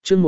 chương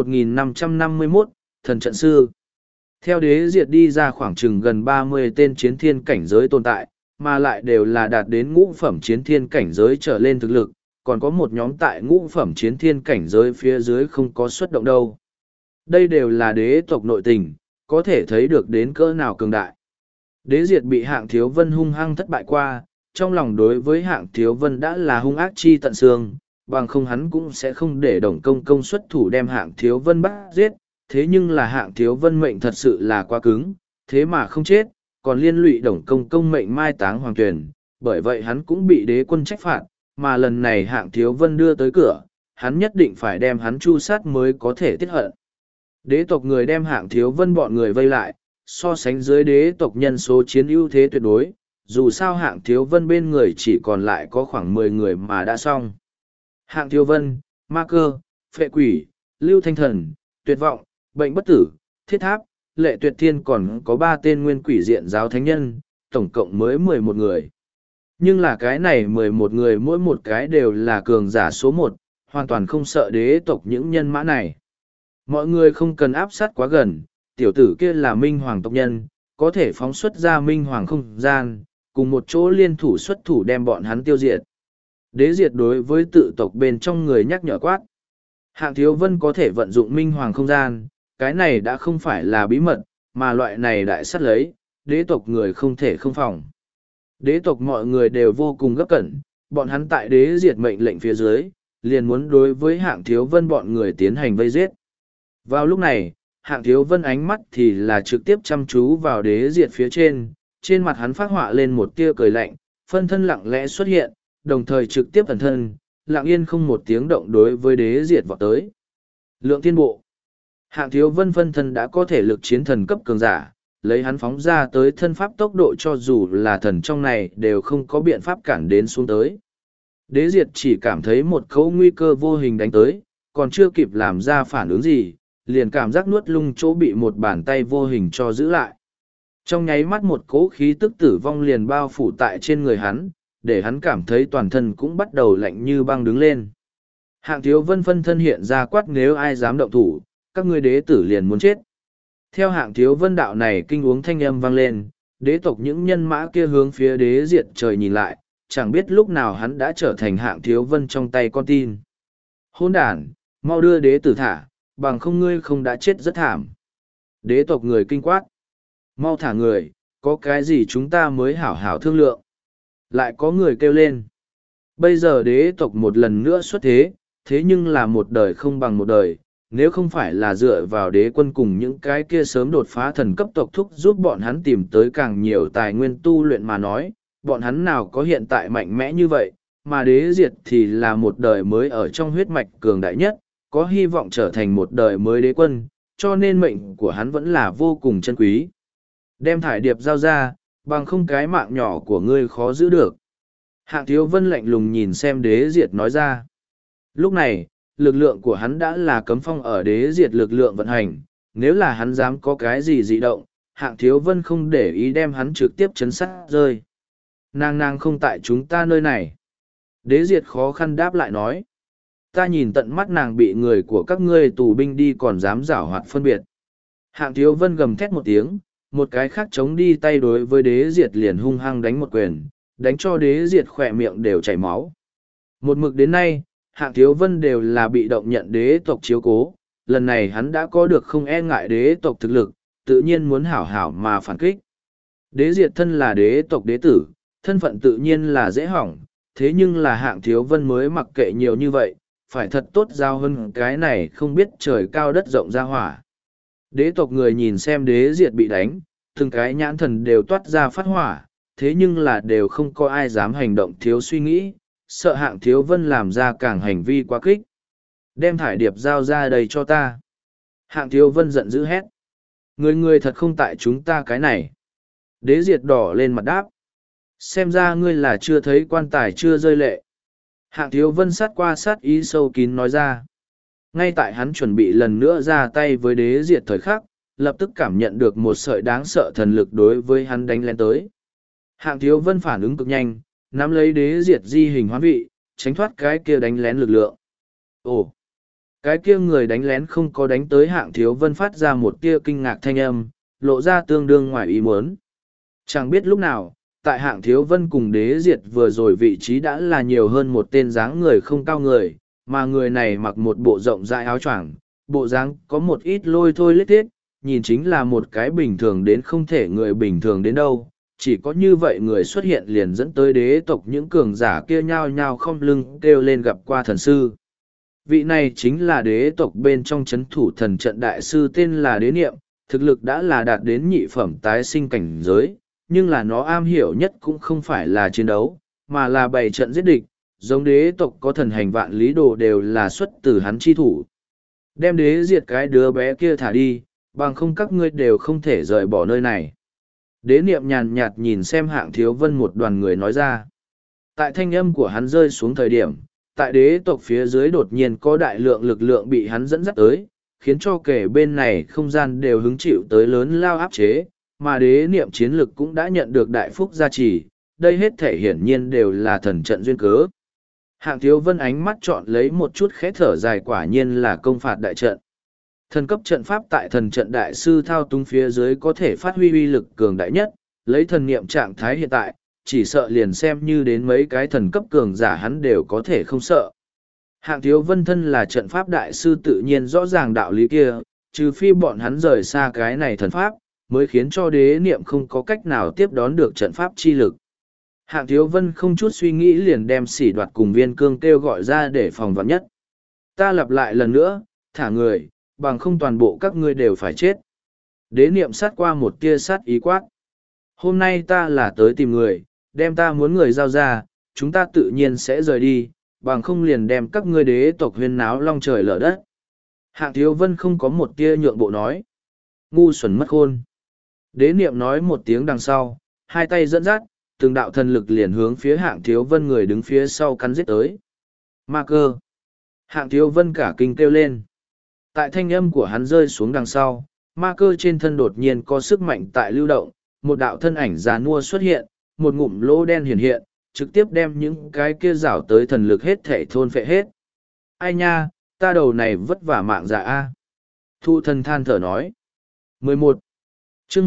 1551, Thần Trận Sư. Theo đế diệt đi ra khoảng chừng gần 30 tên chiến thiên cảnh giới tồn tại, mà lại đều là đạt đến ngũ phẩm chiến thiên cảnh giới trở lên thực lực, còn có một nhóm tại ngũ phẩm chiến thiên cảnh giới phía dưới không có xuất động đâu. Đây đều là đế tộc nội tình, có thể thấy được đến cỡ nào cường đại. Đế diệt bị Hạng Thiếu Vân hung hăng thất bại qua, trong lòng đối với Hạng Thiếu Vân đã là hung ác chi tận xương, bằng không hắn cũng sẽ không để Đồng Công Công xuất thủ đem Hạng Thiếu Vân bắt giết. Thế nhưng là Hạng Thiếu Vân mệnh thật sự là quá cứng, thế mà không chết, còn liên lụy Đồng Công Công mệnh mai táng hoàng tuyển, bởi vậy hắn cũng bị đế quân trách phạt, mà lần này Hạng Thiếu Vân đưa tới cửa, hắn nhất định phải đem hắn chu sát mới có thể tiết hận. Đế tộc người đem Hạng Thiếu Vân bọn người vây lại, so sánh dưới đế tộc nhân số chiến ưu thế tuyệt đối, dù sao Hạng Thiếu Vân bên người chỉ còn lại có khoảng 10 người mà đã xong. Hạng Thiếu Vân, Ma Cơ, Phệ Quỷ, Lưu Thanh Thần, Tuyệt Vọng, Bệnh Bất Tử, Thiết Tháp, Lệ Tuyệt Thiên còn có 3 tên nguyên quỷ diện giáo thánh nhân, tổng cộng mới 11 người. Nhưng là cái này 11 người mỗi một cái đều là cường giả số 1, hoàn toàn không sợ đế tộc những nhân mã này. Mọi người không cần áp sát quá gần, tiểu tử kia là Minh Hoàng tộc nhân, có thể phóng xuất ra Minh Hoàng không gian, cùng một chỗ liên thủ xuất thủ đem bọn hắn tiêu diệt. Đế diệt đối với tự tộc bên trong người nhắc nhở quát. Hạng Thiếu Vân có thể vận dụng Minh Hoàng không gian, cái này đã không phải là bí mật, mà loại này đại sát lấy, đế tộc người không thể không phòng. Đế tộc mọi người đều vô cùng gấp cẩn, bọn hắn tại đế diệt mệnh lệnh phía dưới, liền muốn đối với Hạng Thiếu Vân bọn người tiến hành vây giết. Vào lúc này, Hạng Thiếu Vân ánh mắt thì là trực tiếp chăm chú vào đế diệt phía trên mặt hắn phát họa lên một tia cười lạnh, phân thân lặng lẽ xuất hiện, đồng thời trực tiếp ẩn thân, lặng yên không một tiếng động đối với đế diệt vọt tới. Lượng thiên bộ. Hạng Thiếu Vân phân thân đã có thể lực chiến thần cấp cường giả, lấy hắn phóng ra tới thân pháp tốc độ cho dù là thần trong này đều không có biện pháp cản đến xuống tới. Đế diệt chỉ cảm thấy một cấu nguy cơ vô hình đánh tới, còn chưa kịp làm ra phản ứng gì, liền cảm giác nuốt lung chỗ bị một bàn tay vô hình cho giữ lại. Trong nháy mắt một cỗ khí tức tử vong liền bao phủ tại trên người hắn, để hắn cảm thấy toàn thân cũng bắt đầu lạnh như băng đứng lên. Hạng Thiếu Vân phân thân hiện ra quát nếu ai dám động thủ, các ngươi đế tử liền muốn chết. Theo Hạng Thiếu Vân đạo này kinh uống thanh âm vang lên, đế tộc những nhân mã kia hướng phía đế diệt trời nhìn lại, chẳng biết lúc nào hắn đã trở thành Hạng Thiếu Vân trong tay con tin. Hôn đàn, mau đưa đế tử thả, bằng không ngươi không đã chết rất thảm. Đế tộc người kinh quát. Mau thả người, có cái gì chúng ta mới hảo hảo thương lượng. Lại có người kêu lên. Bây giờ đế tộc một lần nữa xuất thế, thế nhưng là một đời không bằng một đời. Nếu không phải là dựa vào đế quân cùng những cái kia sớm đột phá thần cấp tộc thúc giúp bọn hắn tìm tới càng nhiều tài nguyên tu luyện mà nói, bọn hắn nào có hiện tại mạnh mẽ như vậy, mà đế diệt thì là một đời mới ở trong huyết mạch cường đại nhất, có hy vọng trở thành một đời mới đế quân, cho nên mệnh của hắn vẫn là vô cùng chân quý. Đem thải điệp giao ra, bằng không cái mạng nhỏ của ngươi khó giữ được. Hạng Thiếu Vân lạnh lùng nhìn xem đế diệt nói ra. Lúc này, lực lượng của hắn đã là cấm phong ở đế diệt lực lượng vận hành, nếu là hắn dám có cái gì dị động, Hạng Thiếu Vân không để ý đem hắn trực tiếp chấn sát rơi. Nàng không tại chúng ta nơi này. Đế diệt khó khăn đáp lại nói. Ta nhìn tận mắt nàng bị người của các ngươi tù binh đi còn dám giảo hoạt phân biệt. Hạng Thiếu Vân gầm thét một tiếng, một cái khác chống đi tay đối với đế diệt liền hung hăng đánh một quyền, đánh cho đế diệt khỏe miệng đều chảy máu. Một mực đến nay, Hạng Thiếu Vân đều là bị động nhận đế tộc chiếu cố, lần này hắn đã có được không e ngại đế tộc thực lực, tự nhiên muốn hảo hảo mà phản kích. Đế diệt thân là đế tộc đế tử, thân phận tự nhiên là dễ hỏng, thế nhưng là Hạng Thiếu Vân mới mặc kệ nhiều như vậy, phải thật tốt giao hơn cái này không biết trời cao đất rộng ra hỏa. Đế tộc người nhìn xem đế diệt bị đánh, từng cái nhãn thần đều toát ra phát hỏa, thế nhưng là đều không có ai dám hành động thiếu suy nghĩ, sợ Hạng Thiếu Vân làm ra càng hành vi quá kích. Đem thải điệp giao ra đây cho ta. Hạng Thiếu Vân giận dữ hét. Người thật không tại chúng ta cái này. Đế diệt đỏ lên mặt đáp. Xem ra ngươi là chưa thấy quan tài chưa rơi lệ. Hạng Thiếu Vân sát qua sát ý sâu kín nói ra. Ngay tại hắn chuẩn bị lần nữa ra tay với đế diệt thời khắc, lập tức cảm nhận được một sợi đáng sợ thần lực đối với hắn đánh lên tới. Hạng Thiếu Vân phản ứng cực nhanh, nắm lấy đế diệt di hình hoán vị, tránh thoát cái kia đánh lén lực lượng. Ồ! Cái kia người đánh lén không có đánh tới Hạng Thiếu Vân phát ra một tia kinh ngạc thanh âm, lộ ra tương đương ngoài ý muốn. Chẳng biết lúc nào, tại Hạng Thiếu Vân cùng Đế Diệt vừa rồi vị trí đã là nhiều hơn một tên dáng người không cao người, mà người này mặc một bộ rộng rãi áo choàng, bộ dáng có một ít lôi thôi lết thiết, nhìn chính là một cái bình thường đến không thể người bình thường đến đâu. Chỉ có như vậy người xuất hiện liền dẫn tới đế tộc những cường giả kia nhao nhao không lưng kêu lên gặp qua thần sư. Vị này chính là đế tộc bên trong chấn thủ thần trận đại sư tên là Đế Niệm, thực lực đã là đạt đến nhị phẩm tái sinh cảnh giới, nhưng là nó am hiểu nhất cũng không phải là chiến đấu, mà là bày trận giết địch, giống đế tộc có thần hành vạn lý đồ đều là xuất từ hắn chi thủ. Đem đế diệt cái đứa bé kia thả đi, bằng không các ngươi đều không thể rời bỏ nơi này. Đế Niệm nhàn nhạt nhìn xem Hạng Thiếu Vân một đoàn người nói ra. Tại thanh âm của hắn rơi xuống thời điểm, tại đế tộc phía dưới đột nhiên có đại lượng lực lượng bị hắn dẫn dắt tới, khiến cho kể bên này không gian đều hứng chịu tới lớn lao áp chế, mà đế niệm chiến lực cũng đã nhận được đại phúc gia trì, đây hết thể hiển nhiên đều là thần trận duyên cớ. Hạng Thiếu Vân ánh mắt chọn lấy một chút khẽ thở dài, quả nhiên là công phạt đại trận. Thần cấp trận pháp tại thần trận đại sư thao túng phía dưới có thể phát huy uy lực cường đại nhất, lấy thần niệm trạng thái hiện tại, chỉ sợ liền xem như đến mấy cái thần cấp cường giả hắn đều có thể không sợ. Hạng Thiếu Vân thân là trận pháp đại sư tự nhiên rõ ràng đạo lý kia, trừ phi bọn hắn rời xa cái này thần pháp, mới khiến cho đế niệm không có cách nào tiếp đón được trận pháp chi lực. Hạng Thiếu Vân không chút suy nghĩ liền đem Sỉ Đoạt cùng Viên Cương kêu gọi ra để phòng vạn nhất. Ta lặp lại lần nữa, thả người, bằng không toàn bộ các ngươi đều phải chết. Đế niệm sát qua một tia sát ý quát. Hôm nay ta là tới tìm người, đem ta muốn người giao ra, chúng ta tự nhiên sẽ rời đi, bằng không liền đem các ngươi đế tộc huyên náo long trời lở đất. Hạng Thiếu Vân không có một tia nhượng bộ nói. Ngu xuẩn mất khôn. Đế niệm nói một tiếng đằng sau, hai tay dẫn dắt, từng đạo thần lực liền hướng phía Hạng Thiếu Vân người đứng phía sau cắn giết tới. Ma cơ. Hạng Thiếu Vân cả kinh kêu lên. Tại thanh âm của hắn rơi xuống đằng sau, ma cơ trên thân đột nhiên có sức mạnh tại lưu động, một đạo thân ảnh già nua xuất hiện, một ngụm lỗ đen hiển hiện, trực tiếp đem những cái kia rảo tới thần lực hết thể thôn phệ hết. Ai nha, ta đầu này vất vả mạng dạ a. Thu thần than thở nói. 11. chương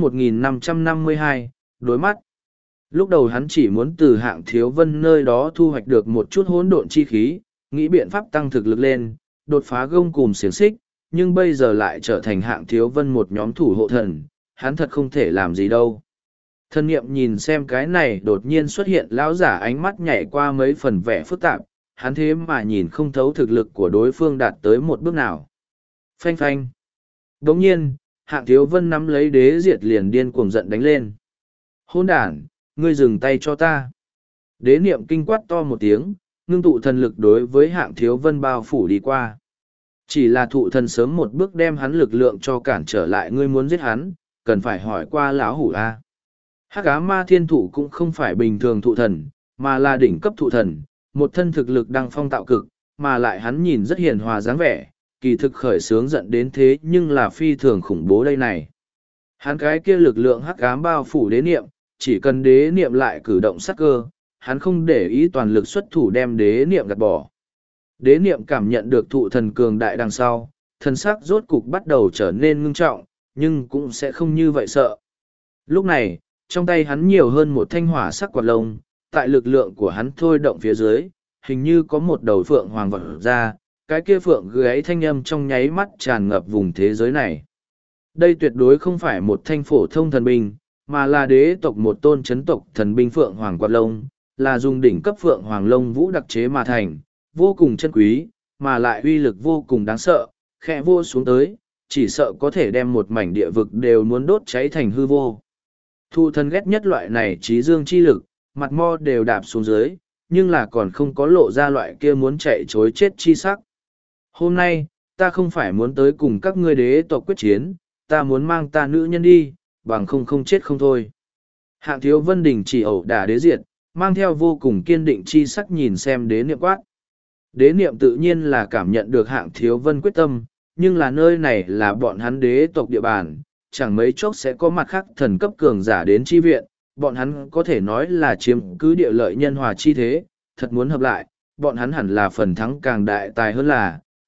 1552, đối mắt. Lúc đầu hắn chỉ muốn từ Hạng Thiếu Vân nơi đó thu hoạch được một chút hỗn độn chi khí, nghĩ biện pháp tăng thực lực lên, đột phá gông cùm xiềng xích, nhưng bây giờ lại trở thành Hạng Thiếu Vân một nhóm thủ hộ thần, hắn thật không thể làm gì đâu. Thân niệm nhìn xem cái này đột nhiên xuất hiện lão giả, ánh mắt nhảy qua mấy phần vẻ phức tạp, hắn thế mà nhìn không thấu thực lực của đối phương đạt tới một bước nào. Phanh phanh. Đồng nhiên, Hạng Thiếu Vân nắm lấy đế diệt liền điên cuồng giận đánh lên. Hôn đản, ngươi dừng tay cho ta. Đế niệm kinh quát to một tiếng, ngưng tụ thần lực đối với Hạng Thiếu Vân bao phủ đi qua. Chỉ là thụ thần sớm một bước đem hắn lực lượng cho cản trở lại, ngươi muốn giết hắn, cần phải hỏi qua lão hủ a. Hắc Ám Ma Thiên Thụ cũng không phải bình thường thụ thần, mà là đỉnh cấp thụ thần, một thân thực lực đăng phong tạo cực, mà lại hắn nhìn rất hiền hòa dáng vẻ, kỳ thực khởi sướng giận đến thế nhưng là phi thường khủng bố đây này. Hắn cái kia lực lượng hắc ám bao phủ đế niệm, chỉ cần đế niệm lại cử động sắc cơ, hắn không để ý toàn lực xuất thủ đem đế niệm gạt bỏ. Đế niệm cảm nhận được thụ thần cường đại đằng sau, thần sắc rốt cục bắt đầu trở nên ngưng trọng, nhưng cũng sẽ không như vậy sợ. Lúc này, trong tay hắn nhiều hơn một thanh hỏa sắc quạt lông, tại lực lượng của hắn thôi động phía dưới, hình như có một đầu phượng hoàng vọt ra, cái kia phượng gáy thanh âm trong nháy mắt tràn ngập vùng thế giới này. Đây tuyệt đối không phải một thanh phổ thông thần binh, mà là đế tộc một tôn chấn tộc thần binh phượng hoàng quạt lông, là dùng đỉnh cấp phượng hoàng lông vũ đặc chế mà thành, vô cùng chân quý, mà lại uy lực vô cùng đáng sợ, khẽ vô xuống tới, chỉ sợ có thể đem một mảnh địa vực đều muốn đốt cháy thành hư vô. Thụ thần ghét nhất loại này trí dương chi lực, mặt mo đều đạp xuống dưới, nhưng là còn không có lộ ra loại kia muốn chạy chối chết chi sắc. Hôm nay, ta không phải muốn tới cùng các ngươi đế tộc quyết chiến, ta muốn mang ta nữ nhân đi, bằng không chết không thôi. Hạng Thiếu Vân đình chỉ ẩu đả đế diệt, mang theo vô cùng kiên định chi sắc nhìn xem đế niệm quát. Đế niệm tự nhiên là cảm nhận được Hạng Thiếu Vân quyết tâm, nhưng là nơi này là bọn hắn đế tộc địa bàn, chẳng mấy chốc sẽ có mặt khác thần cấp cường giả đến chi viện, bọn hắn có thể nói là chiếm cứ địa lợi nhân hòa chi thế, thật muốn hợp lại, bọn hắn hẳn là phần thắng càng đại tài hơn là,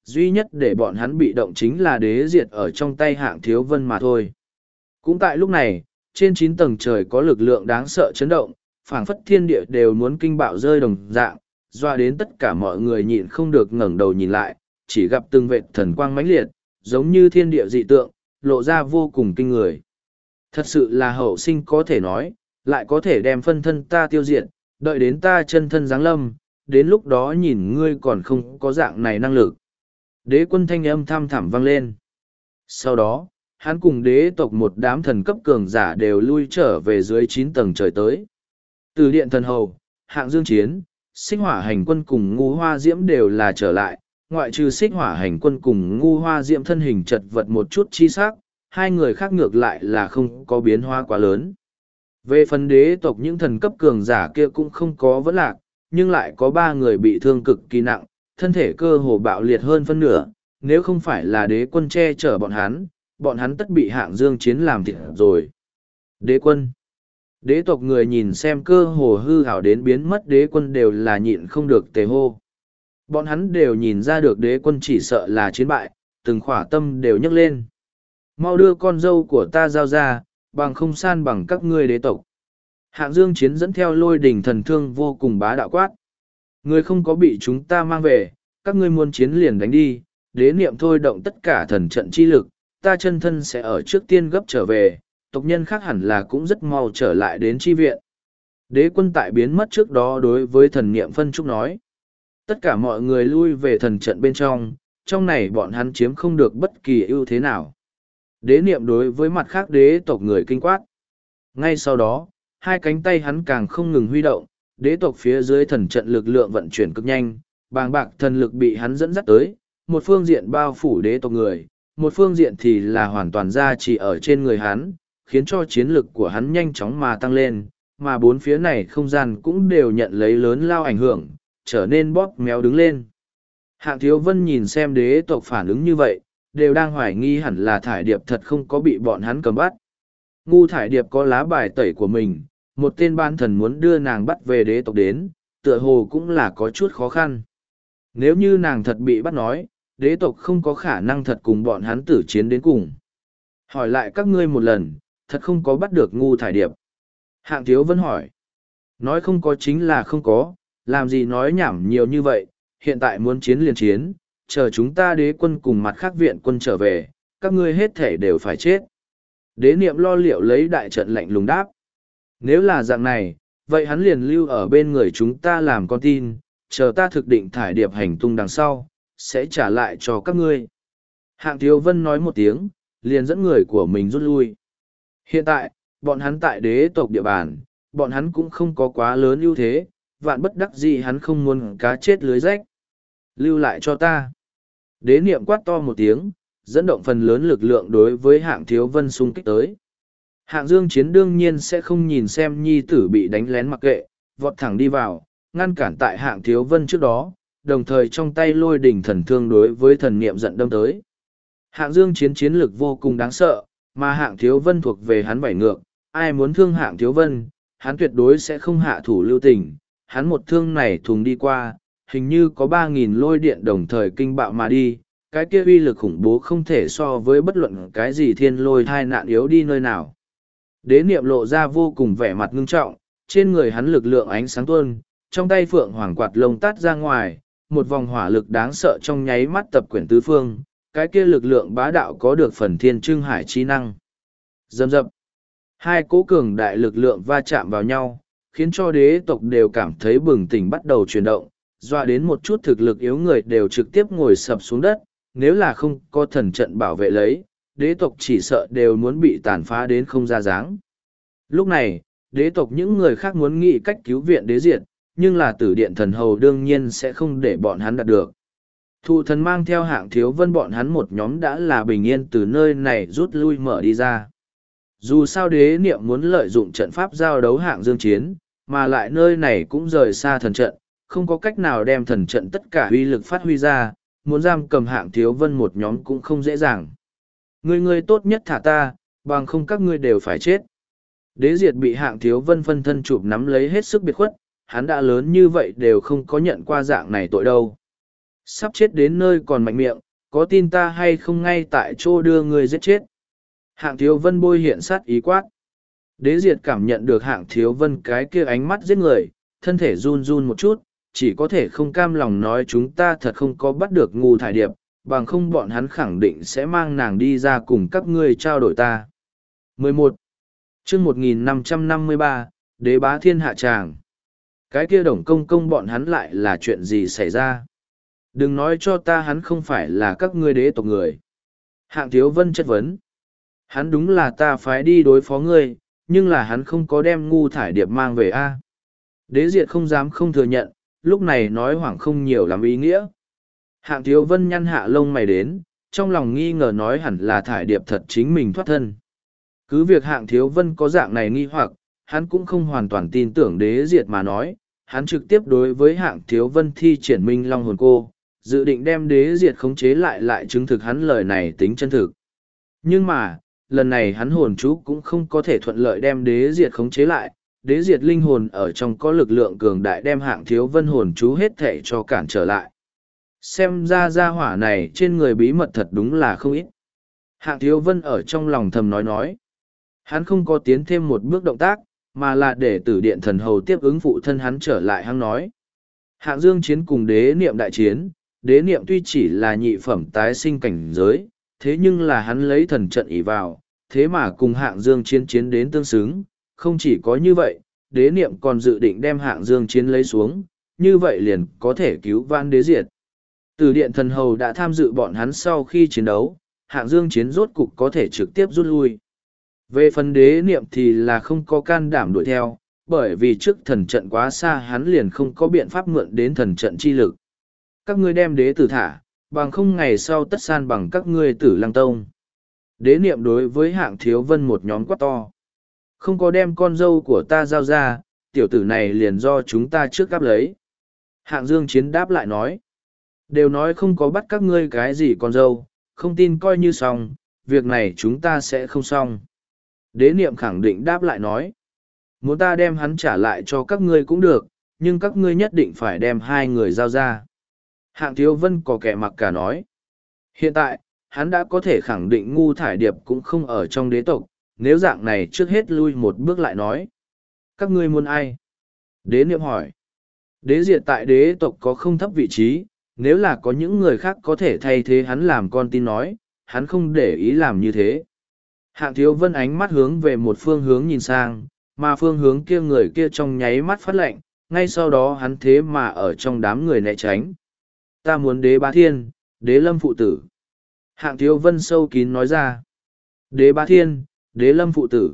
duy nhất để bọn hắn bị động chính là đế diệt ở trong tay Hạng Thiếu Vân mà thôi. Cũng tại lúc này, trên 9 tầng trời có lực lượng đáng sợ chấn động, phảng phất thiên địa đều muốn kinh bạo rơi đồng dạng, doa đến tất cả mọi người nhịn không được ngẩng đầu nhìn lại, chỉ gặp từng vệt thần quang mãnh liệt, giống như thiên địa dị tượng, lộ ra vô cùng kinh người. Thật sự là hậu sinh có thể nói, lại có thể đem phân thân ta tiêu diệt, đợi đến ta chân thân giáng lâm, đến lúc đó nhìn ngươi còn không có dạng này năng lực. Đế quân thanh âm thăm thẳm vang lên. Sau đó, hắn cùng đế tộc một đám thần cấp cường giả đều lui trở về dưới 9 tầng trời tới. Từ điện thần hầu, Hạng Dương Chiến, Xích Hỏa Hành Quân cùng Ngu Hoa Diễm đều là trở lại, ngoại trừ Xích Hỏa Hành Quân cùng Ngu Hoa Diễm thân hình chật vật một chút chi sắc, hai người khác ngược lại là không có biến hóa quá lớn. Về phần đế tộc những thần cấp cường giả kia cũng không có vấn lạc, nhưng lại có 3 người bị thương cực kỳ nặng, thân thể cơ hồ bạo liệt hơn phân nửa, nếu không phải là đế quân che chở bọn hắn tất bị Hạng Dương Chiến làm thịt rồi. Đế quân. Đế tộc người nhìn xem cơ hồ hư hảo đến biến mất đế quân đều là nhịn không được tề hô. Bọn hắn đều nhìn ra được đế quân chỉ sợ là chiến bại, từng khỏa tâm đều nhấc lên. Mau đưa con dâu của ta giao ra, bằng không san bằng các ngươi đế tộc. Hạng Dương Chiến dẫn theo Lôi Đình Thần Thương vô cùng bá đạo quát. Người không có bị chúng ta mang về, các ngươi muốn chiến liền đánh đi, đế niệm thôi động tất cả thần trận chi lực, ta chân thân sẽ ở trước tiên gấp trở về, tộc nhân khác hẳn là cũng rất mau trở lại đến chi viện. Đế quân tại biến mất trước đó đối với thần niệm phân trúc nói. Tất cả mọi người lui về thần trận bên trong này bọn hắn chiếm không được bất kỳ ưu thế nào. Đế niệm đối với mặt khác đế tộc người kinh quát. Ngay sau đó, hai cánh tay hắn càng không ngừng huy động, đế tộc phía dưới thần trận lực lượng vận chuyển cực nhanh, bàng bạc thần lực bị hắn dẫn dắt tới, một phương diện bao phủ đế tộc người, một phương diện thì là hoàn toàn ra chỉ ở trên người hắn, khiến cho chiến lực của hắn nhanh chóng mà tăng lên, mà bốn phía này không gian cũng đều nhận lấy lớn lao ảnh hưởng, trở nên bóp méo đứng lên. Hạng Thiếu Vân nhìn xem đế tộc phản ứng như vậy, đều đang hoài nghi hẳn là thải điệp thật không có bị bọn hắn cầm bắt. Ngu thải điệp có lá bài tẩy của mình, một tên ban thần muốn đưa nàng bắt về đế tộc đến, tựa hồ cũng là có chút khó khăn. Nếu như nàng thật bị bắt nói, đế tộc không có khả năng thật cùng bọn hắn tử chiến đến cùng. Hỏi lại các ngươi một lần, thật không có bắt được ngu thải điệp. Hạng Thiếu Vân hỏi. Nói không có chính là không có, làm gì nói nhảm nhiều như vậy, hiện tại muốn chiến liền chiến, chờ chúng ta đế quân cùng mặt khác viện quân trở về, các ngươi hết thể đều phải chết. Đế niệm lo liệu lấy đại trận lạnh lùng đáp. Nếu là dạng này, vậy hắn liền lưu ở bên người chúng ta làm con tin, chờ ta thực định thải điệp hành tung đằng sau, sẽ trả lại cho các ngươi. Hạng Thiếu Vân nói một tiếng, liền dẫn người của mình rút lui. Hiện tại, bọn hắn tại đế tộc địa bàn, bọn hắn cũng không có quá lớn ưu thế, vạn bất đắc dĩ hắn không muốn cá chết lưới rách. Lưu lại cho ta. Đế niệm quát to một tiếng, dẫn động phần lớn lực lượng đối với Hạng Thiếu Vân xung kích tới. Hạng Dương Chiến đương nhiên sẽ không nhìn xem nhi tử bị đánh lén mặc kệ, vọt thẳng đi vào, ngăn cản tại Hạng Thiếu Vân trước đó, đồng thời trong tay Lôi Đình Thần Thương đối với thần niệm giận đâm tới. Hạng Dương Chiến chiến lực vô cùng đáng sợ, mà Hạng Thiếu Vân thuộc về hắn bảy ngược, ai muốn thương Hạng Thiếu Vân, hắn tuyệt đối sẽ không hạ thủ lưu tình, hắn một thương này thùng đi qua, hình như có 3.000 lôi điện đồng thời kinh bạo mà đi, cái kia uy lực khủng bố không thể so với bất luận cái gì thiên lôi thai nạn yếu đi nơi nào. Đế niệm lộ ra vô cùng vẻ mặt ngưng trọng, trên người hắn lực lượng ánh sáng tuôn, trong tay phượng hoàng quạt lông tát ra ngoài, một vòng hỏa lực đáng sợ trong nháy mắt tập quyển tứ phương, cái kia lực lượng bá đạo có được phần thiên trưng hải chi năng. Dầm dập, hai cỗ cường đại lực lượng va chạm vào nhau, khiến cho đế tộc đều cảm thấy bừng tỉnh bắt đầu chuyển động, dọa đến một chút thực lực yếu người đều trực tiếp ngồi sập xuống đất, nếu là không có thần trận bảo vệ lấy, đế tộc chỉ sợ đều muốn bị tàn phá đến không ra dáng. Lúc này, đế tộc những người khác muốn nghĩ cách cứu viện đế diệt, nhưng là tử điện thần hầu đương nhiên sẽ không để bọn hắn đạt được. Thụ thần mang theo Hạng Thiếu Vân bọn hắn một nhóm đã là bình yên từ nơi này rút lui mở đi ra. Dù sao đế niệm muốn lợi dụng trận pháp giao đấu Hạng Dương Chiến, mà lại nơi này cũng rời xa thần trận, không có cách nào đem thần trận tất cả uy lực phát huy ra, muốn giam cầm Hạng Thiếu Vân một nhóm cũng không dễ dàng. Ngươi tốt nhất thả ta, bằng không các ngươi đều phải chết. Đế diệt bị Hạng Thiếu Vân phân thân chụp nắm lấy hết sức biệt khuất, hắn đã lớn như vậy đều không có nhận qua dạng này tội đâu. Sắp chết đến nơi còn mạnh miệng, có tin ta hay không ngay tại chỗ đưa ngươi giết chết. Hạng Thiếu Vân bôi hiện sát ý quát. Đế Diệt cảm nhận được Hạng Thiếu Vân cái kia ánh mắt giết người, thân thể run run một chút, chỉ có thể không cam lòng nói chúng ta thật không có bắt được Ngu Thải Điệp, bằng không bọn hắn khẳng định sẽ mang nàng đi ra cùng các ngươi trao đổi ta. 11. chương 1553, Đế Bá Thiên hạ tràng. Cái kia Đồng Công Công bọn hắn lại là chuyện gì xảy ra? Đừng nói cho ta hắn không phải là các ngươi đế tộc người. Hạng Thiếu Vân chất vấn. Hắn đúng là ta phái đi đối phó ngươi, nhưng là hắn không có đem Ngu Thải Điệp mang về a. Đế Diệt không dám không thừa nhận, lúc này nói hoảng không nhiều lắm ý nghĩa. Hạng Thiếu Vân nhăn hạ lông mày đến, trong lòng nghi ngờ nói hẳn là Thải Điệp thật chính mình thoát thân. Cứ việc Hạng Thiếu Vân có dạng này nghi hoặc, hắn cũng không hoàn toàn tin tưởng Đế Diệt mà nói, hắn trực tiếp đối với Hạng Thiếu Vân thi triển Minh Long hồn cô, dự định đem Đế Diệt khống chế lại chứng thực hắn lời này tính chân thực. Nhưng mà, lần này hắn hồn chú cũng không có thể thuận lợi đem Đế Diệt khống chế lại, Đế Diệt linh hồn ở trong có lực lượng cường đại đem Hạng Thiếu Vân hồn chú hết thể cho cản trở lại. Xem ra gia hỏa này trên người bí mật thật đúng là không ít. Hạng Thiếu Vân ở trong lòng thầm nói. Hắn không có tiến thêm một bước động tác, mà là để Tử Điện Thần Hầu tiếp ứng phụ thân hắn trở lại hắn nói. Hạng Dương Chiến cùng Đế Niệm đại chiến, Đế Niệm tuy chỉ là nhị phẩm tái sinh cảnh giới, thế nhưng là hắn lấy thần trận ỷ vào, thế mà cùng Hạng Dương Chiến chiến đến tương xứng. Không chỉ có như vậy, Đế Niệm còn dự định đem Hạng Dương Chiến lấy xuống, như vậy liền có thể cứu vãn Đế Diệt. Tử Điện Thần Hầu đã tham dự bọn hắn sau khi chiến đấu, Hạng Dương Chiến rốt cục có thể trực tiếp rút lui. Về phần Đế Niệm thì là không có can đảm đuổi theo, bởi vì trước thần trận quá xa hắn liền không có biện pháp mượn đến thần trận chi lực. Các ngươi đem đế tử thả, bằng không ngày sau tất san bằng các ngươi Tử Lăng Tông. Đế Niệm đối với Hạng Thiếu Vân một nhóm quát to. Không có đem con dâu của ta giao ra, tiểu tử này liền do chúng ta trước cắp lấy. Hạng Dương Chiến đáp lại nói. Đều nói không có bắt các ngươi cái gì con dâu, không tin coi như xong, việc này chúng ta sẽ không xong. Đế Niệm khẳng định đáp lại nói. Muốn ta đem hắn trả lại cho các ngươi cũng được, nhưng các ngươi nhất định phải đem hai người giao ra. Hạng Thiếu Vân có kẻ mặc cả nói. Hiện tại, hắn đã có thể khẳng định Ngu Thải Điệp cũng không ở trong đế tộc, nếu dạng này trước hết lui một bước lại nói. Các ngươi muốn ai? Đế Niệm hỏi. Đế Diệt tại đế tộc có không thấp vị trí, nếu là có những người khác có thể thay thế hắn làm con tin nói, hắn không để ý làm như thế. Hạng Thiếu Vân ánh mắt hướng về một phương hướng nhìn sang, mà phương hướng kia người kia trong nháy mắt phát lệnh, ngay sau đó hắn thế mà ở trong đám người né tránh. Ta muốn Đế Bá Thiên, Đế Lâm phụ tử. Hạng Thiếu Vân sâu kín nói ra. Đế Bá Thiên, Đế Lâm phụ tử.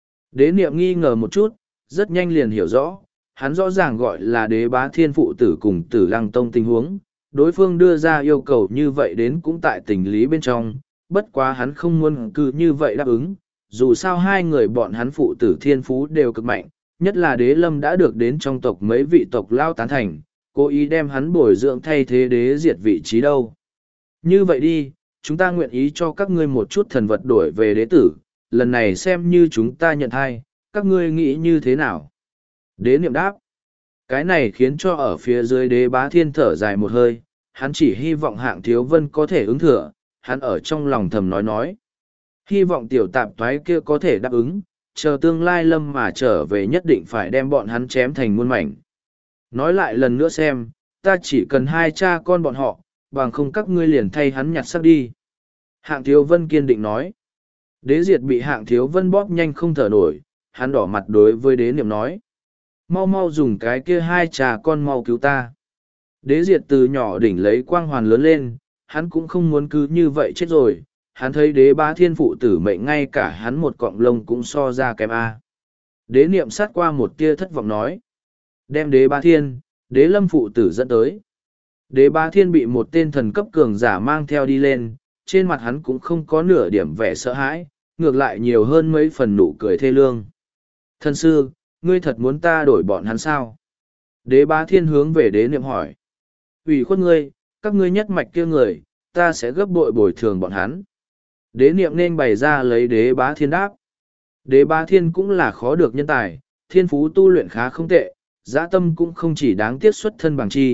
Đế Niệm nghi ngờ một chút, rất nhanh liền hiểu rõ, hắn rõ ràng gọi là Đế Bá Thiên phụ tử cùng Tử Lăng Tông tình huống. Đối phương đưa ra yêu cầu như vậy đến cũng tại tình lý bên trong, bất quá hắn không muốn cứ như vậy đáp ứng, dù sao hai người bọn hắn phụ tử thiên phú đều cực mạnh, nhất là Đế Lâm đã được đến trong tộc mấy vị tộc lao tán thành, cố ý đem hắn bồi dưỡng thay thế Đế Diệt vị trí đâu. Như vậy đi, chúng ta nguyện ý cho các ngươi một chút thần vật đổi về đế tử, lần này xem như chúng ta nhận thai, các ngươi nghĩ như thế nào? Đế Niệm đáp. Cái này khiến cho ở phía dưới Đế Bá Thiên thở dài một hơi, hắn chỉ hy vọng Hạng Thiếu Vân có thể ứng thừa, hắn ở trong lòng thầm nói. Hy vọng tiểu tạp thoái kia có thể đáp ứng, chờ tương lai Lâm mà trở về nhất định phải đem bọn hắn chém thành muôn mảnh. Nói lại lần nữa xem, ta chỉ cần hai cha con bọn họ, bằng không các ngươi liền thay hắn nhặt xác đi. Hạng Thiếu Vân kiên định nói. Đế Diệt bị Hạng Thiếu Vân bóp nhanh không thở nổi, hắn đỏ mặt đối với Đế Niệm nói. Mau mau dùng cái kia hai cha con mau cứu ta. Đế Diệt từ nhỏ đỉnh lấy quang hoàn lớn lên, hắn cũng không muốn cứ như vậy chết rồi, hắn thấy Đế Bá Thiên phụ tử mệnh ngay cả hắn một cọng lông cũng so ra kém A. Đế Niệm sát qua một tia thất vọng nói. Đem Đế Bá Thiên, Đế Lâm phụ tử dẫn tới. Đế Bá Thiên bị một tên thần cấp cường giả mang theo đi lên, trên mặt hắn cũng không có nửa điểm vẻ sợ hãi, ngược lại nhiều hơn mấy phần nụ cười thê lương. Thần sư, ngươi thật muốn ta đổi bọn hắn sao? Đế Bá Thiên hướng về Đế Niệm hỏi. Ủy khuất ngươi, các ngươi nhất mạch kia người, ta sẽ gấp bội bồi thường bọn hắn. Đế Niệm nên bày ra lấy Đế Bá Thiên đáp. Đế Bá Thiên cũng là khó được nhân tài, thiên phú tu luyện khá không tệ, dã tâm cũng không chỉ đáng tiếc xuất thân bằng chi,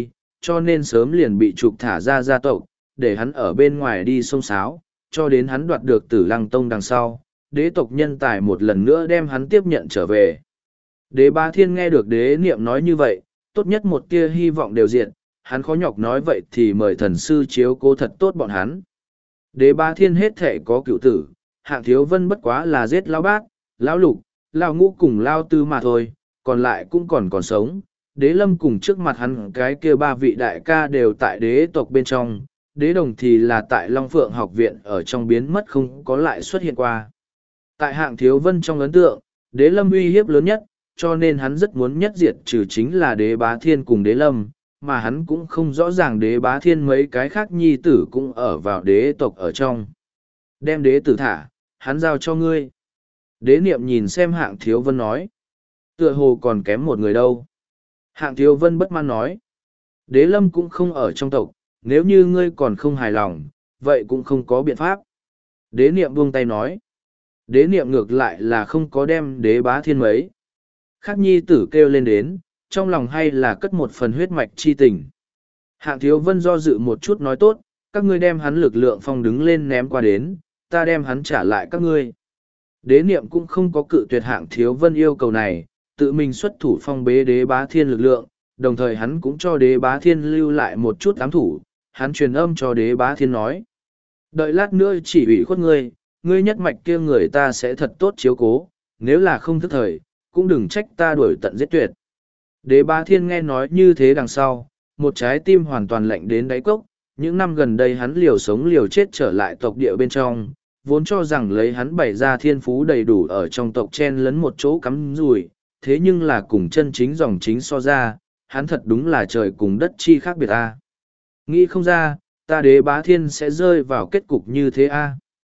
cho nên sớm liền bị trục thả ra gia tộc, để hắn ở bên ngoài đi xông xáo, cho đến hắn đoạt được Tử Lăng Tông đằng sau, đế tộc nhân tài một lần nữa đem hắn tiếp nhận trở về. Đế Bá Thiên nghe được đế niệm nói như vậy, tốt nhất một tia hy vọng đều diệt, hắn khó nhọc nói vậy thì mời thần sư chiếu cố thật tốt bọn hắn. Đế Bá Thiên hết thể có cựu tử, Hạng Thiếu Vân bất quá là giết lão bát, lão lục, lão ngũ cùng lão tư mà thôi, còn lại cũng còn sống. Đế Lâm cùng trước mặt hắn cái kia ba vị đại ca đều tại đế tộc bên trong, đế đồng thì là tại Long Phượng học viện ở trong biến mất không có lại xuất hiện qua. Tại Hạng Thiếu Vân trong ấn tượng, đế Lâm uy hiếp lớn nhất, cho nên hắn rất muốn nhất diệt trừ chính là đế Bá Thiên cùng đế Lâm, mà hắn cũng không rõ ràng đế Bá Thiên mấy cái khác nhi tử cũng ở vào đế tộc ở trong. Đem đế tử thả, hắn giao cho ngươi. Đế Niệm nhìn xem Hạng Thiếu Vân nói. Tựa hồ còn kém một người đâu. Hạng Thiếu Vân bất mãn nói. Đế Lâm cũng không ở trong tộc, nếu như ngươi còn không hài lòng, vậy cũng không có biện pháp. Đế Niệm buông tay nói. Đế Niệm ngược lại là không có đem đế Bá Thiên mấy. Khác nhi tử kêu lên đến, trong lòng hay là cất một phần huyết mạch chi tình. Hạng Thiếu Vân do dự một chút nói tốt, các ngươi đem hắn lực lượng phong đứng lên ném qua đến, ta đem hắn trả lại các ngươi. Đế Niệm cũng không có cự tuyệt Hạng Thiếu Vân yêu cầu này, tự mình xuất thủ phong bế đế Bá Thiên lực lượng, đồng thời hắn cũng cho đế Bá Thiên lưu lại một chút ám thủ, hắn truyền âm cho đế Bá Thiên nói. Đợi lát nữa chỉ ủy khuất ngươi, ngươi nhất mạch kia người ta sẽ thật tốt chiếu cố, nếu là không thức thời, cũng đừng trách ta đuổi tận giết tuyệt. Đế Bá Thiên nghe nói như thế đằng sau, một trái tim hoàn toàn lạnh đến đáy cốc, những năm gần đây hắn liều sống liều chết trở lại tộc địa bên trong, vốn cho rằng lấy hắn bày ra thiên phú đầy đủ ở trong tộc chen lấn một chỗ cắm rùi, thế nhưng là cùng chân chính dòng chính so ra, hắn thật đúng là trời cùng đất chi khác biệt a. Nghĩ không ra, ta đế Bá Thiên sẽ rơi vào kết cục như thế a.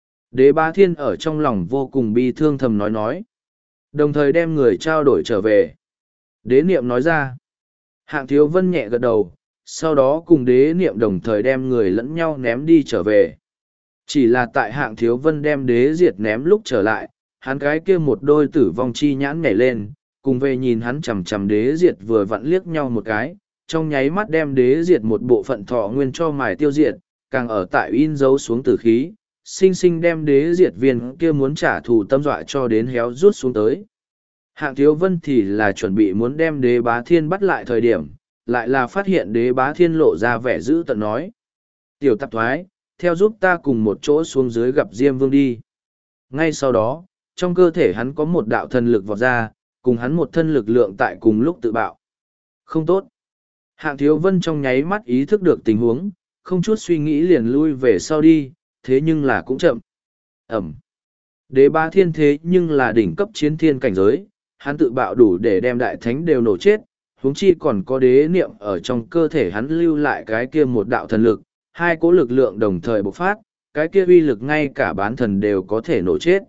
Đế Bá Thiên ở trong lòng vô cùng bi thương thầm nói. Đồng thời đem người trao đổi trở về. Đế Niệm nói ra. Hạng Thiếu Vân nhẹ gật đầu, sau đó cùng đế Niệm đồng thời đem người lẫn nhau ném đi trở về. Chỉ là tại Hạng Thiếu Vân đem đế diệt ném lúc trở lại, hắn cái kia một đôi tử vong chi nhãn nhảy lên, cùng về nhìn hắn chằm chằm đế diệt vừa vặn liếc nhau một cái, trong nháy mắt đem đế diệt một bộ phận thọ nguyên cho mài tiêu diệt, càng ở tại in dấu xuống tử khí, sinh sinh đem đế diệt viên kia muốn trả thù tâm dọa cho đến héo rút xuống tới. Hạng Thiếu Vân thì là chuẩn bị muốn đem đế Bá Thiên bắt lại thời điểm, lại là phát hiện đế Bá Thiên lộ ra vẻ dữ tợn nói. Tiểu tạp thoái, theo giúp ta cùng một chỗ xuống dưới gặp Diêm Vương đi. Ngay sau đó, trong cơ thể hắn có một đạo thần lực vọt ra, cùng hắn một thân lực lượng tại cùng lúc tự bạo. Không tốt. Hạng Thiếu Vân trong nháy mắt ý thức được tình huống, không chút suy nghĩ liền lui về sau đi, thế nhưng là cũng chậm. Ẩm. Đế Bá Thiên thế nhưng là đỉnh cấp chiến thiên cảnh giới, hắn tự bạo đủ để đem đại thánh đều nổ chết, huống chi còn có đế niệm ở trong cơ thể hắn lưu lại cái kia một đạo thần lực, hai cỗ lực lượng đồng thời bộc phát, cái kia uy lực ngay cả bán thần đều có thể nổ chết.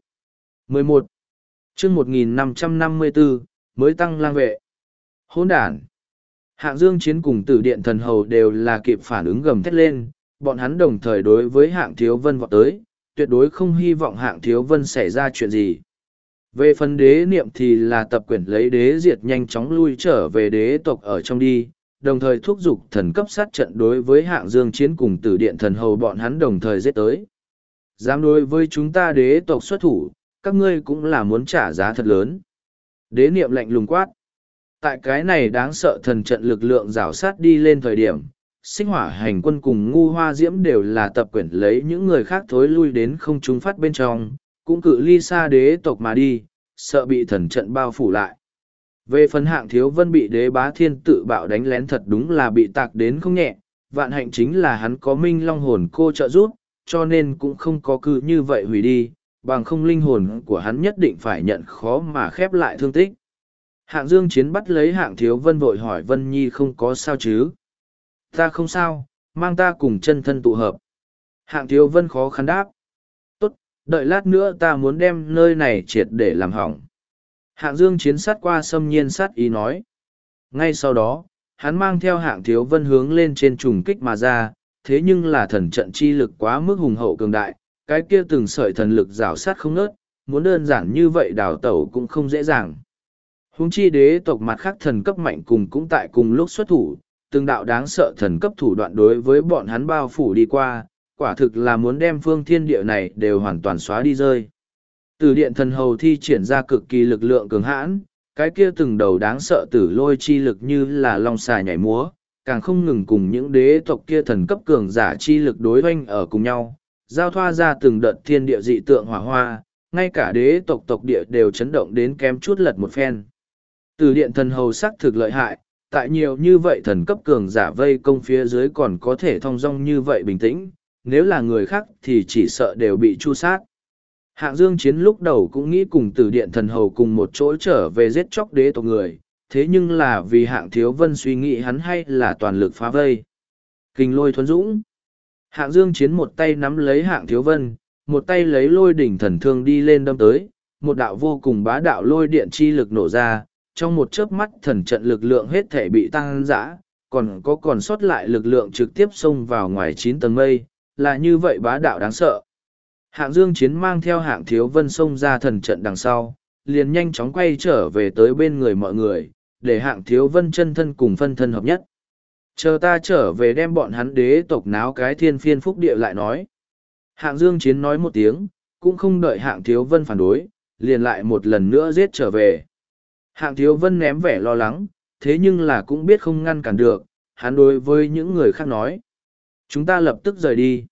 11. chương 1554, mới tăng lang vệ. Hỗn đản. Hạng Dương Chiến cùng Tử Điện Thần Hầu đều là kịp phản ứng gầm thét lên, bọn hắn đồng thời đối với Hạng Thiếu Vân vọt tới, tuyệt đối không hy vọng Hạng Thiếu Vân xảy ra chuyện gì. Về phần đế niệm thì là tập quyển lấy đế diệt nhanh chóng lui trở về đế tộc ở trong đi, đồng thời thúc giục thần cấp sát trận đối với Hạng Dương Chiến cùng Tử Điện Thần Hầu bọn hắn đồng thời giết tới. Dám đối với chúng ta đế tộc xuất thủ, các ngươi cũng là muốn trả giá thật lớn. Đế niệm lạnh lùng quát. Tại cái này đáng sợ thần trận lực lượng rảo sát đi lên thời điểm, Sinh Hỏa Hành Quân cùng Ngu Hoa Diễm đều là tập quyển lấy những người khác thối lui đến không trung phát bên trong, cũng cự ly xa đế tộc mà đi, sợ bị thần trận bao phủ lại. Về phần Hạng Thiếu Vân bị đế Bá Thiên tự bạo đánh lén thật đúng là bị tạc đến không nhẹ, vạn hạnh chính là hắn có Minh Long hồn cô trợ giúp, cho nên cũng không có cứ như vậy hủy đi, bằng không linh hồn của hắn nhất định phải nhận khó mà khép lại thương tích. Hạng Dương Chiến bắt lấy Hạng Thiếu Vân vội hỏi Vân Nhi không có sao chứ. Ta không sao, mang ta cùng chân thân tụ hợp. Hạng Thiếu Vân khó khăn đáp. Tốt, đợi lát nữa ta muốn đem nơi này triệt để làm hỏng. Hạng Dương Chiến sát qua xâm nhiên sát ý nói. Ngay sau đó, hắn mang theo Hạng Thiếu Vân hướng lên trên trùng kích mà ra, thế nhưng là thần trận chi lực quá mức hùng hậu cường đại, cái kia từng sợi thần lực rào sát không nớt, muốn đơn giản như vậy đào tẩu cũng không dễ dàng. Huống chi đế tộc mặt khác thần cấp mạnh cùng cũng tại cùng lúc xuất thủ, từng đạo đáng sợ thần cấp thủ đoạn đối với bọn hắn bao phủ đi qua, quả thực là muốn đem phương thiên địa này đều hoàn toàn xóa đi rơi. Từ điện thần hầu thi triển ra cực kỳ lực lượng cường hãn, cái kia từng đầu đáng sợ tử lôi chi lực như là long xà nhảy múa, càng không ngừng cùng những đế tộc kia thần cấp cường giả chi lực đối hoanh ở cùng nhau, giao thoa ra từng đợt thiên địa dị tượng hỏa hoa, ngay cả đế tộc tộc địa đều chấn động đến kém chút lật một phen. Từ điện thần hầu sắc thực lợi hại, tại nhiều như vậy thần cấp cường giả vây công phía dưới còn có thể thong dong như vậy bình tĩnh, nếu là người khác thì chỉ sợ đều bị chu sát. Hạng Dương Chiến lúc đầu cũng nghĩ cùng Tử Điện Thần Hầu cùng một chỗ trở về giết chóc đế tộc người, thế nhưng là vì Hạng Thiếu Vân suy nghĩ hắn hay là toàn lực phá vây. Kình lôi thuần dũng. Hạng Dương Chiến một tay nắm lấy Hạng Thiếu Vân, một tay lấy lôi đỉnh thần thương đi lên đâm tới, một đạo vô cùng bá đạo lôi điện chi lực nổ ra, trong một chớp mắt thần trận lực lượng hết thể bị tăng dã, còn sót lại lực lượng trực tiếp xông vào ngoài 9 tầng mây, là như vậy bá đạo đáng sợ. Hạng Dương Chiến mang theo Hạng Thiếu Vân xông ra thần trận đằng sau, liền nhanh chóng quay trở về tới bên người mọi người, để Hạng Thiếu Vân chân thân cùng phân thân hợp nhất. Chờ ta trở về đem bọn hắn đế tộc náo cái thiên phiên phúc địa lại nói. Hạng Dương Chiến nói một tiếng, cũng không đợi Hạng Thiếu Vân phản đối, liền lại một lần nữa giết trở về. Hạng Thiếu Vân ném vẻ lo lắng, thế nhưng là cũng biết không ngăn cản được, hắn đối với những người khác nói. Chúng ta lập tức rời đi.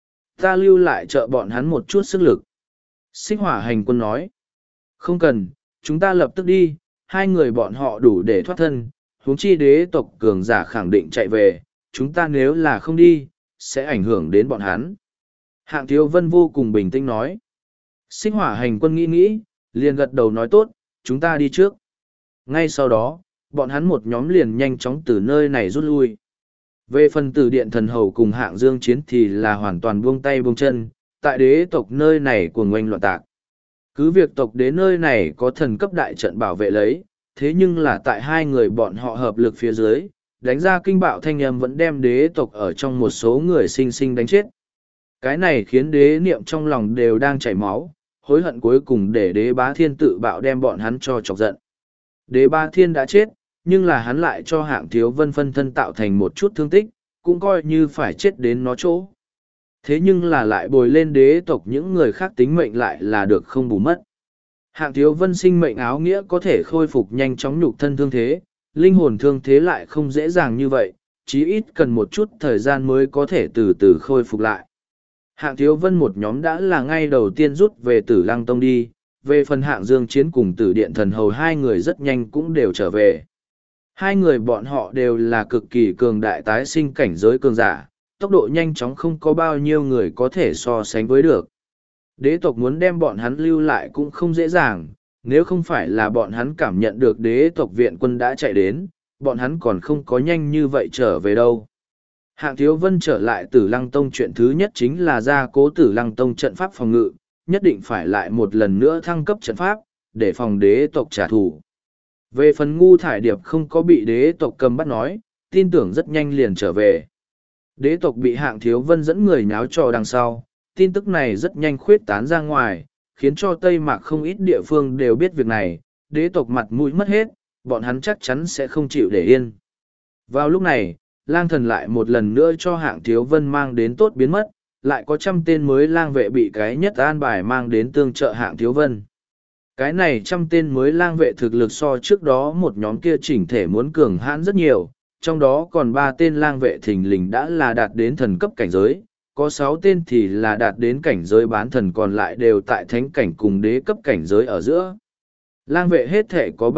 Ta lưu lại trợ bọn hắn một chút sức lực. Xích Hỏa Hành Quân nói. Không cần, chúng ta lập tức đi, hai người bọn họ đủ để thoát thân, huống chi đế tộc cường giả khẳng định chạy về, chúng ta nếu là không đi, sẽ ảnh hưởng đến bọn hắn. Hạng Thiếu Vân vô cùng bình tĩnh nói. Xích Hỏa Hành Quân nghĩ nghĩ, liền gật đầu nói tốt, chúng ta đi trước. Ngay sau đó, bọn hắn một nhóm liền nhanh chóng từ nơi này rút lui. Về phần Tử Điện Thần Hầu cùng Hạng Dương Chiến thì là hoàn toàn buông tay buông chân, tại đế tộc nơi này cuồng oanh loạn tạc. Cứ việc tộc đế nơi này có thần cấp đại trận bảo vệ lấy, thế nhưng là tại hai người bọn họ hợp lực phía dưới, đánh ra kinh bạo thanh âm vẫn đem đế tộc ở trong một số người sinh sinh đánh chết. Cái này khiến đế niệm trong lòng đều đang chảy máu, hối hận cuối cùng để đế bá thiên tự bạo đem bọn hắn cho chọc giận. Đế bá thiên đã chết, nhưng là hắn lại cho Hạng Thiếu Vân phân thân tạo thành một chút thương tích, cũng coi như phải chết đến nó chỗ. Thế nhưng là lại bồi lên đế tộc những người khác tính mệnh lại là được không bù mất. Hạng Thiếu Vân sinh mệnh áo nghĩa có thể khôi phục nhanh chóng nhục thân thương thế, linh hồn thương thế lại không dễ dàng như vậy, chí ít cần một chút thời gian mới có thể từ từ khôi phục lại. Hạng Thiếu Vân một nhóm đã là ngay đầu tiên rút về Tử Lăng Tông đi, về phần Hạng Dương Chiến cùng Tử Điện Thần Hầu hai người rất nhanh cũng đều trở về. Hai người bọn họ đều là cực kỳ cường đại tái sinh cảnh giới cường giả, tốc độ nhanh chóng không có bao nhiêu người có thể so sánh với được. Đế tộc muốn đem bọn hắn lưu lại cũng không dễ dàng, nếu không phải là bọn hắn cảm nhận được đế tộc viện quân đã chạy đến, bọn hắn còn không có nhanh như vậy trở về đâu. Hạng Thiếu Vân trở lại Tử Lăng Tông chuyện thứ nhất chính là gia cố Tử Lăng Tông trận pháp phòng ngự, nhất định phải lại một lần nữa thăng cấp trận pháp, để phòng đế tộc trả thù. Về phần Ngu Thải Điệp không có bị đế tộc cầm bắt nói, tin tưởng rất nhanh liền trở về. Đế tộc bị Hạng Thiếu Vân dẫn người nháo trò đằng sau, tin tức này rất nhanh khuyết tán ra ngoài, khiến cho Tây Mạc không ít địa phương đều biết việc này, đế tộc mặt mũi mất hết, bọn hắn chắc chắn sẽ không chịu để yên. Vào lúc này, lang thần lại một lần nữa cho Hạng Thiếu Vân mang đến tốt biến mất, lại có 100 tên mới lang vệ bị cái nhất an bài mang đến tương trợ Hạng Thiếu Vân. Cái này 100 tên mới lang vệ thực lực so trước đó một nhóm kia chỉnh thể muốn cường hãn rất nhiều, trong đó còn 3 tên lang vệ thình lình đã là đạt đến thần cấp cảnh giới, có 6 tên thì là đạt đến cảnh giới bán thần còn lại đều tại thánh cảnh cùng đế cấp cảnh giới ở giữa. Lang vệ hết thể có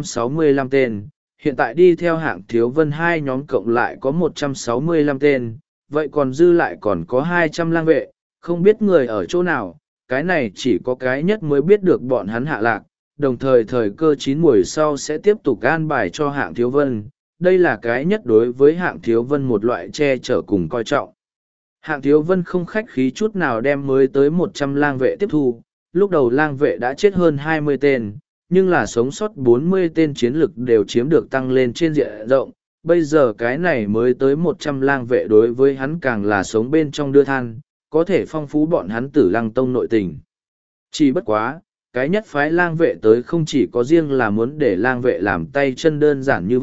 365 tên, hiện tại đi theo Hạng Thiếu Vân hai nhóm cộng lại có 165 tên, vậy còn dư lại còn có 200 lang vệ, không biết người ở chỗ nào, cái này chỉ có cái nhất mới biết được bọn hắn hạ lạc, đồng thời thời cơ chín muồi sau sẽ tiếp tục an bài cho Hạng Thiếu Vân, đây là cái nhất đối với Hạng Thiếu Vân một loại che chở cùng coi trọng. Hạng Thiếu Vân không khách khí chút nào đem mới tới 100 lang vệ tiếp thu, lúc đầu lang vệ đã chết hơn 20 tên, nhưng là sống sót 40 tên chiến lực đều chiếm được tăng lên trên diện rộng, bây giờ cái này mới tới 100 lang vệ đối với hắn càng là sống bên trong đưa than, có thể phong phú bọn hắn Tử Lăng Tông nội tình. Chỉ bất quá, cái nhất phái lang vệ tới không chỉ có riêng là muốn để lang vệ làm tay chân đơn giản như vậy,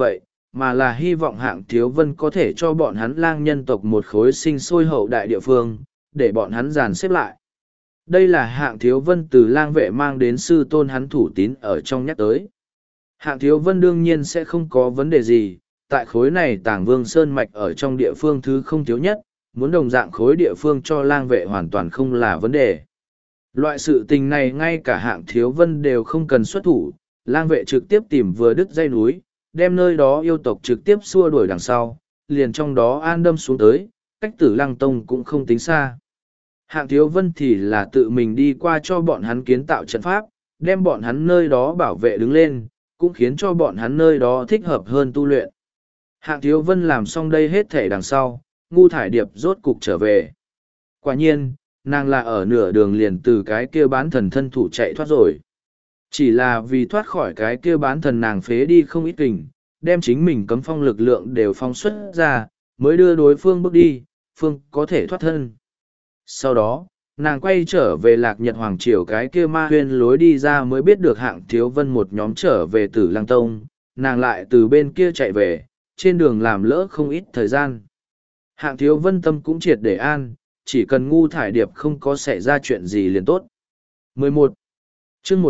mà là hy vọng Hạng Thiếu Vân có thể cho bọn hắn lang nhân tộc một khối sinh sôi hậu đại địa phương, để bọn hắn dàn xếp lại. Đây là Hạng Thiếu Vân từ lang vệ mang đến sư tôn hắn thủ tín ở trong nhắc tới. Hạng Thiếu Vân đương nhiên sẽ không có vấn đề gì, tại khối này Tàng Vương Sơn Mạch ở trong địa phương thứ không thiếu nhất, muốn đồng dạng khối địa phương cho lang vệ hoàn toàn không là vấn đề. Loại sự tình này ngay cả Hạng Thiếu Vân đều không cần xuất thủ, lang vệ trực tiếp tìm vừa đứt dây núi, đem nơi đó yêu tộc trực tiếp xua đuổi đằng sau, liền trong đó an đâm xuống tới, cách Tử Lăng Tông cũng không tính xa. Hạng Thiếu Vân thì là tự mình đi qua cho bọn hắn kiến tạo trận pháp, đem bọn hắn nơi đó bảo vệ đứng lên, cũng khiến cho bọn hắn nơi đó thích hợp hơn tu luyện. Hạng Thiếu Vân làm xong đây hết thể đằng sau, Ngu Thải Điệp rốt cục trở về. Quả nhiên, nàng là ở nửa đường liền từ cái kia bán thần thân thủ chạy thoát rồi. Chỉ là vì thoát khỏi cái kia bán thần nàng phế đi không ít kình, đem chính mình cấm phong lực lượng đều phong xuất ra, mới đưa đối phương bước đi, phương có thể thoát thân. Sau đó, nàng quay trở về Lạc Nhật Hoàng Triều cái kia ma huyên lối đi ra mới biết được Hạng Thiếu Vân một nhóm trở về Tử Lăng Tông, nàng lại từ bên kia chạy về, trên đường làm lỡ không ít thời gian. Hạng Thiếu Vân tâm cũng triệt để an, chỉ cần Ngu Thải Điệp không có xảy ra chuyện gì liền tốt. 11. chương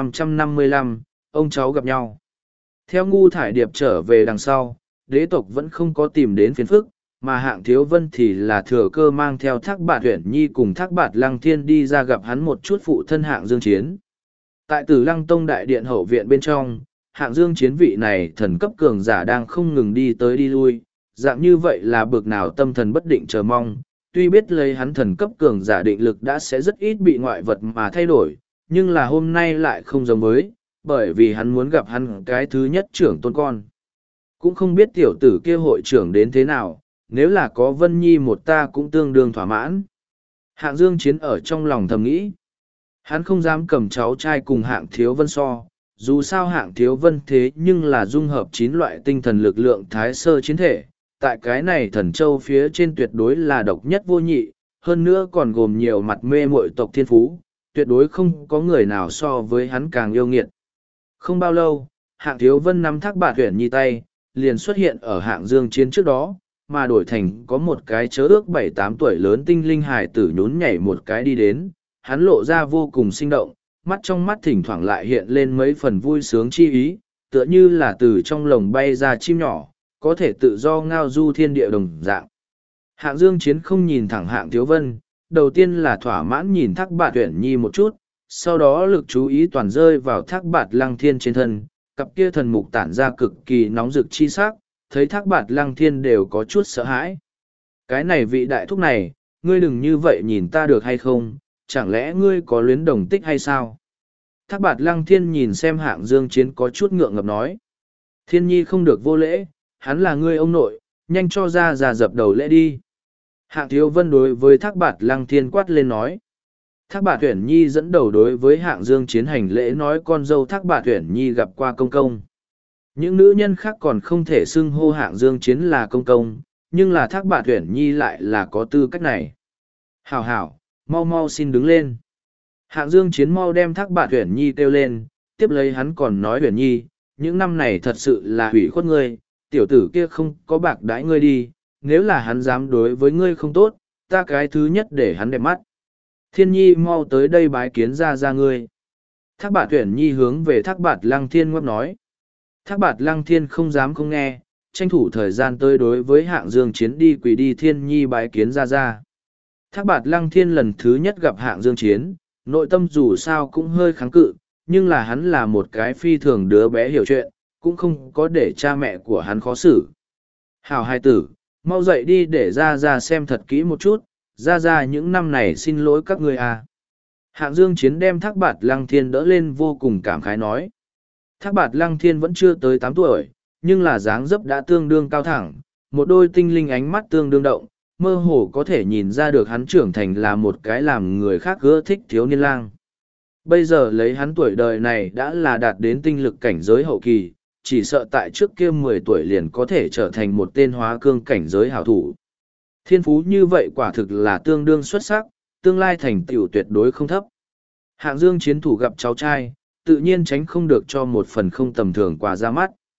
1555, ông cháu gặp nhau. Theo Ngu Thải Điệp trở về đằng sau, đế tộc vẫn không có tìm đến phiền phức, mà Hạng Thiếu Vân thì là thừa cơ mang theo Thác Bạt Uyển Nhi cùng Thác Bạt Lăng Thiên đi ra gặp hắn một chút phụ thân Hạng Dương Chiến. Tại Tử Lăng Tông đại điện hậu viện bên trong, Hạng Dương Chiến vị này thần cấp cường giả đang không ngừng đi tới đi lui, dạng như vậy là bực nào tâm thần bất định chờ mong, tuy biết lấy hắn thần cấp cường giả định lực đã sẽ rất ít bị ngoại vật mà thay đổi, nhưng là hôm nay lại không giống với, bởi vì hắn muốn gặp hắn cái thứ nhất trưởng tôn con. Cũng không biết tiểu tử kia hội trưởng đến thế nào, nếu là có Vân Nhi một ta cũng tương đương thỏa mãn. Hạng Dương Chiến ở trong lòng thầm nghĩ. Hắn không dám cầm cháu trai cùng Hạng Thiếu Vân so, dù sao Hạng Thiếu Vân thế nhưng là dung hợp 9 loại tinh thần lực lượng thái sơ chiến thể. Tại cái này thần châu phía trên tuyệt đối là độc nhất vô nhị, hơn nữa còn gồm nhiều mặt mê muội tộc thiên phú, tuyệt đối không có người nào so với hắn càng yêu nghiệt. Không bao lâu, Hạng Thiếu Vân nắm Thác Bạt Uyển Nhi tay, liền xuất hiện ở Hạng Dương Chiến trước đó, mà đổi thành có một cái chớ ước 7-8 tuổi lớn tinh linh hài tử nhún nhảy một cái đi đến, hắn lộ ra vô cùng sinh động, mắt trong mắt thỉnh thoảng lại hiện lên mấy phần vui sướng chi ý, tựa như là từ trong lồng bay ra chim nhỏ, có thể tự do ngao du thiên địa đồng dạng. Hạng Dương Chiến không nhìn thẳng Hạng Thiếu Vân, đầu tiên là thỏa mãn nhìn Thác Bạt Uyển Nhi một chút, sau đó lực chú ý toàn rơi vào Thác Bạt Lăng Thiên trên thân, cặp kia thần mục tản ra cực kỳ nóng rực chi sắc, thấy Thác Bạt Lăng Thiên đều có chút sợ hãi. Cái này vị đại thúc này, ngươi đừng như vậy nhìn ta được hay không, chẳng lẽ ngươi có luyến đồng tích hay sao? Thác Bạt Lăng Thiên nhìn xem Hạng Dương Chiến có chút ngượng ngập nói. Thiên Nhi không được vô lễ, hắn là ngươi ông nội, nhanh cho ra dập đầu lễ đi. Hạng Thiếu Vân đối với Thác Bạt Lăng Thiên quát lên nói. Thác Bạt Uyển Nhi dẫn đầu đối với Hạng Dương Chiến hành lễ nói con dâu Thác Bạt Uyển Nhi gặp qua công công. Những nữ nhân khác còn không thể xưng hô Hạng Dương Chiến là công công, nhưng là Thác Bạt Uyển Nhi lại là có tư cách này. Hảo hảo, mau mau xin đứng lên. Hạng Dương Chiến mau đem Thác Bạt Uyển Nhi kêu lên, tiếp lấy hắn còn nói Uyển Nhi, những năm này thật sự là hủy khuất ngươi, tiểu tử kia không có bạc đãi ngươi đi, nếu là hắn dám đối với ngươi không tốt, ta cái thứ nhất để hắn đẹp mắt. Thiên Nhi mau tới đây bái kiến ra ngươi. Thác Bạt Uyển Nhi hướng về Thác Bạt Lăng Thiên ngoắc nói. Thác Bạt Lăng Thiên không dám không nghe, tranh thủ thời gian tới đối với Hạng Dương Chiến đi quỳ đi Thiên Nhi bái kiến ra. Thác Bạt Lăng Thiên lần thứ nhất gặp Hạng Dương Chiến, nội tâm dù sao cũng hơi kháng cự, nhưng là hắn là một cái phi thường đứa bé hiểu chuyện, cũng không có để cha mẹ của hắn khó xử. Hảo hai tử, mau dậy đi để ra xem thật kỹ một chút, ra những năm này xin lỗi các ngươi à. Hạng Dương Chiến đem Thác Bạt Lăng Thiên đỡ lên vô cùng cảm khái nói. Thác Bạt Lăng Thiên vẫn chưa tới 8 tuổi, nhưng là dáng dấp đã tương đương cao thẳng, một đôi tinh linh ánh mắt tương đương động, mơ hồ có thể nhìn ra được hắn trưởng thành là một cái làm người khác ưa thích thiếu niên lang. Bây giờ lấy hắn tuổi đời này đã là đạt đến tinh lực cảnh giới hậu kỳ, chỉ sợ tại trước kia 10 tuổi liền có thể trở thành một tên hóa cương cảnh giới hảo thủ. Thiên phú như vậy quả thực là tương đương xuất sắc, tương lai thành tựu tuyệt đối không thấp. Hạng Dương Chiến thủ gặp cháu trai, tự nhiên tránh không được cho một phần không tầm thường quà ra mắt.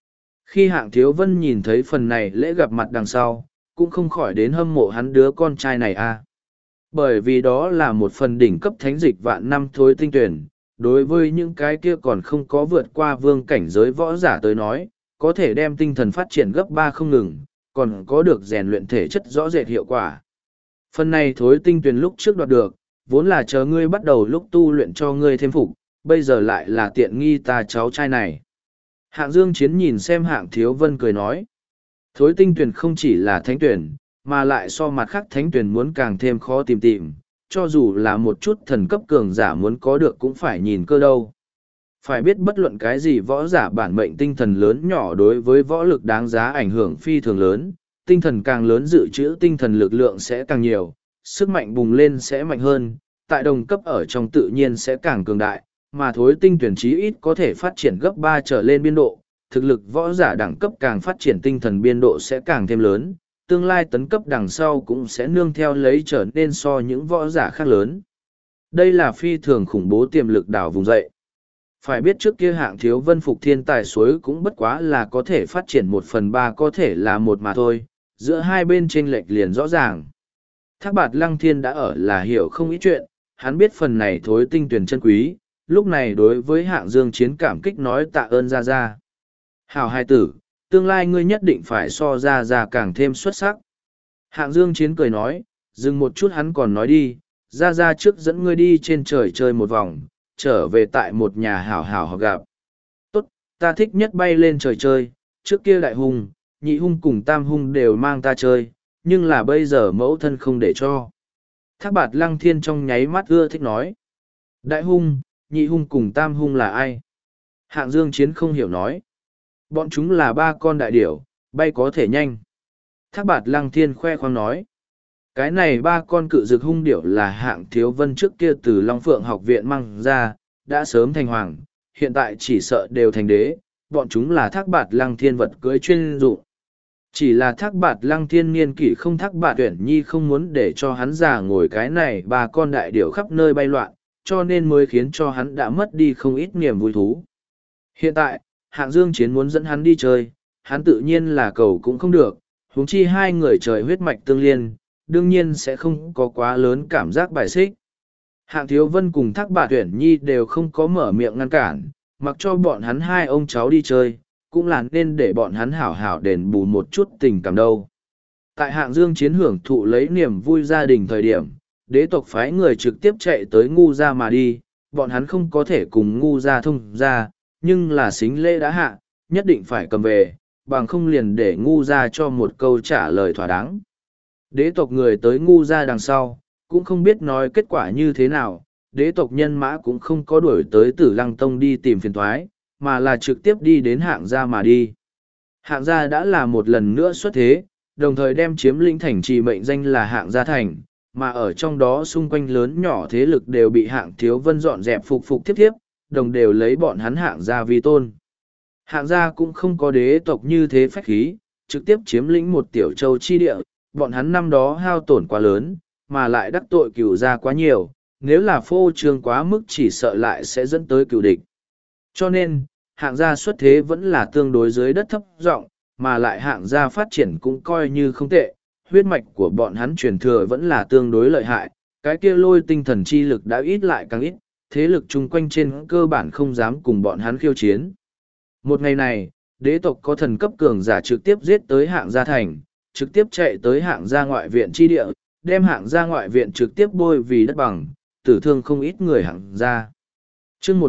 Khi Hạng Thiếu Vân nhìn thấy phần này lễ gặp mặt đằng sau, cũng không khỏi đến hâm mộ hắn đứa con trai này à. Bởi vì đó là một phần đỉnh cấp thánh dịch vạn năm thối tinh tuyển, đối với những cái kia còn không có vượt qua vương cảnh giới võ giả tới nói, có thể đem tinh thần phát triển gấp 3 không ngừng, còn có được rèn luyện thể chất rõ rệt hiệu quả. Phần này thối tinh tuyển lúc trước đoạt được, vốn là chờ ngươi bắt đầu lúc tu luyện cho ngươi thêm phục, bây giờ lại là tiện nghi ta cháu trai này. Hạng Dương Chiến nhìn xem Hạng Thiếu Vân cười nói, thối tinh tuyển không chỉ là thánh tuyển, mà lại so mặt khác thánh tuyển muốn càng thêm khó tìm tìm, cho dù là một chút thần cấp cường giả muốn có được cũng phải nhìn cơ đâu. Phải biết bất luận cái gì võ giả bản mệnh tinh thần lớn nhỏ đối với võ lực đáng giá ảnh hưởng phi thường lớn, tinh thần càng lớn dự trữ tinh thần lực lượng sẽ càng nhiều, sức mạnh bùng lên sẽ mạnh hơn, tại đồng cấp ở trong tự nhiên sẽ càng cường đại, mà thối tinh tuyển chí ít có thể phát triển gấp 3 trở lên biên độ, thực lực võ giả đẳng cấp càng phát triển tinh thần biên độ sẽ càng thêm lớn, tương lai tấn cấp đằng sau cũng sẽ nương theo lấy trở nên so những võ giả khác lớn. Đây là phi thường khủng bố tiềm lực đảo vùng dậy. Phải biết trước kia Hạng Thiếu Vân phục thiên tài suối cũng bất quá là có thể phát triển 1/3 có thể là một mà thôi, giữa hai bên chênh lệch liền rõ ràng. Thác Bạt Lăng Thiên đã ở là hiểu không ít chuyện, hắn biết phần này thối tinh tuyển chân quý, lúc này đối với Hạng Dương Chiến cảm kích nói tạ ơn Gia Gia. Hảo hai tử, tương lai ngươi nhất định phải so Gia Gia càng thêm xuất sắc. Hạng Dương Chiến cười nói, dừng một chút hắn còn nói đi, Gia Gia trước dẫn ngươi đi trên trời chơi một vòng, trở về tại một nhà hảo hảo họ gặp. Tốt, ta thích nhất bay lên trời chơi, trước kia đại hung, nhị hung cùng tam hung đều mang ta chơi, nhưng là bây giờ mẫu thân không để cho. Thác Bạt Lăng Thiên trong nháy mắt ưa thích nói. Đại hung, nhị hung cùng tam hung là ai? Hạng Dương Chiến không hiểu nói. Bọn chúng là 3 con đại điểu, bay có thể nhanh. Thác Bạt Lăng Thiên khoe khoang nói. Cái này 3 con cự dực hung điểu là Hạng Thiếu Vân trước kia từ Long Phượng học viện mang ra, đã sớm thành hoàng, hiện tại chỉ sợ đều thành đế, bọn chúng là Thác Bạt Lăng Thiên vật cưới chuyên dụng. Chỉ là Thác Bạt Lăng Thiên niên kỷ không Thác Bạt Tuyển Nhi không muốn để cho hắn già ngồi cái này 3 con đại điểu khắp nơi bay loạn, cho nên mới khiến cho hắn đã mất đi không ít niềm vui thú. Hiện tại, Hạng Dương Chiến muốn dẫn hắn đi chơi, hắn tự nhiên là cầu cũng không được, huống chi hai người trời huyết mạch tương liên, đương nhiên sẽ không có quá lớn cảm giác bài xích. Hạng Thiếu Vân cùng Thác Bạt Tuyển Nhi đều không có mở miệng ngăn cản, mặc cho bọn hắn hai ông cháu đi chơi, cũng là nên để bọn hắn hảo hảo đền bù một chút tình cảm đâu. Tại Hạng Dương Chiến hưởng thụ lấy niềm vui gia đình thời điểm, đế tộc phái người trực tiếp chạy tới Ngu Gia mà đi, bọn hắn không có thể cùng Ngu Gia thông ra, nhưng là xính lễ đã hạ, nhất định phải cầm về, bằng không liền để Ngu Gia cho một câu trả lời thỏa đáng. Đế tộc người tới Ngu Gia đằng sau, cũng không biết nói kết quả như thế nào, đế tộc nhân mã cũng không có đuổi tới Tử Lăng Tông đi tìm phiền thoái, mà là trực tiếp đi đến Hạng Gia mà đi. Hạng Gia đã là một lần nữa xuất thế, đồng thời đem chiếm lĩnh thành trì mệnh danh là Hạng Gia Thành, mà ở trong đó xung quanh lớn nhỏ thế lực đều bị Hạng Thiếu Vân dọn dẹp phục phục tiếp tiếp, đồng đều lấy bọn hắn Hạng Gia vi tôn. Hạng Gia cũng không có đế tộc như thế phách khí, trực tiếp chiếm lĩnh một tiểu châu chi địa, bọn hắn năm đó hao tổn quá lớn, mà lại đắc tội cửu gia quá nhiều, nếu là phô trương quá mức chỉ sợ lại sẽ dẫn tới cửu địch. Cho nên, Hạng Gia xuất thế vẫn là tương đối dưới đất thấp rộng, mà lại Hạng Gia phát triển cũng coi như không tệ, huyết mạch của bọn hắn truyền thừa vẫn là tương đối lợi hại, cái kia lôi tinh thần chi lực đã ít lại càng ít, thế lực chung quanh trên cơ bản không dám cùng bọn hắn khiêu chiến. Một ngày này, đế tộc có thần cấp cường giả trực tiếp giết tới Hạng Gia Thành, trực tiếp chạy tới Hạng Gia ngoại viện chi địa, đem Hạng Gia ngoại viện trực tiếp bôi vì đất bằng, tử thương không ít người Hạng Gia. Chương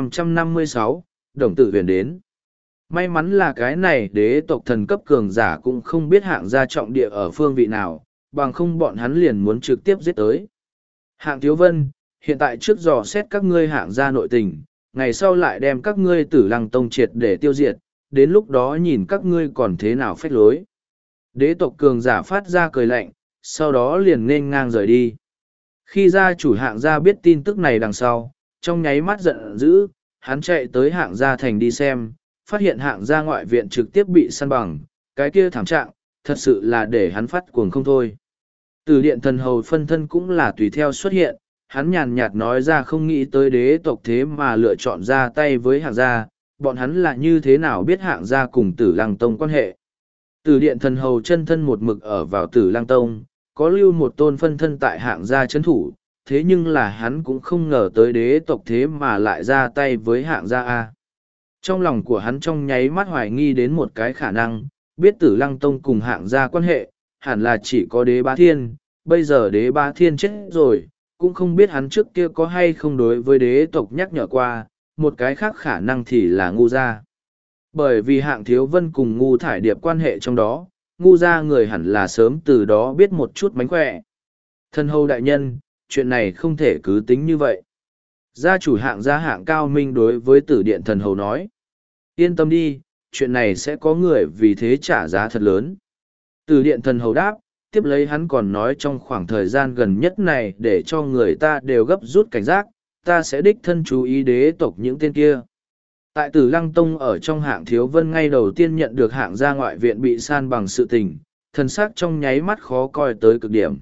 1556, Đồng Tử Huyền đến. May mắn là cái này đế tộc thần cấp cường giả cũng không biết Hạng Gia trọng địa ở phương vị nào, bằng không bọn hắn liền muốn trực tiếp giết tới. Hạng Thiếu Vân, hiện tại trước dò xét các ngươi Hạng Gia nội tình, ngày sau lại đem các ngươi Tử Lăng Tông triệt để tiêu diệt, đến lúc đó nhìn các ngươi còn thế nào phách lối. Đế tộc cường giả phát ra cười lạnh, sau đó liền nên ngang rời đi. Khi gia chủ Hạng Gia biết tin tức này đằng sau, trong nháy mắt giận dữ, hắn chạy tới Hạng Gia Thành đi xem, phát hiện Hạng Gia ngoại viện trực tiếp bị săn bằng, cái kia thảm trạng, thật sự là để hắn phát cuồng không thôi. Từ điện thần hầu phân thân cũng là tùy theo xuất hiện, hắn nhàn nhạt nói ra không nghĩ tới đế tộc thế mà lựa chọn ra tay với Hạng Gia, bọn hắn là như thế nào biết hạng gia cùng Tử Lăng Tông quan hệ. Tử điện thần hầu chân thân một mực ở vào Tử Lăng Tông, có lưu một tôn phân thân tại hạng gia chấn thủ, thế nhưng là hắn cũng không ngờ tới đế tộc thế mà lại ra tay với hạng gia A. Trong lòng của hắn trong nháy mắt hoài nghi đến một cái khả năng, biết Tử Lăng Tông cùng hạng gia quan hệ, hẳn là chỉ có đế bá thiên, bây giờ đế bá thiên chết rồi, cũng không biết hắn trước kia có hay không đối với đế tộc nhắc nhở qua, một cái khác khả năng thì là ngu gia. Bởi vì hạng thiếu vân cùng ngu thải điệp quan hệ trong đó, ngu gia người hẳn là sớm từ đó biết một chút mánh khỏe. Thân hầu đại nhân, chuyện này không thể cứ tính như vậy. Gia chủ hạng gia hạng cao minh đối với tử điện thần hầu nói. Yên tâm đi, chuyện này sẽ có người vì thế trả giá thật lớn. Tử điện thần hầu đáp, tiếp lấy hắn còn nói trong khoảng thời gian gần nhất này để cho người ta đều gấp rút cảnh giác, ta sẽ đích thân chú ý đế tộc những tên kia. Tại Tử Lăng Tông ở trong hạng thiếu vân ngay đầu tiên nhận được hạng gia ngoại viện bị san bằng sự tình, thần sắc trong nháy mắt khó coi tới cực điểm.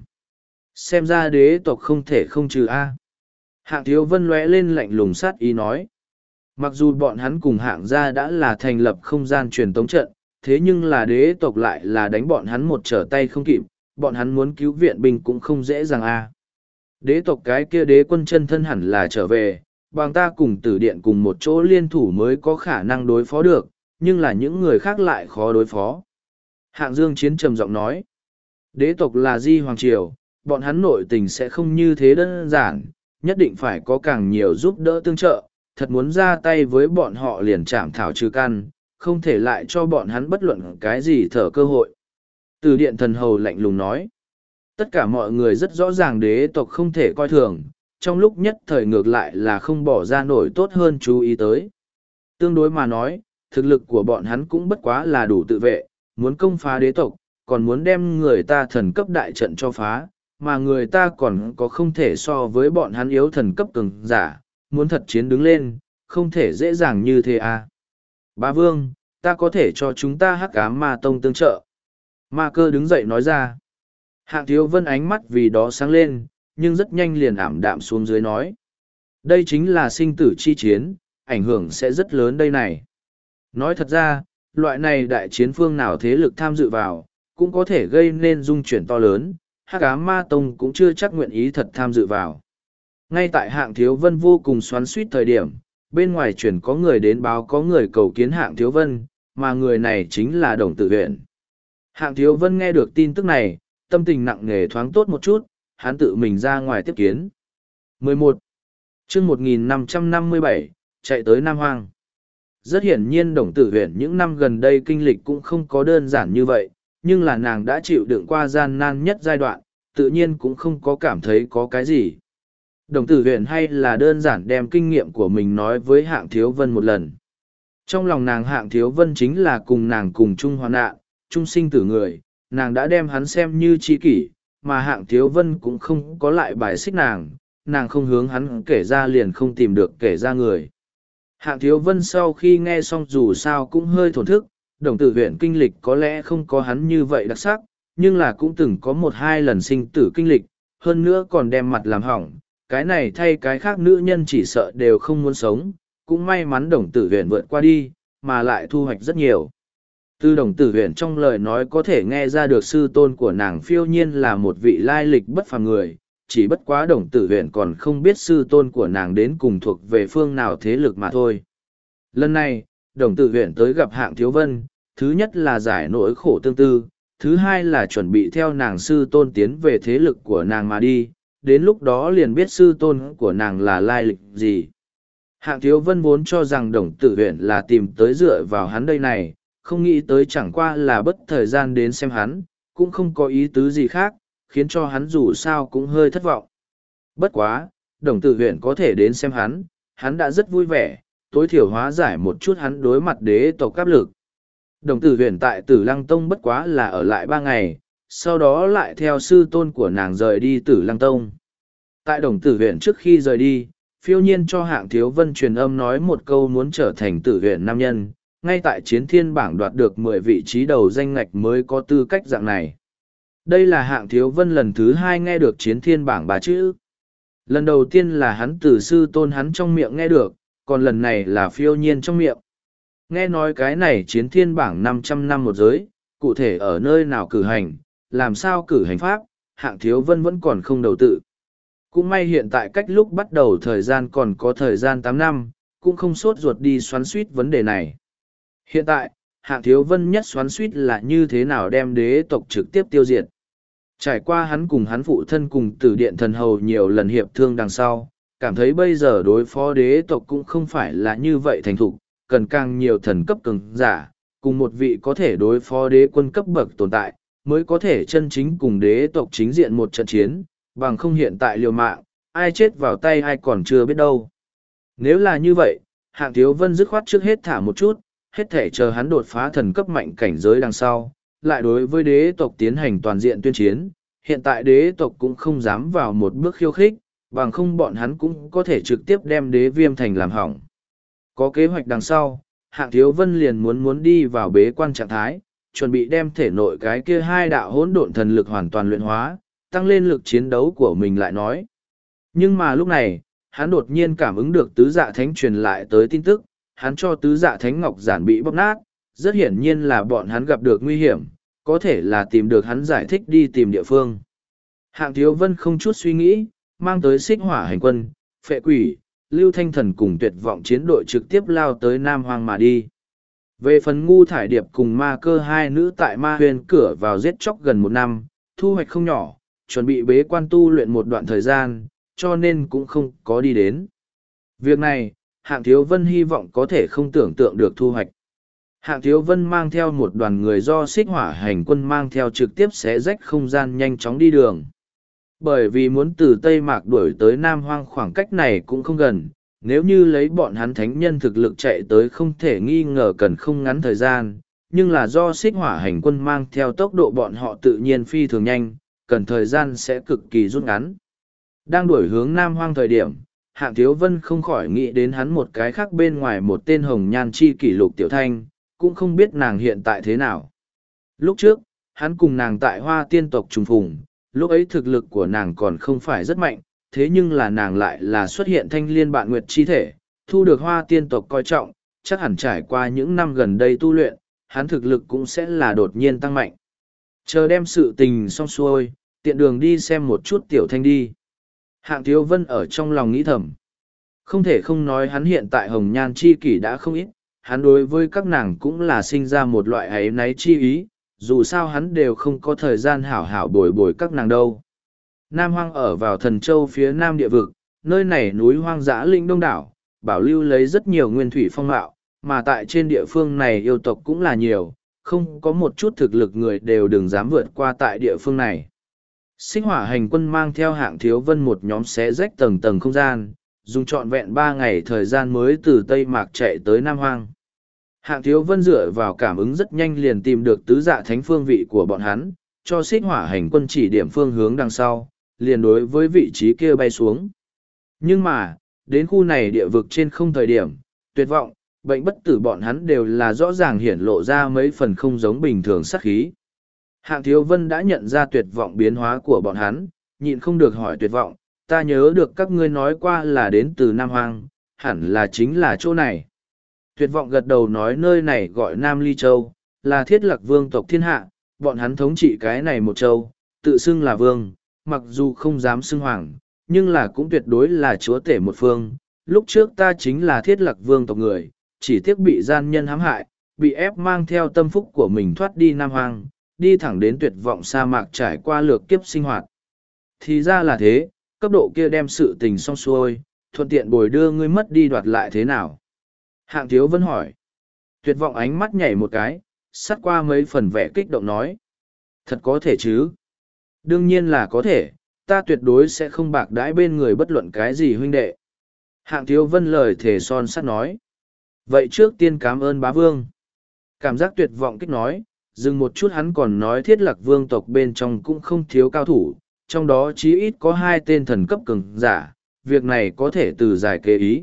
Xem ra đế tộc không thể không trừ A. Hạng thiếu vân lóe lên lạnh lùng sát ý nói. Mặc dù bọn hắn cùng hạng gia đã là thành lập không gian truyền tống trận, thế nhưng là đế tộc lại là đánh bọn hắn một trở tay không kịp, bọn hắn muốn cứu viện binh cũng không dễ dàng A. Đế tộc cái kia đế quân chân thân hẳn là trở về, bằng ta cùng tử điện cùng một chỗ liên thủ mới có khả năng đối phó được, nhưng là những người khác lại khó đối phó. Hạng Dương Chiến trầm giọng nói, đế tộc là Di Hoàng Triều, bọn hắn nội tình sẽ không như thế đơn giản, nhất định phải có càng nhiều giúp đỡ tương trợ, thật muốn ra tay với bọn họ liền chảm thảo trừ căn, không thể lại cho bọn hắn bất luận cái gì thở cơ hội. Tử điện thần hầu lạnh lùng nói, tất cả mọi người rất rõ ràng đế tộc không thể coi thường, trong lúc nhất thời ngược lại là không bỏ ra nổi tốt hơn chú ý tới. Tương đối mà nói, thực lực của bọn hắn cũng bất quá là đủ tự vệ, muốn công phá đế tộc, còn muốn đem người ta thần cấp đại trận cho phá, mà người ta còn có không thể so với bọn hắn yếu thần cấp cường giả, muốn thật chiến đứng lên, không thể dễ dàng như thế à. Bá Vương, ta có thể cho chúng ta Hắc Ám Ma Tông tương trợ. Ma Cơ đứng dậy nói ra. Hạng thiếu vân ánh mắt vì đó sáng lên, nhưng rất nhanh liền ảm đạm xuống dưới nói. Đây chính là sinh tử chi chiến, ảnh hưởng sẽ rất lớn đây này. Nói thật ra, loại này đại chiến phương nào thế lực tham dự vào, cũng có thể gây nên dung chuyển to lớn, Hắc Ám Ma Tông cũng chưa chắc nguyện ý thật tham dự vào. Ngay tại hạng thiếu vân vô cùng xoắn suýt thời điểm, bên ngoài chuyển có người đến báo có người cầu kiến hạng thiếu vân, mà người này chính là Đồng Tử Huyện. Hạng thiếu vân nghe được tin tức này, tâm tình nặng nề thoáng tốt một chút, hắn tự mình ra ngoài tiếp kiến. 11. chương 1557, chạy tới Nam Hoang. Rất hiển nhiên Đồng Tử Huyện những năm gần đây kinh lịch cũng không có đơn giản như vậy, nhưng là nàng đã chịu đựng qua gian nan nhất giai đoạn, tự nhiên cũng không có cảm thấy có cái gì. Đồng Tử Huyện hay là đơn giản đem kinh nghiệm của mình nói với hạng thiếu vân một lần. Trong lòng nàng hạng thiếu vân chính là cùng nàng cùng chung hoạn nạn, chung sinh tử người, nàng đã đem hắn xem như tri kỷ, mà hạng thiếu vân cũng không có lại bài xích nàng không hướng hắn kể ra liền không tìm được kể ra người. Hạng thiếu vân sau khi nghe xong dù sao cũng hơi thổn thức, Đồng Tử Huyện kinh lịch có lẽ không có hắn như vậy đặc sắc, nhưng là cũng từng có một hai lần sinh tử kinh lịch, hơn nữa còn đem mặt làm hỏng, cái này thay cái khác nữ nhân chỉ sợ đều không muốn sống, cũng may mắn Đồng Tử Huyện vượt qua đi, mà lại thu hoạch rất nhiều. Từ Đồng Tử Huyện trong lời nói có thể nghe ra được sư tôn của nàng phiêu nhiên là một vị lai lịch bất phàm người, chỉ bất quá Đồng Tử Huyện còn không biết sư tôn của nàng đến cùng thuộc về phương nào thế lực mà thôi. Lần này, Đồng Tử Huyện tới gặp hạng thiếu vân, thứ nhất là giải nỗi khổ tương tư, thứ hai là chuẩn bị theo nàng sư tôn tiến về thế lực của nàng mà đi, đến lúc đó liền biết sư tôn của nàng là lai lịch gì. Hạng thiếu vân vốn cho rằng Đồng Tử Huyện là tìm tới dựa vào hắn đây này, không nghĩ tới chẳng qua là bất thời gian đến xem hắn, cũng không có ý tứ gì khác, khiến cho hắn dù sao cũng hơi thất vọng. Bất quá, Đồng Tử Huyện có thể đến xem hắn đã rất vui vẻ, tối thiểu hóa giải một chút hắn đối mặt đế tộc áp lực. Đồng Tử Huyện tại Tử Lăng Tông bất quá là ở lại 3 ngày, sau đó lại theo sư tôn của nàng rời đi Tử Lăng Tông. Tại Đồng Tử Huyện trước khi rời đi, phiêu nhiên cho hạng thiếu vân truyền âm nói một câu muốn trở thành Tử Huyện nam nhân, ngay tại chiến thiên bảng đoạt được 10 vị trí đầu danh ngạch mới có tư cách dạng này. Đây là hạng thiếu vân lần thứ 2 nghe được chiến thiên bảng 3 chữ. Lần đầu tiên là hắn từ sư tôn hắn trong miệng nghe được, còn lần này là phiêu nhiên trong miệng. Nghe nói cái này chiến thiên bảng 500 năm một giới, cụ thể ở nơi nào cử hành, làm sao cử hành pháp, Hạng Thiếu Vân vẫn còn không đầu tự. Cũng may hiện tại cách lúc bắt đầu thời gian còn có thời gian 8 năm, cũng không sốt ruột đi xoắn suýt vấn đề này. Hiện tại, Hạng Thiếu Vân nhất xoắn suýt là như thế nào đem đế tộc trực tiếp tiêu diệt. Trải qua hắn cùng hắn phụ thân cùng tử điện thần hầu nhiều lần hiệp thương đằng sau, cảm thấy bây giờ đối phó đế tộc cũng không phải là như vậy thành thục, cần càng nhiều thần cấp cường giả, cùng một vị có thể đối phó đế quân cấp bậc tồn tại, mới có thể chân chính cùng đế tộc chính diện một trận chiến, bằng không hiện tại liều mạng, ai chết vào tay ai còn chưa biết đâu. Nếu là như vậy, Hạng Thiếu Vân dứt khoát trước hết thả một chút, hết thể chờ hắn đột phá thần cấp mạnh cảnh giới đằng sau, lại đối với đế tộc tiến hành toàn diện tuyên chiến. Hiện tại đế tộc cũng không dám vào một bước khiêu khích, bằng không bọn hắn cũng có thể trực tiếp đem đế viêm thành làm hỏng. Có kế hoạch đằng sau, Hạng Thiếu Vân liền muốn đi vào bế quan trạng thái, chuẩn bị đem thể nội cái kia hai đạo hỗn độn thần lực hoàn toàn luyện hóa, tăng lên lực chiến đấu của mình lại nói. Nhưng mà lúc này, hắn đột nhiên cảm ứng được tứ dạ thánh truyền lại tới tin tức, hắn cho tứ dạ thánh ngọc giản bị bóp nát, rất hiển nhiên là bọn hắn gặp được nguy hiểm, có thể là tìm được hắn giải thích đi tìm địa phương. Hạng Thiếu Vân không chút suy nghĩ, mang tới xích hỏa hành quân, phệ quỷ, lưu thanh thần cùng tuyệt vọng chiến đội trực tiếp lao tới Nam Hoang mà đi. Về phần ngu thải điệp cùng ma cơ hai nữ tại ma huyền cửa vào giết chóc gần một năm, thu hoạch không nhỏ, chuẩn bị bế quan tu luyện một đoạn thời gian, cho nên cũng không có đi đến. Việc này, Hạng Thiếu Vân hy vọng có thể không tưởng tượng được thu hoạch. Hạng Thiếu Vân mang theo một đoàn người do xích hỏa hành quân mang theo trực tiếp xé rách không gian nhanh chóng đi đường. Bởi vì muốn từ Tây Mạc đuổi tới Nam Hoang khoảng cách này cũng không gần, nếu như lấy bọn hắn thánh nhân thực lực chạy tới không thể nghi ngờ cần không ngắn thời gian, nhưng là do xích hỏa hành quân mang theo tốc độ bọn họ tự nhiên phi thường nhanh, cần thời gian sẽ cực kỳ rút ngắn. Đang đuổi hướng Nam Hoang thời điểm, Hạng Thiếu Vân không khỏi nghĩ đến hắn một cái khác bên ngoài một tên hồng nhan chi kỷ Lục Tiểu Thanh, cũng không biết nàng hiện tại thế nào. Lúc trước, hắn cùng nàng tại Hoa Tiên tộc trùng phùng, lúc ấy thực lực của nàng còn không phải rất mạnh, thế nhưng là nàng lại là xuất hiện thanh liên bạn nguyệt chi thể, thu được Hoa Tiên tộc coi trọng, chắc hẳn trải qua những năm gần đây tu luyện, hắn thực lực cũng sẽ là đột nhiên tăng mạnh. Chờ đem sự tình xong xuôi, tiện đường đi xem một chút Tiểu Thanh đi. Hạng Thiếu Vân ở trong lòng nghĩ thầm. Không thể không nói hắn hiện tại hồng nhan chi kỷ đã không ít, hắn đối với các nàng cũng là sinh ra một loại áy náy chi ý, dù sao hắn đều không có thời gian hảo hảo bồi bồi các nàng đâu. Nam Hoang ở vào Thần Châu phía nam địa vực, nơi này núi hoang dã linh đông đảo, bảo lưu lấy rất nhiều nguyên thủy phong mạo, mà tại trên địa phương này yêu tộc cũng là nhiều, không có một chút thực lực người đều đừng dám vượt qua tại địa phương này. Xích hỏa hành quân mang theo Hạng Thiếu Vân một nhóm xé rách tầng tầng không gian, dùng trọn vẹn 3 ngày thời gian mới từ Tây Mạc chạy tới Nam Hoang. Hạng Thiếu Vân dựa vào cảm ứng rất nhanh liền tìm được tứ dạ thánh phương vị của bọn hắn, cho xích hỏa hành quân chỉ điểm phương hướng đằng sau, liền đối với vị trí kia bay xuống. Nhưng mà, đến khu này địa vực trên không thời điểm, tuyệt vọng, bệnh bất tử bọn hắn đều là rõ ràng hiển lộ ra mấy phần không giống bình thường sát khí. Hạng Thiếu Vân đã nhận ra tuyệt vọng biến hóa của bọn hắn, nhịn không được hỏi tuyệt vọng, ta nhớ được các ngươi nói qua là đến từ Nam Hoang, hẳn là chính là chỗ này. Tuyệt vọng gật đầu nói nơi này gọi Nam Ly Châu, là thiết lạc vương tộc thiên hạ, bọn hắn thống trị cái này một châu, tự xưng là vương, mặc dù không dám xưng hoàng, nhưng là cũng tuyệt đối là chúa tể một phương. Lúc trước ta chính là thiết lạc vương tộc người, chỉ tiếc bị gian nhân hãm hại, bị ép mang theo tâm phúc của mình thoát đi Nam Hoang, đi thẳng đến tuyệt vọng sa mạc trải qua lược kiếp sinh hoạt. Thì ra là thế, cấp độ kia đem sự tình xong xuôi, thuận tiện bồi đưa ngươi mất đi đoạt lại thế nào. Hạng Thiếu Vân hỏi. Tuyệt vọng ánh mắt nhảy một cái, sát qua mấy phần vẻ kích động nói. Thật có thể chứ? Đương nhiên là có thể, ta tuyệt đối sẽ không bạc đãi bên người bất luận cái gì huynh đệ. Hạng Thiếu Vân lời thề son sắt nói. Vậy trước tiên cảm ơn bá vương. Cảm giác tuyệt vọng kích nói, dừng một chút hắn còn nói thiết lạc vương tộc bên trong cũng không thiếu cao thủ, trong đó chí ít có 2 tên thần cấp cường giả, việc này có thể từ giải kế ý.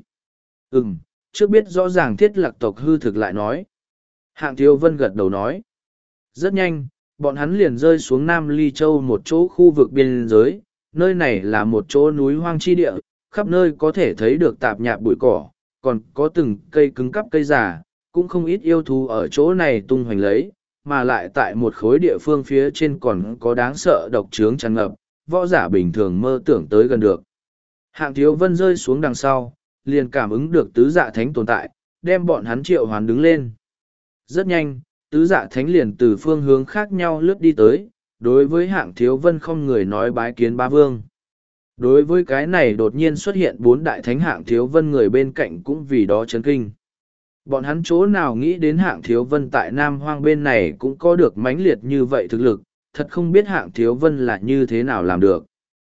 Trước biết rõ ràng thiết lạc tộc hư thực lại nói. Hạng Thiếu Vân gật đầu nói. Rất nhanh, bọn hắn liền rơi xuống Nam Ly Châu một chỗ khu vực biên giới, nơi này là một chỗ núi hoang chi địa, khắp nơi có thể thấy được tạp nhạp bụi cỏ, còn có từng cây cứng cắp cây già, cũng không ít yêu thú ở chỗ này tung hoành lấy, mà lại tại một khối địa phương phía trên còn có đáng sợ độc trướng tràn ngập, võ giả bình thường mơ tưởng tới gần được. Hạng Thiếu Vân rơi xuống đằng sau, liền cảm ứng được tứ dạ thánh tồn tại, đem bọn hắn triệu hoán đứng lên. Rất nhanh, tứ dạ thánh liền từ phương hướng khác nhau lướt đi tới, đối với Hạng Thiếu Vân không người nói bái kiến bá vương. Đối với cái này đột nhiên xuất hiện bốn đại thánh Hạng Thiếu Vân người bên cạnh cũng vì đó chấn kinh. Bọn hắn chỗ nào nghĩ đến Hạng Thiếu Vân tại Nam Hoang bên này cũng có được mãnh liệt như vậy thực lực, thật không biết Hạng Thiếu Vân là như thế nào làm được.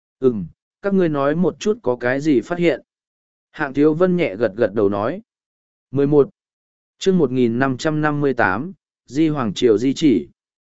Các ngươi nói một chút có cái gì phát hiện. Hạng Thiếu Vân nhẹ gật gật đầu nói. 11. chương 1558, Di Hoàng Triều Di chỉ.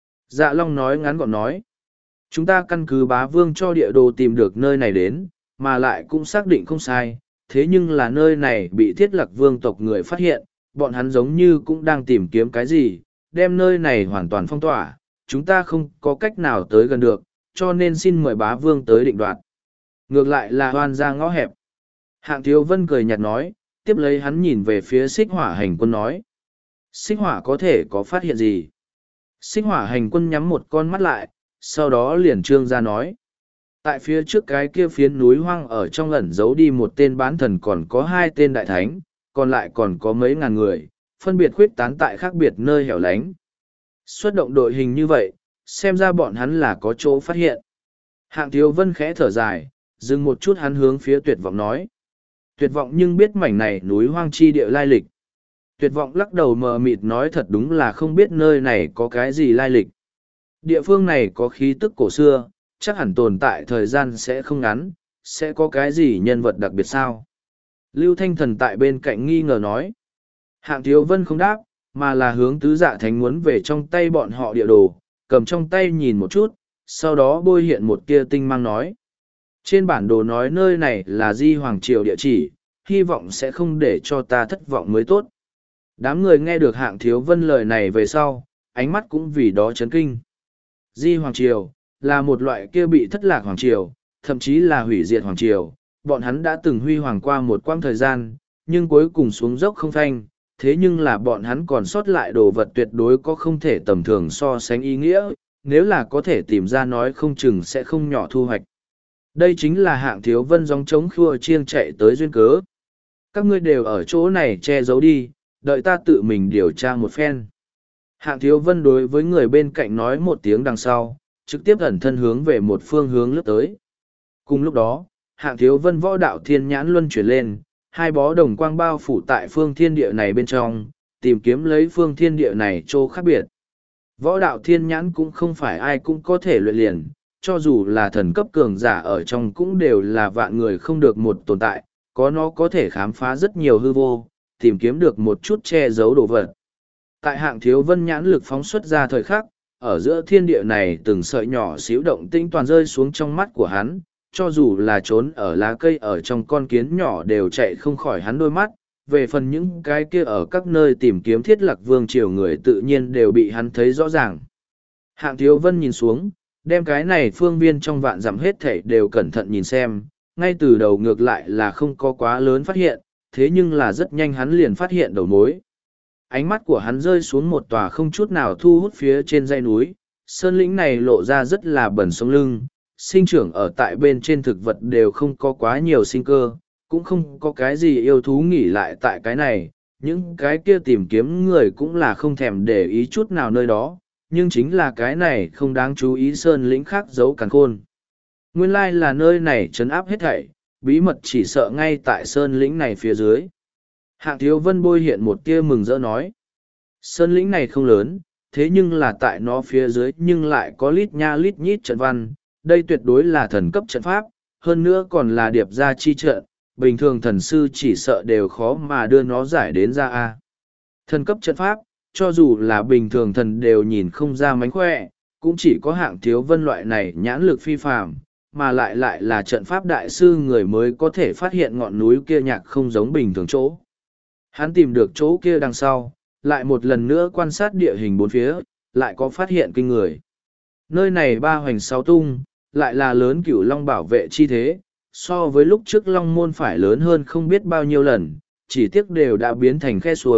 Dạ Long nói ngắn gọn nói. Chúng ta căn cứ bá vương cho địa đồ tìm được nơi này đến, mà lại cũng xác định không sai, thế nhưng là nơi này bị thiết lạc vương tộc người phát hiện, bọn hắn giống như cũng đang tìm kiếm cái gì, đem nơi này hoàn toàn phong tỏa, chúng ta không có cách nào tới gần được, cho nên xin mời bá vương tới định đoạt. Ngược lại là hoan ra ngõ hẹp. Hạng Thiếu Vân cười nhạt nói, tiếp lấy hắn nhìn về phía xích hỏa hành quân nói. Xích hỏa có thể có phát hiện gì? Xích hỏa hành quân nhắm một con mắt lại, sau đó liền trương ra nói. Tại phía trước cái kia phiến núi hoang ở trong ẩn giấu đi một tên bán thần còn có hai tên đại thánh, còn lại còn có mấy ngàn người, phân biệt khuyết tán tại khác biệt nơi hẻo lánh. Xuất động đội hình như vậy, xem ra bọn hắn là có chỗ phát hiện. Hạng Thiếu Vân khẽ thở dài, dừng một chút hắn hướng phía Tuyệt Vọng nói. Tuyệt Vọng nhưng biết mảnh này núi hoang chi địa lai lịch. Tuyệt Vọng lắc đầu mờ mịt nói thật đúng là không biết nơi này có cái gì lai lịch. Địa phương này có khí tức cổ xưa, chắc hẳn tồn tại thời gian sẽ không ngắn, sẽ có cái gì nhân vật đặc biệt sao? Lưu Thanh Thần tại bên cạnh nghi ngờ nói. Hạng Thiếu Vân không đáp, mà là hướng tứ dạ thánh muốn về trong tay bọn họ địa đồ, cầm trong tay nhìn một chút, sau đó bôi hiện một tia tinh mang nói. Trên bản đồ nói nơi này là Di Hoàng Triều địa chỉ, hy vọng sẽ không để cho ta thất vọng mới tốt. Đám người nghe được Hạng Thiếu Vân lời này về sau, ánh mắt cũng vì đó chấn kinh. Di Hoàng Triều, là một loại kia bị thất lạc Hoàng Triều, thậm chí là hủy diệt Hoàng Triều. Bọn hắn đã từng huy hoàng qua một quãng thời gian, nhưng cuối cùng xuống dốc không phanh. Thế nhưng là bọn hắn còn sót lại đồ vật tuyệt đối có không thể tầm thường so sánh ý nghĩa, nếu là có thể tìm ra nói không chừng sẽ không nhỏ thu hoạch. Đây chính là Hạng Thiếu Vân gióng trống khua chiêng chạy tới duyên cớ. Các ngươi đều ở chỗ này che giấu đi, đợi ta tự mình điều tra một phen. Hạng Thiếu Vân đối với người bên cạnh nói một tiếng đằng sau, trực tiếp ẩn thân hướng về một phương hướng lướt tới. Cùng lúc đó, Hạng Thiếu Vân võ đạo thiên nhãn luân chuyển lên, hai bó đồng quang bao phủ tại phương thiên địa này bên trong, tìm kiếm lấy phương thiên địa này chỗ khác biệt. Võ đạo thiên nhãn cũng không phải ai cũng có thể luyện liền, cho dù là thần cấp cường giả ở trong cũng đều là vạn người không được một tồn tại, có nó có thể khám phá rất nhiều hư vô, tìm kiếm được một chút che giấu đồ vật. Tại Hạng Thiếu Vân nhãn lực phóng xuất ra thời khắc, ở giữa thiên địa này từng sợi nhỏ xíu động tĩnh toàn rơi xuống trong mắt của hắn, cho dù là trốn ở lá cây ở trong con kiến nhỏ đều chạy không khỏi hắn đôi mắt, về phần những cái kia ở các nơi tìm kiếm thiết lạc vương triều người tự nhiên đều bị hắn thấy rõ ràng. Hạng Thiếu Vân nhìn xuống, đem cái này phương viên trong vạn dặm hết thảy đều cẩn thận nhìn xem, ngay từ đầu ngược lại là không có quá lớn phát hiện, thế nhưng là rất nhanh hắn liền phát hiện đầu mối. Ánh mắt của hắn rơi xuống một tòa không chút nào thu hút phía trên dãy núi, sơn lĩnh này lộ ra rất là bẩn sống lưng, sinh trưởng ở tại bên trên thực vật đều không có quá nhiều sinh cơ, cũng không có cái gì yêu thú nghỉ lại tại cái này, những cái kia tìm kiếm người cũng là không thèm để ý chút nào nơi đó, nhưng chính là cái này không đáng chú ý sơn lĩnh khác giấu càn khôn. Nguyên lai là nơi này trấn áp hết thảy, bí mật chỉ sợ ngay tại sơn lĩnh này phía dưới. Hạng Thiếu Vân bôi hiện một tia mừng rỡ nói. Sơn lĩnh này không lớn, thế nhưng là tại nó phía dưới nhưng lại có lít nha lít nhít trận văn, đây tuyệt đối là thần cấp trận pháp, hơn nữa còn là điệp gia chi trận, bình thường thần sư chỉ sợ đều khó mà đưa nó giải đến ra a. Thần cấp trận pháp, cho dù là bình thường thần đều nhìn không ra mánh khỏe, cũng chỉ có Hạng Thiếu Vân loại này nhãn lực phi phàm, mà lại là trận pháp đại sư người mới có thể phát hiện ngọn núi kia nhạc không giống bình thường chỗ. Hắn tìm được chỗ kia đằng sau, lại một lần nữa quan sát địa hình bốn phía, lại có phát hiện kinh người. Nơi này ba hoành sáu tung, lại là lớn Cửu Long bảo vệ chi thế, so với lúc trước Long Môn phải lớn hơn không biết bao nhiêu lần, chỉ tiếc đều đã biến thành khe suối,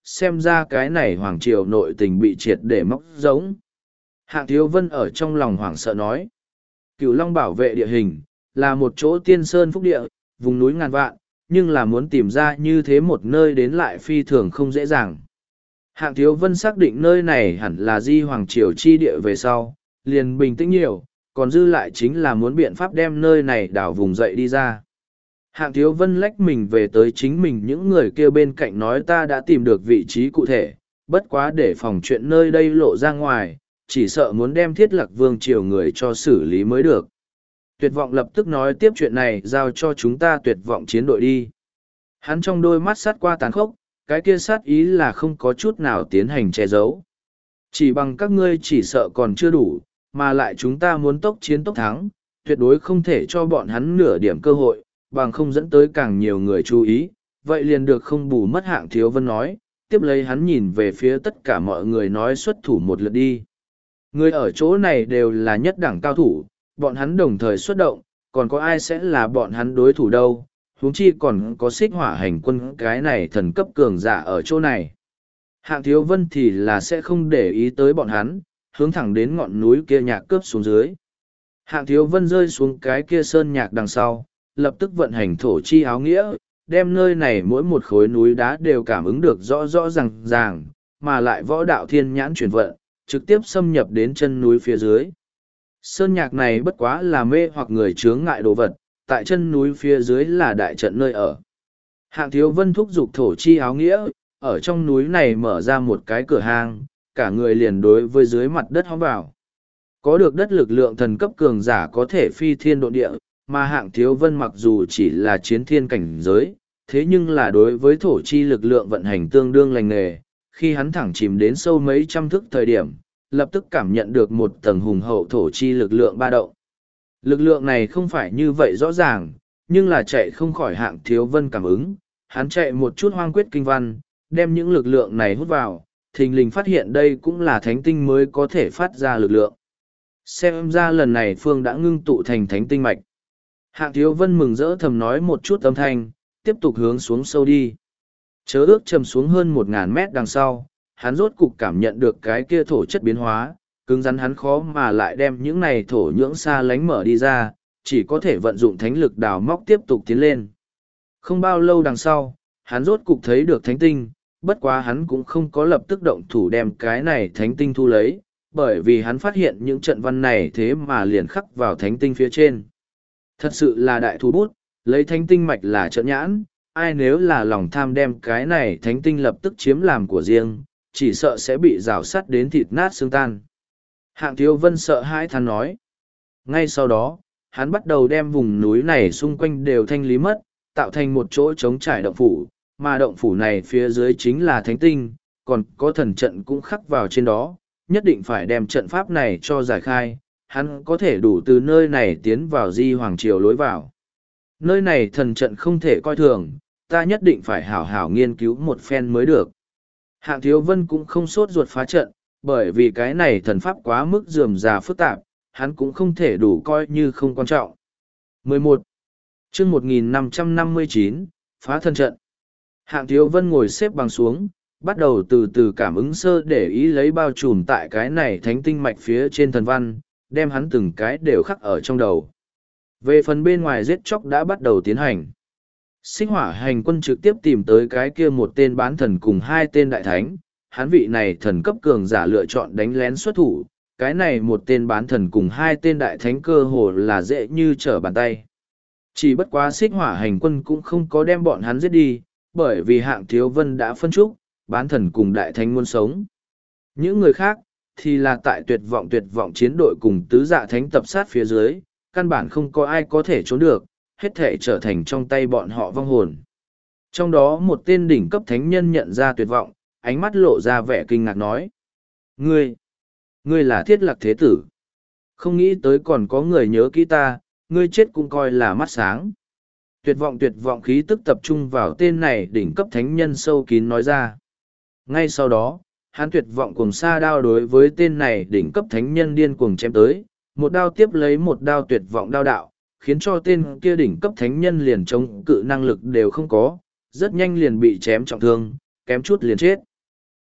xem ra cái này hoàng triều nội tình bị triệt để móc giống. Hạng Thiếu Vân ở trong lòng hoảng sợ nói. Cửu Long bảo vệ địa hình, là một chỗ tiên sơn phúc địa, vùng núi ngàn vạn, nhưng là muốn tìm ra như thế một nơi đến lại phi thường không dễ dàng. Hạng Thiếu Vân xác định nơi này hẳn là Di Hoàng Triều chi địa về sau, liền bình tĩnh nhiều, còn dư lại chính là muốn biện pháp đem nơi này đảo vùng dậy đi ra. Hạng Thiếu Vân lách mình về tới chính mình những người kia bên cạnh nói ta đã tìm được vị trí cụ thể, bất quá để phòng chuyện nơi đây lộ ra ngoài, chỉ sợ muốn đem Thiết Lạc Vương Triều người cho xử lý mới được. Tuyệt vọng lập tức nói tiếp chuyện này giao cho chúng ta tuyệt vọng chiến đội đi. Hắn trong đôi mắt sát qua tàn khốc, cái kia sát ý là không có chút nào tiến hành che giấu. Chỉ bằng các ngươi chỉ sợ còn chưa đủ, mà lại chúng ta muốn tốc chiến tốc thắng, tuyệt đối không thể cho bọn hắn nửa điểm cơ hội, bằng không dẫn tới càng nhiều người chú ý, vậy liền được không bù mất. Hạng Thiếu Vân nói, tiếp lấy hắn nhìn về phía tất cả mọi người nói xuất thủ một lượt đi. Người ở chỗ này đều là nhất đẳng cao thủ, bọn hắn đồng thời xuất động, còn có ai sẽ là bọn hắn đối thủ đâu, huống chi còn có Xích Hỏa hành quân cái này thần cấp cường giả ở chỗ này. Hạng Thiếu Vân thì là sẽ không để ý tới bọn hắn, hướng thẳng đến ngọn núi kia nhạc cướp xuống dưới. Hạng Thiếu Vân rơi xuống cái kia sơn nhạc đằng sau, lập tức vận hành thổ chi áo nghĩa, đem nơi này mỗi một khối núi đá đều cảm ứng được rõ rõ ràng, mà lại võ đạo thiên nhãn chuyển vận, trực tiếp xâm nhập đến chân núi phía dưới. Sơn nhạc này bất quá là mê hoặc người chướng ngại đồ vật, tại chân núi phía dưới là đại trận nơi ở. Hạng Thiếu Vân thúc giục thổ chi áo nghĩa, ở trong núi này mở ra một cái cửa hang, cả người liền đối với dưới mặt đất hóng vào. Có được đất lực lượng thần cấp cường giả có thể phi thiên độ địa, mà Hạng Thiếu Vân mặc dù chỉ là chiến thiên cảnh giới, thế nhưng là đối với thổ chi lực lượng vận hành tương đương lành nghề, khi hắn thẳng chìm đến sâu mấy trăm thước thời điểm, lập tức cảm nhận được một tầng hùng hậu thổ chi lực lượng ba động. Lực lượng này không phải như vậy rõ ràng, nhưng là chạy không khỏi Hạng Thiếu Vân cảm ứng, hắn chạy một chút hoang quyết kinh văn, đem những lực lượng này hút vào, thình lình phát hiện đây cũng là thánh tinh mới có thể phát ra lực lượng. Xem ra lần này Phương đã ngưng tụ thành thánh tinh mạch. Hạng Thiếu Vân mừng rỡ thầm nói một chút âm thanh, tiếp tục hướng xuống sâu đi. Chớ ước chầm xuống hơn 1000 mét đằng sau, hắn rốt cục cảm nhận được cái kia thổ chất biến hóa, cứng rắn hắn khó mà lại đem những này thổ nhưỡng xa lánh mở đi ra, chỉ có thể vận dụng thánh lực đào móc tiếp tục tiến lên. Không bao lâu đằng sau, hắn rốt cục thấy được thánh tinh, bất quá hắn cũng không có lập tức động thủ đem cái này thánh tinh thu lấy, bởi vì hắn phát hiện những trận văn này thế mà liền khắc vào thánh tinh phía trên. Thật sự là đại thú bút, lấy thánh tinh mạch là trận nhãn, ai nếu là lòng tham đem cái này thánh tinh lập tức chiếm làm của riêng, chỉ sợ sẽ bị rào sắt đến thịt nát xương tan. Hạng Thiếu Vân sợ hãi than nói. Ngay sau đó, hắn bắt đầu đem vùng núi này xung quanh đều thanh lý mất, tạo thành một chỗ trống trải động phủ, mà động phủ này phía dưới chính là thánh tinh, còn có thần trận cũng khắc vào trên đó, nhất định phải đem trận pháp này cho giải khai, hắn có thể đủ từ nơi này tiến vào Di Hoàng Triều lối vào. Nơi này thần trận không thể coi thường, ta nhất định phải hảo hảo nghiên cứu một phen mới được. Hạng Thiếu Vân cũng không sốt ruột phá trận, bởi vì cái này thần pháp quá mức rườm rà phức tạp, hắn cũng không thể đủ coi như không quan trọng. 11. chương 1559, phá thần trận. Hạng Thiếu Vân ngồi xếp bằng xuống, bắt đầu từ từ cảm ứng sơ để ý lấy bao trùm tại cái này thánh tinh mạch phía trên thần văn, đem hắn từng cái đều khắc ở trong đầu. Về phần bên ngoài giết chóc đã bắt đầu tiến hành. Xích Hỏa hành quân trực tiếp tìm tới cái kia một tên bán thần cùng 2 tên đại thánh, hắn vị này thần cấp cường giả lựa chọn đánh lén xuất thủ, cái này một tên bán thần cùng 2 tên đại thánh cơ hồ là dễ như trở bàn tay. Chỉ bất quá Xích Hỏa hành quân cũng không có đem bọn hắn giết đi, bởi vì Hạng Thiếu Vân đã phân trúc, bán thần cùng đại thánh muốn sống. Những người khác, thì là tại tuyệt vọng chiến đội cùng tứ dạ thánh tập sát phía dưới, căn bản không có ai có thể trốn được, hết thể trở thành trong tay bọn họ vong hồn. Trong đó một tên đỉnh cấp thánh nhân nhận ra tuyệt vọng, ánh mắt lộ ra vẻ kinh ngạc nói. Ngươi là Thiết Lạc Thế Tử. Không nghĩ tới còn có người nhớ kỹ ta, ngươi chết cũng coi là mắt sáng. Tuyệt vọng khí tức tập trung vào tên này đỉnh cấp thánh nhân sâu kín nói ra. Ngay sau đó, hắn tuyệt vọng cùng sa đao đối với tên này đỉnh cấp thánh nhân điên cuồng chém tới, một đao tiếp lấy một đao tuyệt vọng đao đạo, khiến cho tên kia đỉnh cấp thánh nhân liền chống cự năng lực đều không có, rất nhanh liền bị chém trọng thương, kém chút liền chết.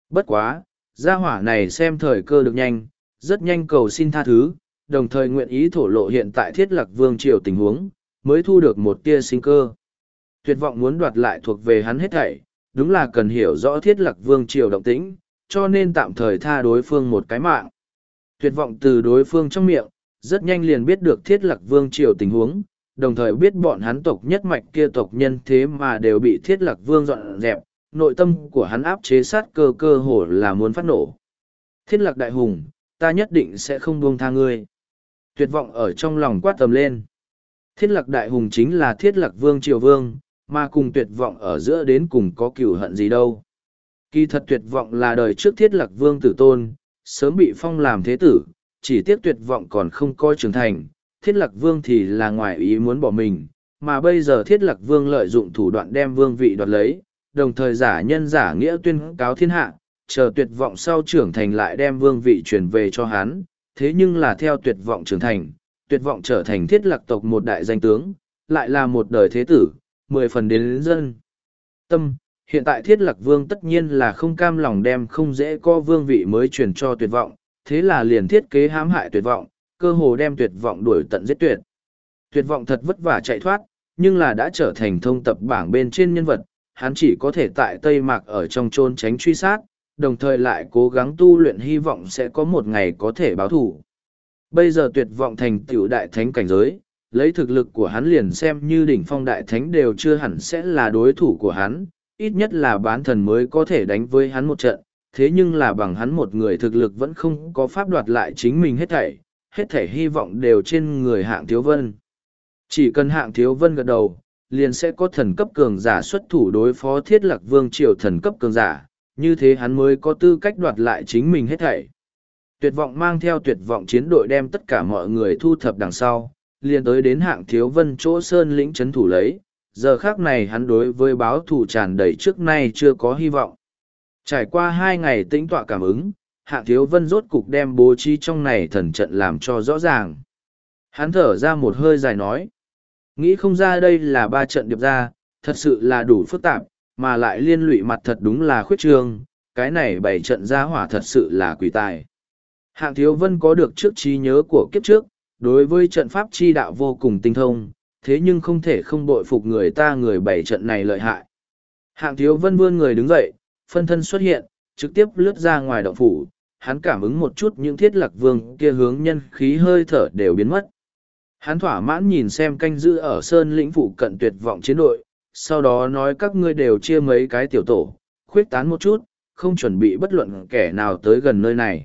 Bất quá, gia hỏa này xem thời cơ được nhanh, rất nhanh cầu xin tha thứ, đồng thời nguyện ý thổ lộ hiện tại Thiết Lạc Vương triều tình huống, mới thu được một tia sinh cơ. Tuyệt vọng muốn đoạt lại thuộc về hắn hết thảy, đúng là cần hiểu rõ Thiết Lạc Vương triều động tĩnh, cho nên tạm thời tha đối phương một cái mạng. Tuyệt vọng từ đối phương trong miệng, rất nhanh liền biết được Thiết Lạc Vương triều tình huống, đồng thời biết bọn hắn tộc nhất mạch kia tộc nhân thế mà đều bị Thiết Lạc Vương dọn dẹp, nội tâm của hắn áp chế sát cơ hồ là muốn phát nổ. Thiết Lạc đại hùng, ta nhất định sẽ không buông tha ngươi. Tuyệt vọng ở trong lòng quát tầm lên. Thiết Lạc đại hùng chính là Thiết Lạc Vương triều vương, mà cùng tuyệt vọng ở giữa đến cùng có cửu hận gì đâu. Kỳ thật tuyệt vọng là đời trước Thiết Lạc Vương tử tôn, sớm bị phong làm thế tử, chỉ tiếc tuyệt vọng còn không coi trưởng thành, Thiết Lạc Vương thì là ngoài ý muốn bỏ mình, mà bây giờ Thiết Lạc Vương lợi dụng thủ đoạn đem vương vị đoạt lấy, đồng thời giả nhân giả nghĩa tuyên cáo thiên hạ, chờ tuyệt vọng sau trưởng thành lại đem vương vị truyền về cho hắn, thế nhưng là theo tuyệt vọng trưởng thành, tuyệt vọng trở thành Thiết Lạc tộc một đại danh tướng, lại là một đời thế tử, 10 phần đến dân. Tâm, hiện tại Thiết Lạc Vương tất nhiên là không cam lòng đem không dễ có vương vị mới truyền cho tuyệt vọng, thế là liền thiết kế hãm hại tuyệt vọng, cơ hồ đem tuyệt vọng đuổi tận giết tuyệt. Tuyệt vọng thật vất vả chạy thoát, nhưng là đã trở thành thông tập bảng bên trên nhân vật, hắn chỉ có thể tại Tây Mạc ở trong chôn tránh truy sát, đồng thời lại cố gắng tu luyện hy vọng sẽ có một ngày có thể báo thủ. Bây giờ tuyệt vọng thành tựu đại thánh cảnh giới, lấy thực lực của hắn liền xem như đỉnh phong đại thánh đều chưa hẳn sẽ là đối thủ của hắn, ít nhất là bán thần mới có thể đánh với hắn một trận, thế nhưng là bằng hắn một người thực lực vẫn không có pháp đoạt lại chính mình hết thảy hy vọng đều trên người Hạng Thiếu Vân. Chỉ cần Hạng Thiếu Vân gật đầu, liền sẽ có thần cấp cường giả xuất thủ đối phó Thiết Lạc Vương triều thần cấp cường giả, như thế hắn mới có tư cách đoạt lại chính mình hết thảy. Tuyệt vọng mang theo tuyệt vọng chiến đội đem tất cả mọi người thu thập đằng sau, liền tới đến Hạng Thiếu Vân chỗ sơn lĩnh trấn thủ lấy, giờ khác này hắn đối với báo thù tràn đầy trước nay chưa có hy vọng. Trải qua 2 ngày tĩnh tọa cảm ứng, Hạng Thiếu Vân rốt cục đem bố trí trong này thần trận làm cho rõ ràng. Hắn thở ra một hơi dài nói. Nghĩ không ra đây là 3 trận điệp ra, thật sự là đủ phức tạp, mà lại liên lụy mặt thật đúng là khuyết trương, cái này 7 trận ra hỏa thật sự là quỷ tài. Hạng Thiếu Vân có được trước trí nhớ của kiếp trước, đối với trận pháp chi đạo vô cùng tinh thông, thế nhưng không thể không bội phục người ta người 7 trận này lợi hại. Hạng Thiếu Vân vươn người đứng dậy, phân thân xuất hiện, trực tiếp lướt ra ngoài động phủ, hắn cảm ứng một chút những Thiết Lạc Vương kia hướng nhân khí hơi thở đều biến mất. Hắn thỏa mãn nhìn xem canh giữ ở sơn lĩnh phụ cận tuyệt vọng chiến đội, sau đó nói các ngươi đều chia mấy cái tiểu tổ, khuyết tán một chút, không chuẩn bị bất luận kẻ nào tới gần nơi này.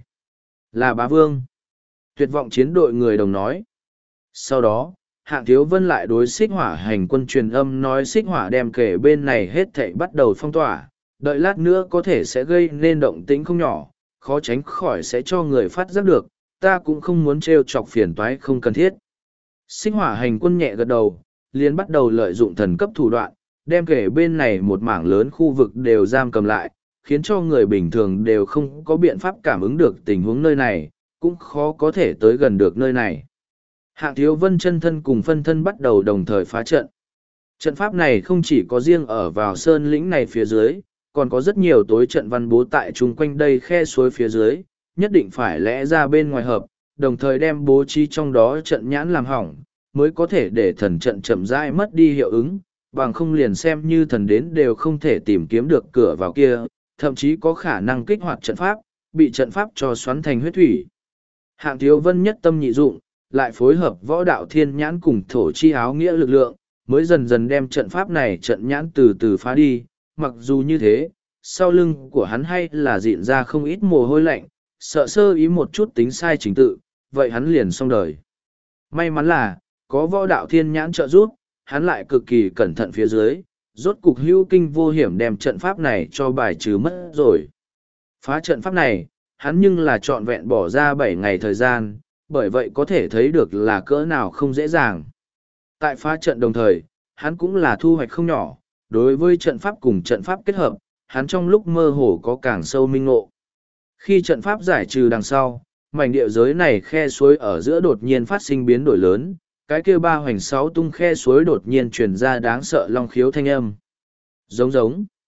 Là bá vương. Tuyệt vọng chiến đội người đồng nói. Sau đó, Hạng Thiếu Vân lại đối xích hỏa hành quân truyền âm nói xích hỏa đem kể bên này hết thảy bắt đầu phong tỏa, đợi lát nữa có thể sẽ gây nên động tĩnh không nhỏ, khó tránh khỏi sẽ cho người phát giác được, ta cũng không muốn trêu chọc phiền toái không cần thiết. Xích hỏa hành quân nhẹ gật đầu, liền bắt đầu lợi dụng thần cấp thủ đoạn, đem kể bên này một mảng lớn khu vực đều giam cầm lại, khiến cho người bình thường đều không có biện pháp cảm ứng được tình huống nơi này, cũng khó có thể tới gần được nơi này. Hạng Thiếu Vân chân thân cùng phân thân bắt đầu đồng thời phá trận. Trận pháp này không chỉ có riêng ở vào sơn lĩnh này phía dưới, còn có rất nhiều tối trận văn bố tại chung quanh đây khe suối phía dưới, nhất định phải lẽ ra bên ngoài hợp, đồng thời đem bố trí trong đó trận nhãn làm hỏng, mới có thể để thần trận chậm rãi mất đi hiệu ứng, bằng không liền xem như thần đến đều không thể tìm kiếm được cửa vào kia, thậm chí có khả năng kích hoạt trận pháp, bị trận pháp cho xoắn thành huyết thủy. Hạng Thiếu Vân nhất tâm nhị dụng, lại phối hợp võ đạo thiên nhãn cùng thổ chi áo nghĩa lực lượng, mới dần dần đem trận pháp này trận nhãn từ từ phá đi, mặc dù như thế, sau lưng của hắn hay là dịn ra không ít mồ hôi lạnh, sợ sơ ý một chút tính sai chính tự, vậy hắn liền xong đời. May mắn là, có võ đạo thiên nhãn trợ giúp, hắn lại cực kỳ cẩn thận phía dưới, rốt cục hữu kinh vô hiểm đem trận pháp này cho bài trừ mất rồi. Phá trận pháp này, hắn nhưng là trọn vẹn bỏ ra 7 ngày thời gian, bởi vậy có thể thấy được là cỡ nào không dễ dàng. Tại phá trận đồng thời, hắn cũng là thu hoạch không nhỏ, đối với trận pháp cùng trận pháp kết hợp, hắn trong lúc mơ hồ có càng sâu minh ngộ. Khi trận pháp giải trừ đằng sau, mảnh địa giới này khe suối ở giữa đột nhiên phát sinh biến đổi lớn, cái kia 3 hoành 6 tung khe suối đột nhiên truyền ra đáng sợ long khiếu thanh âm. Giống giống.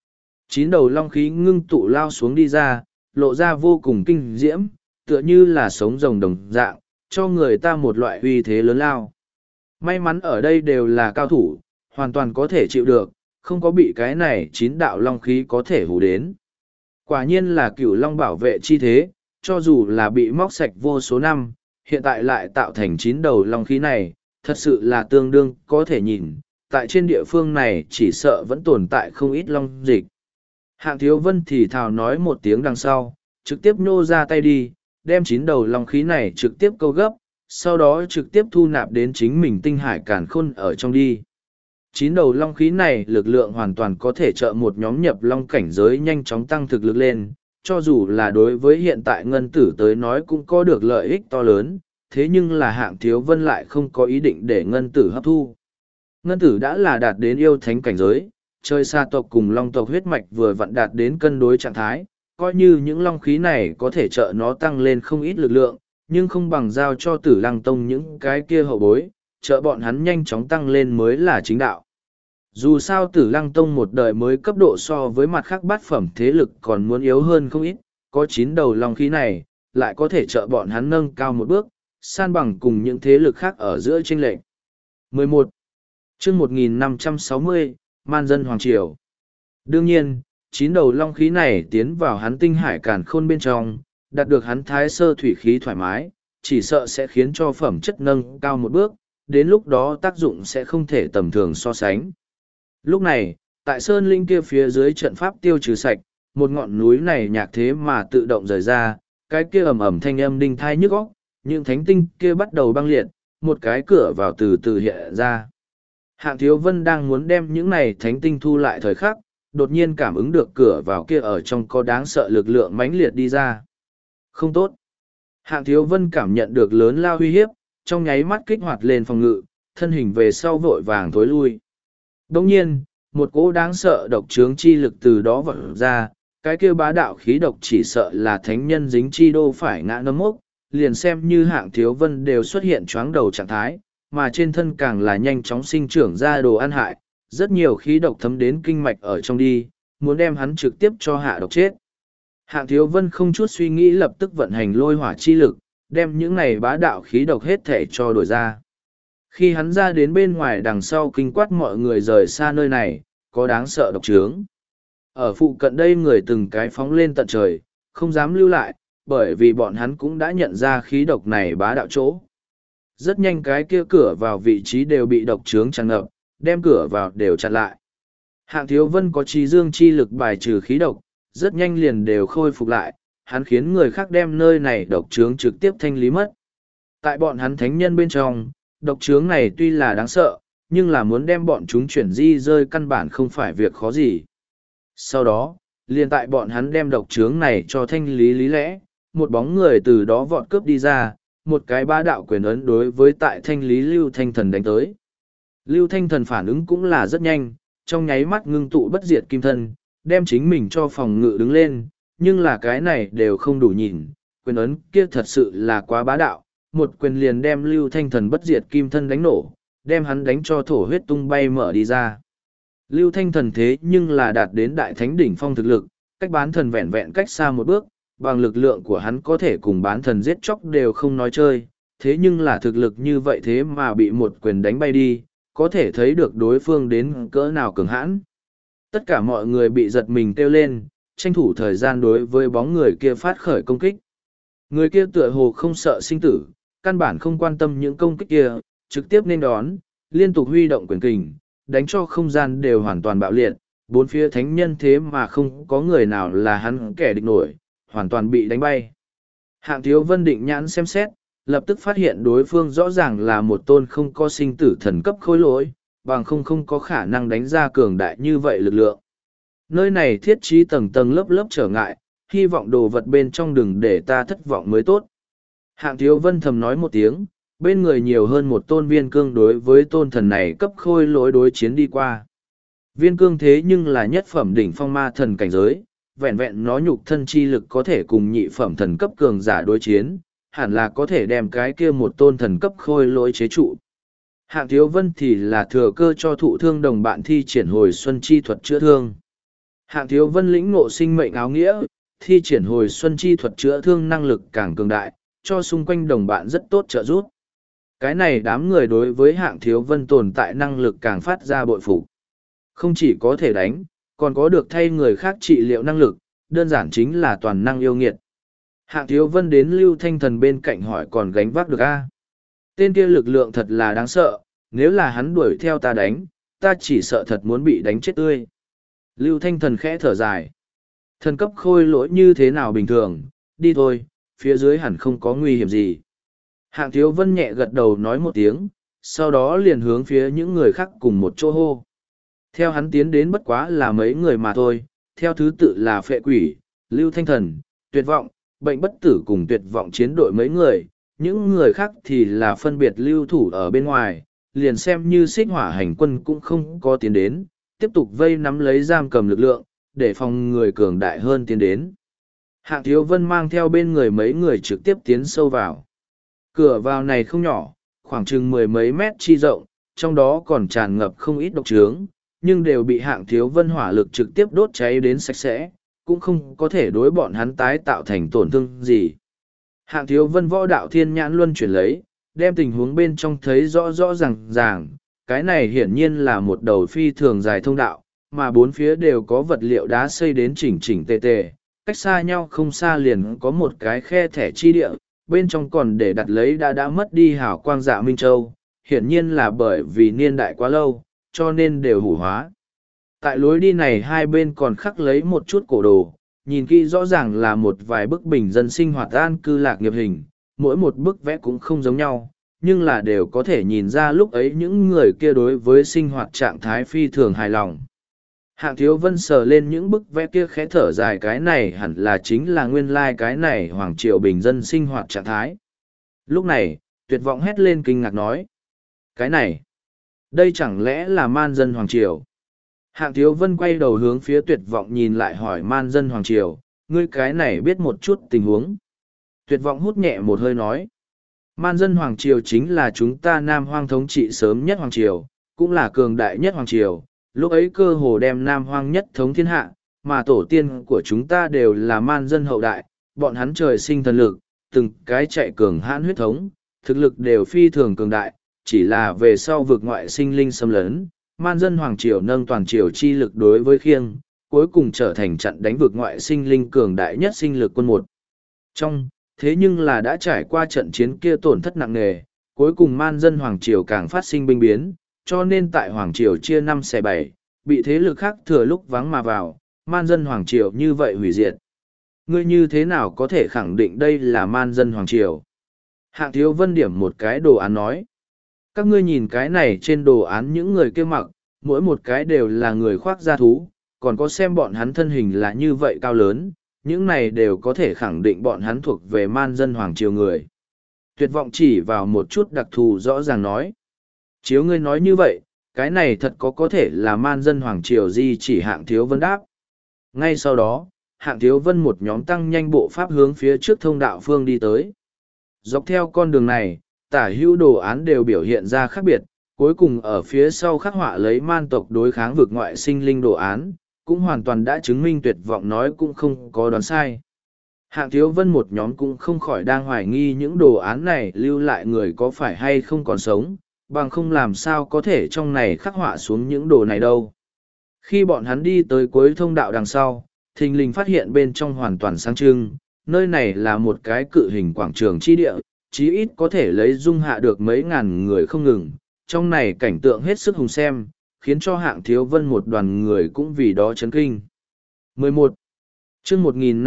Chín đầu long khí ngưng tụ lao xuống đi ra, lộ ra vô cùng kinh diễm, tựa như là sống rồng đồng dạng, cho người ta một loại uy thế lớn lao. May mắn ở đây đều là cao thủ, hoàn toàn có thể chịu được, không có bị cái này chín đạo long khí có thể hù đến. Quả nhiên là cửu long bảo vệ chi thế, cho dù là bị móc sạch vô số năm, hiện tại lại tạo thành chín đầu long khí này, thật sự là tương đương có thể nhìn, tại trên địa phương này chỉ sợ vẫn tồn tại không ít long dịch. Hạng Thiếu Vân thì thào nói một tiếng đằng sau, trực tiếp nhô ra tay đi, đem chín đầu long khí này trực tiếp câu gấp, sau đó trực tiếp thu nạp đến chính mình tinh hải càn khôn ở trong đi. Chín đầu long khí này lực lượng hoàn toàn có thể trợ một nhóm nhập long cảnh giới nhanh chóng tăng thực lực lên, cho dù là đối với hiện tại ngân tử tới nói cũng có được lợi ích to lớn, thế nhưng là Hạng Thiếu Vân lại không có ý định để ngân tử hấp thu. Ngân tử đã là đạt đến yêu thánh cảnh giới, chơi xa tộc cùng long tộc huyết mạch vừa vặn đạt đến cân đối trạng thái, coi như những long khí này có thể trợ nó tăng lên không ít lực lượng, nhưng không bằng giao cho Tử Lăng Tông những cái kia hậu bối, trợ bọn hắn nhanh chóng tăng lên mới là chính đạo. Dù sao Tử Lăng Tông một đời mới cấp độ so với mặt khác bát phẩm thế lực còn muốn yếu hơn không ít, có chín đầu long khí này, lại có thể trợ bọn hắn nâng cao một bước, san bằng cùng những thế lực khác ở giữa chênh lệch. 11. Chương 1560, Man dân Hoàng Triều. Đương nhiên, chín đầu long khí này tiến vào hắn tinh hải càn khôn bên trong, đạt được hắn thái sơ thủy khí thoải mái, chỉ sợ sẽ khiến cho phẩm chất nâng cao một bước, đến lúc đó tác dụng sẽ không thể tầm thường so sánh. Lúc này, tại sơn linh kia phía dưới trận pháp tiêu trừ sạch, một ngọn núi này nhạc thế mà tự động rời ra, cái kia ầm ầm thanh âm đinh thai nhức óc, những thánh tinh kia bắt đầu băng liệt, một cái cửa vào từ từ hiện ra. Hạng Thiếu Vân đang muốn đem những này thánh tinh thu lại thời khắc, đột nhiên cảm ứng được cửa vào kia ở trong có đáng sợ lực lượng mãnh liệt đi ra. Không tốt. Hạng Thiếu Vân cảm nhận được lớn lao uy hiếp, trong nháy mắt kích hoạt lên phòng ngự, thân hình về sau vội vàng thối lui. Đồng nhiên, một cỗ đáng sợ độc trướng chi lực từ đó vọt ra, cái kia bá đạo khí độc chỉ sợ là thánh nhân dính chi đô phải ngã nấm mốc, liền xem như Hạng Thiếu Vân đều xuất hiện choáng đầu trạng thái, mà trên thân càng là nhanh chóng sinh trưởng ra đồ ăn hại, rất nhiều khí độc thấm đến kinh mạch ở trong đi, muốn đem hắn trực tiếp cho hạ độc chết. Hạng Thiếu Vân không chút suy nghĩ lập tức vận hành lôi hỏa chi lực, đem những này bá đạo khí độc hết thể cho đổi ra. Khi hắn ra đến bên ngoài đằng sau kinh quát mọi người rời xa nơi này, có đáng sợ độc trướng. Ở phụ cận đây người từng cái phóng lên tận trời, không dám lưu lại, bởi vì bọn hắn cũng đã nhận ra khí độc này bá đạo chỗ. Rất nhanh cái kia cửa vào vị trí đều bị độc trướng tràn ngập, đem cửa vào đều chặn lại. Hạng Thiếu Vân có trí dương chi lực bài trừ khí độc, rất nhanh liền đều khôi phục lại, hắn khiến người khác đem nơi này độc trướng trực tiếp thanh lý mất. Tại bọn hắn thánh nhân bên trong, độc trướng này tuy là đáng sợ, nhưng là muốn đem bọn chúng chuyển di rơi căn bản không phải việc khó gì. Sau đó, liền tại bọn hắn đem độc trướng này cho thanh lý lý lẽ, một bóng người từ đó vọt cướp đi ra, một cái bá đạo quyền ấn đối với tại thanh lý Lưu Thanh Thần đánh tới. Lưu Thanh Thần phản ứng cũng là rất nhanh, trong nháy mắt ngưng tụ bất diệt kim thân, đem chính mình cho phòng ngự đứng lên, nhưng là cái này đều không đủ nhìn, quyền ấn kia thật sự là quá bá đạo, một quyền liền đem Lưu Thanh Thần bất diệt kim thân đánh nổ, đem hắn đánh cho thổ huyết tung bay mở đi ra. Lưu Thanh Thần thế nhưng là đạt đến đại thánh đỉnh phong thực lực, cách bán thần vẹn vẹn cách xa một bước, bằng lực lượng của hắn có thể cùng bán thần giết chóc đều không nói chơi, thế nhưng là thực lực như vậy thế mà bị một quyền đánh bay đi, có thể thấy được đối phương đến cỡ nào cường hãn. Tất cả mọi người bị giật mình kêu lên, tranh thủ thời gian đối với bóng người kia phát khởi công kích. Người kia tựa hồ không sợ sinh tử, căn bản không quan tâm những công kích kia, trực tiếp nên đón, liên tục huy động quyền kình, đánh cho không gian đều hoàn toàn bạo liệt, bốn phía thánh nhân thế mà không có người nào là hắn kẻ địch nổi, hoàn toàn bị đánh bay. Hạng Thiếu Vân định nhãn xem xét, lập tức phát hiện đối phương rõ ràng là một tôn không có sinh tử thần cấp khối lỗi, bằng không có khả năng đánh ra cường đại như vậy lực lượng. Nơi này thiết trí tầng tầng lớp lớp trở ngại, hy vọng đồ vật bên trong đừng để ta thất vọng mới tốt. Hạng Thiếu Vân thầm nói một tiếng, bên người nhiều hơn một tôn viên cương đối với tôn thần này cấp khôi lỗi đối chiến đi qua. Viên cương thế nhưng là nhất phẩm đỉnh phong ma thần cảnh giới, vẹn vẹn nó nhục thân chi lực có thể cùng nhị phẩm thần cấp cường giả đối chiến, hẳn là có thể đem cái kia một tôn thần cấp khôi lỗi chế trụ. Hạng Thiếu Vân thì là thừa cơ cho thụ thương đồng bạn thi triển hồi xuân chi thuật chữa thương. Hạng Thiếu Vân lĩnh ngộ sinh mệnh áo nghĩa, thi triển hồi xuân chi thuật chữa thương năng lực càng cường đại, cho xung quanh đồng bạn rất tốt trợ giúp. Cái này đám người đối với Hạng Thiếu Vân tồn tại năng lực càng phát ra bội phục. Không chỉ có thể đánh, còn có được thay người khác trị liệu năng lực, đơn giản chính là toàn năng yêu nghiệt. Hạng Thiếu Vân đến Lưu Thanh Thần bên cạnh hỏi còn gánh vác được a? Tên kia lực lượng thật là đáng sợ, nếu là hắn đuổi theo ta đánh, ta chỉ sợ thật muốn bị đánh chết tươi. Lưu Thanh Thần khẽ thở dài. Thần cấp khôi lỗi như thế nào bình thường, đi thôi, phía dưới hẳn không có nguy hiểm gì. Hạng Thiếu Vân nhẹ gật đầu nói một tiếng, sau đó liền hướng phía những người khác cùng một chỗ hô. Theo hắn tiến đến bất quá là mấy người mà thôi, theo thứ tự là Phệ Quỷ, Lưu Thanh Thần, Tuyệt Vọng, Bệnh Bất Tử cùng Tuyệt Vọng chiến đội mấy người, những người khác thì là phân biệt lưu thủ ở bên ngoài, liền xem như Xích Hỏa hành quân cũng không có tiến đến, tiếp tục vây nắm lấy giam cầm lực lượng, để phòng người cường đại hơn tiến đến. Hạng Thiếu Vân mang theo bên người mấy người trực tiếp tiến sâu vào. Cửa vào này không nhỏ, khoảng chừng mười mấy mét chi rộng, trong đó còn tràn ngập không ít độc trướng, nhưng đều bị Hạng Thiếu Vân hỏa lực trực tiếp đốt cháy đến sạch sẽ, cũng không có thể đối bọn hắn tái tạo thành tổn thương gì. Hạng Thiếu Vân võ đạo thiên nhãn luân chuyển lấy, đem tình huống bên trong thấy rõ rõ ràng, cái này hiển nhiên là một đầu phi thường dài thông đạo, mà bốn phía đều có vật liệu đá xây đến chỉnh chỉnh tề tề, cách xa nhau không xa liền có một cái khe thẻ chi địa, bên trong còn để đặt lấy đã mất đi hào quang Dạ Minh Châu, hiển nhiên là bởi vì niên đại quá lâu, cho nên đều hủ hóa. Tại lối đi này hai bên còn khắc lấy một chút cổ đồ, nhìn kỹ rõ ràng là một vài bức bình dân sinh hoạt an cư lạc nghiệp hình, mỗi một bức vẽ cũng không giống nhau, nhưng là đều có thể nhìn ra lúc ấy những người kia đối với sinh hoạt trạng thái phi thường hài lòng. Hạng Thiếu Vân sờ lên những bức vẽ kia khẽ thở dài, cái này hẳn là chính là nguyên lai cái này hoàng triều bình dân sinh hoạt trạng thái. Lúc này, Tuyệt Vọng hét lên kinh ngạc nói. Cái này, đây chẳng lẽ là man dân hoàng triều? Hạng Thiếu Vân quay đầu hướng phía Tuyệt Vọng nhìn lại hỏi man dân hoàng triều, ngươi cái này biết một chút tình huống. Tuyệt Vọng hút nhẹ một hơi nói. Man dân hoàng triều chính là chúng ta Nam Hoang thống trị sớm nhất hoàng triều, cũng là cường đại nhất hoàng triều. Lúc ấy cơ hồ đem Nam Hoang nhất thống thiên hạ, mà tổ tiên của chúng ta đều là man dân hậu đại, bọn hắn trời sinh thần lực, từng cái chạy cường hãn huyết thống, thực lực đều phi thường cường đại, chỉ là về sau vực ngoại sinh linh xâm lấn, man dân hoàng triều nâng toàn triều chi lực đối với khiêng, cuối cùng trở thành trận đánh vực ngoại sinh linh cường đại nhất sinh lực quân một. Thế nhưng là đã trải qua trận chiến kia tổn thất nặng nề, cuối cùng man dân hoàng triều càng phát sinh binh biến, cho nên tại hoàng triều chia 5/7, bị thế lực khác thừa lúc vắng mà vào, man dân hoàng triều như vậy hủy diệt. Ngươi như thế nào có thể khẳng định đây là man dân hoàng triều? Hạng Thiếu Vân điểm một cái đồ án nói. Các ngươi nhìn cái này trên đồ án những người kia mặc, mỗi một cái đều là người khoác da thú, còn có xem bọn hắn thân hình là như vậy cao lớn, những này đều có thể khẳng định bọn hắn thuộc về man dân hoàng triều người. Tuyệt Vọng chỉ vào một chút đặc thù rõ ràng nói. Chiếu ngươi nói như vậy, cái này thật có thể là man dân hoàng triều di chỉ Hạng Thiếu Vân đáp. Ngay sau đó, Hạng Thiếu Vân một nhóm tăng nhanh bộ pháp hướng phía trước thông đạo phương đi tới. Dọc theo con đường này, tả hữu đồ án đều biểu hiện ra khác biệt, cuối cùng ở phía sau khắc họa lấy man tộc đối kháng vực ngoại sinh linh đồ án, cũng hoàn toàn đã chứng minh Tuyệt Vọng nói cũng không có đoán sai. Hạng Thiếu Vân một nhóm cũng không khỏi đang hoài nghi những đồ án này lưu lại người có phải hay không còn sống, bằng không làm sao có thể trong này khắc họa xuống những đồ này đâu. Khi bọn hắn đi tới cuối thông đạo đằng sau, thình lình phát hiện bên trong hoàn toàn sáng trưng, nơi này là một cái cự hình quảng trường chi địa, chí ít có thể lấy dung hạ được mấy ngàn người không ngừng, trong này cảnh tượng hết sức hùng xem, khiến cho Hạng Thiếu Vân một đoàn người cũng vì đó chấn kinh. 11. Chương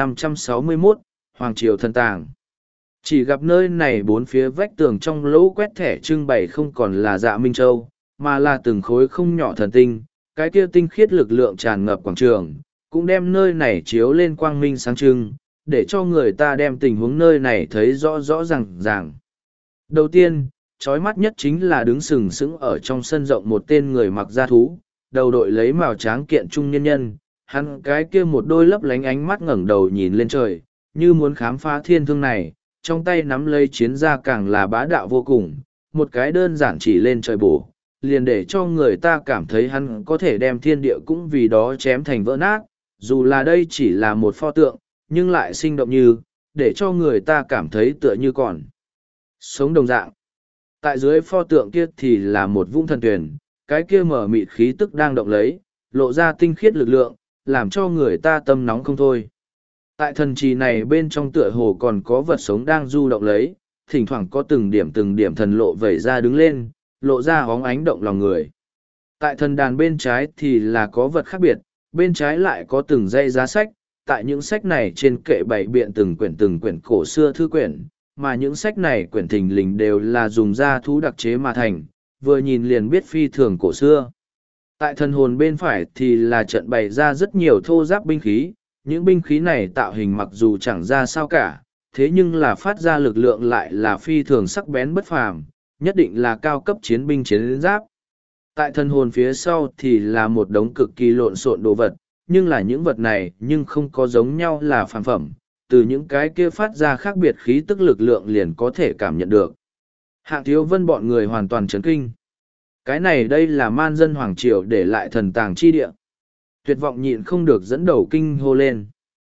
1561, Hoàng Triều Thần Tàng. Chỉ gặp nơi này bốn phía vách tường trong lỗ quét thẻ trưng bày không còn là Dạ Minh Châu, mà là từng khối không nhỏ thần tinh, cái kia tinh khiết lực lượng tràn ngập quảng trường, cũng đem nơi này chiếu lên quang minh sáng trưng, để cho người ta đem tình huống nơi này thấy rõ rõ ràng. Đầu tiên, chói mắt nhất chính là đứng sừng sững ở trong sân rộng một tên người mặc da thú, đầu đội lấy màu tráng kiện trung nhân nhân, hắn cái kia một đôi lấp lánh ánh mắt ngẩng đầu nhìn lên trời, như muốn khám phá thiên thương này, trong tay nắm lấy chiến ra càng là bá đạo vô cùng, một cái đơn giản chỉ lên trời bổ, liền để cho người ta cảm thấy hắn có thể đem thiên địa cũng vì đó chém thành vỡ nát, dù là đây chỉ là một pho tượng, nhưng lại sinh động như, để cho người ta cảm thấy tựa như còn sống đồng dạng. Tại dưới pho tượng kia thì là một vũng thần tuyển, cái kia mở mịt khí tức đang động lấy, lộ ra tinh khiết lực lượng, làm cho người ta tâm nóng không thôi. Tại thần trì này bên trong tựa hồ còn có vật sống đang du động lấy, thỉnh thoảng có từng điểm thần lộ vẩy ra đứng lên, lộ ra hóng ánh động lòng người. Tại thần đàn bên trái thì là có vật khác biệt, bên trái lại có từng dãy giá sách, tại những sách này trên kệ bày biện từng quyển cổ xưa thư quyển, mà những sách này quyển thình lình đều là dùng da thú đặc chế mà thành, vừa nhìn liền biết phi thường cổ xưa. Tại thần hồn bên phải thì là trận bày ra rất nhiều thô giáp binh khí, những binh khí này tạo hình mặc dù chẳng ra sao cả, thế nhưng là phát ra lực lượng lại là phi thường sắc bén bất phàm, nhất định là cao cấp chiến binh chiến giáp. Tại thần hồn phía sau thì là một đống cực kỳ lộn xộn đồ vật, nhưng là những vật này nhưng không có giống nhau là phàm phẩm, từ những cái kia phát ra khác biệt khí tức lực lượng liền có thể cảm nhận được. Hạng Thiếu Vân bọn người hoàn toàn chấn kinh. Cái này đây là man dân Hoàng Triều để lại thần tàng chi địa. Tuyệt vọng nhịn không được dẫn đầu kinh hô lên.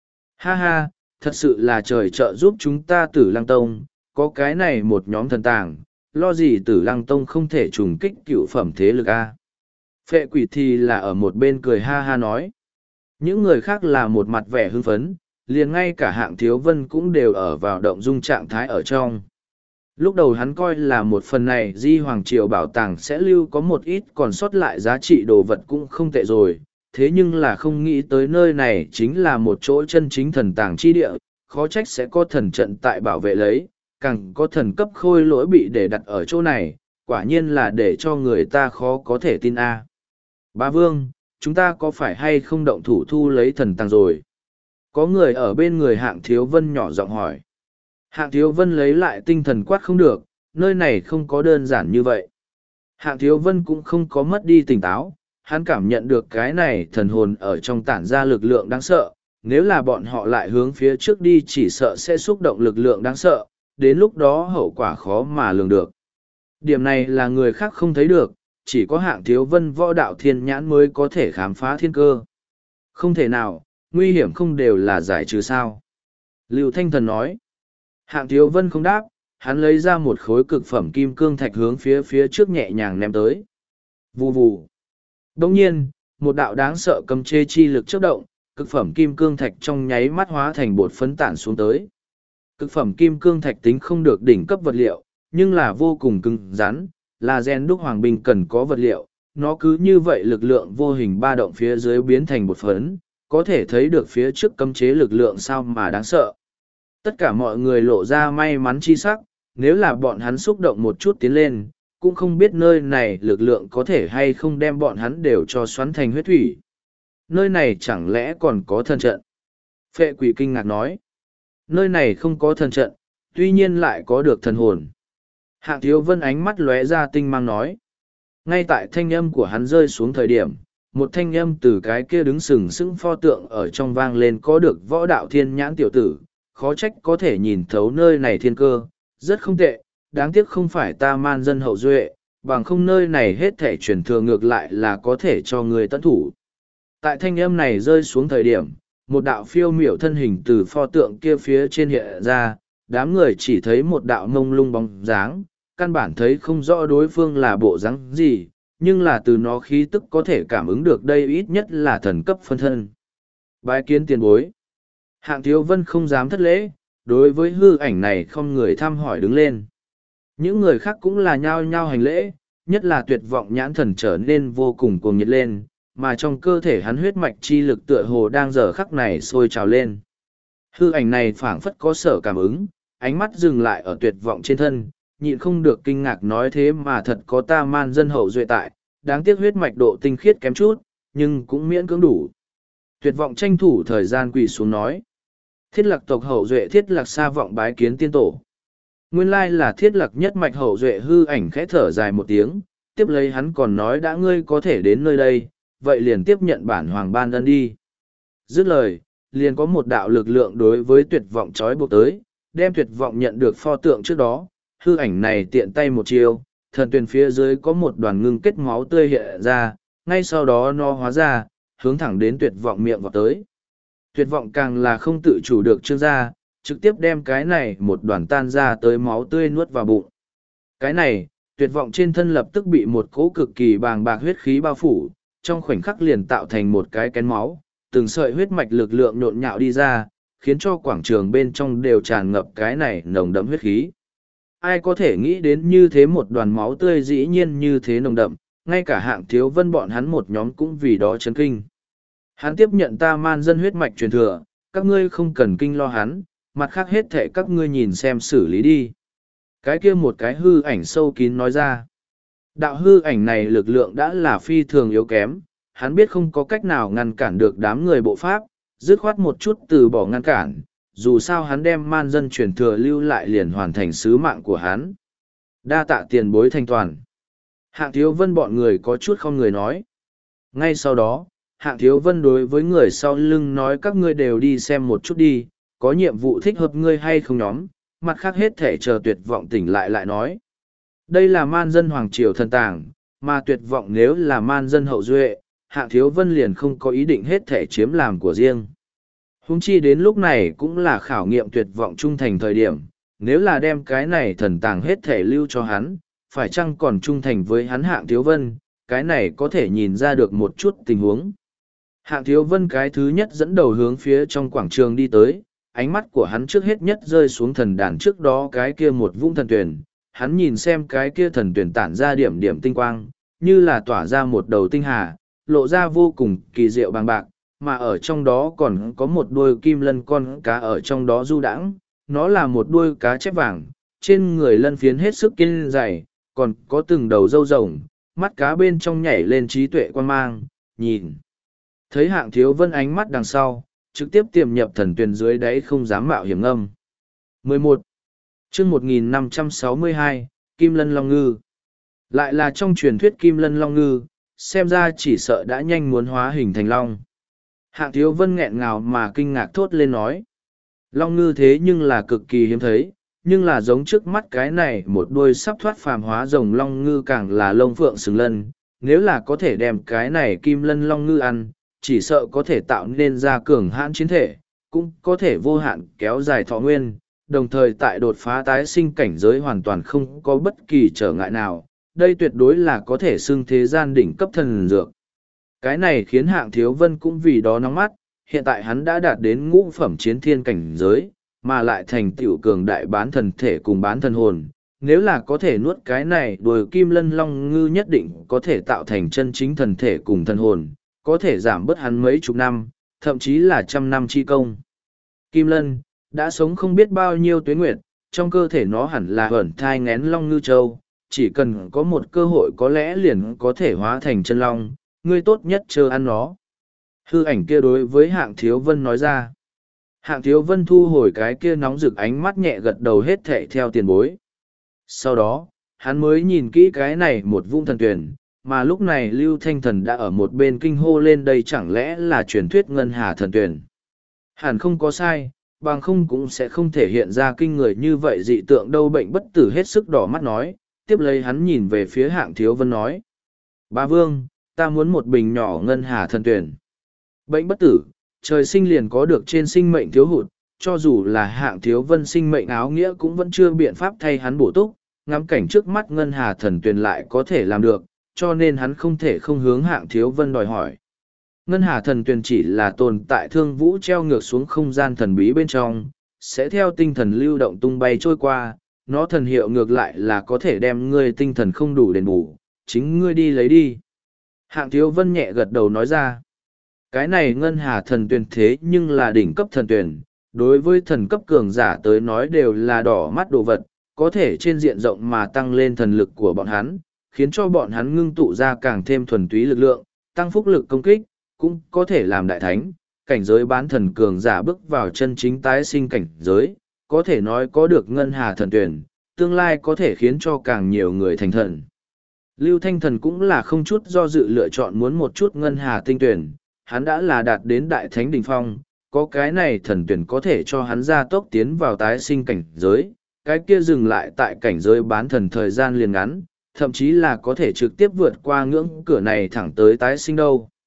Ha ha, thật sự là trời trợ giúp chúng ta Tử Lăng Tông, có cái này một nhóm thần tàng, lo gì Tử Lăng Tông không thể trùng kích cựu phẩm thế lực a. Phệ Quỷ thì là ở một bên cười ha ha nói. Những người khác là một mặt vẻ hưng phấn, liền ngay cả Hạng Thiếu Vân cũng đều ở vào động dung trạng thái ở trong. Lúc đầu hắn coi là một phần này Di Hoàng Triều bảo tàng sẽ lưu có một ít còn sót lại giá trị đồ vật cũng không tệ rồi, thế nhưng là không nghĩ tới nơi này chính là một chỗ chân chính thần tàng chi địa, khó trách sẽ có thần trận tại bảo vệ lấy, càng có thần cấp khôi lỗi bị để đặt ở chỗ này, quả nhiên là để cho người ta khó có thể tin a. Bá Vương, chúng ta có phải hay không động thủ thu lấy thần tàng rồi? Có người ở bên người Hạng Thiếu Vân nhỏ giọng hỏi. Hạng Thiếu Vân lấy lại tinh thần quát không được, nơi này không có đơn giản như vậy. Hạng Thiếu Vân cũng không có mất đi tỉnh táo, hắn cảm nhận được cái này thần hồn ở trong tản ra lực lượng đáng sợ, nếu là bọn họ lại hướng phía trước đi chỉ sợ sẽ xúc động lực lượng đáng sợ, đến lúc đó hậu quả khó mà lường được. Điểm này là người khác không thấy được, chỉ có Hạng Thiếu Vân võ đạo thiên nhãn mới có thể khám phá thiên cơ. Không thể nào, nguy hiểm không đều là giải trừ sao. Lưu Thanh Thần nói. Hạng Thiếu Vân không đáp, hắn lấy ra một khối cực phẩm kim cương thạch hướng phía trước nhẹ nhàng ném tới. Vù vù. Đồng nhiên, một đạo đáng sợ cấm chế chi lực chớp động, cực phẩm kim cương thạch trong nháy mắt hóa thành bột phấn tản xuống tới. Cực phẩm kim cương thạch tính không được đỉnh cấp vật liệu, nhưng là vô cùng cứng rắn, là gen đúc hoàng binh cần có vật liệu. Nó cứ như vậy lực lượng vô hình ba động phía dưới biến thành bột phấn, có thể thấy được phía trước cấm chế lực lượng sao mà đáng sợ. Tất cả mọi người lộ ra may mắn chi sắc, nếu là bọn hắn xúc động một chút tiến lên, cũng không biết nơi này lực lượng có thể hay không đem bọn hắn đều cho xoắn thành huyết thủy. Nơi này chẳng lẽ còn có thần trận? Phệ Quỷ kinh ngạc nói. Nơi này không có thần trận, tuy nhiên lại có được thần hồn. Hạng Thiếu Vân ánh mắt lóe ra tinh mang nói. Ngay tại thanh âm của hắn rơi xuống thời điểm, một thanh âm từ cái kia đứng sừng sững pho tượng ở trong vang lên có được võ đạo thiên nhãn tiểu tử, khó trách có thể nhìn thấu nơi này thiên cơ, rất không tệ, đáng tiếc không phải ta man dân hậu duệ, bằng không nơi này hết thể truyền thừa ngược lại là có thể cho người tận thủ. Tại thanh âm này rơi xuống thời điểm, một đạo phiêu miểu thân hình từ pho tượng kia phía trên hiện ra, đám người chỉ thấy một đạo mông lung bóng dáng, căn bản thấy không rõ đối phương là bộ dáng gì, nhưng là từ nó khí tức có thể cảm ứng được đây ít nhất là thần cấp phân thân. Bái kiến tiền bối. Hạng Thiếu Vân không dám thất lễ, đối với hư ảnh này không người thăm hỏi đứng lên. Những người khác cũng là nhao nhao hành lễ, nhất là tuyệt vọng nhãn thần trở nên vô cùng cuồng nhiệt lên, mà trong cơ thể hắn huyết mạch chi lực tựa hồ đang giờ khắc này sôi trào lên. Hư ảnh này phảng phất có sở cảm ứng, ánh mắt dừng lại ở tuyệt vọng trên thân, nhịn không được kinh ngạc nói thế mà thật có ta man dân hậu duệ tại, đáng tiếc huyết mạch độ tinh khiết kém chút, nhưng cũng miễn cưỡng đủ. Tuyệt vọng tranh thủ thời gian quỳ xuống nói. Thiết lạc tộc hậu duệ thiết lạc xa vọng bái kiến tiên tổ. Nguyên lai là thiết lạc nhất mạch hậu duệ hư ảnh khẽ thở dài một tiếng, tiếp lấy hắn còn nói đã ngươi có thể đến nơi đây, vậy liền tiếp nhận bản hoàng ban ân đi. Dứt lời, liền có một đạo lực lượng đối với tuyệt vọng trói buộc tới, đem tuyệt vọng nhận được pho tượng trước đó, hư ảnh này tiện tay một chiêu, thần tuyền phía dưới có một đoàn ngưng kết máu tươi hiện ra, ngay sau đó nó hóa ra, hướng thẳng đến tuyệt vọng miệng vào tới. Tuyệt vọng càng là không tự chủ được trương ra, trực tiếp đem cái này một đoàn tan ra tới máu tươi nuốt vào bụng. Cái này, tuyệt vọng trên thân lập tức bị một cỗ cực kỳ bàng bạc huyết khí bao phủ, trong khoảnh khắc liền tạo thành một cái kén máu, từng sợi huyết mạch lực lượng nhộn nhạo đi ra, khiến cho quảng trường bên trong đều tràn ngập cái này nồng đậm huyết khí. Ai có thể nghĩ đến như thế một đoàn máu tươi dĩ nhiên như thế nồng đậm, ngay cả Hạng Thiếu Vân bọn hắn một nhóm cũng vì đó chấn kinh. Hắn tiếp nhận ta man dân huyết mạch truyền thừa, các ngươi không cần kinh lo hắn, mặt khác hết thệ các ngươi nhìn xem xử lý đi. Cái kia một cái hư ảnh sâu kín nói ra. Đạo hư ảnh này lực lượng đã là phi thường yếu kém, hắn biết không có cách nào ngăn cản được đám người bộ pháp, dứt khoát một chút từ bỏ ngăn cản, dù sao hắn đem man dân truyền thừa lưu lại liền hoàn thành sứ mạng của hắn. Đa tạ tiền bối thanh toàn. Hạng Thiếu Vân bọn người có chút không người nói. Ngay sau đó, Hạng Thiếu Vân đối với người sau lưng nói các ngươi đều đi xem một chút đi, có nhiệm vụ thích hợp ngươi hay không nhóm, mặt khác hết thể chờ tuyệt vọng tỉnh lại nói. Đây là man dân hoàng triều thần tàng, mà tuyệt vọng nếu là man dân hậu duệ, Hạng Thiếu Vân liền không có ý định hết thể chiếm làm của riêng. Húng chi đến lúc này cũng là khảo nghiệm tuyệt vọng trung thành thời điểm, nếu là đem cái này thần tàng hết thể lưu cho hắn, phải chăng còn trung thành với hắn Hạng Thiếu Vân, cái này có thể nhìn ra được một chút tình huống. Hạng Thiếu Vân cái thứ nhất dẫn đầu hướng phía trong quảng trường đi tới, ánh mắt của hắn trước hết nhất rơi xuống thần đàn trước đó cái kia một vũng thần tuyển, hắn nhìn xem cái kia thần tuyển tản ra điểm điểm tinh quang, như là tỏa ra một đầu tinh hà, lộ ra vô cùng kỳ diệu bằng bạc, mà ở trong đó còn có một đuôi kim lân con cá ở trong đó du đãng, nó là một đuôi cá chép vàng, trên người lân phiến hết sức kiên dày, còn có từng đầu râu rồng, mắt cá bên trong nhảy lên trí tuệ quan mang, nhìn. Thấy Hạng Thiếu Vân ánh mắt đằng sau, trực tiếp tiềm nhập thần tuyển dưới đáy không dám mạo hiểm ngâm. 11. chương 1562, Kim Lân Long Ngư. Lại là trong truyền thuyết Kim Lân Long Ngư, xem ra chỉ sợ đã nhanh muốn hóa hình thành Long. Hạng Thiếu Vân nghẹn ngào mà kinh ngạc thốt lên nói. Long Ngư thế nhưng là cực kỳ hiếm thấy, nhưng là giống trước mắt cái này một đuôi sắp thoát phàm hóa rồng Long Ngư càng là lông phượng xứng lân. Nếu là có thể đem cái này Kim Lân Long Ngư ăn, chỉ sợ có thể tạo nên ra cường hãn chiến thể, cũng có thể vô hạn kéo dài thọ nguyên, đồng thời tại đột phá tái sinh cảnh giới hoàn toàn không có bất kỳ trở ngại nào. Đây tuyệt đối là có thể xưng thế gian đỉnh cấp thần dược. Cái này khiến Hạng Thiếu Vân cũng vì đó nóng mắt, hiện tại hắn đã đạt đến ngũ phẩm chiến thiên cảnh giới, mà lại thành tựu cường đại bán thần thể cùng bán thần hồn. Nếu là có thể nuốt cái này đuôi Kim Lân Long Ngư nhất định có thể tạo thành chân chính thần thể cùng thần hồn, có thể giảm bớt hắn mấy chục năm, thậm chí là trăm năm chi công. Kim Lân, đã sống không biết bao nhiêu tuế nguyệt, trong cơ thể nó hẳn là ẩn thai ngén Long Ngư Châu, chỉ cần có một cơ hội có lẽ liền có thể hóa thành chân long, ngươi tốt nhất chờ ăn nó. Hư ảnh kia đối với Hạng Thiếu Vân nói ra. Hạng Thiếu Vân thu hồi cái kia nóng rực ánh mắt nhẹ gật đầu hết thệ theo tiền bối. Sau đó, hắn mới nhìn kỹ cái này một vũng thần tuyển, mà lúc này Lưu Thanh Thần đã ở một bên kinh hô lên đây chẳng lẽ là truyền thuyết ngân hà thần tuyển. Hẳn không có sai, bằng không cũng sẽ không thể hiện ra kinh người như vậy dị tượng đâu. Bệnh bất tử hết sức đỏ mắt nói, tiếp lấy hắn nhìn về phía Hạng Thiếu Vân nói. Bá Vương, ta muốn một bình nhỏ ngân hà thần tuyển. Bệnh bất tử, trời sinh liền có được trên sinh mệnh thiếu hụt, cho dù là Hạng Thiếu Vân sinh mệnh áo nghĩa cũng vẫn chưa biện pháp thay hắn bổ túc, ngắm cảnh trước mắt ngân hà thần tuyển lại có thể làm được, cho nên hắn không thể không hướng Hạng Thiếu Vân đòi hỏi. Ngân hà thần tuyển chỉ là tồn tại thương vũ treo ngược xuống không gian thần bí bên trong, sẽ theo tinh thần lưu động tung bay trôi qua, nó thần hiệu ngược lại là có thể đem ngươi tinh thần không đủ đền bù, chính ngươi đi lấy đi. Hạng Thiếu Vân nhẹ gật đầu nói ra. Cái này ngân hà thần tuyển thế nhưng là đỉnh cấp thần tuyển, đối với thần cấp cường giả tới nói đều là đỏ mắt đồ vật, có thể trên diện rộng mà tăng lên thần lực của bọn hắn, khiến cho bọn hắn ngưng tụ ra càng thêm thuần túy lực lượng, tăng phúc lực công kích, cũng có thể làm đại thánh, cảnh giới bán thần cường giả bước vào chân chính tái sinh cảnh giới, có thể nói có được ngân hà thần tuyển, tương lai có thể khiến cho càng nhiều người thành thần. Lưu Thanh Thần cũng là không chút do dự lựa chọn muốn một chút ngân hà tinh tuyển, hắn đã là đạt đến đại thánh đỉnh phong, có cái này thần tuyển có thể cho hắn gia tốc tiến vào tái sinh cảnh giới, cái kia dừng lại tại cảnh giới bán thần thời gian liền ngắn, thậm chí là có thể trực tiếp vượt qua ngưỡng cửa này thẳng tới tái sinh đâu.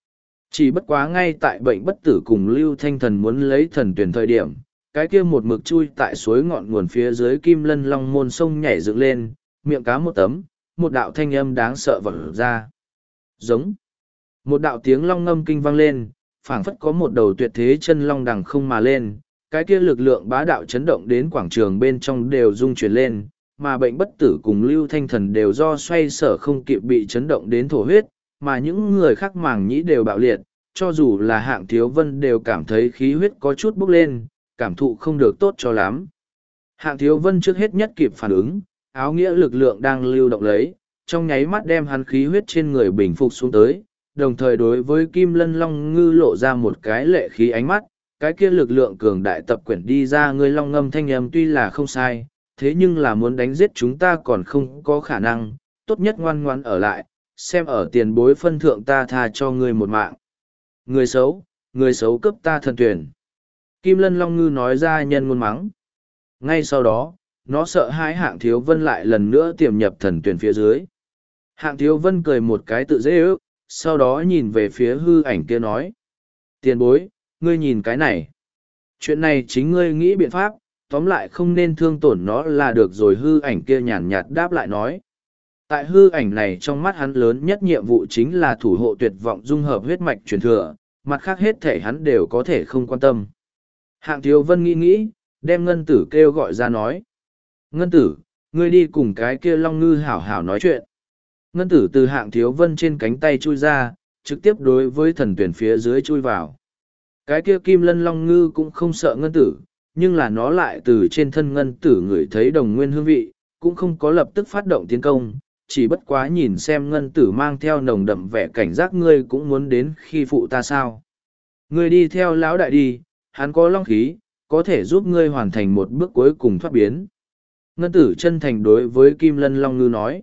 Chỉ bất quá ngay tại bệnh bất tử cùng Lưu Thanh Thần muốn lấy thần tuyển thời điểm, cái kia một mực chui tại suối ngọn nguồn phía dưới Kim Lân Long môn sông nhảy dựng lên, miệng cá một tấm, một đạo thanh âm đáng sợ vỡ ra. Giống. Một đạo tiếng long ngâm kinh vang lên, phảng phất có một đầu tuyệt thế chân long đằng không mà lên, cái kia lực lượng bá đạo chấn động đến quảng trường bên trong đều rung chuyển lên, mà bệnh bất tử cùng Lưu Thanh Thần đều do xoay sở không kịp bị chấn động đến thổ huyết, mà những người khác màng nhĩ đều bạo liệt, cho dù là Hạng Thiếu Vân đều cảm thấy khí huyết có chút bốc lên, cảm thụ không được tốt cho lắm. Hạng Thiếu Vân trước hết nhất kịp phản ứng, áo nghĩa lực lượng đang lưu động lấy, trong nháy mắt đem hắn khí huyết trên người bình phục xuống tới, đồng thời đối với Kim Lân Long Ngư lộ ra một cái lệ khí ánh mắt, cái kia lực lượng cường đại tập quyển đi ra người long ngâm thanh âm tuy là không sai, thế nhưng là muốn đánh giết chúng ta còn không có khả năng, tốt nhất ngoan ngoan ở lại, xem ở tiền bối phân thượng ta tha cho ngươi một mạng. Người xấu cướp ta thần tuyển. Kim Lân Long Ngư nói ra nhân ngôn mắng. Ngay sau đó, nó sợ hãi Hạng Thiếu Vân lại lần nữa tiềm nhập thần tuyển phía dưới. Hạng Thiếu Vân cười một cái tự dễ ước, sau đó nhìn về phía hư ảnh kia nói. Tiền bối, ngươi nhìn cái này. Chuyện này chính ngươi nghĩ biện pháp, tóm lại không nên thương tổn nó là được rồi, hư ảnh kia nhàn nhạt đáp lại nói. Tại hư ảnh này trong mắt hắn lớn nhất nhiệm vụ chính là thủ hộ tuyệt vọng dung hợp huyết mạch truyền thừa, mặt khác hết thể hắn đều có thể không quan tâm. Hạng Thiếu Vân nghĩ, đem Ngân Tử kêu gọi ra nói. Ngân Tử, ngươi đi cùng cái kia Long Ngư hảo hảo nói chuyện. Ngân Tử từ Hạng Thiếu Vân trên cánh tay chui ra, trực tiếp đối với thần tuyển phía dưới chui vào. Cái kia Kim Lân Long Ngư cũng không sợ Ngân Tử, nhưng là nó lại từ trên thân Ngân Tử ngửi thấy đồng nguyên hương vị, cũng không có lập tức phát động tiến công, chỉ bất quá nhìn xem Ngân Tử mang theo nồng đậm vẻ cảnh giác, ngươi cũng muốn đến khi phụ ta sao. Ngươi đi theo lão đại đi, hắn có long khí, có thể giúp ngươi hoàn thành một bước cuối cùng thoát biến. Ngân Tử chân thành đối với Kim Lân Long Ngư nói.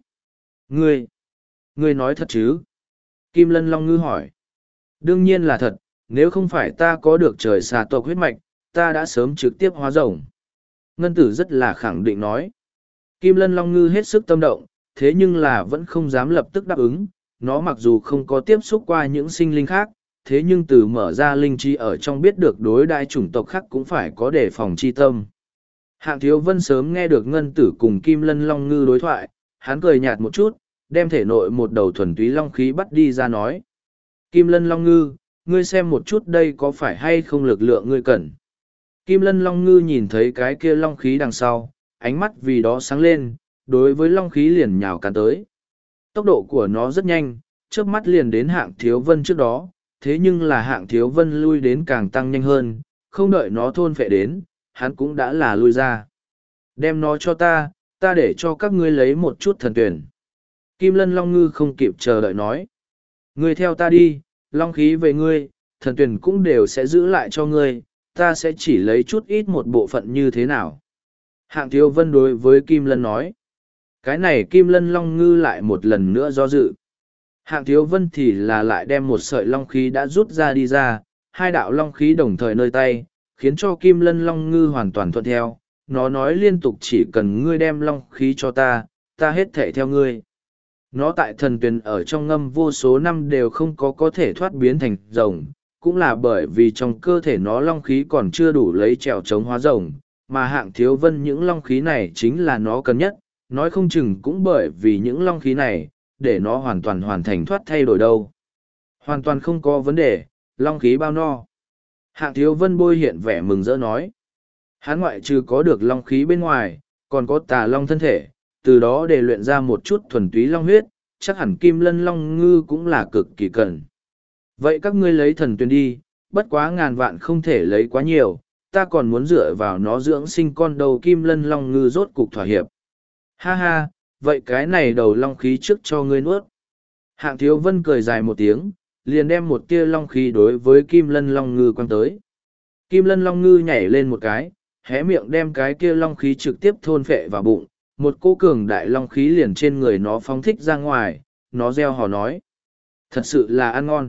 Ngươi nói thật chứ? Kim Lân Long Ngư hỏi. Đương nhiên là thật, nếu không phải ta có được trời xà tộc huyết mạch, ta đã sớm trực tiếp hóa rồng. Ngân Tử rất là khẳng định nói. Kim Lân Long Ngư hết sức tâm động, thế nhưng là vẫn không dám lập tức đáp ứng. Nó mặc dù không có tiếp xúc qua những sinh linh khác, thế nhưng từ mở ra linh trí ở trong biết được đối đại chủng tộc khác cũng phải có đề phòng chi tâm. Hạng Thiếu Vân sớm nghe được Ngân Tử cùng Kim Lân Long Ngư đối thoại, hắn cười nhạt một chút, đem thể nội một đầu thuần túy long khí bắt đi ra nói. Kim Lân Long Ngư, ngươi xem một chút đây có phải hay không lực lượng ngươi cần. Kim Lân Long Ngư nhìn thấy cái kia long khí đằng sau, ánh mắt vì đó sáng lên, đối với long khí liền nhào cắn tới. Tốc độ của nó rất nhanh, chớp mắt liền đến Hạng Thiếu Vân trước đó, thế nhưng là Hạng Thiếu Vân lui đến càng tăng nhanh hơn, không đợi nó thôn phệ đến, hắn cũng đã là lui ra. Đem nó cho ta để cho các ngươi lấy một chút thần tuyển. Kim Lân Long Ngư không kịp chờ đợi nói. Ngươi theo ta đi, long khí về ngươi, thần tuyển cũng đều sẽ giữ lại cho ngươi, ta sẽ chỉ lấy chút ít một bộ phận như thế nào. Hạng Thiếu Vân đối với Kim Lân nói. Cái này Kim Lân Long Ngư lại một lần nữa do dự. Hạng Thiếu Vân thì là lại đem một sợi long khí đã rút ra đi ra, hai đạo long khí đồng thời nơi tay, khiến cho Kim Lân Long Ngư hoàn toàn thuận theo. Nó nói liên tục chỉ cần ngươi đem long khí cho ta hết thảy theo ngươi. Nó tại thần tuyển ở trong ngâm vô số năm đều không có thể thoát biến thành rồng, cũng là bởi vì trong cơ thể nó long khí còn chưa đủ lấy trèo chống hóa rồng, mà Hạng Thiếu Vân những long khí này chính là nó cần nhất, nói không chừng cũng bởi vì những long khí này, để nó hoàn toàn hoàn thành thoát thay đổi đâu. Hoàn toàn không có vấn đề, long khí bao no. Hạng Thiếu Vân bôi hiện vẻ mừng rỡ nói. Hắn ngoại trừ có được long khí bên ngoài, còn có tà long thân thể, từ đó để luyện ra một chút thuần túy long huyết, chắc hẳn Kim Lân Long Ngư cũng là cực kỳ cần. Vậy các ngươi lấy thần tuyển đi, bất quá ngàn vạn không thể lấy quá nhiều, ta còn muốn dựa vào nó dưỡng sinh con đầu. Kim Lân Long Ngư rốt cục thỏa hiệp. Ha ha, vậy cái này đầu long khí trước cho ngươi nuốt. Hạng Thiếu Vân cười dài một tiếng, liền đem một tia long khí đối với Kim Lân Long Ngư quăng tới. Kim Lân Long Ngư nhảy lên một cái, hé miệng đem cái kia long khí trực tiếp thôn phệ vào bụng, một cô cường đại long khí liền trên người nó phóng thích ra ngoài, nó reo hò nói. Thật sự là ăn ngon.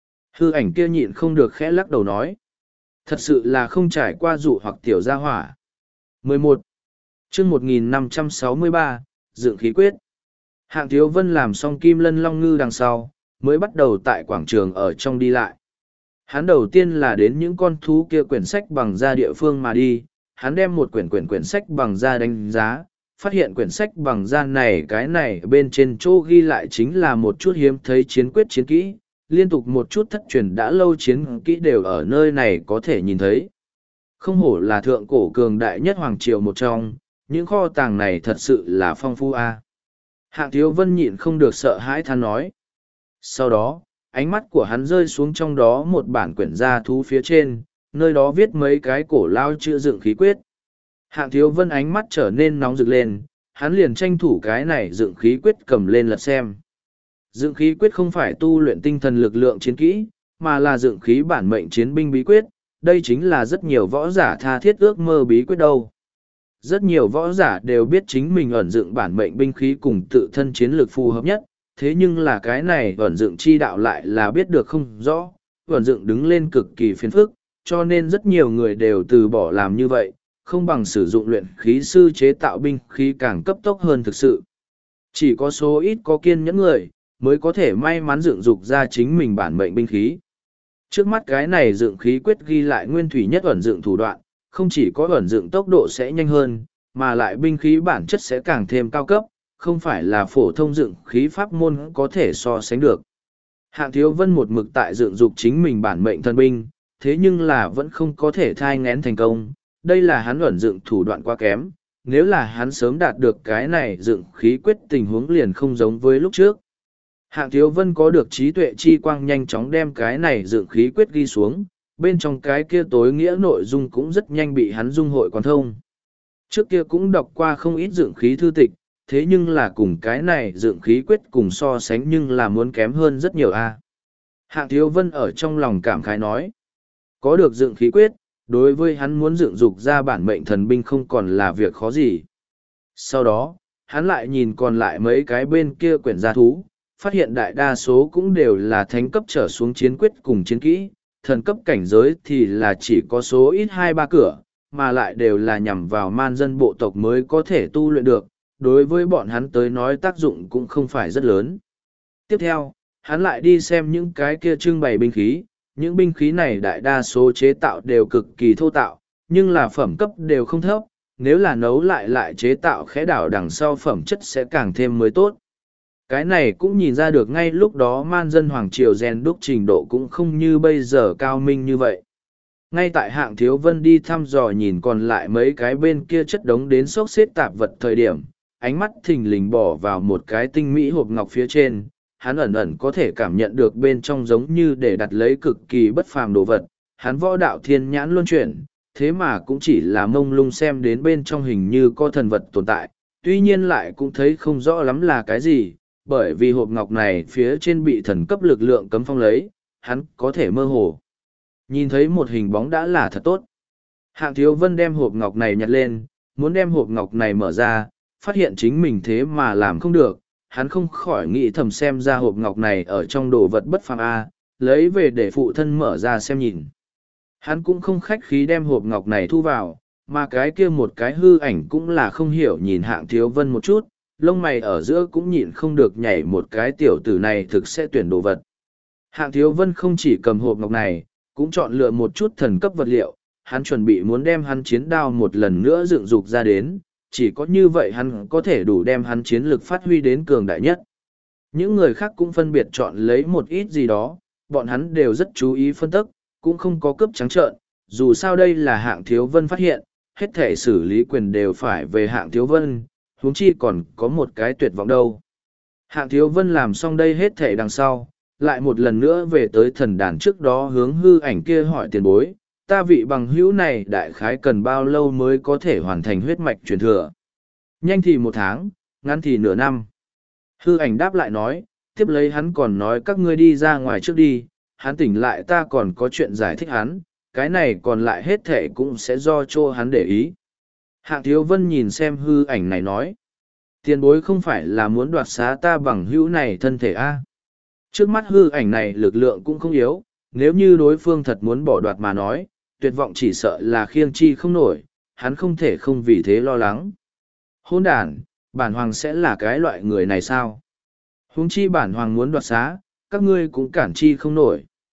Hư ảnh kia nhịn không được khẽ lắc đầu nói. Thật sự là không trải qua dụ hoặc tiểu gia hỏa. 11. chương 1563, Dựng khí quyết. Hạng Thiếu Vân làm xong Kim Lân Long Ngư đằng sau, mới bắt đầu tại quảng trường ở trong đi lại. Hắn đầu tiên là đến những con thú kia quyển sách bằng da địa phương mà đi, hắn đem một quyển sách bằng da đánh giá, phát hiện quyển sách bằng da này cái này bên trên chỗ ghi lại chính là một chút hiếm thấy chiến quyết chiến kỹ, liên tục một chút thất truyền đã lâu chiến kỹ đều ở nơi này có thể nhìn thấy. Không hổ là thượng cổ cường đại nhất hoàng triều một trong, những kho tàng này thật sự là phong phú a. Hạng Thiếu Vân nhịn không được sợ hãi than nói. Sau đó, ánh mắt của hắn rơi xuống trong đó một bản quyển gia thú phía trên, nơi đó viết mấy cái cổ lao chữ dựng khí quyết. Hạng Thiếu Vân ánh mắt trở nên nóng rực lên, hắn liền tranh thủ cái này dựng khí quyết cầm lên lật xem. Dựng khí quyết không phải tu luyện tinh thần lực lượng chiến kỹ, mà là dựng khí bản mệnh chiến binh bí quyết, đây chính là rất nhiều võ giả tha thiết ước mơ bí quyết đâu. Rất nhiều võ giả đều biết chính mình ẩn dựng bản mệnh binh khí cùng tự thân chiến lược phù hợp nhất, thế nhưng là cái này ẩn dựng chi đạo lại là biết được không rõ, ẩn dựng đứng lên cực kỳ phiền phức, cho nên rất nhiều người đều từ bỏ làm như vậy, không bằng sử dụng luyện khí sư chế tạo binh khí càng cấp tốc hơn thực sự. Chỉ có số ít có kiên nhẫn người, mới có thể may mắn dựng dục ra chính mình bản mệnh binh khí. Trước mắt cái này dựng khí quyết ghi lại nguyên thủy nhất ẩn dựng thủ đoạn, không chỉ có ẩn dựng tốc độ sẽ nhanh hơn, mà lại binh khí bản chất sẽ càng thêm cao cấp, không phải là phổ thông dựng khí pháp môn có thể so sánh được. Hạng Thiếu Vân một mực tại dựng dục chính mình bản mệnh thần binh, thế nhưng là vẫn không có thể thai ngén thành công, đây là hắn ẩn dựng thủ đoạn quá kém, nếu là hắn sớm đạt được cái này dựng khí quyết tình huống liền không giống với lúc trước. Hạng Thiếu Vân có được trí tuệ chi quang nhanh chóng đem cái này dựng khí quyết ghi xuống, bên trong cái kia tối nghĩa nội dung cũng rất nhanh bị hắn dung hội quan thông. Trước kia cũng đọc qua không ít dựng khí thư tịch, thế nhưng là cùng cái này dựng khí quyết cùng so sánh nhưng là muốn kém hơn rất nhiều a. Hạng Thiếu Vân ở trong lòng cảm khái nói, có được dựng khí quyết, đối với hắn muốn dựng dục ra bản mệnh thần binh không còn là việc khó gì. Sau đó, hắn lại nhìn còn lại mấy cái bên kia quyển gia thú, phát hiện đại đa số cũng đều là thánh cấp trở xuống chiến quyết cùng chiến kỹ, thần cấp cảnh giới thì là chỉ có số ít 2-3 cửa, mà lại đều là nhằm vào man dân bộ tộc mới có thể tu luyện được, đối với bọn hắn tới nói tác dụng cũng không phải rất lớn. Tiếp theo, hắn lại đi xem những cái kia trưng bày binh khí, những binh khí này đại đa số chế tạo đều cực kỳ thô tạo, nhưng là phẩm cấp đều không thấp, nếu là nấu lại chế tạo khẽ đảo đằng sau phẩm chất sẽ càng thêm mới tốt. Cái này cũng nhìn ra được ngay lúc đó man dân Hoàng Triều rèn đúc trình độ cũng không như bây giờ cao minh như vậy. Ngay tại Hạng Thiếu Vân đi thăm dò nhìn còn lại mấy cái bên kia chất đống đến xốc xếp tạp vật thời điểm, ánh mắt thình lình bỏ vào một cái tinh mỹ hộp ngọc phía trên, hắn ẩn ẩn có thể cảm nhận được bên trong giống như để đặt lấy cực kỳ bất phàm đồ vật, hắn võ đạo thiên nhãn luân chuyển, thế mà cũng chỉ là mông lung xem đến bên trong hình như có thần vật tồn tại, tuy nhiên lại cũng thấy không rõ lắm là cái gì, bởi vì hộp ngọc này phía trên bị thần cấp lực lượng cấm phong lấy, hắn có thể mơ hồ. Nhìn thấy một hình bóng đã là thật tốt. Hạng Thiếu Vân đem hộp ngọc này nhặt lên, muốn đem hộp ngọc này mở ra, phát hiện chính mình thế mà làm không được, hắn không khỏi nghĩ thầm xem ra hộp ngọc này ở trong đồ vật bất phàm A, lấy về để phụ thân mở ra xem nhìn. Hắn cũng không khách khí đem hộp ngọc này thu vào, mà cái kia một cái hư ảnh cũng là không hiểu nhìn Hạng Thiếu Vân một chút, lông mày ở giữa cũng nhịn không được nhảy một cái tiểu tử này thực sẽ tuyển đồ vật. Hạng Thiếu Vân không chỉ cầm hộp ngọc này, cũng chọn lựa một chút thần cấp vật liệu, hắn chuẩn bị muốn đem hắn chiến đao một lần nữa dựng dục ra đến, chỉ có như vậy hắn có thể đủ đem hắn chiến lực phát huy đến cường đại nhất. Những người khác cũng phân biệt chọn lấy một ít gì đó, bọn hắn đều rất chú ý phân tích, cũng không có cướp trắng trợn, dù sao đây là Hạng Thiếu Vân phát hiện, hết thể xử lý quyền đều phải về Hạng Thiếu Vân, huống chi còn có một cái tuyệt vọng đâu. Hạng Thiếu Vân làm xong đây hết thể đằng sau, lại một lần nữa về tới thần đàn trước đó hướng hư ảnh kia hỏi tiền bối, ta vị bằng hữu này đại khái cần bao lâu mới có thể hoàn thành huyết mạch truyền thừa. Nhanh thì 1 tháng, ngắn thì nửa năm. Hư ảnh đáp lại nói, tiếp lấy hắn còn nói các ngươi đi ra ngoài trước đi, hắn tỉnh lại ta còn có chuyện giải thích hắn, cái này còn lại hết thể cũng sẽ do cho hắn để ý. Hạng Thiếu Vân nhìn xem hư ảnh này nói, tiền bối không phải là muốn đoạt xá ta bằng hữu này thân thể a? Trước mắt hư ảnh này lực lượng cũng không yếu, nếu như đối phương thật muốn bỏ đoạt mà nói, tuyệt vọng chỉ sợ là khiêng chi không nổi, hắn không thể không vì thế lo lắng. Hôn đàn, bản hoàng sẽ là cái loại người này sao? Huống chi bản hoàng muốn đoạt xá, các ngươi cũng cản chi không nổi.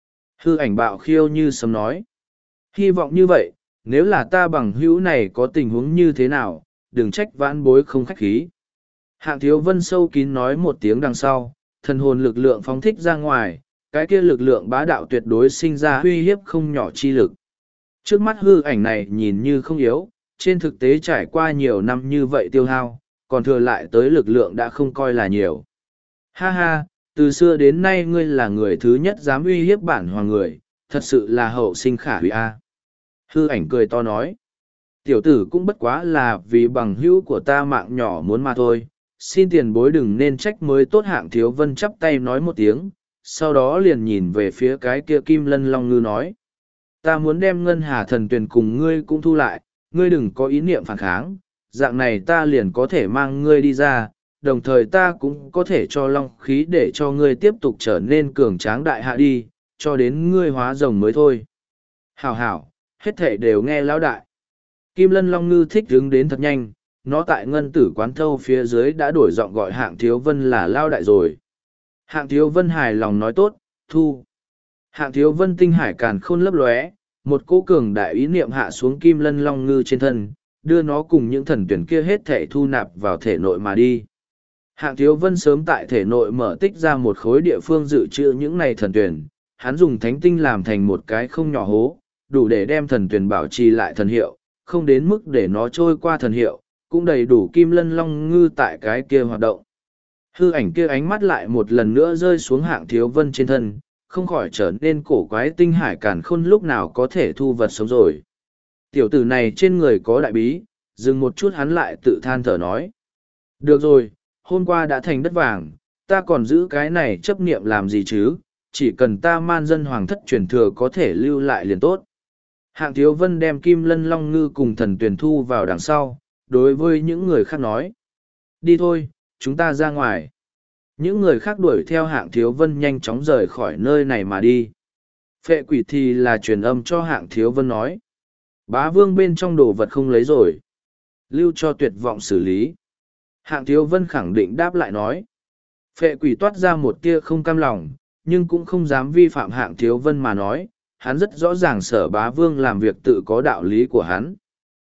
Hư ảnh bạo khiêu như sấm nói. Hy vọng như vậy, nếu là ta bằng hữu này có tình huống như thế nào, đừng trách vãn bối không khách khí. Hạng Thiếu Vân sâu kín nói một tiếng đằng sau, thần hồn lực lượng phóng thích ra ngoài, cái kia lực lượng bá đạo tuyệt đối sinh ra uy hiếp không nhỏ chi lực. Trước mắt hư ảnh này nhìn như không yếu, trên thực tế trải qua nhiều năm như vậy tiêu hao, còn thừa lại tới lực lượng đã không coi là nhiều. Ha ha, từ xưa đến nay ngươi là người thứ nhất dám uy hiếp bản hoàng người, thật sự là hậu sinh khả hủy a. Hư ảnh cười to nói. Tiểu tử cũng bất quá là vì bằng hữu của ta mạng nhỏ muốn mà thôi, xin tiền bối đừng nên trách mới tốt. Hạng Thiếu Vân chắp tay nói một tiếng, sau đó liền nhìn về phía cái kia Kim Lân Long Ngư nói. Ta muốn đem ngân hà thần tuyền cùng ngươi cũng thu lại, ngươi đừng có ý niệm phản kháng, dạng này ta liền có thể mang ngươi đi ra, đồng thời ta cũng có thể cho long khí để cho ngươi tiếp tục trở nên cường tráng đại hạ đi, cho đến ngươi hóa rồng mới thôi. Hảo hảo, hết thể đều nghe lão đại. Kim Lân Long Ngư thích hứng đến thật nhanh, nó tại ngân tử quán thâu phía dưới đã đổi giọng gọi Hạng Thiếu Vân là lao đại rồi. Hạng Thiếu Vân hài lòng nói tốt, thu. Hạng Thiếu Vân tinh hải càn khôn lấp lóe, một cỗ cường đại ý niệm hạ xuống Kim Lân Long Ngư trên thân, đưa nó cùng những thần tuyển kia hết thể thu nạp vào thể nội mà đi. Hạng Thiếu Vân sớm tại thể nội mở tích ra một khối địa phương dự trữ những này thần tuyển, hắn dùng thánh tinh làm thành một cái không nhỏ hố, đủ để đem thần tuyển bảo trì lại thần hiệu, không đến mức để nó trôi qua thần hiệu, cũng đầy đủ Kim Lân Long Ngư tại cái kia hoạt động. Hư ảnh kia ánh mắt lại một lần nữa rơi xuống Hạng Thiếu Vân trên thân, không khỏi trở nên cổ quái. Tinh hải càn khôn lúc nào có thể thu vật sống rồi. Tiểu tử này trên người có đại bí, dừng một chút hắn lại tự than thở nói. Được rồi, hôm qua đã thành đất vàng, ta còn giữ cái này chấp niệm làm gì chứ, chỉ cần ta man dân hoàng thất truyền thừa có thể lưu lại liền tốt. Hạng Thiếu Vân đem Kim Lân Long Ngư cùng thần tuyển thu vào đằng sau, đối với những người khác nói. Đi thôi, chúng ta ra ngoài. Những người khác đuổi theo Hạng Thiếu Vân nhanh chóng rời khỏi nơi này mà đi. Phệ quỷ thì là truyền âm cho Hạng Thiếu Vân nói. Bá vương bên trong đồ vật không lấy rồi. Lưu cho tuyệt vọng xử lý. Hạng Thiếu Vân khẳng định đáp lại nói. Phệ quỷ toát ra một tia không cam lòng, nhưng cũng không dám vi phạm Hạng Thiếu Vân mà nói. Hắn rất rõ ràng Sở Bá Vương làm việc tự có đạo lý của hắn.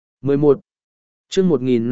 11. chương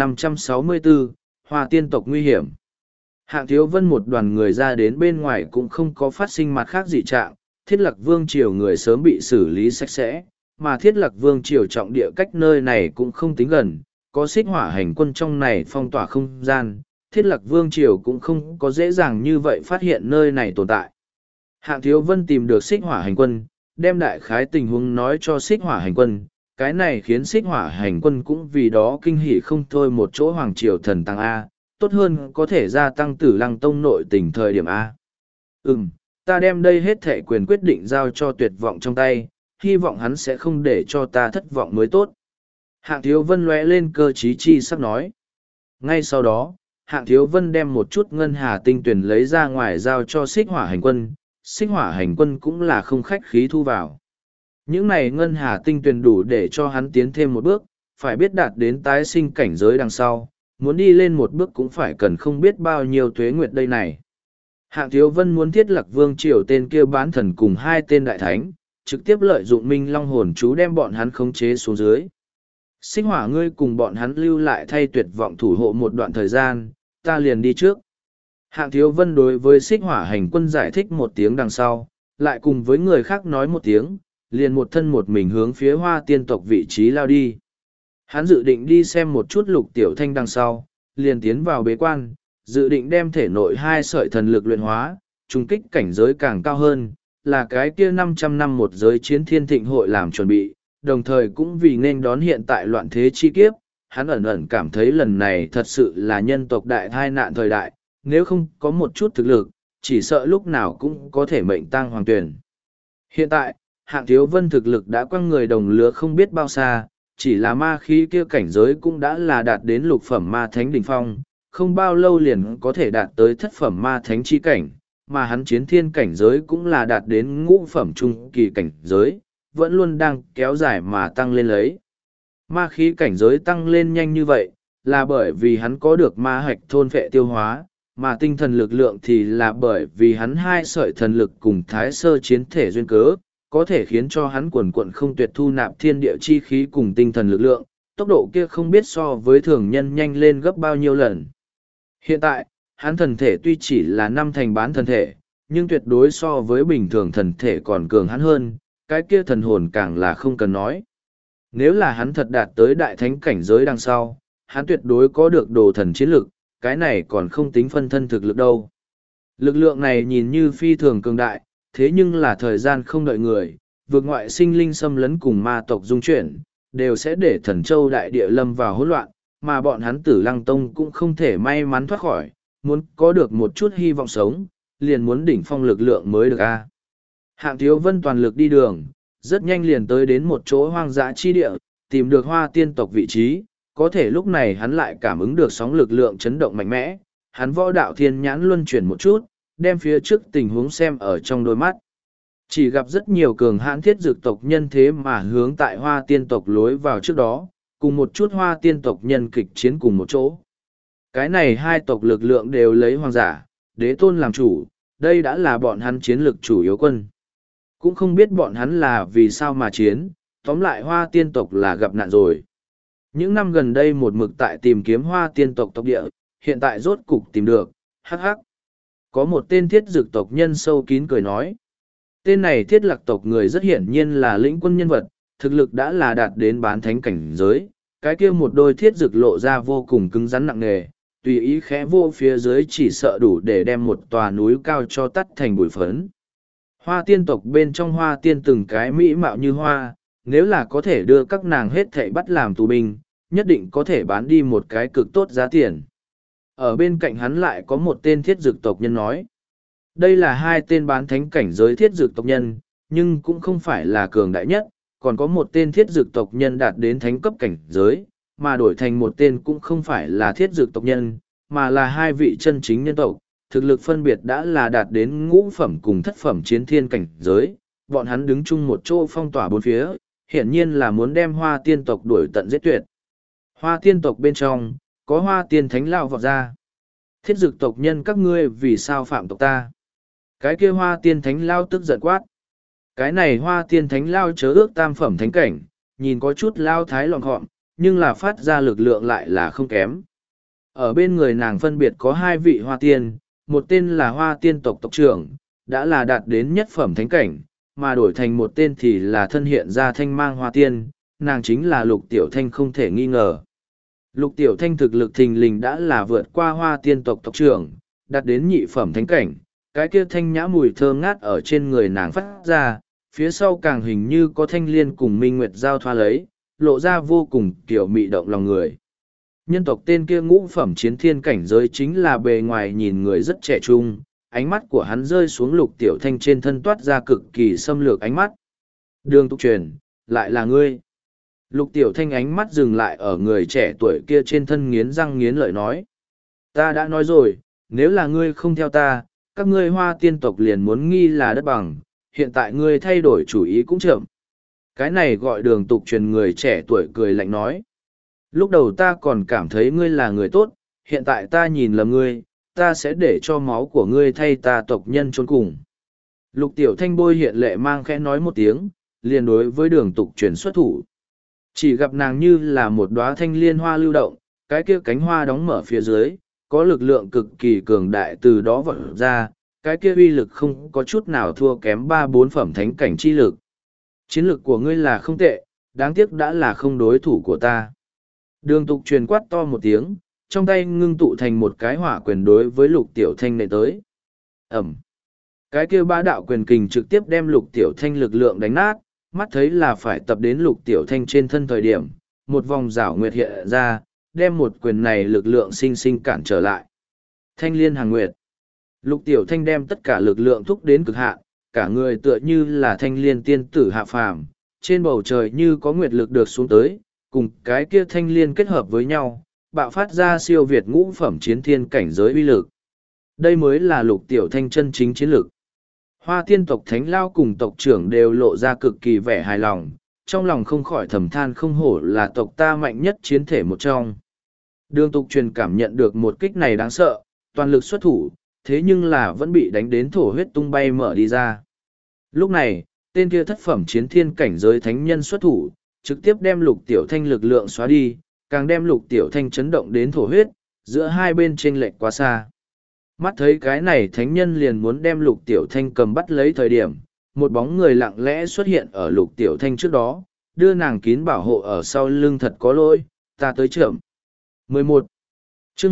1564, Hoa tiên tộc nguy hiểm. Hạng Thiếu Vân một đoàn người ra đến bên ngoài cũng không có phát sinh mặt khác dị trạng, Thiết Lạc Vương triều người sớm bị xử lý sạch sẽ, mà Thiết Lạc Vương triều trọng địa cách nơi này cũng không tính gần, có xích hỏa hành quân trong này phong tỏa không gian, Thiết Lạc Vương triều cũng không có dễ dàng như vậy phát hiện nơi này tồn tại. Hạng Thiếu Vân tìm được xích hỏa hành quân, đem đại khái tình huống nói cho xích hỏa hành quân, cái này khiến xích hỏa hành quân cũng vì đó kinh hỉ không thôi. Một chỗ hoàng triều thần tăng A, tốt hơn có thể gia tăng Tử Lăng Tông nội tình thời điểm A. Ta đem đây hết thể quyền quyết định giao cho tuyệt vọng trong tay, hy vọng hắn sẽ không để cho ta thất vọng mới tốt. Hạng Thiếu Vân lóe lên cơ trí chi sắp nói. Ngay sau đó, Hạng Thiếu Vân đem một chút ngân hà tinh tuyển lấy ra ngoài giao cho xích hỏa hành quân, xích hỏa hành quân cũng là không khách khí thu vào. Những này ngân hà tinh tuyển đủ để cho hắn tiến thêm một bước, phải biết đạt đến tái sinh cảnh giới đằng sau, muốn đi lên một bước cũng phải cần không biết bao nhiêu tuế nguyệt đây này. Hạng Thiếu Vân muốn Thiết Lạc Vương triều tên kia bán thần cùng hai tên đại thánh, trực tiếp lợi dụng Minh Long hồn chú đem bọn hắn khống chế xuống dưới. Xích hỏa ngươi cùng bọn hắn lưu lại thay tuyệt vọng thủ hộ một đoạn thời gian, ta liền đi trước. Hạng Thiếu Vân đối với xích hỏa hành quân giải thích một tiếng đằng sau, lại cùng với người khác nói một tiếng, liền một thân một mình hướng phía Hoa tiên tộc vị trí lao đi. Hắn dự định đi xem một chút Lục Tiểu Thanh đằng sau, liền tiến vào bế quan, dự định đem thể nội hai sợi thần lực luyện hóa, trùng kích cảnh giới càng cao hơn, là cái kia 500 năm một giới chiến thiên thịnh hội làm chuẩn bị, đồng thời cũng vì nên đón hiện tại loạn thế chi kiếp, hắn ẩn ẩn cảm thấy lần này thật sự là nhân tộc đại tai nạn thời đại, nếu không có một chút thực lực, chỉ sợ lúc nào cũng có thể mệnh tang hoàng tuyển. Hiện tại, Hạng Thiếu Vân thực lực đã quăng người đồng lứa không biết bao xa, chỉ là ma khí kia cảnh giới cũng đã là đạt đến lục phẩm ma thánh đỉnh phong, không bao lâu liền có thể đạt tới thất phẩm ma thánh chi cảnh, mà hắn chiến thiên cảnh giới cũng là đạt đến ngũ phẩm trung kỳ cảnh giới, vẫn luôn đang kéo dài mà tăng lên lấy. Ma khí cảnh giới tăng lên nhanh như vậy, là bởi vì hắn có được ma hạch thôn phệ tiêu hóa, mà tinh thần lực lượng thì là bởi vì hắn hai sợi thần lực cùng thái sơ chiến thể duyên cớ, có thể khiến cho hắn quần quận không tuyệt thu nạp thiên địa chi khí cùng tinh thần lực lượng, tốc độ kia không biết so với thường nhân nhanh lên gấp bao nhiêu lần. Hiện tại, hắn thần thể tuy chỉ là 5 thành bán thần thể, nhưng tuyệt đối so với bình thường thần thể còn cường hắn hơn, cái kia thần hồn càng là không cần nói. Nếu là hắn thật đạt tới đại thánh cảnh giới đằng sau, hắn tuyệt đối có được đồ thần chiến lực, cái này còn không tính phân thân thực lực đâu. Lực lượng này nhìn như phi thường cường đại, thế nhưng là thời gian không đợi người, vượt ngoại sinh linh xâm lấn cùng ma tộc dung chuyển, đều sẽ để thần châu đại địa lâm vào hỗn loạn, mà bọn hắn Tử Lăng Tông cũng không thể may mắn thoát khỏi, muốn có được một chút hy vọng sống, liền muốn đỉnh phong lực lượng mới được a. Hạng Thiếu Vân toàn lực đi đường, rất nhanh liền tới đến một chỗ hoang dã chi địa, tìm được Hoa Tiên tộc vị trí, có thể lúc này hắn lại cảm ứng được sóng lực lượng chấn động mạnh mẽ, hắn võ đạo thiên nhãn luân chuyển một chút, đem phía trước tình huống xem ở trong đôi mắt. Chỉ gặp rất nhiều cường hãn thiết dược tộc nhân thế mà hướng tại Hoa Tiên tộc lối vào trước đó, cùng một chút Hoa Tiên tộc nhân kịch chiến cùng một chỗ. Cái này hai tộc lực lượng đều lấy hoàng giả, đế tôn làm chủ, đây đã là bọn hắn chiến lực chủ yếu quân. Cũng không biết bọn hắn là vì sao mà chiến, tóm lại Hoa Tiên tộc là gặp nạn rồi. Những năm gần đây một mực tại tìm kiếm Hoa Tiên tộc tộc địa, hiện tại rốt cục tìm được, hắc hắc. Có một tên thiết dược tộc nhân sâu kín cười nói. Tên này thiết lạc tộc người rất hiển nhiên là lĩnh quân nhân vật, thực lực đã là đạt đến bán thánh cảnh giới, cái kia một đôi thiết dược lộ ra vô cùng cứng rắn nặng nề, tùy ý khẽ vô phía dưới chỉ sợ đủ để đem một tòa núi cao cho tắt thành bụi phấn. Hoa tiên tộc bên trong hoa tiên từng cái mỹ mạo như hoa, nếu là có thể đưa các nàng hết thảy bắt làm tù binh, nhất định có thể bán đi một cái cực tốt giá tiền. Ở bên cạnh hắn lại có một tên thiết dược tộc nhân nói. Đây là hai tên bán thánh cảnh giới thiết dược tộc nhân, nhưng cũng không phải là cường đại nhất, còn có một tên thiết dược tộc nhân đạt đến thánh cấp cảnh giới, mà đổi thành một tên cũng không phải là thiết dược tộc nhân, mà là hai vị chân chính nhân tộc, thực lực phân biệt đã là đạt đến ngũ phẩm cùng thất phẩm chiến thiên cảnh giới, bọn hắn đứng chung một chỗ phong tỏa bốn phía, hiển nhiên là muốn đem hoa tiên tộc đuổi tận giết tuyệt. Hoa tiên tộc bên trong, có hoa tiên thánh lao vọt ra. Thiết dược tộc nhân các ngươi vì sao phạm tộc ta? Cái kia hoa tiên thánh lao tức giận quát. Cái này hoa tiên thánh lao chớ ước tam phẩm thánh cảnh, nhìn có chút lao thái lọn gọn, nhưng là phát ra lực lượng lại là không kém. Ở bên người nàng phân biệt có hai vị hoa tiên, một tên là hoa tiên tộc tộc trưởng, đã là đạt đến nhất phẩm thánh cảnh, mà đổi thành một tên thì là thân hiện ra thanh mang hoa tiên, nàng chính là Lục Tiểu Thanh không thể nghi ngờ. Lục Tiểu Thanh thực lực thình lình đã là vượt qua hoa tiên tộc tộc trưởng, đạt đến nhị phẩm thánh cảnh, cái kia thanh nhã mùi thơm ngát ở trên người nàng phát ra, phía sau càng hình như có thanh liên cùng minh nguyệt giao thoa lấy, lộ ra vô cùng kiểu mị động lòng người. Nhân tộc tên kia ngũ phẩm chiến thiên cảnh giới chính là bề ngoài nhìn người rất trẻ trung, ánh mắt của hắn rơi xuống Lục Tiểu Thanh trên thân toát ra cực kỳ xâm lược ánh mắt. Đường Tục Truyền, lại là ngươi. Lục Tiểu Thanh ánh mắt dừng lại ở người trẻ tuổi kia trên thân nghiến răng nghiến lợi nói. Ta đã nói rồi, nếu là ngươi không theo ta, các ngươi hoa tiên tộc liền muốn nghi là đất bằng, hiện tại ngươi thay đổi chủ ý cũng chậm. Cái này gọi Đường Tục Truyền người trẻ tuổi cười lạnh nói. Lúc đầu ta còn cảm thấy ngươi là người tốt, hiện tại ta nhìn lầm ngươi, ta sẽ để cho máu của ngươi thay ta tộc nhân trốn cùng. Lục Tiểu Thanh bôi hiện lệ mang khẽ nói một tiếng, liền đối với Đường Tục Truyền xuất thủ. Chỉ gặp nàng như là một đóa thanh liên hoa lưu động, cái kia cánh hoa đóng mở phía dưới, có lực lượng cực kỳ cường đại từ đó vọt ra, cái kia uy lực không có chút nào thua kém 3-4 phẩm thánh cảnh chi lực. Chiến lực của ngươi là không tệ, đáng tiếc đã là không đối thủ của ta. Đường Tục Truyền quát to một tiếng, trong tay ngưng tụ thành một cái hỏa quyền đối với Lục Tiểu Thanh nệ tới. Ẩm. Cái kia bá đạo quyền kình trực tiếp đem Lục Tiểu Thanh lực lượng đánh nát, mắt thấy là phải tập đến Lục Tiểu Thanh trên thân thời điểm, một vòng rảo nguyệt hiện ra, đem một quyền này lực lượng sinh sinh cản trở lại. Thanh liên hàng nguyệt. Lục Tiểu Thanh đem tất cả lực lượng thúc đến cực hạn, cả người tựa như là thanh liên tiên tử hạ phàm, trên bầu trời như có nguyệt lực được xuống tới, cùng cái kia thanh liên kết hợp với nhau, bạo phát ra siêu việt ngũ phẩm chiến thiên cảnh giới uy lực. Đây mới là Lục Tiểu Thanh chân chính chiến lực. Hoa tiên tộc thánh lao cùng tộc trưởng đều lộ ra cực kỳ vẻ hài lòng, trong lòng không khỏi thầm than không hổ là tộc ta mạnh nhất chiến thể một trong. Đường Tục Truyền cảm nhận được một kích này đáng sợ, toàn lực xuất thủ, thế nhưng là vẫn bị đánh đến thổ huyết tung bay mở đi ra. Lúc này, tên kia thất phẩm chiến thiên cảnh giới thánh nhân xuất thủ, trực tiếp đem Lục Tiểu Thanh lực lượng xóa đi, càng đem Lục Tiểu Thanh chấn động đến thổ huyết, giữa hai bên chênh lệch quá xa. Mắt thấy cái này thánh nhân liền muốn đem Lục Tiểu Thanh cầm bắt lấy thời điểm, một bóng người lặng lẽ xuất hiện ở Lục Tiểu Thanh trước đó, đưa nàng kín bảo hộ ở sau lưng. Thật có lỗi, ta tới chậm. 11. Chương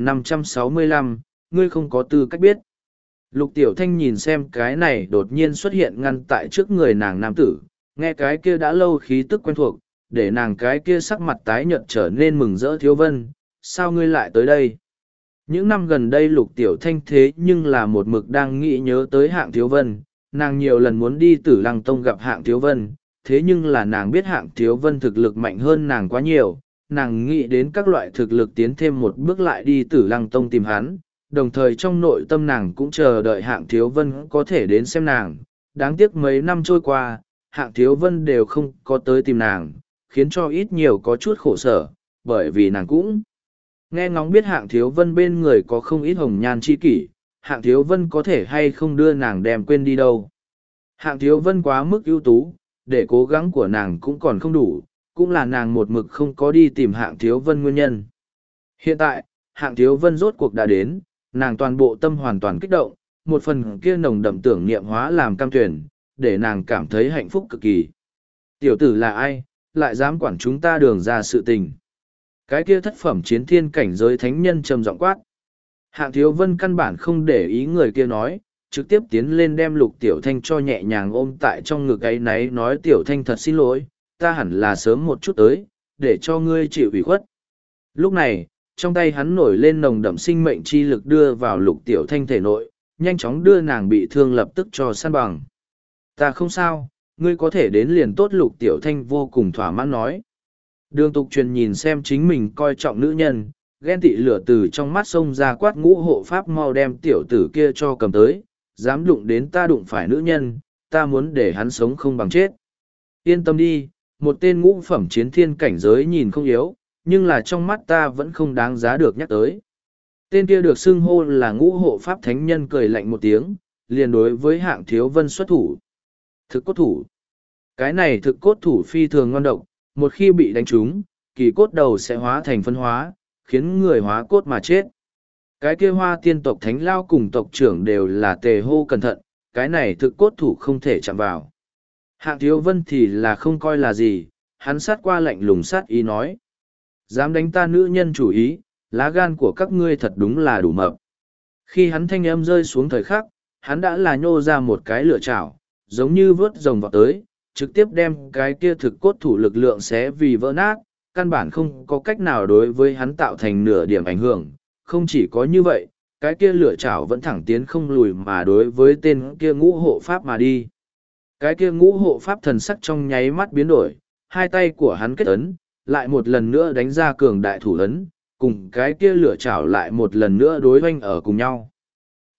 1565, ngươi không có tư cách biết. Lục Tiểu Thanh nhìn xem cái này đột nhiên xuất hiện ngăn tại trước người nàng nam tử, nghe cái kia đã lâu khí tức quen thuộc, để nàng cái kia sắc mặt tái nhợt trở nên mừng rỡ. Thiếu Vân, sao ngươi lại tới đây? Những năm gần đây Lục Tiểu Thanh thế nhưng là một mực đang nghĩ nhớ tới Hạng Thiếu Vân, nàng nhiều lần muốn đi Tử Lăng Tông gặp Hạng Thiếu Vân, thế nhưng là nàng biết Hạng Thiếu Vân thực lực mạnh hơn nàng quá nhiều, nàng nghĩ đến các loại thực lực tiến thêm một bước lại đi Tử Lăng Tông tìm hắn, đồng thời trong nội tâm nàng cũng chờ đợi Hạng Thiếu Vân có thể đến xem nàng. Đáng tiếc mấy năm trôi qua, Hạng Thiếu Vân đều không có tới tìm nàng, khiến cho ít nhiều có chút khổ sở, bởi vì nàng cũng nghe ngóng biết Hạng Thiếu Vân bên người có không ít hồng nhan chi kỷ, Hạng Thiếu Vân có thể hay không đưa nàng đem quên đi đâu. Hạng Thiếu Vân quá mức ưu tú, để cố gắng của nàng cũng còn không đủ, cũng là nàng một mực không có đi tìm Hạng Thiếu Vân nguyên nhân. Hiện tại, Hạng Thiếu Vân rốt cuộc đã đến, nàng toàn bộ tâm hoàn toàn kích động, một phần kia nồng đậm tưởng niệm hóa làm cam tuyển, để nàng cảm thấy hạnh phúc cực kỳ. Tiểu tử là ai, lại dám quản chúng ta Đường ra sự tình? Cái kia thất phẩm chiến thiên cảnh giới thánh nhân trầm giọng quát. Hạng Thiếu Vân căn bản không để ý người kia nói, trực tiếp tiến lên đem Lục Tiểu Thanh cho nhẹ nhàng ôm tại trong ngực ấy náy, nói: Tiểu Thanh thật xin lỗi, ta hẳn là sớm một chút tới, để cho ngươi chịu ủy khuất. Lúc này, trong tay hắn nổi lên nồng đậm sinh mệnh chi lực đưa vào Lục Tiểu Thanh thể nội, nhanh chóng đưa nàng bị thương lập tức cho săn bằng. Ta không sao, ngươi có thể đến liền tốt. Lục Tiểu Thanh vô cùng thỏa mãn nói. Đường Tục Truyền nhìn xem chính mình coi trọng nữ nhân, ghen tị lửa từ trong mắt xông ra, quát: Ngũ hộ pháp mau đem tiểu tử kia cho cầm tới, dám đụng đến ta đụng phải nữ nhân, ta muốn để hắn sống không bằng chết. Yên tâm đi, một tên ngũ phẩm chiến thiên cảnh giới nhìn không yếu, nhưng là trong mắt ta vẫn không đáng giá được nhắc tới. Tên kia được xưng hô là Ngũ hộ pháp thánh nhân cười lạnh một tiếng, liền đối với Hạng Thiếu Vân xuất thủ. Thực cốt thủ. Cái này thực cốt thủ phi thường ngon độc, một khi bị đánh trúng, kỳ cốt đầu sẽ hóa thành phân hóa, khiến người hóa cốt mà chết. Cái kia Hoa Tiên tộc thánh lao cùng tộc trưởng đều là tề hô cẩn thận, cái này thực cốt thủ không thể chạm vào. Hạng Thiếu Vân thì là không coi là gì, hắn sát qua lạnh lùng sát ý nói: dám đánh ta nữ nhân chủ ý, lá gan của các ngươi thật đúng là đủ mập. Khi hắn thanh âm rơi xuống thời khắc, hắn đã là nhô ra một cái lửa chảo, giống như vớt rồng vào tới, trực tiếp đem cái kia thực cốt thủ lực lượng xé vì vỡ nát, căn bản không có cách nào đối với hắn tạo thành nửa điểm ảnh hưởng. Không chỉ có như vậy, cái kia lửa chảo vẫn thẳng tiến không lùi mà đối với tên kia Ngũ hộ pháp mà đi. Cái kia Ngũ hộ pháp thần sắc trong nháy mắt biến đổi, hai tay của hắn kết ấn, lại một lần nữa đánh ra cường đại thủ ấn, cùng cái kia lửa chảo lại một lần nữa đối oanh ở cùng nhau. T.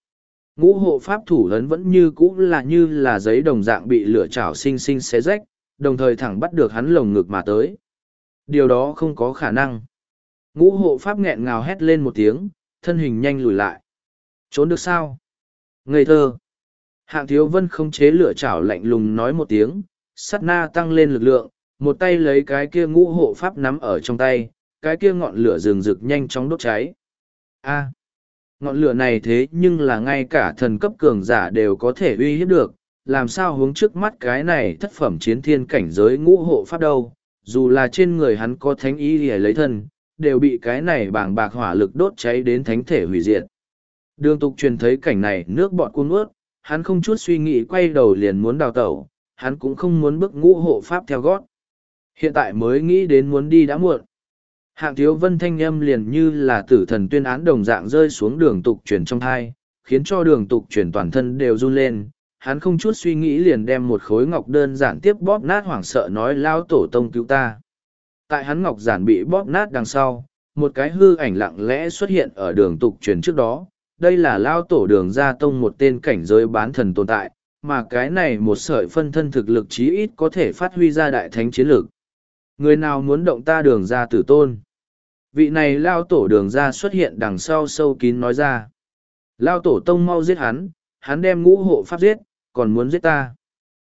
Ngũ hộ pháp thủ ấn vẫn như là giấy đồng dạng bị lửa chảo xinh xinh xé rách, đồng thời thẳng bắt được hắn lồng ngực mà tới. Điều đó không có khả năng. Ngũ hộ pháp nghẹn ngào hét lên một tiếng, thân hình nhanh lùi lại. Trốn được sao? Ngây thơ. Hạng Thiếu Vân không chế lửa chảo lạnh lùng nói một tiếng, sát na tăng lên lực lượng, một tay lấy cái kia Ngũ hộ pháp nắm ở trong tay, cái kia ngọn lửa rừng rực nhanh chóng đốt cháy. A. Ngọn lửa này thế nhưng là ngay cả thần cấp cường giả đều có thể uy hiếp được, làm sao hướng trước mắt cái này thất phẩm chiến thiên cảnh giới Ngũ hộ pháp đâu, dù là trên người hắn có thánh ý để lấy thân, đều bị cái này bảng bạc hỏa lực đốt cháy đến thánh thể hủy diệt. Đường Tục Truyền thấy cảnh này nước bọt cuốn ướt, hắn không chút suy nghĩ quay đầu liền muốn đào tẩu, hắn cũng không muốn bước Ngũ hộ pháp theo gót. Hiện tại mới nghĩ đến muốn đi đã muộn. Hạng Thiếu Vân thanh âm liền như là tử thần tuyên án đồng dạng rơi xuống Đường Tục Truyền trong thai, khiến cho Đường Tục Truyền toàn thân đều run lên. Hắn không chút suy nghĩ liền đem một khối ngọc đơn giản tiếp bóp nát, hoảng sợ nói: Lao tổ tông cứu ta. Tại hắn ngọc giản bị bóp nát đằng sau, một cái hư ảnh lặng lẽ xuất hiện ở Đường Tục Truyền trước đó. Đây là Lao tổ Đường Gia Tông, một tên cảnh giới bán thần tồn tại, mà cái này một sợi phân thân thực lực chí ít có thể phát huy ra đại thánh chiến lực. Người nào muốn động ta Đường Gia tử tôn? Vị này Lao tổ Đường Gia xuất hiện đằng sau sâu kín nói ra. Lao tổ tông mau giết hắn, hắn đem Ngũ hộ pháp giết, còn muốn giết ta.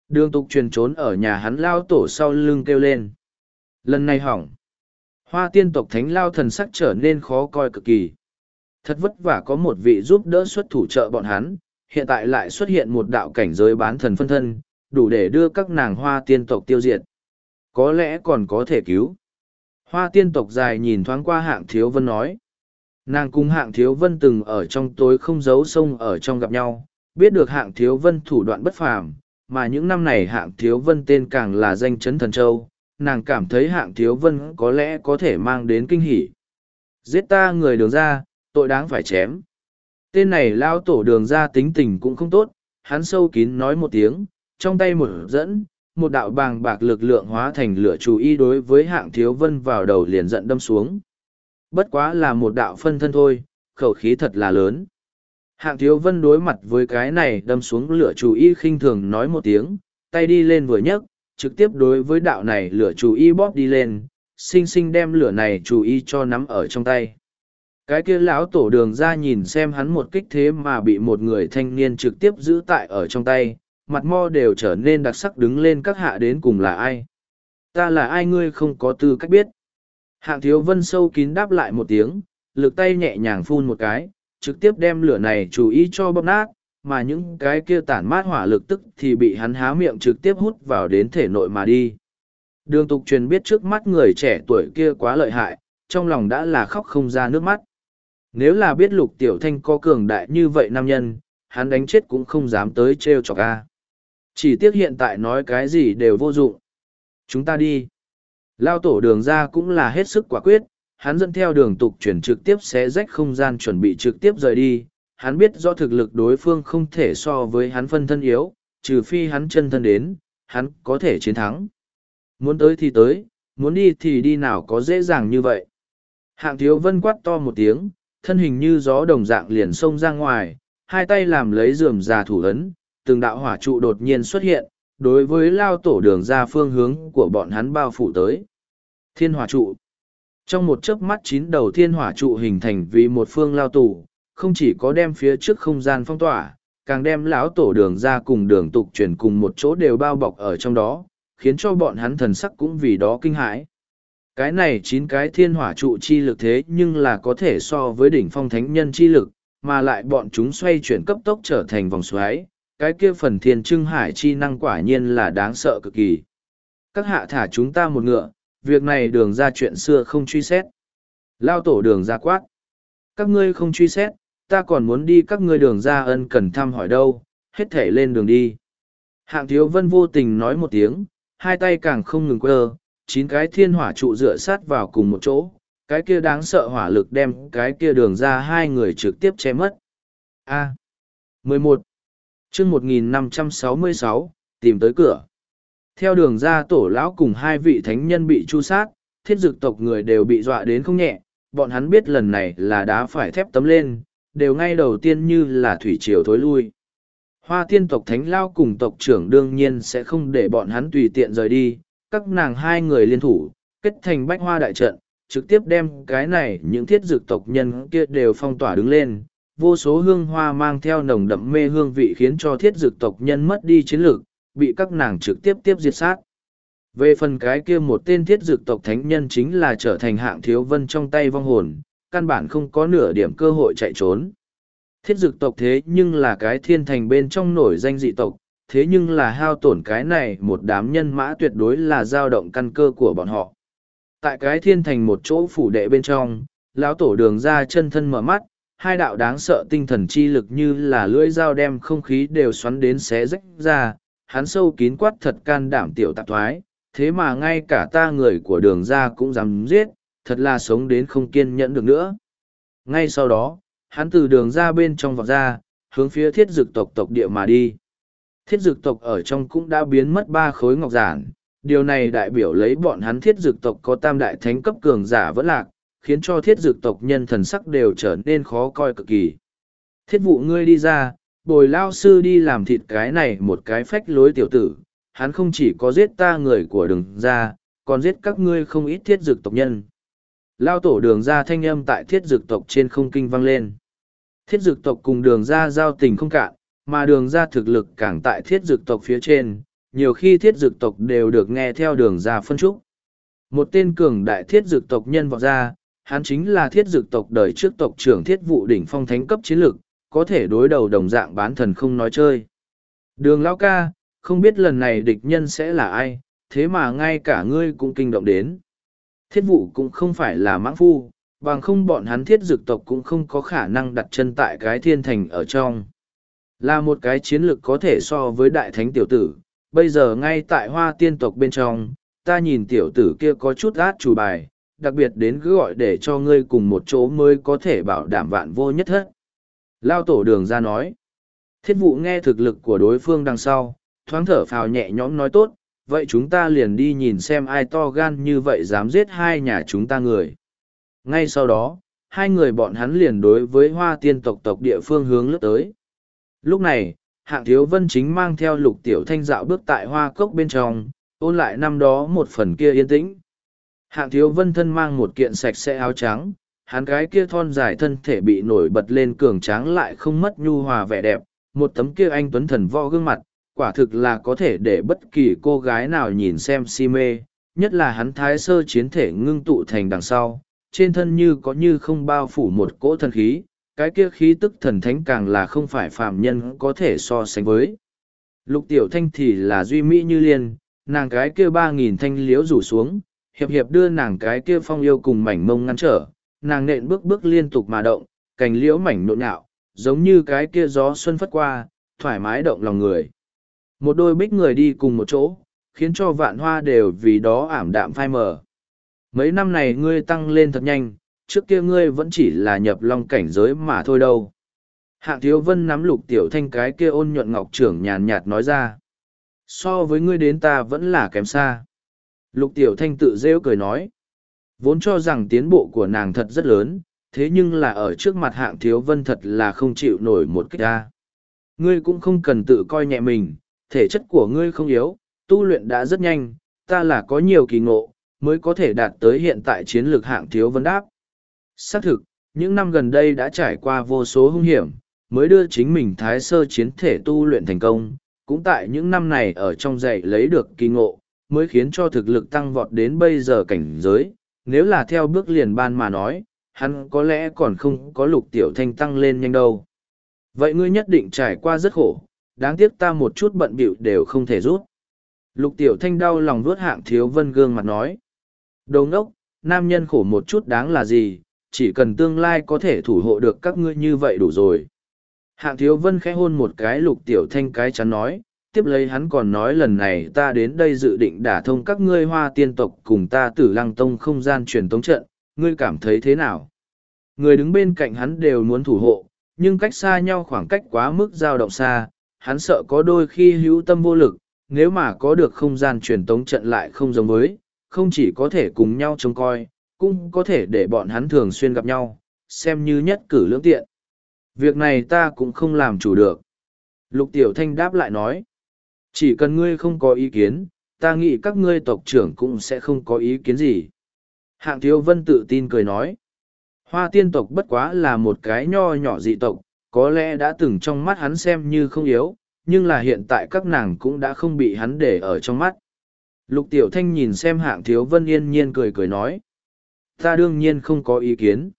Đường tục truyền trốn ở nhà hắn lao tổ sau lưng kêu lên. Lần này hỏng. Hoa tiên tộc thánh lao thần sắc trở nên khó coi cực kỳ. Thật vất vả có một vị giúp đỡ xuất thủ trợ bọn hắn, hiện tại lại xuất hiện một đạo cảnh giới bán thần phân thân, đủ để đưa các nàng hoa tiên tộc tiêu diệt. Có lẽ còn có thể cứu. Hoa tiên tộc dài nhìn thoáng qua Hạng Thiếu Vân nói. Nàng cùng Hạng Thiếu Vân từng ở trong tối không giấu sông ở trong gặp nhau, biết được Hạng Thiếu Vân thủ đoạn bất phàm, mà những năm này Hạng Thiếu Vân tên càng là danh chấn thần châu, nàng cảm thấy Hạng Thiếu Vân có lẽ có thể mang đến kinh hỉ. Giết ta người Đường ra, tội đáng phải chém. Tên này lao tổ Đường ra tính tình cũng không tốt, hắn sâu kín nói một tiếng, trong tay một dẫn, một đạo bàng bạc lực lượng hóa thành lửa chú ý đối với Hạng Thiếu Vân vào đầu liền giận đâm xuống. Bất quá là một đạo phân thân thôi, khẩu khí thật là lớn. Hạng Thiếu Vân đối mặt với cái này đâm xuống lửa chú ý khinh thường nói một tiếng, tay đi lên vừa nhấc, trực tiếp đối với đạo này lửa chú ý bóp đi lên, xinh xinh đem lửa này chú ý cho nắm ở trong tay. Cái kia lão tổ Đường ra nhìn xem hắn một kích thế mà bị một người thanh niên trực tiếp giữ tại ở trong tay, mặt mo đều trở nên đặc sắc đứng lên các hạ đến cùng là ai. Ta là ai ngươi không có tư cách biết. Hạng Thiếu Vân sâu kín đáp lại một tiếng, lực tay nhẹ nhàng phun một cái, trực tiếp đem lửa này chú ý cho bóp nát, mà những cái kia tản mát hỏa lực tức thì bị hắn há miệng trực tiếp hút vào đến thể nội mà đi. Đường tục truyền biết trước mắt người trẻ tuổi kia quá lợi hại, trong lòng đã là khóc không ra nước mắt. Nếu là biết Lục Tiểu Thanh có cường đại như vậy nam nhân, hắn đánh chết cũng không dám tới trêu chọc a. Chỉ tiếc hiện tại nói cái gì đều vô dụng. Chúng ta đi. Lao tổ Đường ra cũng là hết sức quả quyết, hắn dẫn theo đường tục chuyển trực tiếp xé rách không gian chuẩn bị trực tiếp rời đi. Hắn biết do thực lực đối phương không thể so với hắn phân thân yếu, trừ phi hắn chân thân đến, hắn có thể chiến thắng. Muốn tới thì tới, muốn đi thì đi nào có dễ dàng như vậy. Hạng Thiếu Vân quát to một tiếng, thân hình như gió đồng dạng liền xông ra ngoài, hai tay làm lấy rườm rà thủ ấn, từng đạo hỏa trụ đột nhiên xuất hiện, đối với lao tổ Đường ra phương hướng của bọn hắn bao phủ tới. Thiên hỏa trụ. Trong một chớp mắt 9 đầu thiên hỏa trụ hình thành vì một phương lao tù, không chỉ có đem phía trước không gian phong tỏa, càng đem lão tổ Đường ra cùng đường tục chuyển cùng một chỗ đều bao bọc ở trong đó, khiến cho bọn hắn thần sắc cũng vì đó kinh hãi. Cái này 9 cái thiên hỏa trụ chi lực thế nhưng là có thể so với đỉnh phong thánh nhân chi lực, mà lại bọn chúng xoay chuyển cấp tốc trở thành vòng xoáy, cái kia phần thiên trưng hải chi năng quả nhiên là đáng sợ cực kỳ. Các hạ thả chúng ta một ngựa, việc này Đường ra chuyện xưa không truy xét. Lao tổ Đường ra quát. Các ngươi không truy xét, ta còn muốn đi các ngươi Đường ra ân cần thăm hỏi đâu, hết thể lên đường đi. Hạng Thiếu Vân vô tình nói một tiếng, hai tay càng không ngừng quơ, 9 cái thiên hỏa trụ dựa sát vào cùng một chỗ, cái kia đáng sợ hỏa lực đem cái kia Đường ra hai người trực tiếp che mất. A. 11. Chương 1566, tìm tới cửa. Theo Đường ra tổ lão cùng hai vị thánh nhân bị tru sát, thiết dực tộc người đều bị dọa đến không nhẹ, bọn hắn biết lần này là đá phải thép tấm lên, đều ngay đầu tiên như là thủy triều thối lui. Hoa tiên tộc thánh lao cùng tộc trưởng đương nhiên sẽ không để bọn hắn tùy tiện rời đi, các nàng hai người liên thủ, kết thành bách hoa đại trận, trực tiếp đem cái này những thiết dực tộc nhân kia đều phong tỏa đứng lên. Vô số hương hoa mang theo nồng đậm mê hương vị khiến cho thiết dực tộc nhân mất đi chiến lược, bị các nàng trực tiếp diệt sát. Về phần cái kia một tên thiết dực tộc thánh nhân chính là trở thành Hạng Thiếu Vân trong tay vong hồn, căn bản không có nửa điểm cơ hội chạy trốn. Thiết dực tộc thế nhưng là cái thiên thành bên trong nổi danh dị tộc, thế nhưng là hao tổn cái này một đám nhân mã tuyệt đối là dao động căn cơ của bọn họ. Tại cái thiên thành một chỗ phủ đệ bên trong, lão tổ Đường ra chân thân mở mắt, hai đạo đáng sợ tinh thần chi lực như là lưỡi dao đem không khí đều xoắn đến xé rách ra, hắn sâu kín quát thật can đảm tiểu tạp thoái, thế mà ngay cả ta người của Đường ra cũng dám giết, thật là sống đến không kiên nhẫn được nữa. Ngay sau đó, hắn từ Đường ra bên trong vọt ra, hướng phía thiết dực tộc tộc địa mà đi. Thiết dực tộc ở trong cũng đã biến mất 3 khối ngọc giản, điều này đại biểu lấy bọn hắn thiết dực tộc có tam đại thánh cấp cường giả vẫn lạc, khiến cho thiết dực tộc nhân thần sắc đều trở nên khó coi cực kỳ. Thiết vụ ngươi đi ra, bồi lao sư đi làm thịt cái này một cái phách lối tiểu tử, hắn không chỉ có giết ta người của Đường ra, còn giết các ngươi không ít thiết dực tộc nhân. Lao tổ Đường ra thanh âm tại thiết dực tộc trên không kinh vang lên. Thiết dực tộc cùng Đường ra giao tình không cạn, mà Đường ra thực lực càng tại thiết dực tộc phía trên, nhiều khi thiết dực tộc đều được nghe theo đường ra phân trúc. Một tên cường đại thiết dực tộc nhân vọt ra, hắn chính là thiết dực tộc đời trước tộc trưởng thiết vụ đỉnh phong thánh cấp chiến lực, có thể đối đầu đồng dạng bán thần không nói chơi. Đường lão ca, không biết lần này địch nhân sẽ là ai, thế mà ngay cả ngươi cũng kinh động đến. Thiết vụ cũng không phải là mãng phu, bằng không bọn hắn thiết dực tộc cũng không có khả năng đặt chân tại cái thiên thành ở trong. Là một cái chiến lược có thể so với đại thánh tiểu tử, bây giờ ngay tại hoa tiên tộc bên trong, ta nhìn tiểu tử kia có chút át chủ bài, đặc biệt đến cứ gọi để cho ngươi cùng một chỗ mới có thể bảo đảm vạn vô nhất thất. Lao tổ đường ra nói. Thiết vụ nghe thực lực của đối phương đằng sau, thoáng thở phào nhẹ nhõm nói tốt, vậy chúng ta liền đi nhìn xem ai to gan như vậy dám giết hai nhà chúng ta người. Ngay sau đó, hai người bọn hắn liền đối với hoa tiên tộc tộc địa phương hướng lướt tới. Lúc này, Hạng Thiếu Vân chính mang theo Lục Tiểu Thanh dạo bước tại hoa cốc bên trong, ôn lại năm đó một phần kia yên tĩnh. Hạng Thiếu Vân thân mang một kiện sạch sẽ áo trắng, hắn cái kia thon dài thân thể bị nổi bật lên cường tráng lại không mất nhu hòa vẻ đẹp, một tấm kia anh tuấn thần võ gương mặt, quả thực là có thể để bất kỳ cô gái nào nhìn xem si mê, nhất là hắn thái sơ chiến thể ngưng tụ thành đằng sau, trên thân như có như không bao phủ một cỗ thần khí, cái kia khí tức thần thánh càng là không phải phàm nhân có thể so sánh với. Lục Tiểu Thanh thì là duy mỹ như liên, nàng cái kia 3.000 thanh liếu rủ xuống, hiệp hiệp đưa nàng cái kia phong yêu cùng mảnh mông ngăn trở, nàng nện bước bước liên tục mà động, cành liễu mảnh nộn nhạo, giống như cái kia gió xuân phất qua, thoải mái động lòng người. Một đôi bích người đi cùng một chỗ, khiến cho vạn hoa đều vì đó ảm đạm phai mờ. Mấy năm này ngươi tăng lên thật nhanh, trước kia ngươi vẫn chỉ là nhập long cảnh giới mà thôi đâu. Hạng Thiếu Vân nắm Lục Tiểu Thanh cái kia ôn nhuận ngọc trưởng nhàn nhạt nói ra. So với ngươi đến ta vẫn là kém xa. Lục Tiểu Thanh tự rêu cười nói. Vốn cho rằng tiến bộ của nàng thật rất lớn, thế nhưng là ở trước mặt Hạng Thiếu Vân thật là không chịu nổi một kích ra. Ngươi cũng không cần tự coi nhẹ mình, thể chất của ngươi không yếu, tu luyện đã rất nhanh, ta là có nhiều kỳ ngộ, mới có thể đạt tới hiện tại chiến lược Hạng Thiếu Vân đáp. Xác thực, những năm gần đây đã trải qua vô số hung hiểm, mới đưa chính mình thái sơ chiến thể tu luyện thành công, cũng tại những năm này ở trong dạy lấy được kỳ ngộ, mới khiến cho thực lực tăng vọt đến bây giờ cảnh giới, nếu là theo bước liền ban mà nói, hắn có lẽ còn không có Lục Tiểu Thanh tăng lên nhanh đâu. Vậy ngươi nhất định trải qua rất khổ, đáng tiếc ta một chút bận bịu đều không thể rút. Lục Tiểu Thanh đau lòng vuốt Hạng Thiếu Vân gương mặt nói. Đồ ngốc, nam nhân khổ một chút đáng là gì, chỉ cần tương lai có thể thủ hộ được các ngươi như vậy đủ rồi. Hạng Thiếu Vân khẽ hôn một cái Lục Tiểu Thanh cái chắn nói, tiếp lấy hắn còn nói lần này ta đến đây dự định đả thông các ngươi hoa tiên tộc cùng ta Tử Lăng Tông không gian truyền tống trận, ngươi cảm thấy thế nào? Người đứng bên cạnh hắn đều muốn thủ hộ, nhưng cách xa nhau khoảng cách quá mức dao động xa, hắn sợ có đôi khi hữu tâm vô lực, nếu mà có được không gian truyền tống trận lại không giống với, không chỉ có thể cùng nhau trông coi, cũng có thể để bọn hắn thường xuyên gặp nhau, xem như nhất cử lưỡng tiện. Việc này ta cũng không làm chủ được. Lục Tiểu Thanh đáp lại nói, chỉ cần ngươi không có ý kiến, ta nghĩ các ngươi tộc trưởng cũng sẽ không có ý kiến gì. Hạng Thiếu Vân tự tin cười nói, hoa tiên tộc bất quá là một cái nho nhỏ dị tộc, có lẽ đã từng trong mắt hắn xem như không yếu, nhưng là hiện tại các nàng cũng đã không bị hắn để ở trong mắt. Lục Tiểu Thanh nhìn xem Hạng Thiếu Vân yên nhiên cười cười nói, ta đương nhiên không có ý kiến.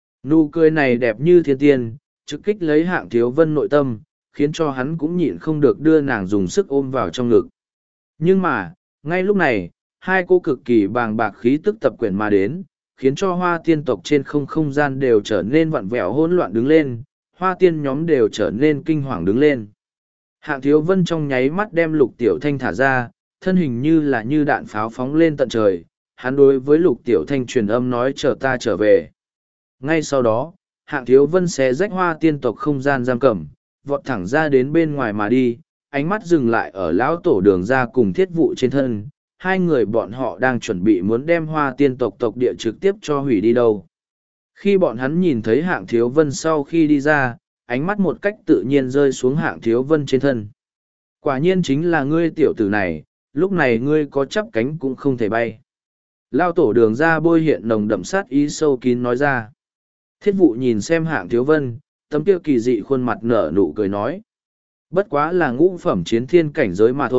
Nụ cười này đẹp như thiên tiên, trực kích lấy Hạng Thiếu Vân nội tâm, khiến cho hắn cũng nhịn không được đưa nàng dùng sức ôm vào trong ngực. Nhưng mà, ngay lúc này, hai cô cực kỳ bàng bạc khí tức tập quyển mà đến, khiến cho hoa tiên tộc trên không gian đều trở nên vặn vẹo hỗn loạn đứng lên, hoa tiên nhóm đều trở nên kinh hoàng đứng lên. Hạng Thiếu Vân trong nháy mắt đem Lục Tiểu Thanh thả ra, thân hình như là như đạn pháo phóng lên tận trời, hắn đối với Lục Tiểu Thanh truyền âm nói chờ ta trở về. Ngay sau đó, Hạng Thiếu Vân xé rách hoa tiên tộc không gian giam cầm, vọt thẳng ra đến bên ngoài mà đi, ánh mắt dừng lại ở lão tổ đường ra cùng thiết vụ trên thân. Hai người bọn họ đang chuẩn bị muốn đem hoa tiên tộc tộc địa trực tiếp cho hủy đi đâu. Khi bọn hắn nhìn thấy Hạng Thiếu Vân sau khi đi ra, ánh mắt một cách tự nhiên rơi xuống Hạng Thiếu Vân trên thân. Quả nhiên chính là ngươi tiểu tử này, lúc này ngươi có chắp cánh cũng không thể bay. Lao tổ đường ra bôi hiện nồng đậm sát ý sâu kín nói ra. Thiết vụ nhìn xem Hạng Thiếu Vân, tấm kia kỳ dị khuôn mặt nở nụ cười nói. Bất quá là ngũ phẩm chiến thiên cảnh giới mà thôi,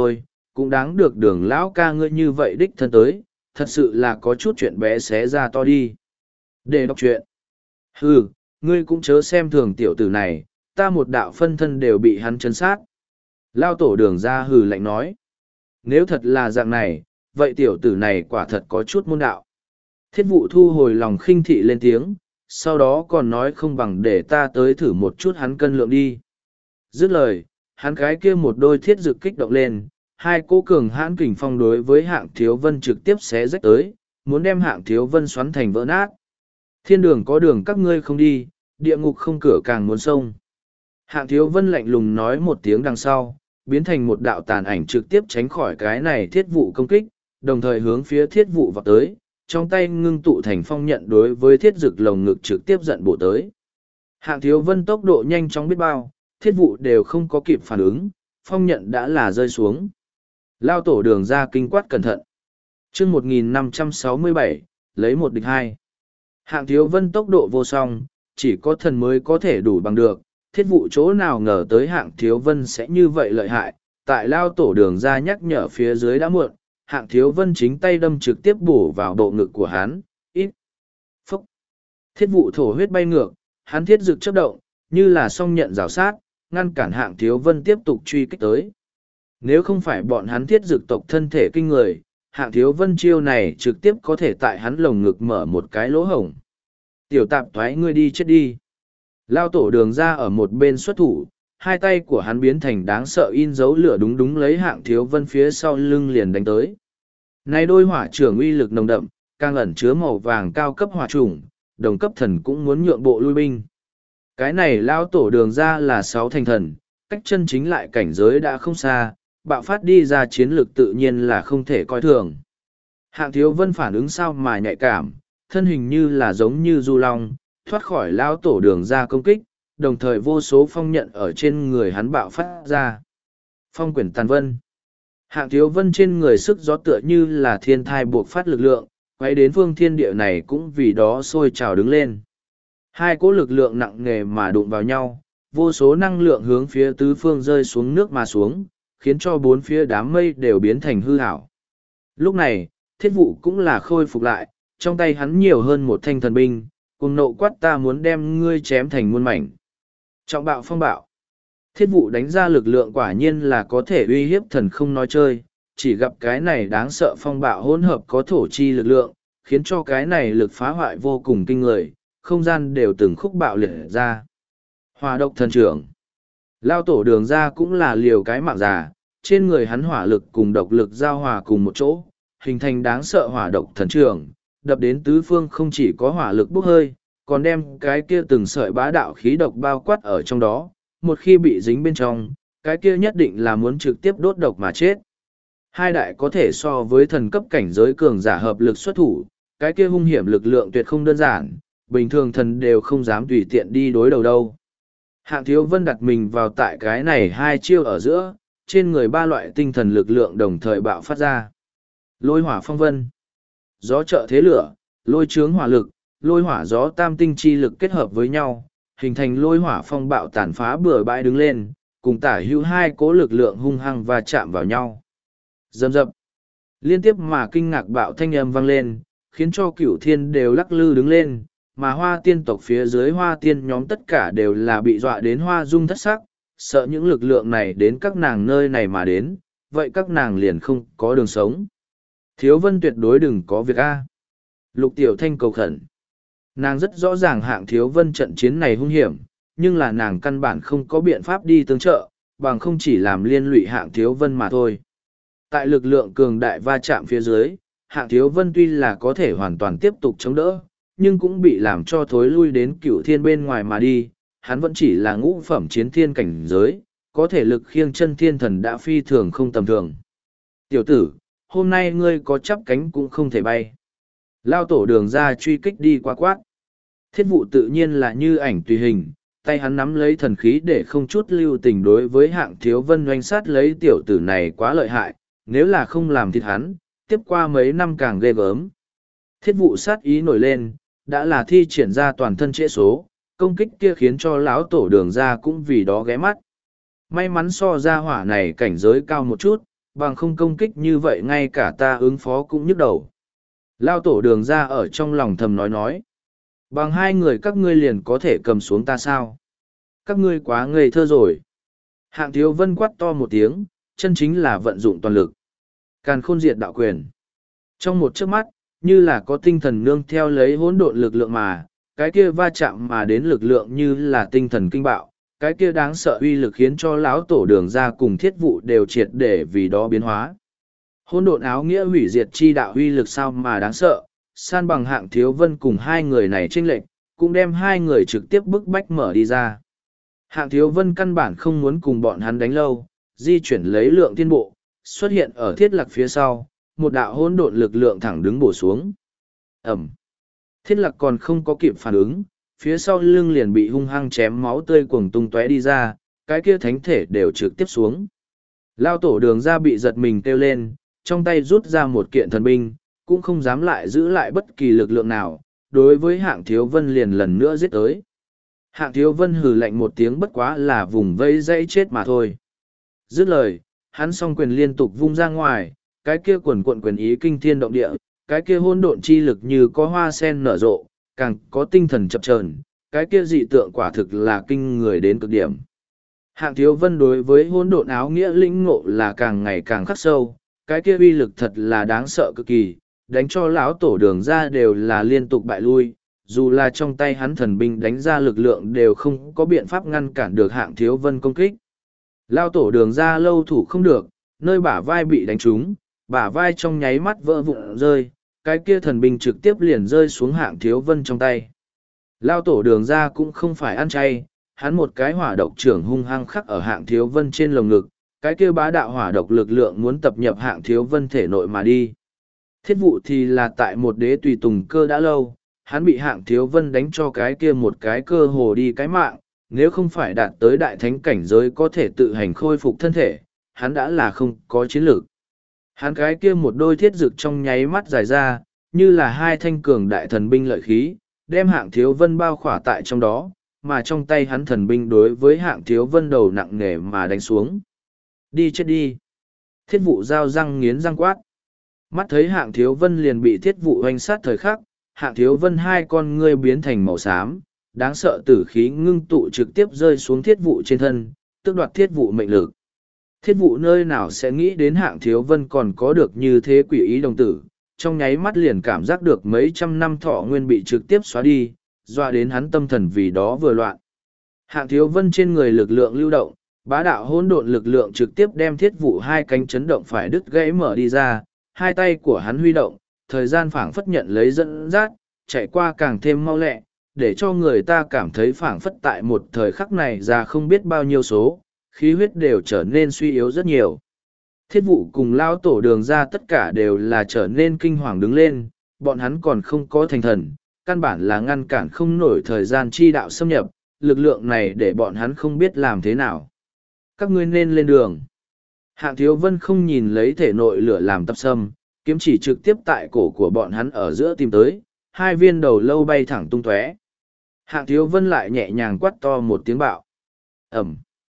cũng đáng được Đường lão ca ngươi như vậy đích thân tới, thật sự là có chút chuyện bé xé ra to đi. Để đọc chuyện. Hừ, ngươi cũng chớ xem thường tiểu tử này, ta một đạo phân thân đều bị hắn chấn sát. Lao tổ Đường ra hừ lạnh nói. Nếu thật là dạng này, vậy tiểu tử này quả thật có chút môn đạo. Thiết vụ thu hồi lòng khinh thị lên tiếng, sau đó còn nói không bằng để ta tới thử một chút hắn cân lượng đi. Dứt lời, hắn cái kia một đôi thiết dực kích động lên, hai cô cường hãn kình phong đối với Hạng Thiếu Vân trực tiếp xé rách tới, muốn đem Hạng Thiếu Vân xoắn thành vỡ nát. Thiên đường có đường các ngươi không đi, địa ngục không cửa càng muốn xông. Hạng Thiếu Vân lạnh lùng nói một tiếng đằng sau, biến thành một đạo tàn ảnh trực tiếp tránh khỏi cái này thiết vụ công kích, đồng thời hướng phía thiết vụ vào tới, trong tay ngưng tụ thành phong nhận đối với thiết dực lồng ngực trực tiếp giận bổ tới. Hạng Thiếu Vân tốc độ nhanh chóng biết bao, thiết vụ đều không có kịp phản ứng, phong nhận đã là rơi xuống. Lao tổ Đường ra kinh quát cẩn thận. chương 1567, lấy một địch hai. Hạng Thiếu Vân tốc độ vô song, chỉ có thần mới có thể đủ bằng được, thiết vụ chỗ nào ngờ tới Hạng Thiếu Vân sẽ như vậy lợi hại, tại Lao tổ Đường ra nhắc nhở phía dưới đã muộn, Hạng Thiếu Vân chính tay đâm trực tiếp bổ vào bộ ngực của hắn, ít. Phúc. Thiết vụ thổ huyết bay ngược, hắn thiết dực chấp động, như là song nhận rào sát, ngăn cản Hạng Thiếu Vân tiếp tục truy kích tới. Nếu không phải bọn hắn thiết dực tộc thân thể kinh người, Hạng Thiếu Vân chiêu này trực tiếp có thể tại hắn lồng ngực mở một cái lỗ hổng. Tiểu tạp thoái ngươi đi chết đi. Lao tổ Đường ra ở một bên xuất thủ, hai tay của hắn biến thành đáng sợ in dấu lửa đúng đúng lấy Hạng Thiếu Vân phía sau lưng liền đánh tới. Này đôi hỏa trưởng uy lực nồng đậm, càng ẩn chứa màu vàng cao cấp hỏa trùng, đồng cấp thần cũng muốn nhượng bộ lui binh. Cái này Lao tổ Đường ra là 6 thành thần, cách chân chính lại cảnh giới đã không xa, bạo phát đi ra chiến lược tự nhiên là không thể coi thường. Hạng Thiếu Vân phản ứng sao mà nhạy cảm, thân hình như là giống như du long, thoát khỏi Lao tổ Đường ra công kích, đồng thời vô số phong nhận ở trên người hắn bạo phát ra. Phong quyển tàn vân. Hạng Thiếu Vân trên người sức gió tựa như là thiên thai buộc phát lực lượng, quay đến phương thiên địa này cũng vì đó sôi trào đứng lên. Hai cỗ lực lượng nặng nề mà đụng vào nhau, vô số năng lượng hướng phía tứ phương rơi xuống nước mà xuống, khiến cho bốn phía đám mây đều biến thành hư ảo. Lúc này, thiết vụ cũng là khôi phục lại, trong tay hắn nhiều hơn một thanh thần binh, cùng nộ quát ta muốn đem ngươi chém thành muôn mảnh. Trọng bạo phong bạo. Thiết vụ đánh ra lực lượng quả nhiên là có thể uy hiếp thần không nói chơi, chỉ gặp cái này đáng sợ phong bạo hỗn hợp có thổ chi lực lượng, khiến cho cái này lực phá hoại vô cùng kinh người, không gian đều từng khúc bạo liệt ra. Hỏa độc thần trưởng. Lao tổ Đường ra cũng là liều cái mạng già, trên người hắn hỏa lực cùng độc lực giao hòa cùng một chỗ, hình thành đáng sợ hỏa độc thần trưởng, đập đến tứ phương không chỉ có hỏa lực bốc hơi, còn đem cái kia từng sợi bá đạo khí độc bao quát ở trong đó, một khi bị dính bên trong, cái kia nhất định là muốn trực tiếp đốt độc mà chết. Hai đại có thể so với thần cấp cảnh giới cường giả hợp lực xuất thủ, cái kia hung hiểm lực lượng tuyệt không đơn giản, bình thường thần đều không dám tùy tiện đi đối đầu đâu. Hạng Thiếu Vân đặt mình vào tại cái này hai chiêu ở giữa, trên người ba loại tinh thần lực lượng đồng thời bạo phát ra. Lôi hỏa phong vân, gió trợ thế lửa, lôi chướng hỏa lực, lôi hỏa gió tam tinh chi lực kết hợp với nhau, hình thành lôi hỏa phong bạo tàn phá bừa bãi đứng lên, cùng tả hữu hai cố lực lượng hung hăng và chạm vào nhau. Dầm dập, liên tiếp mà kinh ngạc bạo thanh âm vang lên, khiến cho cửu thiên đều lắc lư đứng lên, mà hoa tiên tộc phía dưới hoa tiên nhóm tất cả đều là bị dọa đến hoa dung thất sắc, sợ những lực lượng này đến các nàng nơi này mà đến, vậy các nàng liền không có đường sống. Thiếu Vân tuyệt đối đừng có việc a. Lục Tiểu Thanh cầu khẩn. Nàng rất rõ ràng Hạng Thiếu Vân trận chiến này hung hiểm, nhưng là nàng căn bản không có biện pháp đi tương trợ, bằng không chỉ làm liên lụy Hạng Thiếu Vân mà thôi. Tại lực lượng cường đại va chạm phía dưới, Hạng Thiếu Vân tuy là có thể hoàn toàn tiếp tục chống đỡ, nhưng cũng bị làm cho thối lui đến cửu thiên bên ngoài mà đi, hắn vẫn chỉ là ngũ phẩm chiến thiên cảnh giới, có thể lực khiêng chân thiên thần đã phi thường không tầm thường. Tiểu tử, hôm nay ngươi có chắp cánh cũng không thể bay. Lao tổ Đường ra truy kích đi quá quát. Thiết vụ tự nhiên là như ảnh tùy hình, tay hắn nắm lấy thần khí để không chút lưu tình đối với Hạng Thiếu Vân doanh sát lấy tiểu tử này quá lợi hại, nếu là không làm thịt hắn, tiếp qua mấy năm càng ghê gớm. Thiết vụ sát ý nổi lên, đã là thi triển ra toàn thân trễ số, công kích kia khiến cho lão tổ Đường ra cũng vì đó ghé mắt. May mắn so ra hỏa này cảnh giới cao một chút, bằng không công kích như vậy ngay cả ta ứng phó cũng nhức đầu. Lao tổ đường ra ở trong lòng thầm nói. Bằng hai người các ngươi liền có thể cầm xuống ta sao? Các ngươi quá ngây thơ rồi. Hạng Thiếu Vân quát to một tiếng, chân chính là vận dụng toàn lực. Càn khôn diệt đạo quyền. Trong một chớp mắt, như là có tinh thần nương theo lấy hỗn độn lực lượng mà, cái kia va chạm mà đến lực lượng như là tinh thần kinh bạo, cái kia đáng sợ uy lực khiến cho lão tổ đường ra cùng thiết vụ đều triệt để vì đó biến hóa. Hỗn độn áo nghĩa hủy diệt chi đạo uy lực sao mà đáng sợ, san bằng Hạng Thiếu Vân cùng hai người này chênh lệch, cũng đem hai người trực tiếp bức bách mở đi ra. Hạng Thiếu Vân căn bản không muốn cùng bọn hắn đánh lâu, di chuyển lấy lượng thiên bộ, xuất hiện ở thiết lạc phía sau, một đạo hỗn độn lực lượng thẳng đứng bổ xuống. Ẩm. Thiết lạc còn không có kịp phản ứng, phía sau lưng liền bị hung hăng chém máu tươi cuồng tung tóe đi ra, cái kia thánh thể đều trực tiếp xuống. Lao tổ đường ra bị giật mình kêu lên, trong tay rút ra một kiện thần binh, cũng không dám lại giữ lại bất kỳ lực lượng nào, đối với Hạng Thiếu Vân liền lần nữa giết tới. Hạng Thiếu Vân hừ lạnh một tiếng bất quá là vùng vây dãy chết mà thôi. Dứt lời, hắn song quyền liên tục vung ra ngoài, cái kia quần cuộn quyền ý kinh thiên động địa, cái kia hỗn độn chi lực như có hoa sen nở rộ, càng có tinh thần chập chờn, cái kia dị tượng quả thực là kinh người đến cực điểm. Hạng Thiếu Vân đối với hỗn độn áo nghĩa lĩnh ngộ là càng ngày càng khắc sâu, cái kia uy lực thật là đáng sợ cực kỳ, đánh cho lão tổ đường ra đều là liên tục bại lui, dù là trong tay hắn thần binh đánh ra lực lượng đều không có biện pháp ngăn cản được Hạng Thiếu Vân công kích. Lao tổ đường ra lâu thủ không được, nơi bả vai bị đánh trúng, bả vai trong nháy mắt vỡ vụn rơi, cái kia thần binh trực tiếp liền rơi xuống Hạng Thiếu Vân trong tay. Lao tổ đường ra cũng không phải ăn chay, hắn một cái hỏa độc trưởng hung hăng khắc ở Hạng Thiếu Vân trên lồng ngực, cái kia bá đạo hỏa độc lực lượng muốn tập nhập Hạng Thiếu Vân thể nội mà đi. Thiết vụ thì là tại một đế tùy tùng cơ đã lâu, hắn bị Hạng Thiếu Vân đánh cho cái kia một cái cơ hồ đi cái mạng, nếu không phải đạt tới đại thánh cảnh giới có thể tự hành khôi phục thân thể, hắn đã là không có chiến lược. Hắn cái kia một đôi thiết dực trong nháy mắt dài ra, như là hai thanh cường đại thần binh lợi khí, đem Hạng Thiếu Vân bao khỏa tại trong đó, mà trong tay hắn thần binh đối với Hạng Thiếu Vân đầu nặng nề mà đánh xuống. Đi chết đi! Thiết vụ dao răng nghiến răng quát. Mắt thấy Hạng Thiếu Vân liền bị thiết vụ hoành sát thời khắc, Hạng Thiếu Vân hai con ngươi biến thành màu xám, đáng sợ tử khí ngưng tụ trực tiếp rơi xuống thiết vụ trên thân, tước đoạt thiết vụ mệnh lực. Thiết vụ nơi nào sẽ nghĩ đến Hạng Thiếu Vân còn có được như thế quỷ ý đồng tử, trong nháy mắt liền cảm giác được mấy trăm năm thọ nguyên bị trực tiếp xóa đi, dọa đến hắn tâm thần vì đó vừa loạn. Hạng Thiếu Vân trên người lực lượng lưu động, bá đạo hỗn độn lực lượng trực tiếp đem thiết vụ hai cánh chấn động phải đứt gãy mở đi ra, hai tay của hắn huy động, thời gian phảng phất nhận lấy dẫn dắt, chạy qua càng thêm mau lẹ, để cho người ta cảm thấy phảng phất tại một thời khắc này ra không biết bao nhiêu số, khí huyết đều trở nên suy yếu rất nhiều. Thiết vụ cùng lao tổ đường ra tất cả đều là trở nên kinh hoàng đứng lên, bọn hắn còn không có thành thần, căn bản là ngăn cản không nổi thời gian chi đạo xâm nhập, lực lượng này để bọn hắn không biết làm thế nào. Các ngươi nên lên đường. Hạng Thiếu Vân không nhìn lấy thể nội lửa làm tập xâm, kiếm chỉ trực tiếp tại cổ của bọn hắn ở giữa tìm tới, hai viên đầu lâu bay thẳng tung tóe. Hạng Thiếu Vân lại nhẹ nhàng quát to một tiếng bạo. Ẩm.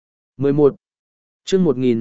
11. chương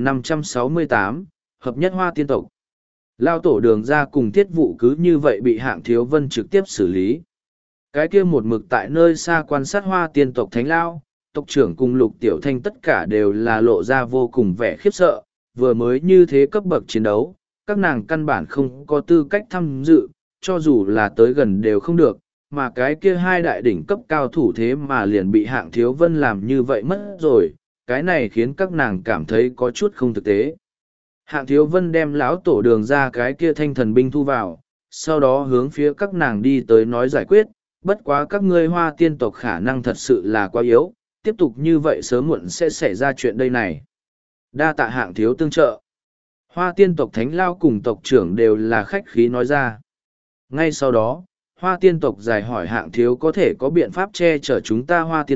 1568, hợp nhất Hoa Tiên tộc. Lao tổ đường ra cùng thiết vụ cứ như vậy bị Hạng Thiếu Vân trực tiếp xử lý. Cái kia một mực tại nơi xa quan sát Hoa Tiên tộc Thánh Lao, tộc trưởng cùng Lục Tiểu Thanh tất cả đều là lộ ra vô cùng vẻ khiếp sợ, vừa mới như thế cấp bậc chiến đấu, các nàng căn bản không có tư cách tham dự, cho dù là tới gần đều không được, mà cái kia hai đại đỉnh cấp cao thủ thế mà liền bị Hạng Thiếu Vân làm như vậy mất rồi, cái này khiến các nàng cảm thấy có chút không thực tế. Hạng Thiếu Vân đem lão tổ đường ra cái kia thanh thần binh thu vào, sau đó hướng phía các nàng đi tới nói giải quyết, bất quá các ngươi Hoa Tiên tộc khả năng thật sự là quá yếu, tiếp tục như vậy sớm muộn sẽ xảy ra chuyện đây này. Đa tạ Hạng thiếu tương trợ. Hoa Tiên tộc Thánh Lao cùng tộc trưởng đều là khách khí nói ra. Ngay sau đó, Hoa Tiên tộc giải hỏi Hạng thiếu có thể có biện pháp che chở chúng ta Hoa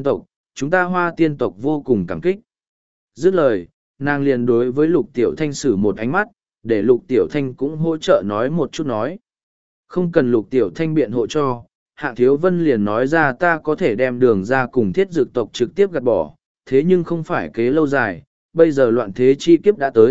Tiên tộc vô cùng cảm kích. Dứt lời, nàng liền đối với Lục Tiểu Thanh sử một ánh mắt, để Lục Tiểu Thanh cũng hỗ trợ nói một chút nói. Không cần Lục Tiểu Thanh biện hộ cho, Hạng Thiếu Vân liền nói ra ta có thể đem đường ra cùng thiết dược tộc trực tiếp gạt bỏ, thế nhưng không phải kế lâu dài, bây giờ loạn thế chi kiếp đã tới,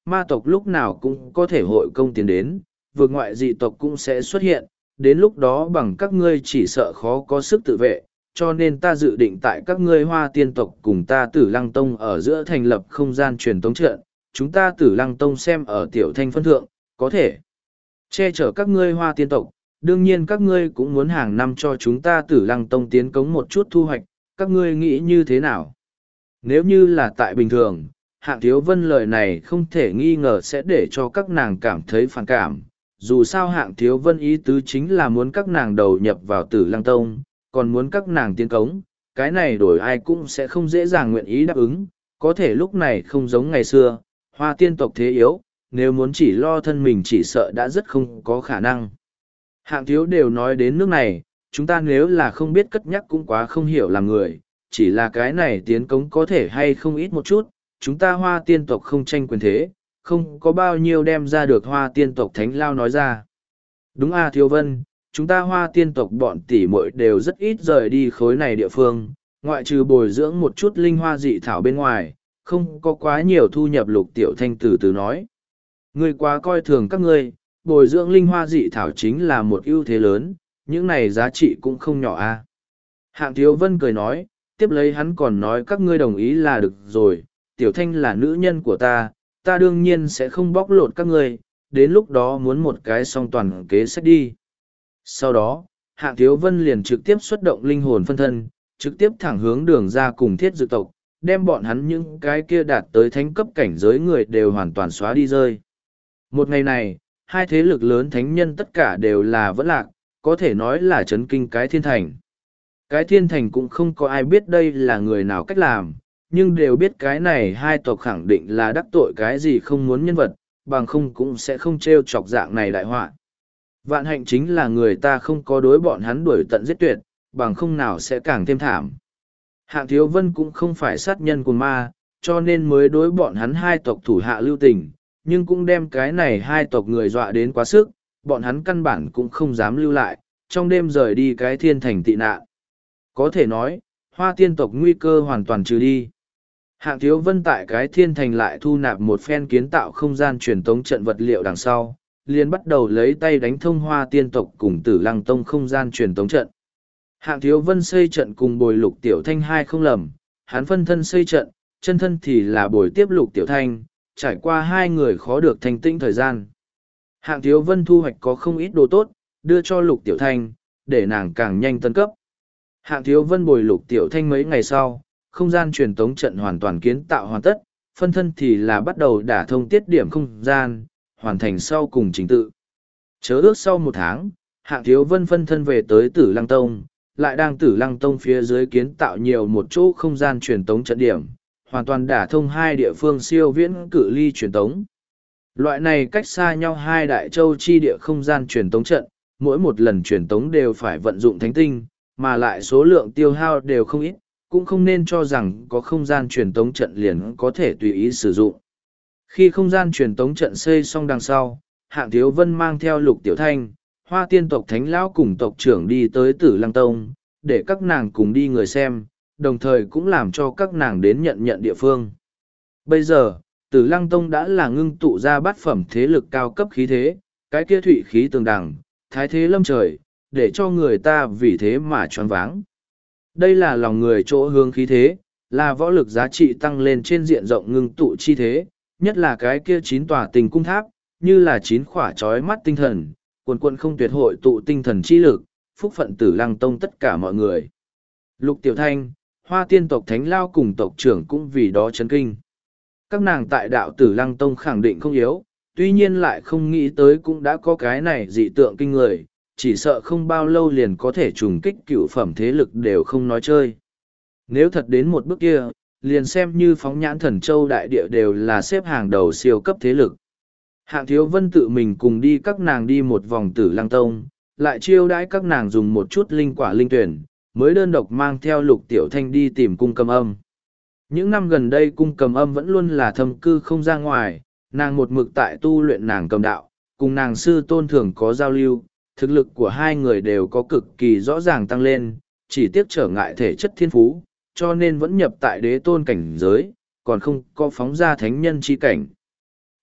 ma tộc lúc nào cũng có thể hội công tiến đến, vượt ngoại dị tộc cũng sẽ xuất hiện, đến lúc đó bằng các ngươi chỉ sợ khó có sức tự vệ, cho nên ta dự định tại các ngươi Hoa Tiên tộc cùng ta Tử Lăng Tông ở giữa thành lập không gian truyền tống trận, chúng ta Tử Lăng Tông xem ở tiểu thanh phân thượng, có thể che chở các ngươi Hoa Tiên tộc, đương nhiên các ngươi cũng muốn hàng năm cho chúng ta Tử Lăng Tông tiến cống một chút thu hoạch, các ngươi nghĩ như thế nào? Nếu như là tại bình thường, Hạng Thiếu Vân lời này không thể nghi ngờ sẽ để cho các nàng cảm thấy phản cảm. Dù sao Hạng Thiếu Vân ý tứ chính là muốn các nàng đầu nhập vào Tử Lăng Tông, còn muốn các nàng tiến cống, cái này đổi ai cũng sẽ không dễ dàng nguyện ý đáp ứng. Có thể lúc này không giống ngày xưa, Hoa Tiên tộc thế yếu, nếu muốn chỉ lo thân mình chỉ sợ đã rất không có khả năng. Hạng Thiếu đều nói đến nước này, chúng ta nếu là không biết cất nhắc cũng quá không hiểu làm người, chỉ là cái này tiến cống có thể hay không ít một chút, chúng ta Hoa Tiên tộc không tranh quyền thế, không có bao nhiêu đem ra được Hoa Tiên tộc Thánh Lao nói ra. Đúng a Thiếu Vân, chúng ta Hoa Tiên tộc bọn tỷ muội đều rất ít rời đi khối này địa phương, ngoại trừ bồi dưỡng một chút linh hoa dị thảo bên ngoài, không có quá nhiều thu nhập. Lục Tiểu Thanh từ từ nói. Ngươi quá coi thường các ngươi, bồi dưỡng linh hoa dị thảo chính là một ưu thế lớn, những này giá trị cũng không nhỏ a. Hạng Thiếu Vân cười nói, tiếp lấy hắn còn nói các ngươi đồng ý là được rồi, Tiểu Thanh là nữ nhân của ta, ta đương nhiên sẽ không bóc lột các ngươi, đến lúc đó muốn một cái song toàn kế sách đi. Sau đó, Hạng Thiếu Vân liền trực tiếp xuất động linh hồn phân thân, trực tiếp thẳng hướng Đường ra cùng Thiết Dược tộc, đem bọn hắn những cái kia đạt tới thánh cấp cảnh giới người đều hoàn toàn xóa đi rơi. Một ngày này, hai thế lực lớn thánh nhân tất cả đều là vẫn lạc, có thể nói là chấn kinh cái thiên thành. Cái thiên thành cũng không có ai biết đây là người nào cách làm, nhưng đều biết cái này hai tộc khẳng định là đắc tội cái gì không muốn nhân vật, bằng không cũng sẽ không trêu chọc dạng này đại họa. Vạn hạnh chính là người ta không có đối bọn hắn đuổi tận giết tuyệt, bằng không nào sẽ càng thêm thảm. Hạng Thiếu Vân cũng không phải sát nhân của ma, cho nên mới đối bọn hắn hai tộc thủ hạ lưu tình, nhưng cũng đem cái này hai tộc người dọa đến quá sức, bọn hắn căn bản cũng không dám lưu lại, trong đêm rời đi cái thiên thành tị nạn. Có thể nói, Hoa Tiên tộc nguy cơ hoàn toàn trừ đi. Hạng Thiếu Vân tại cái thiên thành lại thu nạp một phen kiến tạo không gian truyền tống trận vật liệu đằng sau, liền bắt đầu lấy tay đánh thông Hoa Tiên tộc cùng Tử Lăng Tông không gian truyền tống trận. Hạng Thiếu Vân xây trận cùng bồi Lục Tiểu Thanh hai không lầm, hắn phân thân xây trận, chân thân thì là bồi tiếp Lục Tiểu Thanh, trải qua hai người khó được thanh tĩnh thời gian. Hạng Thiếu Vân thu hoạch có không ít đồ tốt, đưa cho Lục Tiểu Thanh, để nàng càng nhanh tân cấp. Hạng Thiếu Vân bồi Lục Tiểu Thanh mấy ngày sau, không gian truyền tống trận hoàn toàn kiến tạo hoàn tất, phân thân thì là bắt đầu đả thông tiết điểm không gian, hoàn thành sau cùng trình tự. Chớ ước sau một tháng, Hạng Thiếu Vân phân thân về tới Tử Lăng Tông, lại đang Tử Lăng Tông phía dưới kiến tạo nhiều một chỗ không gian truyền tống trận điểm, hoàn toàn đả thông hai địa phương siêu viễn cự ly truyền tống. Loại này cách xa nhau hai đại châu chi địa không gian truyền tống trận, mỗi một lần truyền tống đều phải vận dụng thánh tinh, mà lại số lượng tiêu hao đều không ít, cũng không nên cho rằng có không gian truyền tống trận liền có thể tùy ý sử dụng. Khi không gian truyền tống trận xây xong đằng sau, Hạng Thiếu Vân mang theo Lục Tiểu Thanh, Hoa Tiên tộc Thánh Lão cùng tộc trưởng đi tới Tử Lăng Tông, để các nàng cùng đi người xem, đồng thời cũng làm cho các nàng đến nhận địa phương. Bây giờ, Tử Lăng Tông đã là ngưng tụ ra bát phẩm thế lực cao cấp khí thế, cái kia thụy khí tường đẳng, thái thế lâm trời, để cho người ta vì thế mà choáng váng. Đây là lòng người chỗ hướng khí thế, là võ lực giá trị tăng lên trên diện rộng ngưng tụ chi thế, nhất là cái kia 9 tòa tình cung tháp, như là 9 khỏa trói mắt tinh thần, quần quần không tuyệt hội tụ tinh thần chi lực, phúc phận Tử Lăng Tông tất cả mọi người. Lục Tiểu Thanh, Hoa Tiên tộc Thánh Lao cùng tộc trưởng cũng vì đó chấn kinh. Các nàng tại đạo Tử Lăng Tông khẳng định không yếu, tuy nhiên lại không nghĩ tới cũng đã có cái này dị tượng kinh người, chỉ sợ không bao lâu liền có thể trùng kích cựu phẩm thế lực đều không nói chơi. Nếu thật đến một bước kia, liền xem như phóng nhãn Thần Châu đại địa đều là xếp hàng đầu siêu cấp thế lực. Hạng Thiếu Vân tự mình cùng đi các nàng đi một vòng Tử Lăng Tông, lại chiêu đãi các nàng dùng một chút linh quả linh tuyển, mới đơn độc mang theo Lục Tiểu Thanh đi tìm cung cầm âm. Những năm gần đây cung cầm âm vẫn luôn là thâm cư không ra ngoài, nàng một mực tại tu luyện nàng cầm đạo, cùng nàng sư tôn thường có giao lưu, thực lực của hai người đều có cực kỳ rõ ràng tăng lên, chỉ tiếc trở ngại thể chất thiên phú, cho nên vẫn nhập tại đế tôn cảnh giới, còn không có phóng ra thánh nhân chi cảnh.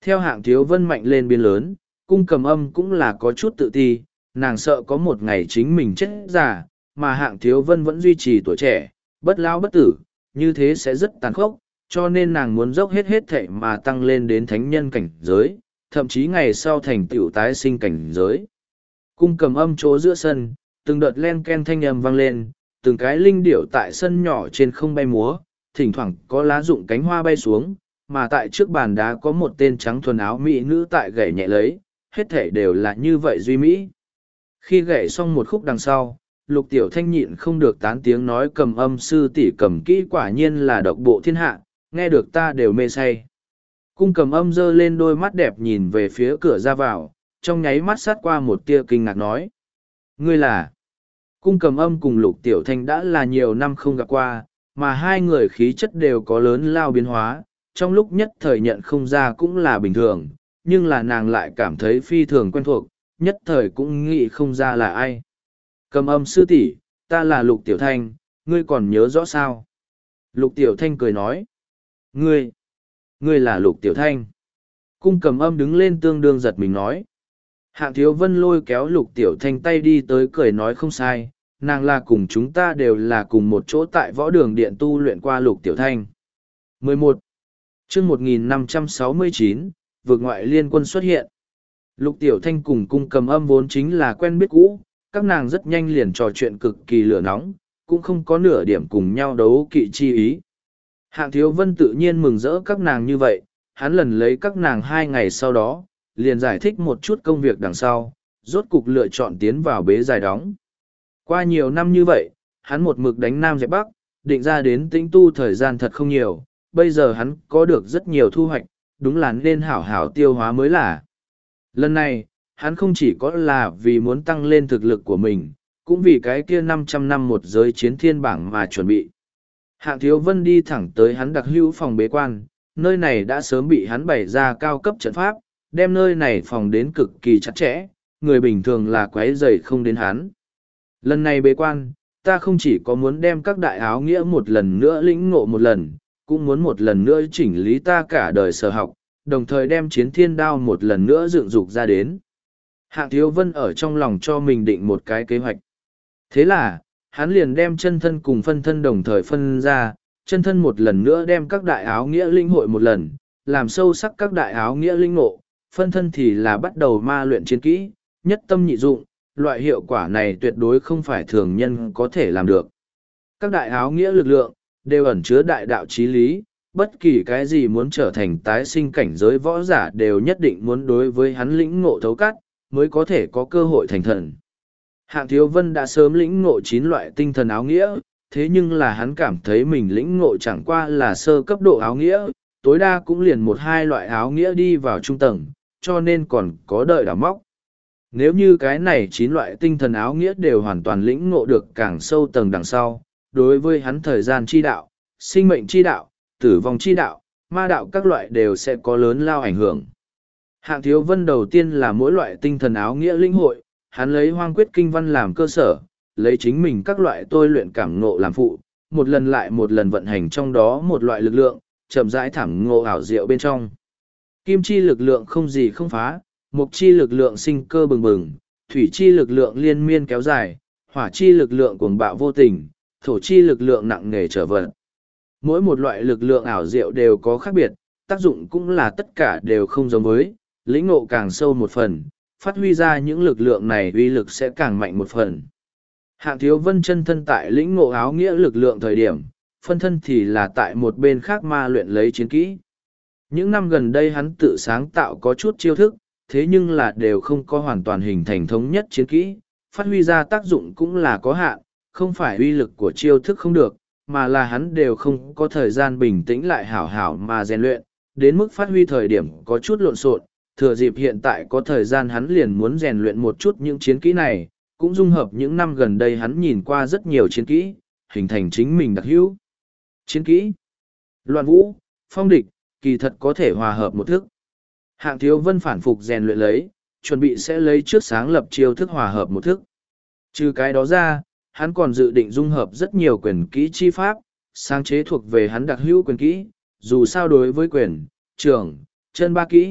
Theo Hạng Thiếu Vân mạnh lên biến lớn, Cung Cầm Âm cũng là có chút tự ti, nàng sợ có một ngày chính mình chết già, mà Hạng Thiếu Vân vẫn duy trì tuổi trẻ, bất lão bất tử, như thế sẽ rất tàn khốc, cho nên nàng muốn dốc hết thảy mà tăng lên đến thánh nhân cảnh giới, thậm chí ngày sau thành tựu tái sinh cảnh giới. Cung Cầm Âm chỗ giữa sân, từng đợt len ken thanh âm vang lên, từng cái linh điểu tại sân nhỏ trên không bay múa, thỉnh thoảng có lá rụng cánh hoa bay xuống, mà tại trước bàn đá có một tên trắng thuần áo mỹ nữ tại gảy nhẹ lấy, hết thể đều là như vậy duy mỹ. Khi gảy xong một khúc đằng sau, Lục Tiểu Thanh nhịn không được tán tiếng nói Cầm Âm sư tỷ cầm kỹ quả nhiên là độc bộ thiên hạ, nghe được ta đều mê say. Cung Cầm Âm giơ lên đôi mắt đẹp nhìn về phía cửa ra vào, trong nháy mắt sát qua một tia kinh ngạc nói. Ngươi là... Cung Cầm Âm cùng Lục Tiểu Thanh đã là nhiều năm không gặp qua, mà hai người khí chất đều có lớn lao biến hóa, trong lúc nhất thời nhận không ra cũng là bình thường, nhưng là nàng lại cảm thấy phi thường quen thuộc, nhất thời cũng nghĩ không ra là ai. Cầm Âm sư tỷ, ta là Lục Tiểu Thanh, ngươi còn nhớ rõ sao? Lục Tiểu Thanh cười nói. Ngươi là Lục Tiểu Thanh. Cung Cầm Âm đứng lên tương đương giật mình nói. Hạng Thiếu Vân lôi kéo Lục Tiểu Thanh tay đi tới cười nói không sai, nàng là cùng chúng ta đều là cùng một chỗ tại võ đường điện tu luyện qua Lục Tiểu Thanh. 11. chương 1569, vượt ngoại liên quân xuất hiện. Lục Tiểu Thanh cùng Cung Cầm Âm vốn chính là quen biết cũ, các nàng rất nhanh liền trò chuyện cực kỳ lửa nóng, cũng không có nửa điểm cùng nhau đấu kỵ chi ý. Hạng Thiếu Vân tự nhiên mừng rỡ các nàng như vậy, hắn lần lấy các nàng 2 ngày sau đó, liền giải thích một chút công việc đằng sau, rốt cục lựa chọn tiến vào bế dài đóng. Qua nhiều năm như vậy, hắn một mực đánh Nam dẹp Bắc, định ra đến tĩnh tu thời gian thật không nhiều, bây giờ hắn có được rất nhiều thu hoạch, đúng là nên hảo hảo tiêu hóa mới là. Lần này, hắn không chỉ có là vì muốn tăng lên thực lực của mình, cũng vì cái kia 500 năm một giới chiến thiên bảng mà chuẩn bị. Hạng Thiếu Vân đi thẳng tới hắn đặc hữu phòng bế quan, nơi này đã sớm bị hắn bày ra cao cấp trận pháp, đem nơi này phòng đến cực kỳ chặt chẽ, người bình thường là quấy rầy không đến hắn. Lần này bế quan, ta không chỉ có muốn đem các đại áo nghĩa một lần nữa lĩnh ngộ một lần, cũng muốn một lần nữa chỉnh lý ta cả đời sở học, đồng thời đem chiến thiên đao một lần nữa dựng dục ra đến. Hạng Thiếu Vân ở trong lòng cho mình định một cái kế hoạch. Thế là, hắn liền đem chân thân cùng phân thân đồng thời phân ra, chân thân một lần nữa đem các đại áo nghĩa linh hội một lần, làm sâu sắc các đại áo nghĩa linh ngộ, phân thân thì là bắt đầu ma luyện chiến kỹ, nhất tâm nhị dụng, loại hiệu quả này tuyệt đối không phải thường nhân có thể làm được. Các đại áo nghĩa lực lượng, đều ẩn chứa đại đạo chí lý, bất kỳ cái gì muốn trở thành tái sinh cảnh giới võ giả đều nhất định muốn đối với hắn lĩnh ngộ thấu cắt, mới có thể có cơ hội thành thần. Hạng Thiếu Vân đã sớm lĩnh ngộ 9 loại tinh thần áo nghĩa, thế nhưng là hắn cảm thấy mình lĩnh ngộ chẳng qua là sơ cấp độ áo nghĩa, tối đa cũng liền 1-2 loại áo nghĩa đi vào trung tầng, cho nên còn có đợi đào móc. Nếu như cái này 9 loại tinh thần áo nghĩa đều hoàn toàn lĩnh ngộ được càng sâu tầng đằng sau, đối với hắn thời gian chi đạo, sinh mệnh chi đạo, tử vong chi đạo, ma đạo các loại đều sẽ có lớn lao ảnh hưởng. Hạng Thiếu Vân đầu tiên là mỗi loại tinh thần áo nghĩa lĩnh hội, hắn lấy Hoang Quyết Kinh Văn làm cơ sở, lấy chính mình các loại tôi luyện cảm ngộ làm phụ, một lần lại một lần vận hành trong đó một loại lực lượng, chậm rãi thảm ngộ ảo diệu bên trong. Kim chi lực lượng không gì không phá, mục chi lực lượng sinh cơ bừng bừng, thủy chi lực lượng liên miên kéo dài, hỏa chi lực lượng cuồng bạo vô tình, thổ chi lực lượng nặng nề trở vận. Mỗi một loại lực lượng ảo diệu đều có khác biệt, tác dụng cũng là tất cả đều không giống với, lĩnh ngộ càng sâu một phần, phát huy ra những lực lượng này uy lực sẽ càng mạnh một phần. Hạng Thiếu Vân chân thân tại lĩnh ngộ áo nghĩa lực lượng thời điểm, phân thân thì là tại một bên khác ma luyện lấy chiến kỹ. Những năm gần đây hắn tự sáng tạo có chút chiêu thức, thế nhưng là đều không có hoàn toàn hình thành thống nhất chiến kỹ, phát huy ra tác dụng cũng là có hạn, không phải uy lực của chiêu thức không được, mà là hắn đều không có thời gian bình tĩnh lại hảo hảo mà rèn luyện, đến mức phát huy thời điểm có chút lộn xộn. Thừa dịp hiện tại có thời gian hắn liền muốn rèn luyện một chút những chiến kỹ này, cũng dung hợp những năm gần đây hắn nhìn qua rất nhiều chiến kỹ, hình thành chính mình đặc hữu. Chiến kỹ, loạn vũ, phong địch, kỳ thật có thể hòa hợp một thức. Hạng Thiếu Vân phản phục rèn luyện lấy, chuẩn bị sẽ lấy trước sáng lập chiêu thức hòa hợp một thức. Trừ cái đó ra, hắn còn dự định dung hợp rất nhiều quyền kỹ chi pháp, sáng chế thuộc về hắn đặc hữu quyền kỹ, dù sao đối với quyền, trưởng, chân ba kỹ,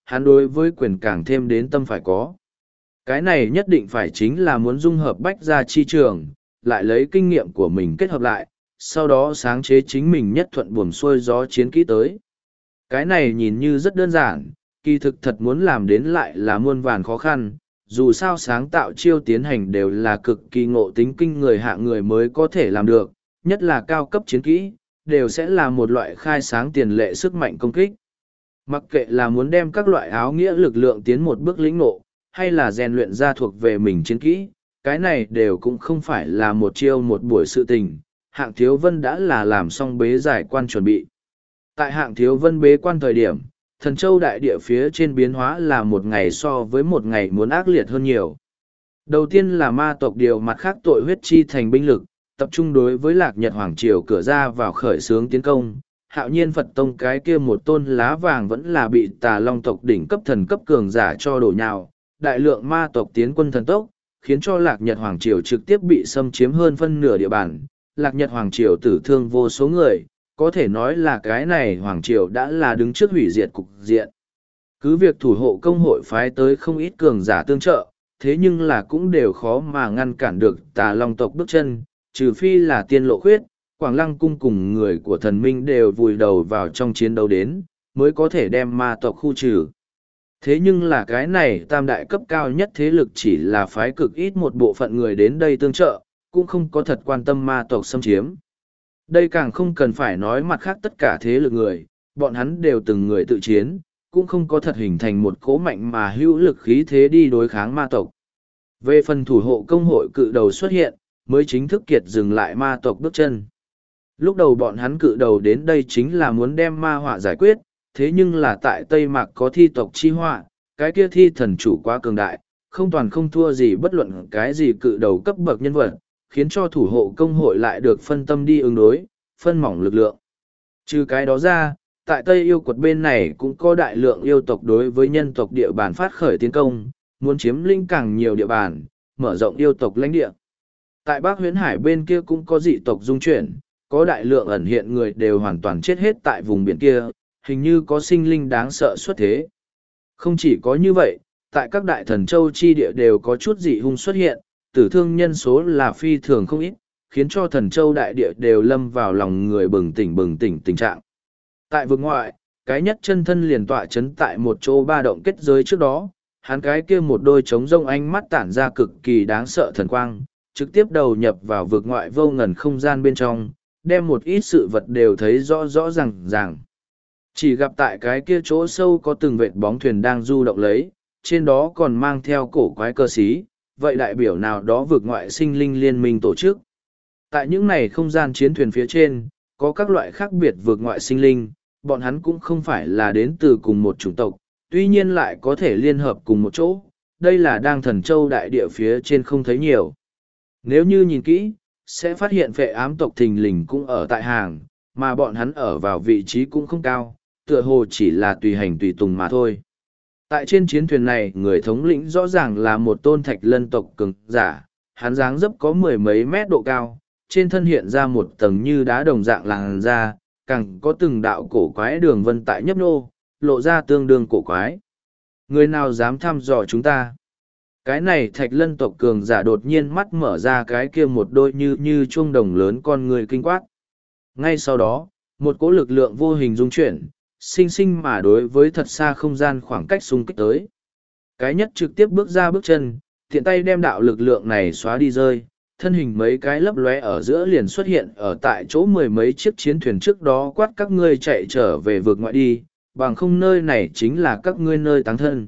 hắn đối với quyền càng thêm đến tâm phải có. Cái này nhất định phải chính là muốn dung hợp bách gia chi trường, lại lấy kinh nghiệm của mình kết hợp lại, sau đó sáng chế chính mình nhất thuận buồm xuôi gió chiến kỹ tới. Cái này nhìn như rất đơn giản, kỳ thực thật muốn làm đến lại là muôn vàn khó khăn, dù sao sáng tạo chiêu tiến hành đều là cực kỳ ngộ tính kinh người hạng người mới có thể làm được, nhất là cao cấp chiến kỹ, đều sẽ là một loại khai sáng tiền lệ sức mạnh công kích. Mặc kệ là muốn đem các loại áo nghĩa lực lượng tiến một bước lĩnh ngộ, hay là rèn luyện ra thuộc về mình chiến kỹ, cái này đều cũng không phải là một chiêu một buổi sự tình, hạng thiếu vân đã là làm xong bế giải quan chuẩn bị. Tại hạng thiếu vân bế quan thời điểm, thần châu đại địa phía trên biến hóa là một ngày so với một ngày muốn ác liệt hơn nhiều. Đầu tiên là ma tộc điều mặt khác tội huyết chi thành binh lực, tập trung đối với lạc nhật hoàng triều cửa ra vào khởi xướng tiến công. Hạo nhiên Phật Tông cái kia một tôn lá vàng vẫn là bị tà long tộc đỉnh cấp thần cấp cường giả cho đổ nhào, đại lượng ma tộc tiến quân thần tốc, khiến cho lạc nhật hoàng triều trực tiếp bị xâm chiếm hơn phân nửa địa bàn. Lạc nhật hoàng triều tử thương vô số người, có thể nói là cái này hoàng triều đã là đứng trước hủy diệt cục diện. Cứ việc thủ hộ công hội phái tới không ít cường giả tương trợ, thế nhưng là cũng đều khó mà ngăn cản được tà long tộc bước chân, trừ phi là tiên lộ khuyết, Quảng Lăng cung cùng người của thần minh đều vùi đầu vào trong chiến đấu đến, mới có thể đem ma tộc khu trừ. Thế nhưng là cái này tam đại cấp cao nhất thế lực chỉ là phái cực ít một bộ phận người đến đây tương trợ, cũng không có thật quan tâm ma tộc xâm chiếm. Đây càng không cần phải nói mặt khác tất cả thế lực người, bọn hắn đều từng người tự chiến, cũng không có thật hình thành một cỗ mạnh mà hữu lực khí thế đi đối kháng ma tộc. Về phần thủ hộ công hội cự đầu xuất hiện, mới chính thức kiệt dừng lại ma tộc bước chân. Lúc đầu bọn hắn cự đầu đến đây chính là muốn đem ma họa giải quyết, thế nhưng là tại Tây Mạc có thi tộc chi họa, cái kia thi thần chủ quá cường đại, không toàn không thua gì bất luận cái gì cự đầu cấp bậc nhân vật, khiến cho thủ hộ công hội lại được phân tâm đi ứng đối, phân mỏng lực lượng. Trừ cái đó ra, tại Tây yêu quật bên này cũng có đại lượng yêu tộc đối với nhân tộc địa bàn phát khởi tiến công, muốn chiếm lĩnh càng nhiều địa bàn, mở rộng yêu tộc lãnh địa. Tại Bắc Huyễn Hải bên kia cũng có dị tộc dung chuyển, có đại lượng ẩn hiện người đều hoàn toàn chết hết tại vùng biển kia, hình như có sinh linh đáng sợ xuất thế. Không chỉ có như vậy, tại các đại thần châu chi địa đều có chút dị hung xuất hiện, tử thương nhân số là phi thường không ít, khiến cho thần châu đại địa đều lâm vào lòng người bừng tỉnh tình trạng. Tại vực ngoại, cái nhất chân thân liền tọa chấn tại một chỗ ba động kết giới trước đó, hắn cái kia một đôi trống rông ánh mắt tản ra cực kỳ đáng sợ thần quang, trực tiếp đầu nhập vào vực ngoại vô ngần không gian bên trong, đem một ít sự vật đều thấy rõ rõ ràng. Chỉ gặp tại cái kia chỗ sâu có từng vệt bóng thuyền đang du động lấy, trên đó còn mang theo cổ quái cơ sĩ, vậy đại biểu nào đó vực ngoại sinh linh liên minh tổ chức. Tại những này không gian chiến thuyền phía trên, có các loại khác biệt vực ngoại sinh linh, bọn hắn cũng không phải là đến từ cùng một chủng tộc, tuy nhiên lại có thể liên hợp cùng một chỗ, đây là đang thần châu đại địa phía trên không thấy nhiều. Nếu như nhìn kỹ, sẽ phát hiện phệ ám tộc thình lình cũng ở tại hàng, mà bọn hắn ở vào vị trí cũng không cao, tựa hồ chỉ là tùy hành tùy tùng mà thôi. Tại trên chiến thuyền này, người thống lĩnh rõ ràng là một tôn thạch lân tộc cường giả, hắn dáng dấp có mười mấy mét độ cao, trên thân hiện ra một tầng như đá đồng dạng làn da, càng có từng đạo cổ quái đường vân tại nhấp nô, lộ ra tương đương cổ quái. Người nào dám thăm dò chúng ta? Cái này thạch lân tộc cường giả đột nhiên mắt mở ra cái kia một đôi như chuông đồng lớn con người kinh quát. Ngay sau đó, một cỗ lực lượng vô hình dung chuyển, sinh mà đối với thật xa không gian khoảng cách xung kích tới. Cái nhất trực tiếp bước ra bước chân, tiện tay đem đạo lực lượng này xóa đi rơi, thân hình mấy cái lấp lóe ở giữa liền xuất hiện ở tại chỗ mười mấy chiếc chiến thuyền trước đó, quát các ngươi chạy trở về vực ngoại đi, bằng không nơi này chính là các ngươi nơi táng thân.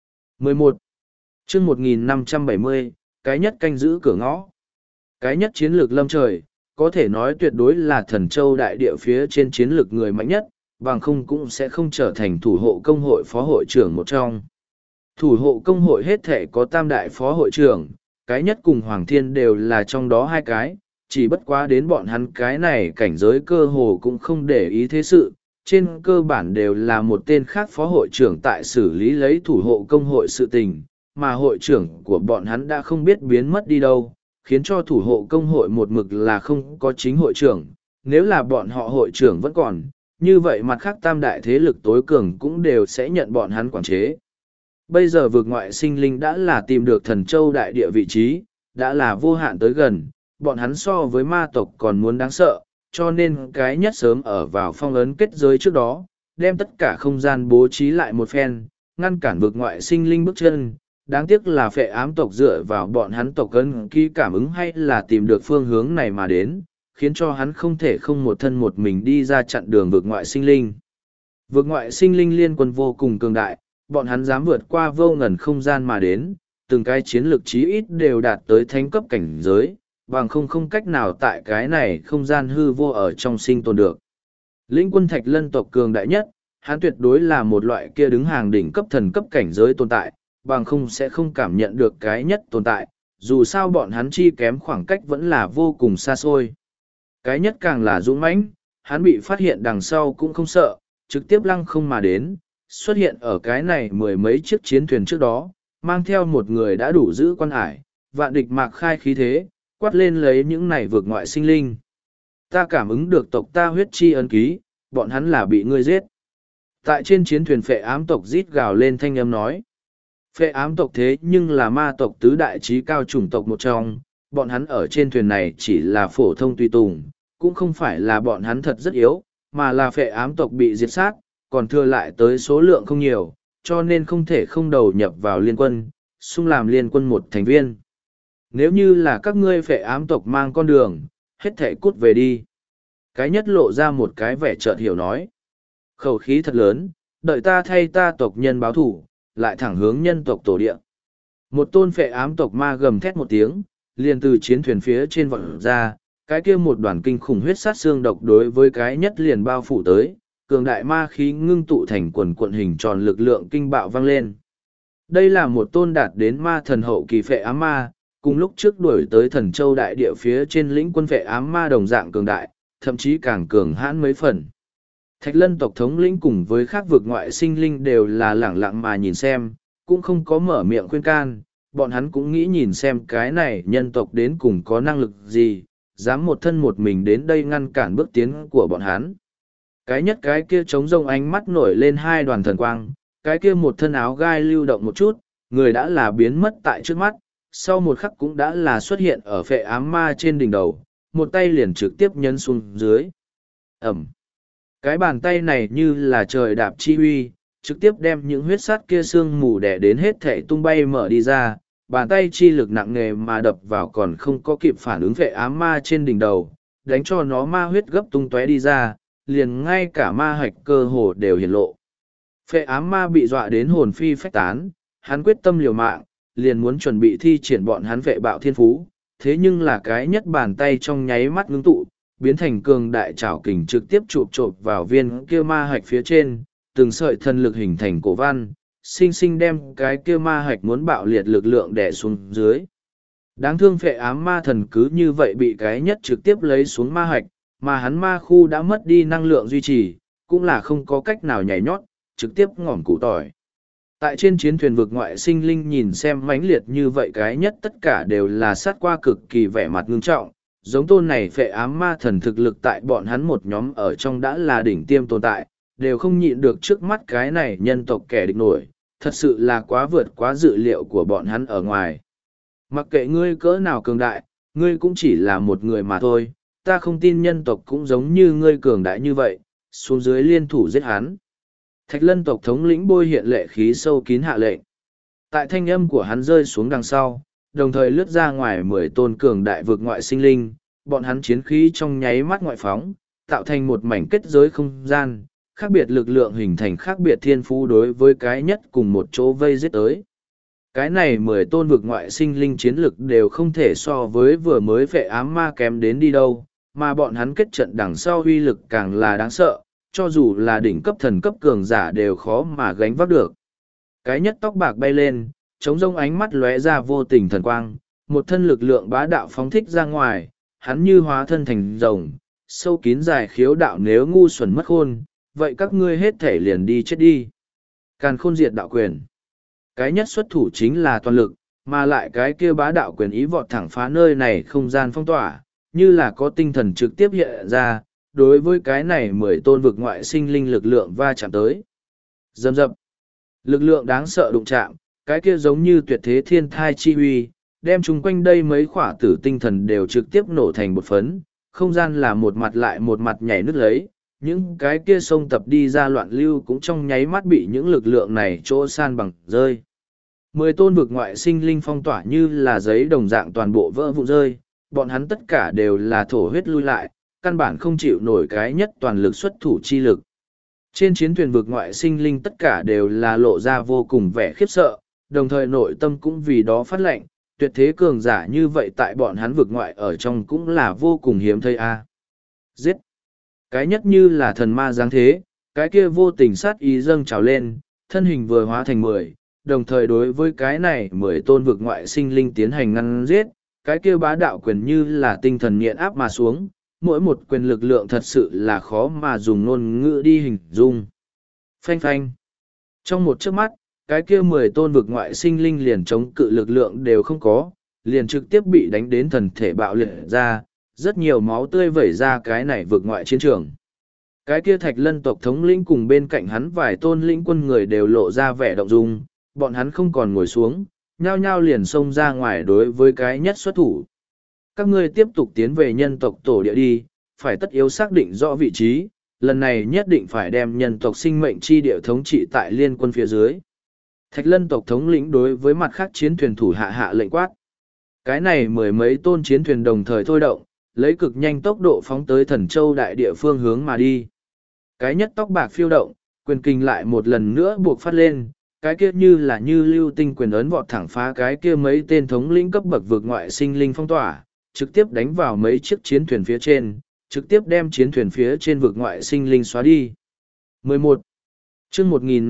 11. Chương 1570, cái nhất canh giữ cửa ngõ. Cái nhất chiến lược lâm trời, có thể nói tuyệt đối là thần châu đại địa phía trên chiến lược người mạnh nhất, bằng không cũng sẽ không trở thành thủ hộ công hội phó hội trưởng một trong. Thủ hộ công hội hết thể có tam đại phó hội trưởng, cái nhất cùng Hoàng Thiên đều là trong đó hai cái, chỉ bất quá đến bọn hắn cái này cảnh giới cơ hồ cũng không để ý thế sự, trên cơ bản đều là một tên khác phó hội trưởng tại xử lý lấy thủ hộ công hội sự tình, mà hội trưởng của bọn hắn đã không biết biến mất đi đâu, khiến cho thủ hộ công hội một mực là không có chính hội trưởng, nếu là bọn họ hội trưởng vẫn còn, như vậy mặt khác tam đại thế lực tối cường cũng đều sẽ nhận bọn hắn quản chế. Bây giờ vực ngoại sinh linh đã là tìm được thần châu đại địa vị trí, đã là vô hạn tới gần, bọn hắn so với ma tộc còn muốn đáng sợ, cho nên cái nhất sớm ở vào phong ấn kết giới trước đó, đem tất cả không gian bố trí lại một phen, ngăn cản vực ngoại sinh linh bước chân. Đáng tiếc là phệ ám tộc dựa vào bọn hắn tộc ấn ký cảm ứng hay là tìm được phương hướng này mà đến, khiến cho hắn không thể không một thân một mình đi ra chặn đường vực ngoại sinh linh. Vực ngoại sinh linh liên quân vô cùng cường đại, bọn hắn dám vượt qua vô ngần không gian mà đến, từng cái chiến lược chí ít đều đạt tới thánh cấp cảnh giới, bằng không cách nào tại cái này không gian hư vô ở trong sinh tồn được. Lĩnh quân Thạch Lân tộc cường đại nhất, hắn tuyệt đối là một loại kia đứng hàng đỉnh cấp thần cấp cảnh giới tồn tại, bằng không sẽ không cảm nhận được cái nhất tồn tại, dù sao bọn hắn chi kém khoảng cách vẫn là vô cùng xa xôi. Cái nhất càng là dũng mãnh, hắn bị phát hiện đằng sau cũng không sợ, trực tiếp lăng không mà đến, xuất hiện ở cái này mười mấy chiếc chiến thuyền trước đó, mang theo một người đã đủ giữ quan hải, vạn địch mạc khai khí thế, quát lên lấy những này vượt ngoại sinh linh. Ta cảm ứng được tộc ta huyết chi ấn ký, bọn hắn là bị ngươi giết. Tại trên chiến thuyền phệ ám tộc rít gào lên thanh âm nói. Phệ ám tộc thế nhưng là ma tộc tứ đại trí cao chủng tộc một trong, bọn hắn ở trên thuyền này chỉ là phổ thông tùy tùng, cũng không phải là bọn hắn thật rất yếu, mà là phệ ám tộc bị diệt sát, còn thừa lại tới số lượng không nhiều, cho nên không thể không đầu nhập vào liên quân, xung làm liên quân một thành viên. Nếu như là các ngươi phệ ám tộc mang con đường, hết thể cút về đi. Cái nhất lộ ra một cái vẻ chợt hiểu nói. Khẩu khí thật lớn, đợi ta thay ta tộc nhân báo thủ, lại thẳng hướng nhân tộc tổ địa. Một tôn phệ ám tộc ma gầm thét một tiếng, liền từ chiến thuyền phía trên vọt ra, cái kia một đoàn kinh khủng huyết sát xương độc đối với cái nhất liền bao phủ tới, cường đại ma khí ngưng tụ thành quần quận hình tròn lực lượng kinh bạo vang lên. Đây là một tôn đạt đến ma thần hậu kỳ phệ ám ma, cùng lúc trước đuổi tới thần châu đại địa phía trên lĩnh quân phệ ám ma đồng dạng cường đại, thậm chí càng cường hãn mấy phần. Thạch Lân tộc thống lĩnh cùng với các vực ngoại sinh linh đều là lẳng lặng mà nhìn xem, cũng không có mở miệng khuyên can, bọn hắn cũng nghĩ nhìn xem cái này nhân tộc đến cùng có năng lực gì, dám một thân một mình đến đây ngăn cản bước tiến của bọn hắn. Cái nhất cái kia trống rông ánh mắt nổi lên hai đoàn thần quang, cái kia một thân áo gai lưu động một chút, người đã là biến mất tại trước mắt, sau một khắc cũng đã là xuất hiện ở phệ ám ma trên đỉnh đầu, một tay liền trực tiếp nhấn xuống dưới. Ẩm. Cái bàn tay này như là trời đạp chi huy, trực tiếp đem những huyết sát kia xương mù đẻ đến hết thể tung bay mở đi ra, bàn tay chi lực nặng nề mà đập vào còn không có kịp phản ứng phệ ám ma trên đỉnh đầu, đánh cho nó ma huyết gấp tung tóe đi ra, liền ngay cả ma hạch cơ hồ đều hiển lộ. Phệ ám ma bị dọa đến hồn phi phách tán, hắn quyết tâm liều mạng, liền muốn chuẩn bị thi triển bọn hắn phệ bạo thiên phú, thế nhưng là cái nhất bàn tay trong nháy mắt ngưng tụ, biến thành cường đại trảo kình trực tiếp chụp chộp vào viên kia ma hạch phía trên, từng sợi thân lực hình thành cổ văn, sinh sinh đem cái kia ma hạch muốn bạo liệt lực lượng đè xuống dưới. Đáng thương phệ ám ma thần cứ như vậy bị cái nhất trực tiếp lấy xuống ma hạch, mà hắn ma khu đã mất đi năng lượng duy trì, cũng là không có cách nào nhảy nhót, trực tiếp ngỏm củ tỏi. Tại trên chiến thuyền vực ngoại sinh linh nhìn xem mãnh liệt như vậy cái nhất tất cả đều là sát qua cực kỳ vẻ mặt ngưng trọng, giống tôn này phệ ám ma thần thực lực tại bọn hắn một nhóm ở trong đã là đỉnh tiêm tồn tại, đều không nhịn được trước mắt cái này nhân tộc kẻ địch nổi, thật sự là quá vượt quá dự liệu của bọn hắn ở ngoài. Mặc kệ ngươi cỡ nào cường đại, ngươi cũng chỉ là một người mà thôi, ta không tin nhân tộc cũng giống như ngươi cường đại như vậy, xuống dưới liên thủ giết hắn. Thạch Lân tộc thống lĩnh bôi hiện lệ khí sâu kín hạ lệnh. Tại thanh âm của hắn rơi xuống đằng sau, đồng thời lướt ra ngoài 10 tôn cường đại vực ngoại sinh linh, bọn hắn chiến khí trong nháy mắt ngoại phóng, tạo thành một mảnh kết giới không gian, khác biệt lực lượng hình thành khác biệt thiên phú đối với cái nhất cùng một chỗ vây giết tới. Cái này 10 tôn vực ngoại sinh linh chiến lực đều không thể so với vừa mới phệ ám ma kém đến đi đâu, mà bọn hắn kết trận đằng sau uy lực càng là đáng sợ, cho dù là đỉnh cấp thần cấp cường giả đều khó mà gánh vác được. Cái nhất tóc bạc bay lên, trống rông ánh mắt lóe ra vô tình thần quang, một thân lực lượng bá đạo phóng thích ra ngoài, hắn như hóa thân thành rồng, sâu kín dài khiếu đạo nếu ngu xuẩn mất khôn, vậy các ngươi hết thể liền đi chết đi. Càn khôn diệt đạo quyền. Cái nhất xuất thủ chính là toàn lực, mà lại cái kia bá đạo quyền ý vọt thẳng phá nơi này không gian phong tỏa, như là có tinh thần trực tiếp hiện ra, đối với cái này 10 tôn vực ngoại sinh linh lực lượng va chạm tới. Dầm dập, lực lượng đáng sợ đụng chạm, cái kia giống như tuyệt thế thiên thai chi uy, đem chung quanh đây mấy khỏa tử tinh thần đều trực tiếp nổ thành một phấn, không gian là một mặt lại một mặt nhảy nứt lấy, những cái kia sông tập đi ra loạn lưu cũng trong nháy mắt bị những lực lượng này chỗ san bằng rơi. 10 tôn vực ngoại sinh linh phong tỏa như là giấy đồng dạng toàn bộ vỡ vụn rơi, bọn hắn tất cả đều là thổ huyết lui lại, căn bản không chịu nổi cái nhất toàn lực xuất thủ chi lực. Trên chiến thuyền vực ngoại sinh linh tất cả đều là lộ ra vô cùng vẻ khiếp sợ, đồng thời nội tâm cũng vì đó phát lệnh, tuyệt thế cường giả như vậy tại bọn hắn vực ngoại ở trong cũng là vô cùng hiếm thấy a. Giết! Cái nhất như là thần ma giáng thế, cái kia vô tình sát ý dâng trào lên, thân hình vừa hóa thành 10, đồng thời đối với cái này 10 tôn vực ngoại sinh linh tiến hành ngăn giết, cái kia bá đạo quyền như là tinh thần nghiện áp mà xuống, mỗi một quyền lực lượng thật sự là khó mà dùng ngôn ngữ đi hình dung. Phanh phanh! Trong một chớp mắt, cái kia 10 tôn vực ngoại sinh linh liền chống cự lực lượng đều không có, liền trực tiếp bị đánh đến thần thể bạo liệt ra, rất nhiều máu tươi vẩy ra cái này vực ngoại chiến trường. Cái kia Thạch Lân tộc thống lĩnh cùng bên cạnh hắn vài tôn lĩnh quân người đều lộ ra vẻ động dung, bọn hắn không còn ngồi xuống, nhao nhao liền xông ra ngoài đối với cái nhất xuất thủ. Các ngươi tiếp tục tiến về nhân tộc tổ địa đi, phải tất yếu xác định rõ vị trí, lần này nhất định phải đem nhân tộc sinh mệnh chi địa thống trị tại liên quân phía dưới. Thạch Lân tộc thống lĩnh đối với mặt khác chiến thuyền thủ hạ hạ lệnh quát. Cái này 10 mấy tôn chiến thuyền đồng thời thôi động, lấy cực nhanh tốc độ phóng tới Thần Châu đại địa phương hướng mà đi. Cái nhất tóc bạc phiêu động, quyền kinh lại một lần nữa buộc phát lên, cái kia như là như lưu tinh quyền ấn vọt thẳng phá cái kia mấy tên thống lĩnh cấp bậc vượt ngoại sinh linh phong tỏa, trực tiếp đánh vào mấy chiếc chiến thuyền phía trên, trực tiếp đem chiến thuyền phía trên vượt ngoại sinh linh xóa đi. 11. chương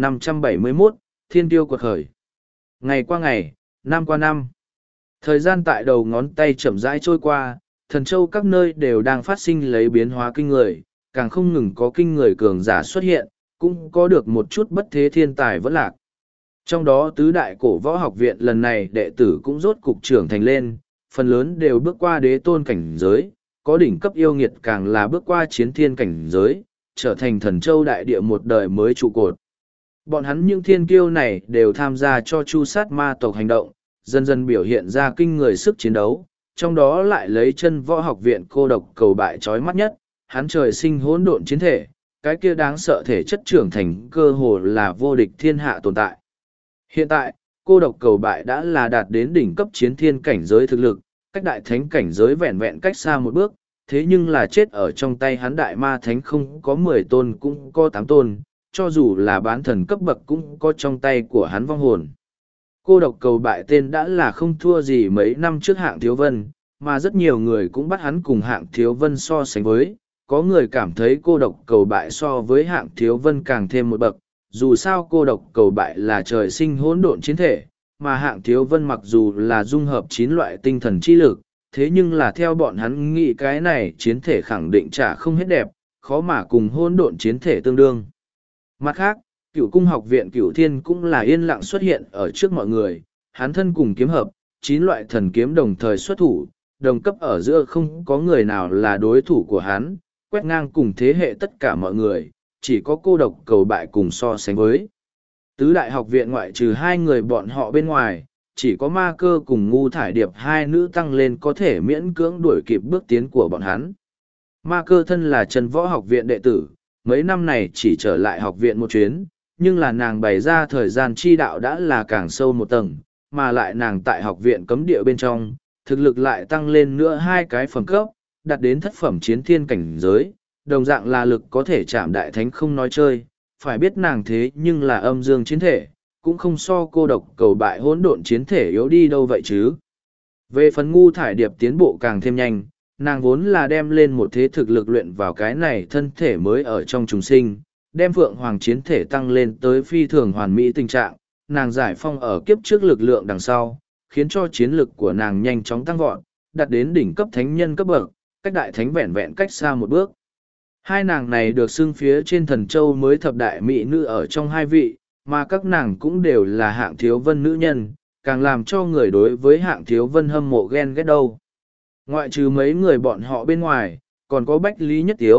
1571, Thiên Tiêu quật khởi. Ngày qua ngày, năm qua năm. Thời gian tại đầu ngón tay chậm rãi trôi qua, Thần Châu các nơi đều đang phát sinh lấy biến hóa kinh người, càng không ngừng có kinh người cường giả xuất hiện, cũng có được một chút bất thế thiên tài vẫn lạc. Trong đó tứ đại cổ võ học viện lần này đệ tử cũng rốt cục trưởng thành lên, phần lớn đều bước qua đế tôn cảnh giới, có đỉnh cấp yêu nghiệt càng là bước qua chiến thiên cảnh giới, trở thành Thần Châu đại địa một đời mới trụ cột. Bọn hắn những thiên kiêu này đều tham gia cho chu sát ma tộc hành động, dần dần biểu hiện ra kinh người sức chiến đấu, trong đó lại lấy chân võ học viện cô độc cầu bại trói mắt nhất, hắn trời sinh hỗn độn chiến thể, cái kia đáng sợ thể chất trưởng thành cơ hồ là vô địch thiên hạ tồn tại. Hiện tại, cô độc cầu bại đã là đạt đến đỉnh cấp chiến thiên cảnh giới thực lực, cách đại thánh cảnh giới vẹn vẹn cách xa một bước, thế nhưng là chết ở trong tay hắn đại ma thánh không có 10 tôn cũng có 8 tôn, cho dù là bán thần cấp bậc cũng có trong tay của hắn vong hồn. Cô độc cầu bại tên đã là không thua gì mấy năm trước Hạng Thiếu Vân, mà rất nhiều người cũng bắt hắn cùng Hạng Thiếu Vân so sánh với, có người cảm thấy cô độc cầu bại so với Hạng Thiếu Vân càng thêm một bậc, dù sao cô độc cầu bại là trời sinh hỗn độn chiến thể, mà Hạng Thiếu Vân mặc dù là dung hợp 9 loại tinh thần chi lực, thế nhưng là theo bọn hắn nghĩ cái này chiến thể khẳng định chả không hết đẹp, khó mà cùng hỗn độn chiến thể tương đương. Mặt khác, Cửu cung học viện Cửu Thiên cũng là yên lặng xuất hiện ở trước mọi người, hắn thân cùng kiếm hợp, 9 loại thần kiếm đồng thời xuất thủ, đồng cấp ở giữa không có người nào là đối thủ của hắn, quét ngang cùng thế hệ tất cả mọi người, chỉ có cô độc cầu bại cùng so sánh với. Tứ đại học viện ngoại trừ 2 người bọn họ bên ngoài, chỉ có Ma Cơ cùng Ngu Thải Điệp 2 nữ tăng lên có thể miễn cưỡng đuổi kịp bước tiến của bọn hắn. Ma Cơ thân là Trần Võ học viện đệ tử, mấy năm này chỉ trở lại học viện một chuyến, nhưng là nàng bày ra thời gian chi đạo đã là càng sâu một tầng, mà lại nàng tại học viện cấm địa bên trong, thực lực lại tăng lên nữa 2 cái phẩm cấp, đạt đến thất phẩm chiến thiên cảnh giới, đồng dạng là lực có thể chạm đại thánh không nói chơi, phải biết nàng thế nhưng là âm dương chiến thể, cũng không so cô độc cầu bại hỗn độn chiến thể yếu đi đâu vậy chứ. Về phần Ngu Thải Điệp tiến bộ càng thêm nhanh, nàng vốn là đem lên một thế thực lực luyện vào cái này thân thể mới ở trong trùng sinh, đem Phượng Hoàng chiến thể tăng lên tới phi thường hoàn mỹ tình trạng, nàng giải phong ở kiếp trước lực lượng đằng sau, khiến cho chiến lực của nàng nhanh chóng tăng vọt, đạt đến đỉnh cấp thánh nhân cấp bậc, cách đại thánh vẹn vẹn cách xa một bước. Hai nàng này được xưng phía trên Thần Châu mới thập đại mỹ nữ ở trong 2 vị, mà các nàng cũng đều là Hạng Thiếu Vân nữ nhân, càng làm cho người đối với Hạng Thiếu Vân hâm mộ ghen ghét đâu. Ngoại trừ mấy người bọn họ bên ngoài, còn có Bách Lý Nhất Tiếu,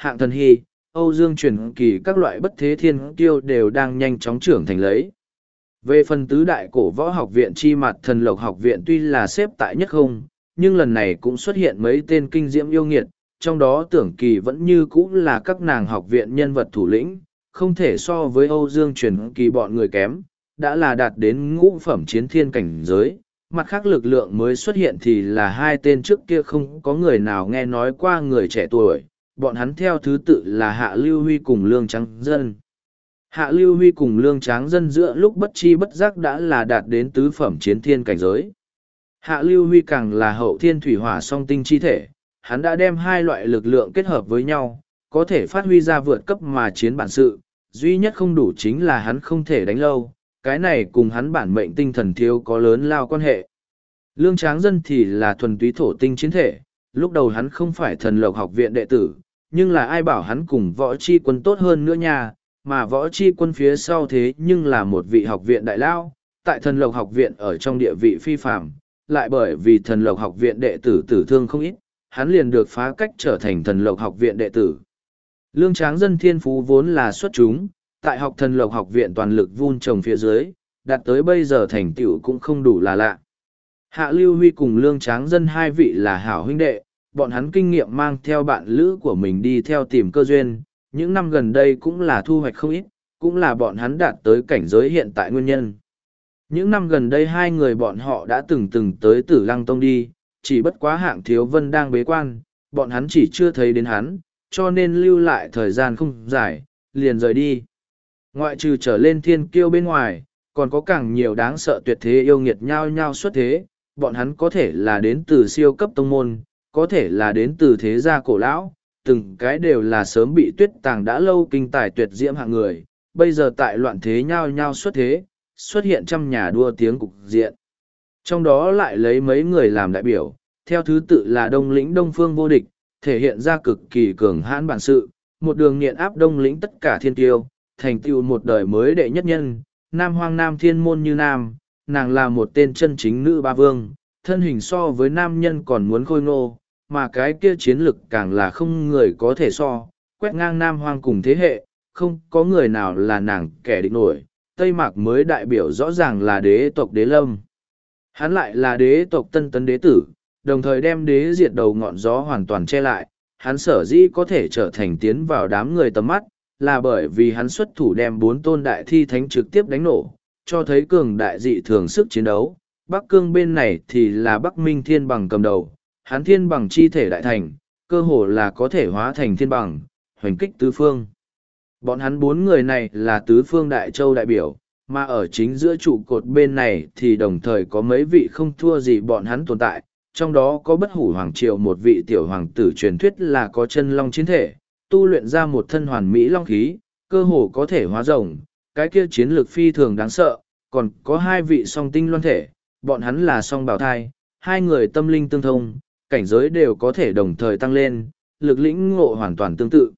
Hạng Thần Hy, Âu Dương Truyền Kỳ các loại bất thế thiên kiêu đều đang nhanh chóng trưởng thành lấy. Về phần tứ đại cổ võ học viện chi mặt thần lộc học viện tuy là xếp tại nhất không, nhưng lần này cũng xuất hiện mấy tên kinh diễm yêu nghiệt, trong đó Tưởng Kỳ vẫn như cũ là các nàng học viện nhân vật thủ lĩnh, không thể so với Âu Dương Truyền Kỳ bọn người kém, đã là đạt đến ngũ phẩm chiến thiên cảnh giới. Mặt khác lực lượng mới xuất hiện thì là hai tên trước kia không có người nào nghe nói qua người trẻ tuổi, bọn hắn theo thứ tự là Hạ Lưu Huy cùng Lương Tráng Dân. Hạ Lưu Huy cùng Lương Tráng Dân giữa lúc bất chi bất giác đã là đạt đến tứ phẩm chiến thiên cảnh giới. Hạ Lưu Huy càng là hậu thiên thủy hỏa song tinh chi thể, hắn đã đem hai loại lực lượng kết hợp với nhau, có thể phát huy ra vượt cấp mà chiến bản sự, duy nhất không đủ chính là hắn không thể đánh lâu, cái này cùng hắn bản mệnh tinh thần thiếu có lớn lao quan hệ. Lương Tráng Dân thì là thuần túy thổ tinh chiến thể, lúc đầu hắn không phải thần lộc học viện đệ tử, nhưng là ai bảo hắn cùng võ chi quân tốt hơn nữa nha, mà võ chi quân phía sau thế nhưng là một vị học viện đại lao, tại thần lộc học viện ở trong địa vị phi phạm, lại bởi vì thần lộc học viện đệ tử tử thương không ít, hắn liền được phá cách trở thành thần lộc học viện đệ tử. Lương Tráng Dân thiên phú vốn là xuất chúng, tại học thần lộc học viện toàn lực vun trồng phía dưới, đạt tới bây giờ thành tựu cũng không đủ là lạ. Hạ Lưu Huy cùng Lương Tráng Dân hai vị là hảo huynh đệ, bọn hắn kinh nghiệm mang theo bạn lữ của mình đi theo tìm cơ duyên, những năm gần đây cũng là thu hoạch không ít, cũng là bọn hắn đạt tới cảnh giới hiện tại nguyên nhân. Những năm gần đây hai người bọn họ đã từng tới Tử Lăng Tông đi, chỉ bất quá Hạng Thiếu Vân đang bế quan, bọn hắn chỉ chưa thấy đến hắn, cho nên lưu lại thời gian không dài, liền rời đi. Ngoại trừ trở lên thiên kiêu bên ngoài, còn có càng nhiều đáng sợ tuyệt thế yêu nghiệt nhau nhau xuất thế, bọn hắn có thể là đến từ siêu cấp tông môn, có thể là đến từ thế gia cổ lão, từng cái đều là sớm bị tuyết tàng đã lâu kinh tài tuyệt diễm hạng người, bây giờ tại loạn thế nhau nhau xuất thế, xuất hiện trăm nhà đua tiếng cục diện. Trong đó lại lấy mấy người làm đại biểu, theo thứ tự là Đông Lĩnh Đông Phương Vô Địch, thể hiện ra cực kỳ cường hãn bản sự, một đường nghiện áp Đông Lĩnh tất cả thiên tiêu, thành tựu một đời mới đệ nhất nhân, Nam Hoang Nam Thiên Môn Như Nam, nàng là một tên chân chính nữ ba vương, thân hình so với nam nhân còn muốn khôi ngô, mà cái kia chiến lực càng là không người có thể so, quét ngang Nam Hoang cùng thế hệ, không có người nào là nàng kẻ địch nổi. Tây Mạc mới đại biểu rõ ràng là đế tộc Đế Lâm. Hắn lại là đế tộc Tân Tấn Đế Tử, đồng thời đem đế diệt đầu ngọn gió hoàn toàn che lại. Hắn sở dĩ có thể trở thành tiến vào đám người tầm mắt, là bởi vì hắn xuất thủ đem 4 tôn đại thi thánh trực tiếp đánh nổ, cho thấy cường đại dị thường sức chiến đấu. Bắc Cương bên này thì là Bắc Minh Thiên Bằng cầm đầu, hắn thiên bằng chi thể đại thành, cơ hồ là có thể hóa thành thiên bằng, hoành kích tứ phương. Bọn hắn 4 người này là tứ phương đại châu đại biểu, mà ở chính giữa trụ cột bên này thì đồng thời có mấy vị không thua gì bọn hắn tồn tại, trong đó có Bất Hủ Hoàng Triều một vị tiểu hoàng tử truyền thuyết là có chân long chiến thể, tu luyện ra một thân hoàn mỹ long khí, cơ hồ có thể hóa rồng, cái kia chiến lược phi thường đáng sợ, còn có 2 vị song tinh loan thể, bọn hắn là song bào thai, 2 người tâm linh tương thông, cảnh giới đều có thể đồng thời tăng lên, lực lĩnh ngộ hoàn toàn tương tự.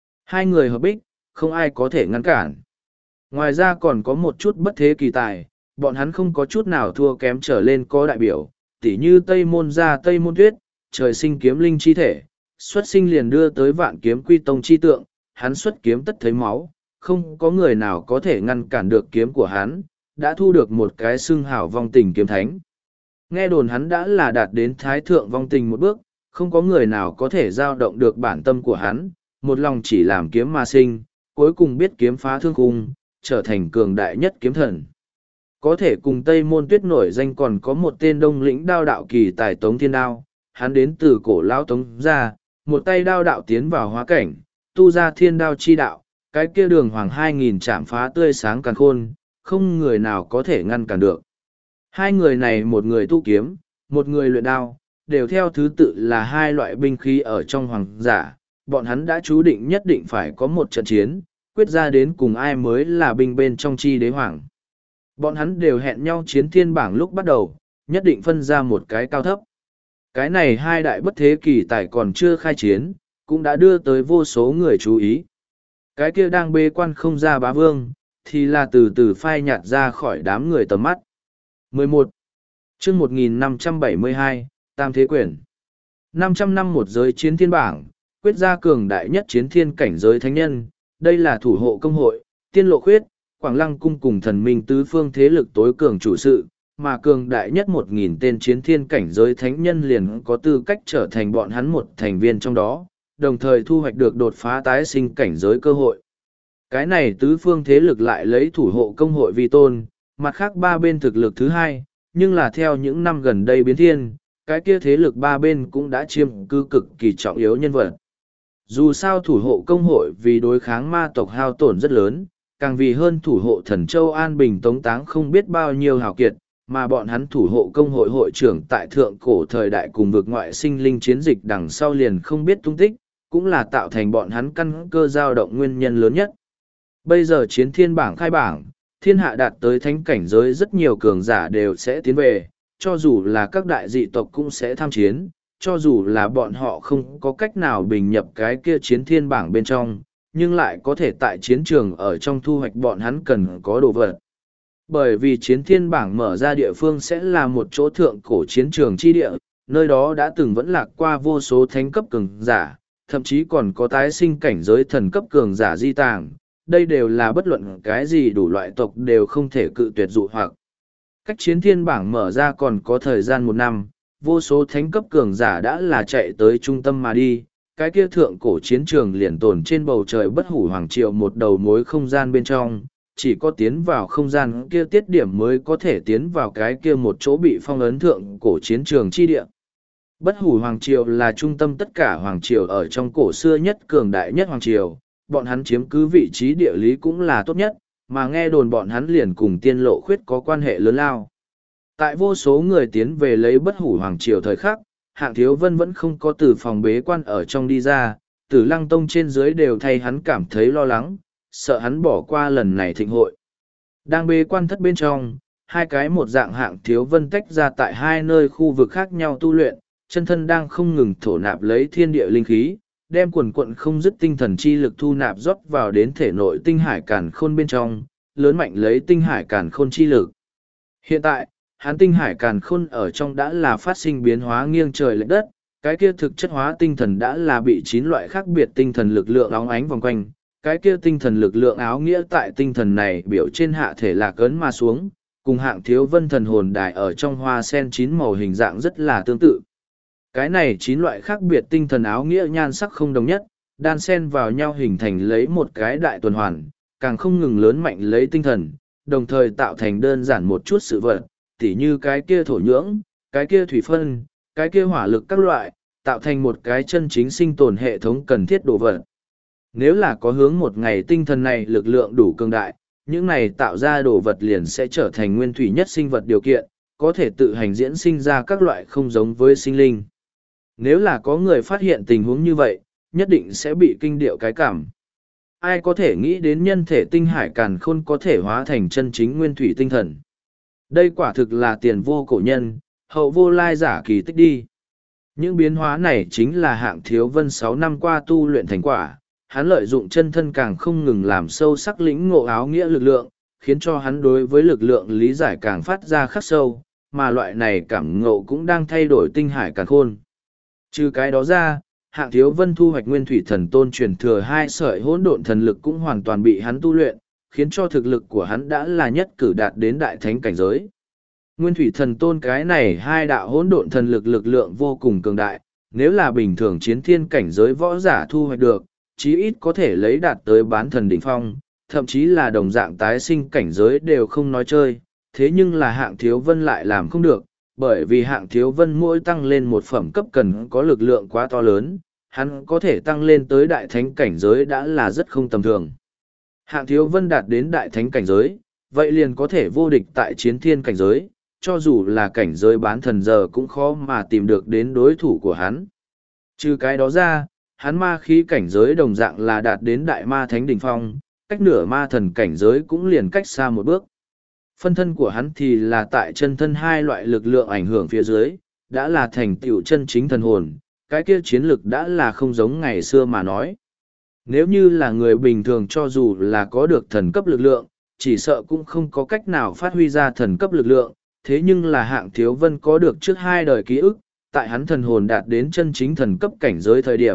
2 người hợp bích, không ai có thể ngăn cản. Ngoài ra còn có một chút bất thế kỳ tài, bọn hắn không có chút nào thua kém trở lên có đại biểu, tỉ như Tây Môn gia Tây Môn Tuyết, trời sinh kiếm linh chi thể, xuất sinh liền đưa tới Vạn Kiếm Quy Tông chi tượng, hắn xuất kiếm tất thấy máu, không có người nào có thể ngăn cản được kiếm của hắn, đã thu được một cái xưng hảo vong tình kiếm thánh. Nghe đồn hắn đã là đạt đến thái thượng vong tình một bước, không có người nào có thể giao động được bản tâm của hắn, một lòng chỉ làm kiếm mà sinh, cuối cùng biết kiếm phá thương khung, trở thành cường đại nhất kiếm thần. Có thể cùng Tây Môn Tuyết nổi danh còn có một tên Đông Lĩnh đao đạo kỳ tài Tống Thiên Đao, hắn đến từ cổ lão Tống gia, một tay đao đạo tiến vào hóa cảnh, tu ra thiên đao chi đạo, cái kia đường hoàng 2000 chạm phá tươi sáng càn khôn, không người nào có thể ngăn cản được. 2 người này một người tu kiếm, một người luyện đao, đều theo thứ tự là 2 loại binh khí ở trong hoàng giả, bọn hắn đã chú định nhất định phải có một trận chiến, quyết ra đến cùng ai mới là binh bên trong chi đế hoàng. Bọn hắn đều hẹn nhau chiến thiên bảng lúc bắt đầu, nhất định phân ra một cái cao thấp. Cái này 2 đại bất thế kỳ tài còn chưa khai chiến, cũng đã đưa tới vô số người chú ý. Cái kia đang bê quan không ra bá vương, thì là từ từ phai nhạt ra khỏi đám người tầm mắt. 11. chương 1572, Tam Thế Quyển. 500 năm một giới chiến thiên bảng, quyết gia cường đại nhất chiến thiên cảnh giới thánh nhân, đây là thủ hộ công hội, tiên lộ khuyết, Quảng Lăng cung cùng thần minh tứ phương thế lực tối cường chủ sự, mà cường đại nhất 1.000 tên chiến thiên cảnh giới thánh nhân liền có tư cách trở thành bọn hắn một thành viên trong đó, đồng thời thu hoạch được đột phá tái sinh cảnh giới cơ hội. Cái này tứ phương thế lực lại lấy thủ hộ công hội vi tôn, mặt khác ba bên thực lực thứ hai, nhưng là theo những năm gần đây biến thiên, cái kia thế lực ba bên cũng đã chiếm cư cực kỳ trọng yếu nhân vật. Dù sao thủ hộ công hội vì đối kháng ma tộc hao tổn rất lớn, càng vì hơn thủ hộ thần châu An Bình Tống Táng không biết bao nhiêu hào kiệt, mà bọn hắn thủ hộ công hội hội trưởng tại thượng cổ thời đại cùng vực ngoại sinh linh chiến dịch đằng sau liền không biết tung tích, cũng là tạo thành bọn hắn căn cơ dao động nguyên nhân lớn nhất. Bây giờ chiến thiên bảng khai bảng, thiên hạ đạt tới thánh cảnh giới rất nhiều cường giả đều sẽ tiến về, cho dù là các đại dị tộc cũng sẽ tham chiến, cho dù là bọn họ không có cách nào bình nhập cái kia chiến thiên bảng bên trong, nhưng lại có thể tại chiến trường ở trong thu hoạch bọn hắn cần có đồ vật. Bởi vì chiến thiên bảng mở ra địa phương sẽ là một chỗ thượng cổ chiến trường chi địa, nơi đó đã từng vẫn lạc qua vô số thánh cấp cường giả, thậm chí còn có tái sinh cảnh giới thần cấp cường giả di tàng. Đây đều là bất luận cái gì đủ loại tộc đều không thể cự tuyệt dụ hoặc. Cách chiến thiên bảng mở ra còn có thời gian 1 năm, vô số thánh cấp cường giả đã là chạy tới trung tâm mà đi. Cái kia thượng cổ chiến trường liền tồn trên bầu trời bất hủ hoàng triều một đầu mối không gian bên trong, chỉ có tiến vào không gian kia tiết điểm mới có thể tiến vào cái kia một chỗ bị phong ấn thượng cổ chiến trường chi địa. Bất hủ hoàng triều là trung tâm tất cả hoàng triều ở trong cổ xưa nhất cường đại nhất hoàng triều, bọn hắn chiếm cứ vị trí địa lý cũng là tốt nhất, mà nghe đồn bọn hắn liền cùng tiên lộ khuyết có quan hệ lớn lao. Tại vô số người tiến về lấy bất hủ hoàng triều thời khắc, Hạng Thiếu Vân vẫn không có từ phòng bế quan ở trong đi ra, Tử Lăng Tông trên dưới đều thay hắn cảm thấy lo lắng, sợ hắn bỏ qua lần này thịnh hội. Đang bế quan thất bên trong, hai cái một dạng Hạng Thiếu Vân tách ra tại hai nơi khu vực khác nhau tu luyện, chân thân đang không ngừng thổ nạp lấy thiên địa linh khí, đem quần quận không dứt tinh thần chi lực thu nạp rót vào đến thể nội tinh hải càn khôn bên trong, lớn mạnh lấy tinh hải càn khôn chi lực. Hiện tại, hắn tinh hải càn khôn ở trong đã là phát sinh biến hóa nghiêng trời lệch đất, cái kia thực chất hóa tinh thần đã là bị 9 loại khác biệt tinh thần lực lượng óng ánh vòng quanh, cái kia tinh thần lực lượng áo nghĩa tại tinh thần này biểu trên hạ thể lạc ấn mà xuống, cùng Hạng Thiếu Vân thần hồn đài ở trong hoa sen 9 màu hình dạng rất là tương tự. Cái này 9 loại khác biệt tinh thần áo nghĩa nhan sắc không đồng nhất, đan xen vào nhau hình thành lấy một cái đại tuần hoàn, càng không ngừng lớn mạnh lấy tinh thần, đồng thời tạo thành đơn giản một chút sự vật, tỉ như cái kia thổ nhưỡng, cái kia thủy phân, cái kia hỏa lực các loại, tạo thành một cái chân chính sinh tồn hệ thống cần thiết đồ vật. Nếu là có hướng một ngày tinh thần này lực lượng đủ cường đại, những này tạo ra đồ vật liền sẽ trở thành nguyên thủy nhất sinh vật điều kiện, có thể tự hành diễn sinh ra các loại không giống với sinh linh. Nếu là có người phát hiện tình huống như vậy, nhất định sẽ bị kinh điệu cái cảm. Ai có thể nghĩ đến nhân thể tinh hải càn khôn có thể hóa thành chân chính nguyên thủy tinh thần. Đây quả thực là tiền vô cổ nhân, hậu vô lai giả kỳ tích đi. Những biến hóa này chính là Hạng Thiếu Vân 6 năm qua tu luyện thành quả, hắn lợi dụng chân thân càng không ngừng làm sâu sắc lĩnh ngộ áo nghĩa lực lượng, khiến cho hắn đối với lực lượng lý giải càng phát ra khắc sâu, mà loại này cảm ngộ cũng đang thay đổi tinh hải càn khôn. Trừ cái đó ra, Hạng Thiếu Vân thu hoạch nguyên thủy thần tôn truyền thừa 2 sợi hỗn độn thần lực cũng hoàn toàn bị hắn tu luyện, khiến cho thực lực của hắn đã là nhất cử đạt đến đại thánh cảnh giới. Nguyên thủy thần tôn cái này 2 đạo hỗn độn thần lực lực lượng vô cùng cường đại, nếu là bình thường chiến thiên cảnh giới võ giả thu hoạch được, chí ít có thể lấy đạt tới bán thần đỉnh phong, thậm chí là đồng dạng tái sinh cảnh giới đều không nói chơi, thế nhưng là Hạng Thiếu Vân lại làm không được, bởi vì Hạng Thiếu Vân mỗi tăng lên một phẩm cấp cần có lực lượng quá to lớn, hắn có thể tăng lên tới đại thánh cảnh giới đã là rất không tầm thường. Hạng Thiếu Vân đạt đến đại thánh cảnh giới, vậy liền có thể vô địch tại chiến thiên cảnh giới, cho dù là cảnh giới bán thần giờ cũng khó mà tìm được đến đối thủ của hắn. Trừ cái đó ra, hắn ma khí cảnh giới đồng dạng là đạt đến đại ma thánh đỉnh phong, cách nửa ma thần cảnh giới cũng liền cách xa một bước. Phân thân của hắn thì là tại chân thân 2 loại lực lượng ảnh hưởng phía dưới, đã là thành tựu chân chính thần hồn, cái kia chiến lực đã là không giống ngày xưa mà nói. Nếu như là người bình thường cho dù là có được thần cấp lực lượng, chỉ sợ cũng không có cách nào phát huy ra thần cấp lực lượng, thế nhưng là Hạng Thiếu Vân có được trước 2 đời ký ức, tại hắn thần hồn đạt đến chân chính thần cấp cảnh giới thời điểm,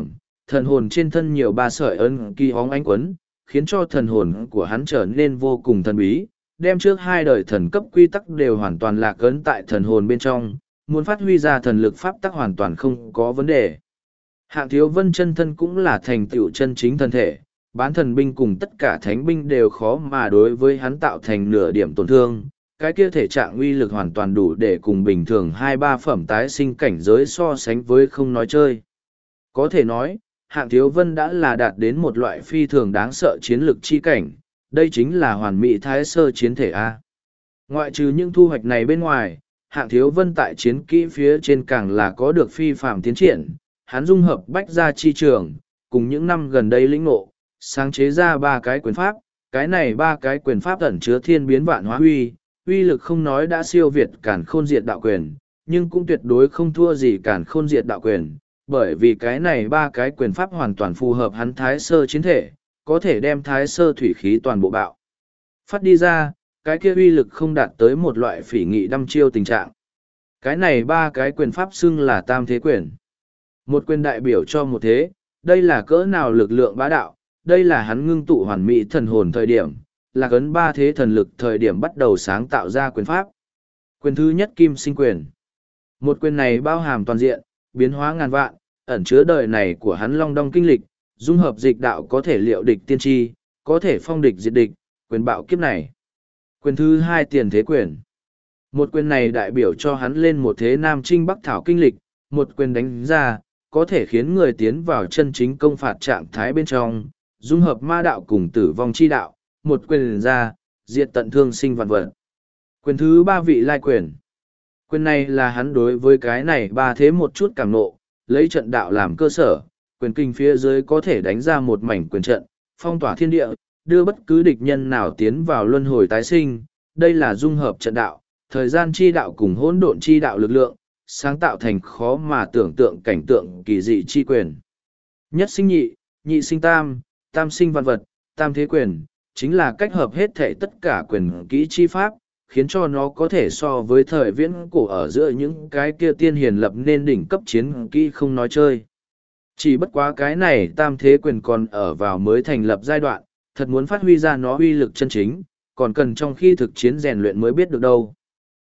Thần hồn trên thân nhiều ba sợi ấn ký hóng ánh quấn, khiến cho thần hồn của hắn trở nên vô cùng thần bí, đem trước hai đời thần cấp quy tắc đều hoàn toàn lạc ấn tại thần hồn bên trong, muốn phát huy ra thần lực pháp tắc hoàn toàn không có vấn đề. Hạng Thiếu Vân chân thân cũng là thành tựu chân chính thân thể, bán thần binh cùng tất cả thánh binh đều khó mà đối với hắn tạo thành nửa điểm tổn thương. Cái kia thể trạng uy lực hoàn toàn đủ để cùng bình thường 2-3 phẩm tái sinh cảnh giới so sánh với không nói chơi. Có thể nói, Hạng Thiếu Vân đã là đạt đến một loại phi thường đáng sợ chiến lực chi cảnh, đây chính là hoàn mỹ thái sơ chiến thể A. Ngoại trừ những thu hoạch này bên ngoài, Hạng Thiếu Vân tại chiến kỹ phía trên càng là có được phi phạm tiến triển, hắn dung hợp bách gia chi trường, cùng những năm gần đây lĩnh ngộ, sáng chế ra 3 cái quyền pháp, cái này 3 cái quyền pháp ẩn chứa thiên biến vạn hóa uy lực không nói đã siêu việt càn khôn diệt đạo quyền, nhưng cũng tuyệt đối không thua gì càn khôn diệt đạo quyền, bởi vì cái này 3 cái quyền pháp hoàn toàn phù hợp hắn thái sơ chiến thể, có thể đem thái sơ thủy khí toàn bộ bạo. Phát đi ra, cái kia uy lực không đạt tới một loại phỉ nghị đăm chiêu tình trạng. Cái này 3 cái quyền pháp xưng là tam thế quyền. Một quyền đại biểu cho một thế, đây là cỡ nào lực lượng bá đạo, đây là hắn ngưng tụ hoàn mỹ thần hồn thời điểm, là cấn 3 thế thần lực thời điểm bắt đầu sáng tạo ra quyền pháp. Quyền thứ nhất kim sinh quyền. Một quyền này bao hàm toàn diện, biến hóa ngàn vạn, ẩn chứa đời này của hắn long đong kinh lịch, dung hợp dịch đạo có thể liệu địch tiên tri, có thể phong địch diệt địch, quyền bạo kiếp này. Quyền thứ hai tiền thế quyền. Một quyền này đại biểu cho hắn lên một thế nam trinh bắc thảo kinh lịch, một quyền đánh ra, có thể khiến người tiến vào chân chính công phạt trạng thái bên trong, dung hợp ma đạo cùng tử vong chi đạo, một quyền ra, diệt tận thương sinh vạn vật. Quyền thứ ba vị lai quyền. Quyền này là hắn đối với cái này 3 thế một chút cảm nộ, lấy trận đạo làm cơ sở, quyền kinh phía dưới có thể đánh ra một mảnh quyền trận, phong tỏa thiên địa, đưa bất cứ địch nhân nào tiến vào luân hồi tái sinh. Đây là dung hợp trận đạo, thời gian chi đạo cùng hỗn độn chi đạo lực lượng, sáng tạo thành khó mà tưởng tượng cảnh tượng kỳ dị chi quyền. Nhất sinh nhị, nhị sinh tam, tam sinh vạn vật, tam thế quyền, chính là cách hợp hết thể tất cả quyền kỹ chi pháp, khiến cho nó có thể so với thời viễn cổ ở giữa những cái kia tiên hiền lập nên đỉnh cấp chiến kỹ không nói chơi. Chỉ bất quá cái này tam thế quyền còn ở vào mới thành lập giai đoạn, thật muốn phát huy ra nó uy lực chân chính, còn cần trong khi thực chiến rèn luyện mới biết được đâu.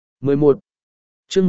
11. Chương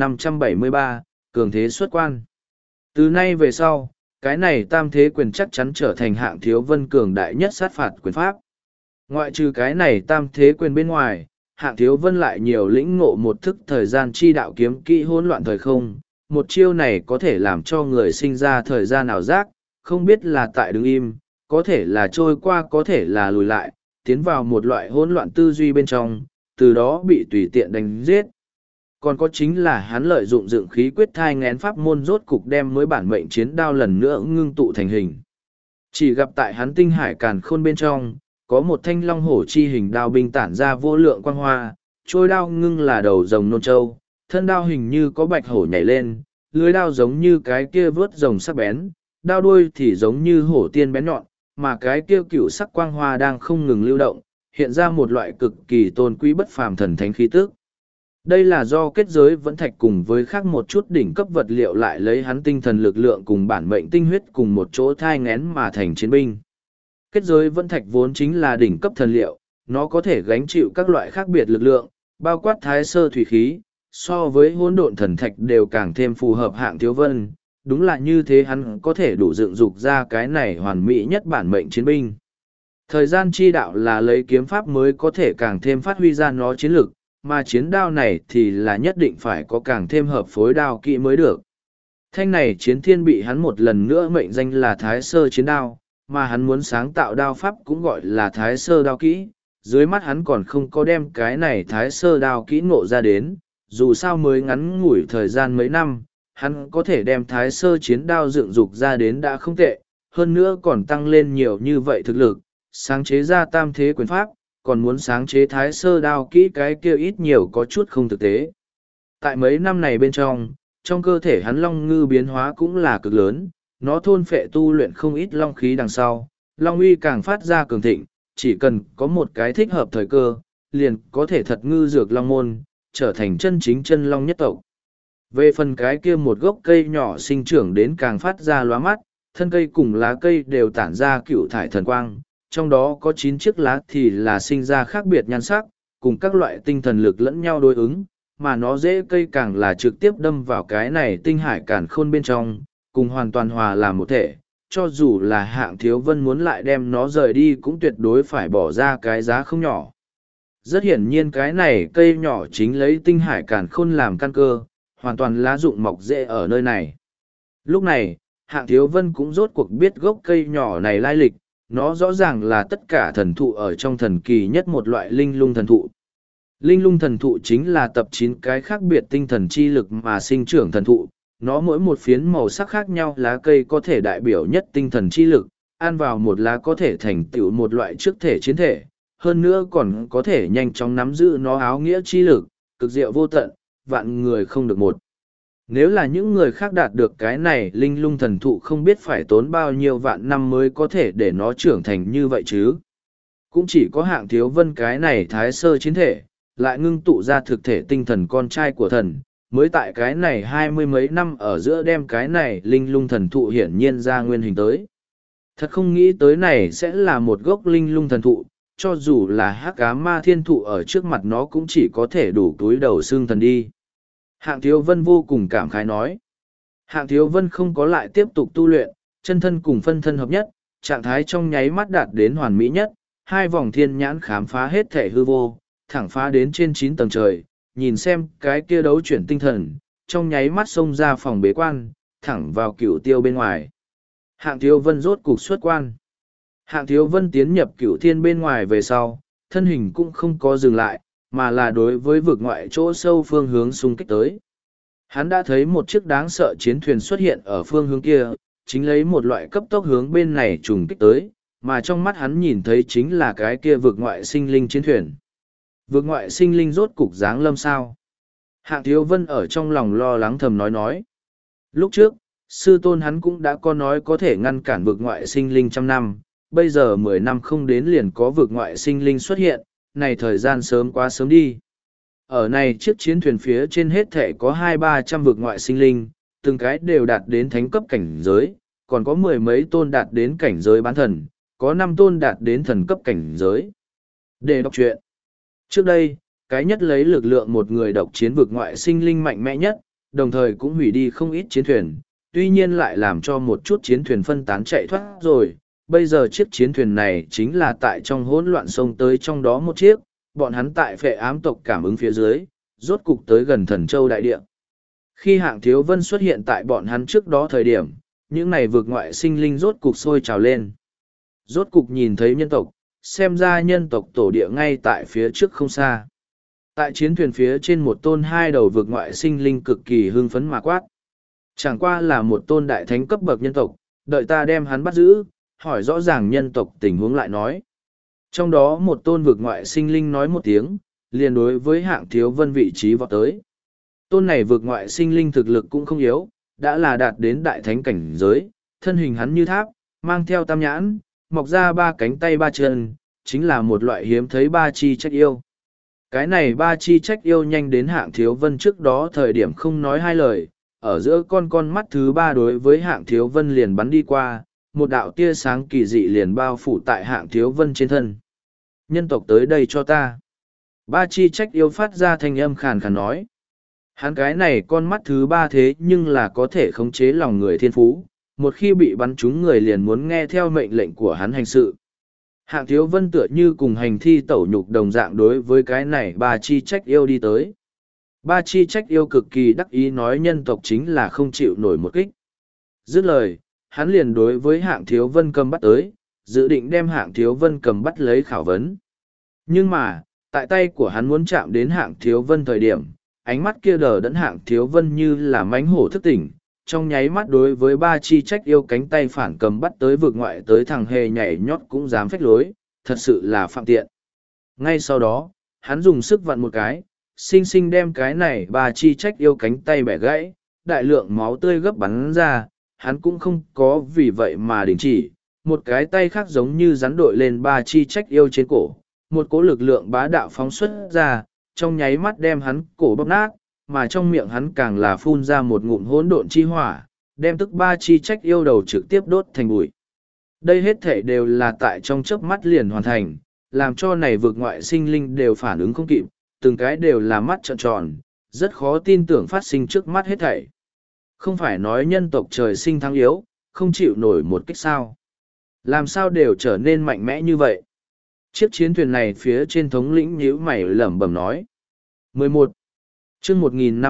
1573, Cường thế xuất quan. Từ nay về sau, cái này tam thế quyền chắc chắn trở thành Hạng Thiếu Vân cường đại nhất sát phạt quyền pháp. Ngoại trừ cái này tam thế quyền bên ngoài, Hạng Thiếu Vân lại nhiều lĩnh ngộ một thức thời gian chi đạo kiếm kỹ hỗn loạn thời không. Một chiêu này có thể làm cho người sinh ra thời gian ảo giác, không biết là tại đứng im, có thể là trôi qua, có thể là lùi lại, tiến vào một loại hỗn loạn tư duy bên trong, từ đó bị tùy tiện đánh giết. Còn có chính là hắn lợi dụng dựng khí quyết thai ngén pháp môn rốt cục đem mới bản mệnh chiến đao lần nữa ngưng tụ thành hình. Chỉ gặp tại hắn tinh hải càn khôn bên trong, có một thanh long hổ chi hình đao binh tản ra vô lượng quang hoa, trôi đao ngưng là đầu rồng nôn châu, thân đao hình như có bạch hổ nhảy lên, lưới đao giống như cái kia vớt rồng sắc bén, đao đuôi thì giống như hổ tiên bén nhọn, mà cái kia cựu sắc quang hoa đang không ngừng lưu động, hiện ra một loại cực kỳ tôn quý bất phàm thần thánh khí tức. Đây là do kết giới vẫn thạch cùng với khác một chút đỉnh cấp vật liệu lại lấy hắn tinh thần lực lượng cùng bản mệnh tinh huyết cùng một chỗ thai ngén mà thành chiến binh. Kết giới vẫn thạch vốn chính là đỉnh cấp thần liệu, nó có thể gánh chịu các loại khác biệt lực lượng, bao quát thái sơ thủy khí, so với hỗn độn thần thạch đều càng thêm phù hợp Hạng Thiếu Vân. Đúng là như thế hắn có thể đủ dựng dục ra cái này hoàn mỹ nhất bản mệnh chiến binh. Thời gian chi đạo là lấy kiếm pháp mới có thể càng thêm phát huy ra nó chiến lực, mà chiến đao này thì là nhất định phải có càng thêm hợp phối đao kỹ mới được. Thanh này chiến thiên bị hắn một lần nữa mệnh danh là Thái Sơ chiến đao, mà hắn muốn sáng tạo đao pháp cũng gọi là Thái Sơ đao kỹ. Dưới mắt hắn còn không có đem cái này Thái Sơ đao kỹ ngộ ra đến, dù sao mới ngắn ngủi thời gian mấy năm, hắn có thể đem Thái Sơ chiến đao dựng dục ra đến đã không tệ, hơn nữa còn tăng lên nhiều như vậy thực lực, sáng chế ra tam thế quyền pháp, còn muốn sáng chế Thái Sơ đao kỹ cái kia ít nhiều có chút không thực tế. Tại mấy năm này bên trong cơ thể hắn long ngư biến hóa cũng là cực lớn, nó thôn phệ tu luyện không ít long khí đằng sau, long uy càng phát ra cường thịnh, chỉ cần có một cái thích hợp thời cơ, liền có thể thật ngư dược long môn, trở thành chân chính chân long nhất tộc. Về phần cái kia một gốc cây nhỏ sinh trưởng đến càng phát ra lóa mắt, thân cây cùng lá cây đều tản ra cựu thải thần quang, trong đó có 9 chiếc lá thì là sinh ra khác biệt nhan sắc, cùng các loại tinh thần lực lẫn nhau đối ứng, mà nó rễ cây càng là trực tiếp đâm vào cái này tinh hải càn khôn bên trong, cùng hoàn toàn hòa làm một thể. Cho dù là Hạng Thiếu Vân muốn lại đem nó rời đi cũng tuyệt đối phải bỏ ra cái giá không nhỏ. Rất hiển nhiên cái này cây nhỏ chính lấy tinh hải càn khôn làm căn cơ, hoàn toàn lá rụng mọc rễ ở nơi này. Lúc này, Hạng Thiếu Vân cũng rốt cuộc biết gốc cây nhỏ này lai lịch, nó rõ ràng là tất cả thần thụ ở trong thần kỳ nhất một loại linh lung thần thụ. Linh lung thần thụ chính là tập 9 cái khác biệt tinh thần chi lực mà sinh trưởng thần thụ, nó mỗi một phiến màu sắc khác nhau lá cây có thể đại biểu nhất tinh thần chi lực, ăn vào một lá có thể thành tựu một loại trước thể chiến thể, hơn nữa còn có thể nhanh chóng nắm giữ nó áo nghĩa chi lực, cực diệu vô tận, vạn người không được một. Nếu là những người khác đạt được cái này linh lung thần thụ không biết phải tốn bao nhiêu vạn năm mới có thể để nó trưởng thành như vậy chứ. Cũng chỉ có Hạng Thiếu Vân cái này thái sơ chiến thể, lại ngưng tụ ra thực thể tinh thần con trai của thần, mới tại cái này 20 mấy năm ở giữa đem cái này linh lung thần thụ hiển nhiên ra nguyên hình tới. Thật không nghĩ tới này sẽ là một gốc linh lung thần thụ, cho dù là hắc ám ma thiên thụ ở trước mặt nó cũng chỉ có thể đủ túi đầu xương thần đi. Hạng Thiếu Vân vô cùng cảm khái nói. Hạng Thiếu Vân không có lại tiếp tục tu luyện, chân thân cùng phân thân hợp nhất, trạng thái trong nháy mắt đạt đến hoàn mỹ nhất, hai vòng thiên nhãn khám phá hết thể hư vô, thẳng phá đến trên 9 tầng trời, nhìn xem cái kia đấu chuyển tinh thần, trong nháy mắt xông ra phòng bế quan, thẳng vào cửu tiêu bên ngoài. Hạng Thiếu Vân rốt cục xuất quan. Hạng Thiếu Vân tiến nhập cửu thiên bên ngoài về sau, thân hình cũng không có dừng lại, mà là đối với vực ngoại chỗ sâu phương hướng xung kích tới. Hắn đã thấy một chiếc đáng sợ chiến thuyền xuất hiện ở phương hướng kia, chính lấy một loại cấp tốc hướng bên này trùng kích tới, mà trong mắt hắn nhìn thấy chính là cái kia vực ngoại sinh linh chiến thuyền. Vực ngoại sinh linh rốt cục giáng lâm sao? Hạng Thiếu Vân ở trong lòng lo lắng thầm nói. Lúc trước, sư tôn hắn cũng đã có nói có thể ngăn cản vực ngoại sinh linh 100 năm, bây giờ 10 năm không đến liền có vực ngoại sinh linh xuất hiện, này thời gian sớm quá sớm đi. Ở này chiếc chiến thuyền phía trên hết thể có 200-300 vực ngoại sinh linh, từng cái đều đạt đến thánh cấp cảnh giới, còn có 10 mấy tôn đạt đến cảnh giới bán thần, có 5 tôn đạt đến thần cấp cảnh giới. Để đọc truyện. Trước đây, cái nhất lấy lực lượng một người độc chiến vực ngoại sinh linh mạnh mẽ nhất, đồng thời cũng hủy đi không ít chiến thuyền, tuy nhiên lại làm cho một chút chiến thuyền phân tán chạy thoát rồi. Bây giờ chiếc chiến thuyền này chính là tại trong hỗn loạn sông tới trong đó một chiếc, bọn hắn tại phệ ám tộc cảm ứng phía dưới, rốt cục tới gần Thần Châu đại địa. Khi Hạng Thiếu Vân xuất hiện tại bọn hắn trước đó thời điểm, những này vực ngoại sinh linh rốt cục sôi trào lên. Rốt cục nhìn thấy nhân tộc, xem ra nhân tộc tổ địa ngay tại phía trước không xa. Tại chiến thuyền phía trên một tôn hai đầu vực ngoại sinh linh cực kỳ hưng phấn mà quát. Chẳng qua là một tôn đại thánh cấp bậc nhân tộc, đợi ta đem hắn bắt giữ, hỏi rõ ràng nhân tộc tình huống lại nói. Trong đó một tôn vực ngoại sinh linh nói một tiếng, liền đối với Hạng Thiếu Vân vị trí vọt tới. Tôn này vực ngoại sinh linh thực lực cũng không yếu, đã là đạt đến đại thánh cảnh giới, thân hình hắn như tháp, mang theo tam nhãn, mọc ra 3 cánh tay 3 chân, chính là một loại hiếm thấy 3 chi trách yêu. Cái này 3 chi trách yêu nhanh đến Hạng Thiếu Vân trước đó thời điểm không nói hai lời, ở giữa con mắt thứ 3 đối với Hạng Thiếu Vân liền bắn đi qua, một đạo tia sáng kỳ dị liền bao phủ tại Hạng Thiếu Vân trên thân. Nhân tộc tới đây cho ta. 3 chi trách yêu phát ra thanh âm khàn khàn nói. Hắn cái này con mắt thứ 3 thế nhưng là có thể khống chế lòng người thiên phú, một khi bị bắn trúng người liền muốn nghe theo mệnh lệnh của hắn hành sự. Hạng Thiếu Vân tựa như cùng hành thi tẩu nhục đồng dạng đối với cái này 3 chi trách yêu đi tới. 3 chi trách yêu cực kỳ đắc ý nói nhân tộc chính là không chịu nổi một kích. Dứt lời, hắn liền đối với Hạng Thiếu Vân cầm bắt tới, dự định đem Hạng Thiếu Vân cầm bắt lấy khảo vấn. Nhưng mà, tại tay của hắn muốn chạm đến Hạng Thiếu Vân thời điểm, ánh mắt kia đờ đẫn Hạng Thiếu Vân như là mánh hổ thức tỉnh, trong nháy mắt đối với 3 chi trách yêu cánh tay phản cầm bắt tới vực ngoại tới thằng hề nhảy nhót cũng dám phách lối, thật sự là phạm tiện. Ngay sau đó, hắn dùng sức vặn một cái, xinh xinh đem cái này 3 chi trách yêu cánh tay bẻ gãy, đại lượng máu tươi gấp bắn ra, hắn cũng không có vì vậy mà đình chỉ, một cái tay khác giống như rắn đội lên 3 chi trách yêu trên cổ, một cỗ lực lượng bá đạo phóng xuất ra, trong nháy mắt đem hắn cổ bóp nát, mà trong miệng hắn càng là phun ra một ngụm hỗn độn chi hỏa, đem tức ba chi trách yêu đầu trực tiếp đốt thành bụi. Đây hết thể đều là tại trong chớp mắt liền hoàn thành, làm cho này vực ngoại sinh linh đều phản ứng không kịp, từng cái đều là mắt trợn tròn, rất khó tin tưởng phát sinh trước mắt hết thảy. Không phải nói nhân tộc trời sinh thắng yếu, không chịu nổi một kích sao. Làm sao đều trở nên mạnh mẽ như vậy? Chiếc chiến thuyền này phía trên thống lĩnh nhíu mày lẩm bẩm nói. 11. chương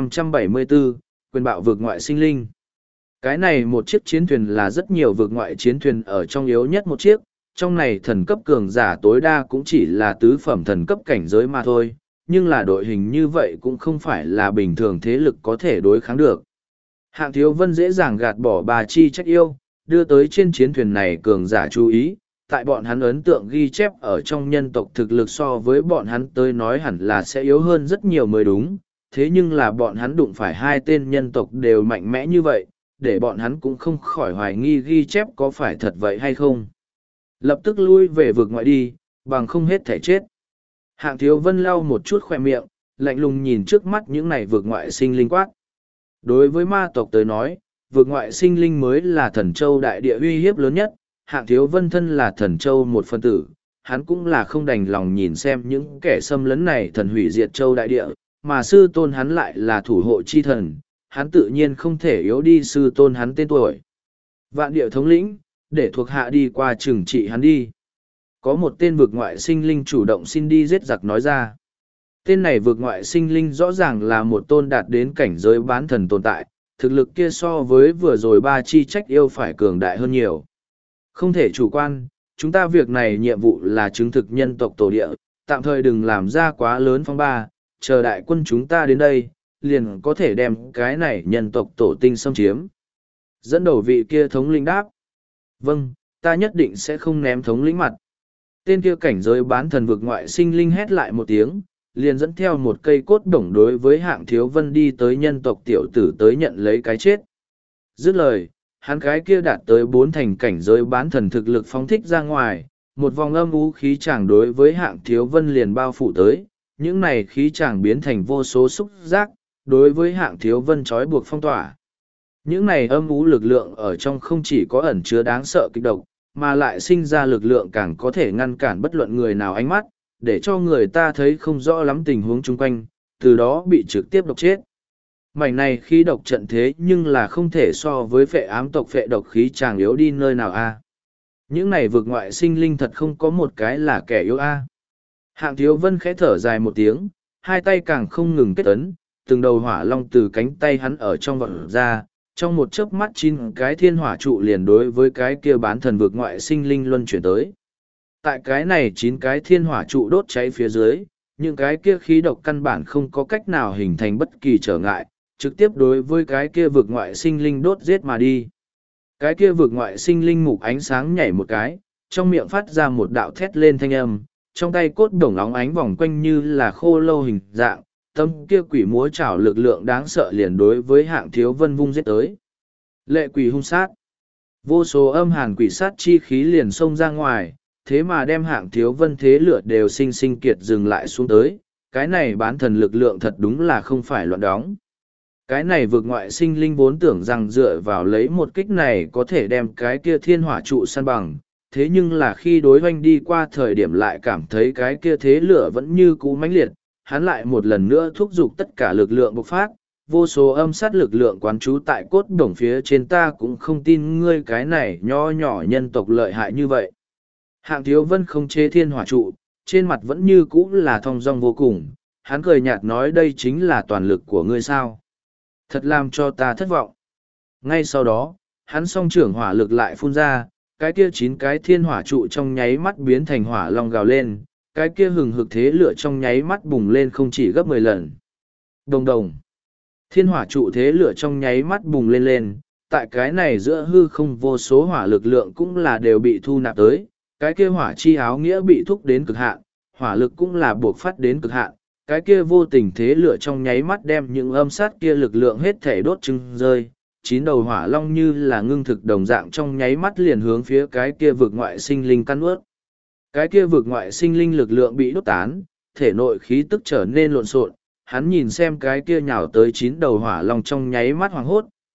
1574, quyền bạo vực ngoại sinh linh. Cái này một chiếc chiến thuyền là rất nhiều vực ngoại chiến thuyền ở trong yếu nhất một chiếc, trong này thần cấp cường giả tối đa cũng chỉ là tứ phẩm thần cấp cảnh giới mà thôi, nhưng là đội hình như vậy cũng không phải là bình thường thế lực có thể đối kháng được. Hạng Thiếu Vân dễ dàng gạt bỏ bà chi trách yêu, đưa tới trên chiến thuyền này cường giả chú ý, tại bọn hắn ấn tượng ghi chép ở trong nhân tộc thực lực so với bọn hắn tới nói hẳn là sẽ yếu hơn rất nhiều mới đúng, thế nhưng là bọn hắn đụng phải hai tên nhân tộc đều mạnh mẽ như vậy, để bọn hắn cũng không khỏi hoài nghi ghi chép có phải thật vậy hay không. Lập tức lui về vực ngoại đi, bằng không hết thể chết. Hạng Thiếu Vân lau một chút khoe miệng, lạnh lùng nhìn trước mắt những này vực ngoại sinh linh quát. Đối với ma tộc tới nói, vực ngoại sinh linh mới là thần châu đại địa uy hiếp lớn nhất, Hạng Thiếu Vân thân là thần châu một phân tử, hắn cũng là không đành lòng nhìn xem những kẻ xâm lấn này thần hủy diệt châu đại địa, mà sư tôn hắn lại là thủ hộ chi thần, hắn tự nhiên không thể yếu đi sư tôn hắn tên tuổi. Vạn địa thống lĩnh, để thuộc hạ đi qua trừng trị hắn đi. Có một tên vực ngoại sinh linh chủ động xin đi giết giặc nói ra. Tên này vực ngoại sinh linh rõ ràng là một tôn đạt đến cảnh giới bán thần tồn tại, thực lực kia so với vừa rồi ba chi trách yêu phải cường đại hơn nhiều. Không thể chủ quan, chúng ta việc này nhiệm vụ là chứng thực nhân tộc tổ địa, tạm thời đừng làm ra quá lớn phong ba, chờ đại quân chúng ta đến đây, liền có thể đem cái này nhân tộc tổ tinh xâm chiếm. Dẫn đầu vị kia thống lĩnh đáp. Vâng, ta nhất định sẽ không ném thống lĩnh mặt. Tên kia cảnh giới bán thần vực ngoại sinh linh hét lại một tiếng, liền dẫn theo một cây cốt đổng đối với Hạng Thiếu Vân đi tới nhân tộc tiểu tử tới nhận lấy cái chết. Dứt lời, hắn cái kia đạt tới 4 thành cảnh giới bán thần thực lực phóng thích ra ngoài, một vòng âm u khí tràng đối với Hạng Thiếu Vân liền bao phủ tới, những này khí tràng biến thành vô số xúc giác, đối với Hạng Thiếu Vân trói buộc phong tỏa. Những này âm u lực lượng ở trong không chỉ có ẩn chứa đáng sợ kịch độc, mà lại sinh ra lực lượng càng có thể ngăn cản bất luận người nào ánh mắt, để cho người ta thấy không rõ lắm tình huống chung quanh, từ đó bị trực tiếp độc chết. Mảnh này khí độc trận thế nhưng là không thể so với phệ ám tộc phệ độc khí chàng yếu đi nơi nào a. Những này vực ngoại sinh linh thật không có một cái là kẻ yếu a. Hạng Thiếu Vân khẽ thở dài một tiếng, hai tay càng không ngừng kết ấn, từng đầu hỏa long từ cánh tay hắn ở trong vọt ra, trong một chớp mắt 9 cái thiên hỏa trụ liền đối với cái kia bán thần vực ngoại sinh linh luân chuyển tới. Tại cái này 9 cái thiên hỏa trụ đốt cháy phía dưới, những cái kia khí độc căn bản không có cách nào hình thành bất kỳ trở ngại, trực tiếp đối với cái kia vực ngoại sinh linh đốt giết mà đi. Cái kia vực ngoại sinh linh mục ánh sáng nhảy một cái, trong miệng phát ra một đạo thét lên thanh âm, trong tay cốt đồng óng ánh vòng quanh như là khô lâu hình dạng, tâm kia quỷ múa chảo lực lượng đáng sợ liền đối với Hạng Thiếu Vân vung giết tới. Lệ quỷ hung sát. Vô số âm hàn quỷ sát chi khí liền xông ra ngoài, thế mà đem Hạng Thiếu Vân thế lửa đều sinh sinh kiệt dừng lại xuống tới, cái này bán thần lực lượng thật đúng là không phải loạn đóng. Cái này vực ngoại sinh linh vốn tưởng rằng dựa vào lấy một kích này có thể đem cái kia thiên hỏa trụ săn bằng, thế nhưng là khi đối hoanh đi qua thời điểm lại cảm thấy cái kia thế lửa vẫn như cũ mãnh liệt, hắn lại một lần nữa thúc giục tất cả lực lượng bộc phát, vô số âm sát lực lượng quán trú tại cốt đồng phía trên, ta cũng không tin ngươi cái này nho nhỏ nhân tộc lợi hại như vậy. Hạng Thiếu Vân không chế thiên hỏa trụ, trên mặt vẫn như cũ là thong dong vô cùng, hắn cười nhạt nói đây chính là toàn lực của ngươi sao. Thật làm cho ta thất vọng. Ngay sau đó, hắn song trưởng hỏa lực lại phun ra, cái kia 9 cái thiên hỏa trụ trong nháy mắt biến thành hỏa long gào lên, cái kia hừng hực thế lửa trong nháy mắt bùng lên không chỉ gấp 10 lần. Đồng đồng. Thiên hỏa trụ thế lửa trong nháy mắt bùng lên lên, tại cái này giữa hư không vô số hỏa lực lượng cũng là đều bị thu nạp tới, cái kia hỏa chi áo nghĩa bị thúc đến cực hạn, hỏa lực cũng là buộc phát đến cực hạn, cái kia vô tình thế lửa trong nháy mắt đem những âm sát kia lực lượng hết thể đốt trưng rơi. 9 đầu hỏa long như là ngưng thực đồng dạng trong nháy mắt liền hướng phía cái kia vực ngoại sinh linh căn ướt. Cái kia vực ngoại sinh linh lực lượng bị đốt tán, thể nội khí tức trở nên lộn xộn, hắn nhìn xem cái kia nhào tới 9 đầu hỏa long trong nháy mắt hoảng hốt,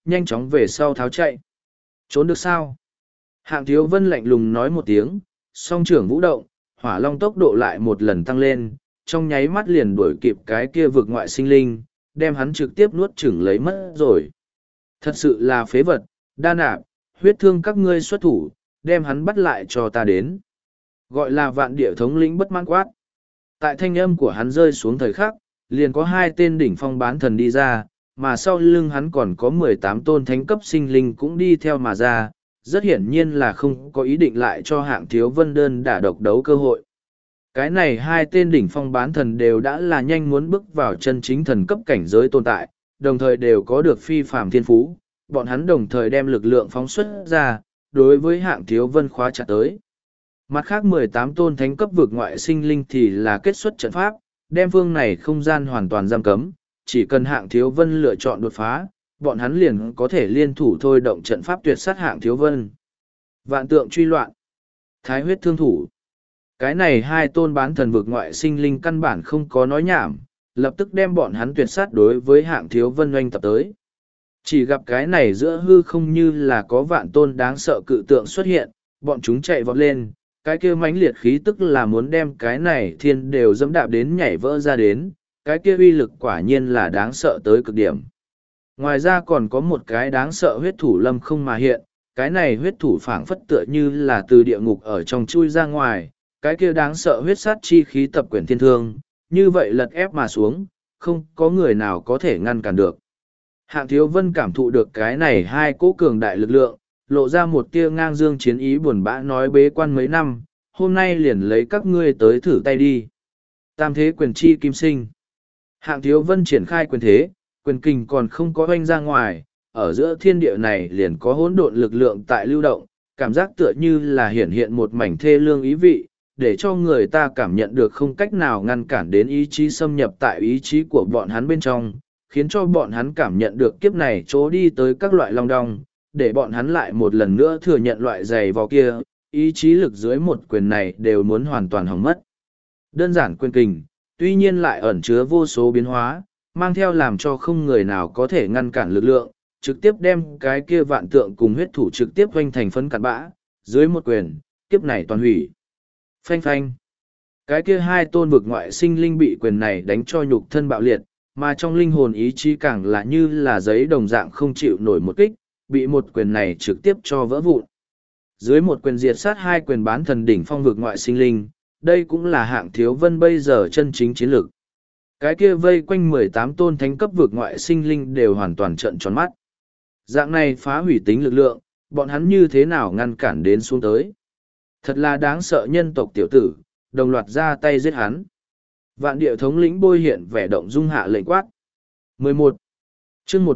nhanh chóng về sau tháo chạy. Trốn được sao? Hạng Thiếu Vân lạnh lùng nói một tiếng, song trưởng vũ động, hỏa long tốc độ lại một lần tăng lên, trong nháy mắt liền đuổi kịp cái kia vực ngoại sinh linh, đem hắn trực tiếp nuốt chửng lấy mất rồi. Thật sự là phế vật, đa nạp, huyết thương các ngươi xuất thủ, đem hắn bắt lại cho ta đến. Gọi là vạn địa thống lĩnh bất mãn quát. Tại thanh âm của hắn rơi xuống thời khắc, liền có hai tên đỉnh phong bán thần đi ra, mà sau lưng hắn còn có 18 tôn thánh cấp sinh linh cũng đi theo mà ra, rất hiển nhiên là không có ý định lại cho Hạng Thiếu Vân đơn đả độc đấu cơ hội. Cái này hai tên đỉnh phong bán thần đều đã là nhanh muốn bước vào chân chính thần cấp cảnh giới tồn tại, đồng thời đều có được phi phàm thiên phú, bọn hắn đồng thời đem lực lượng phóng xuất ra, đối với Hạng Thiếu Vân khóa chặt tới. Mặt khác 18 tôn thánh cấp vực ngoại sinh linh thì là kết xuất trận pháp, đem phương này không gian hoàn toàn giam cấm, chỉ cần Hạng Thiếu Vân lựa chọn đột phá, bọn hắn liền có thể liên thủ thôi động trận pháp tuyệt sát Hạng Thiếu Vân. Vạn tượng truy loạn, thái huyết thương thủ. Cái này hai tôn bán thần vực ngoại sinh linh căn bản không có nói nhảm, lập tức đem bọn hắn tuyệt sát đối với Hạng Thiếu Vân oanh tập tới. Chỉ gặp cái này giữa hư không như là có vạn tôn đáng sợ cự tượng xuất hiện, bọn chúng chạy vọt lên, cái kia mãnh liệt khí tức là muốn đem cái này thiên đều dẫm đạp đến nhảy vỡ ra đến, cái kia uy lực quả nhiên là đáng sợ tới cực điểm. Ngoài ra còn có một cái đáng sợ huyết thủ lâm không mà hiện, cái này huyết thủ phảng phất tựa như là từ địa ngục ở trong chui ra ngoài, cái kia đáng sợ huyết sát chi khí tập quyển thiên thương, như vậy lật ép mà xuống, không có người nào có thể ngăn cản được. Hạng Thiếu Vân cảm thụ được cái này hai cỗ cường đại lực lượng, lộ ra một tia ngang dương chiến ý buồn bã nói bế quan mấy năm, hôm nay liền lấy các ngươi tới thử tay đi. Tam thế quyền chi kim sinh. Hạng Thiếu Vân triển khai quyền thế, quyền kình còn không có oanh ra ngoài, ở giữa thiên địa này liền có hỗn độn lực lượng tại lưu động, cảm giác tựa như là hiển hiện một mảnh thê lương ý vị, để cho người ta cảm nhận được không cách nào ngăn cản đến ý chí xâm nhập tại ý chí của bọn hắn bên trong, khiến cho bọn hắn cảm nhận được kiếp này chỗ đi tới các loại long đong, để bọn hắn lại một lần nữa thừa nhận loại giày vò kia, ý chí lực dưới một quyền này đều muốn hoàn toàn hỏng mất. Đơn giản quyền kình, tuy nhiên lại ẩn chứa vô số biến hóa, mang theo làm cho không người nào có thể ngăn cản lực lượng, trực tiếp đem cái kia vạn tượng cùng huyết thủ trực tiếp hoành thành phấn cặn bã, dưới một quyền, kiếp này toàn hủy. Phanh phanh. Cái kia hai tôn vực ngoại sinh linh bị quyền này đánh cho nhục thân bạo liệt, mà trong linh hồn ý chí càng là như là giấy đồng dạng không chịu nổi một kích, bị một quyền này trực tiếp cho vỡ vụn. Dưới một quyền diệt sát hai quyền bán thần đỉnh phong vực ngoại sinh linh, đây cũng là Hạng Thiếu Vân bây giờ chân chính chiến lược. Cái kia vây quanh 18 tôn thánh cấp vực ngoại sinh linh đều hoàn toàn trợn tròn mắt. Dạng này phá hủy tính lực lượng, bọn hắn như thế nào ngăn cản đến xuống tới. Thật là đáng sợ nhân tộc tiểu tử, đồng loạt ra tay giết hắn. Vạn địa thống lĩnh bôi hiện vẻ động dung hạ lệnh quát. 11. chương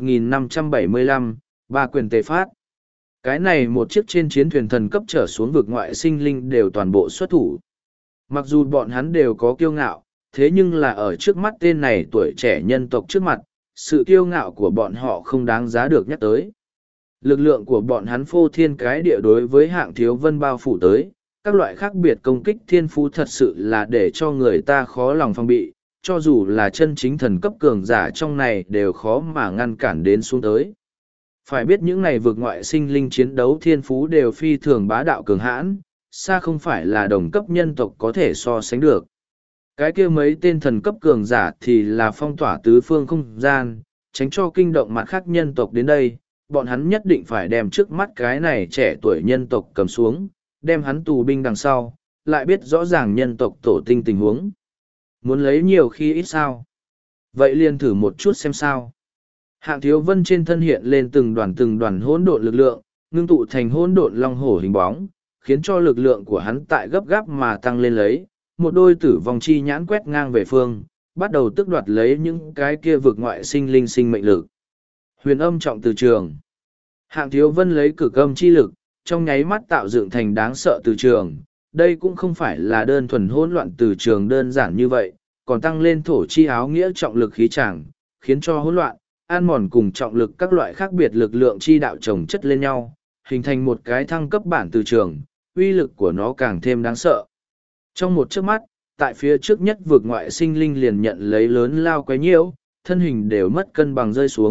1575, ba quyền tề phát. Cái này một chiếc trên chiến thuyền thần cấp trở xuống vực ngoại sinh linh đều toàn bộ xuất thủ. Mặc dù bọn hắn đều có kiêu ngạo, thế nhưng là ở trước mắt tên này tuổi trẻ nhân tộc trước mặt, sự kiêu ngạo của bọn họ không đáng giá được nhắc tới. Lực lượng của bọn hắn phô thiên cái địa đối với Hạng Thiếu Vân bao phủ tới, các loại khác biệt công kích thiên phú thật sự là để cho người ta khó lòng phòng bị, cho dù là chân chính thần cấp cường giả trong này đều khó mà ngăn cản đến xuống tới. Phải biết những này vượt ngoại sinh linh chiến đấu thiên phú đều phi thường bá đạo cường hãn, xa không phải là đồng cấp nhân tộc có thể so sánh được. Cái kia mấy tên thần cấp cường giả thì là phong tỏa tứ phương không gian, tránh cho kinh động mặt khác nhân tộc đến đây, bọn hắn nhất định phải đem trước mắt cái này trẻ tuổi nhân tộc cầm xuống, đem hắn tù binh đằng sau, lại biết rõ ràng nhân tộc tổ tinh tình huống. Muốn lấy nhiều khi ít sao? Vậy liền thử một chút xem sao. Hạng Thiếu Vân trên thân hiện lên từng đoàn hỗn độn lực lượng, ngưng tụ thành hỗn độn long hổ hình bóng, khiến cho lực lượng của hắn tại gấp gáp mà tăng lên lấy, một đôi tử vong chi nhãn quét ngang về phương, bắt đầu tước đoạt lấy những cái kia vực ngoại sinh linh sinh mệnh lực. Huyền âm trọng từ trường. Hạng Thiếu Vân lấy cực âm chi lực, trong nháy mắt tạo dựng thành đáng sợ từ trường. Đây cũng không phải là đơn thuần hỗn loạn từ trường đơn giản như vậy, còn tăng lên thổ chi áo nghĩa trọng lực khí tràng, khiến cho hỗn loạn, an mòn cùng trọng lực các loại khác biệt lực lượng chi đạo chồng chất lên nhau, hình thành một cái thăng cấp bản từ trường, uy lực của nó càng thêm đáng sợ. Trong một chớp mắt, tại phía trước nhất vực ngoại sinh linh liền nhận lấy lớn lao quấy nhiễu, thân hình đều mất cân bằng rơi xuống,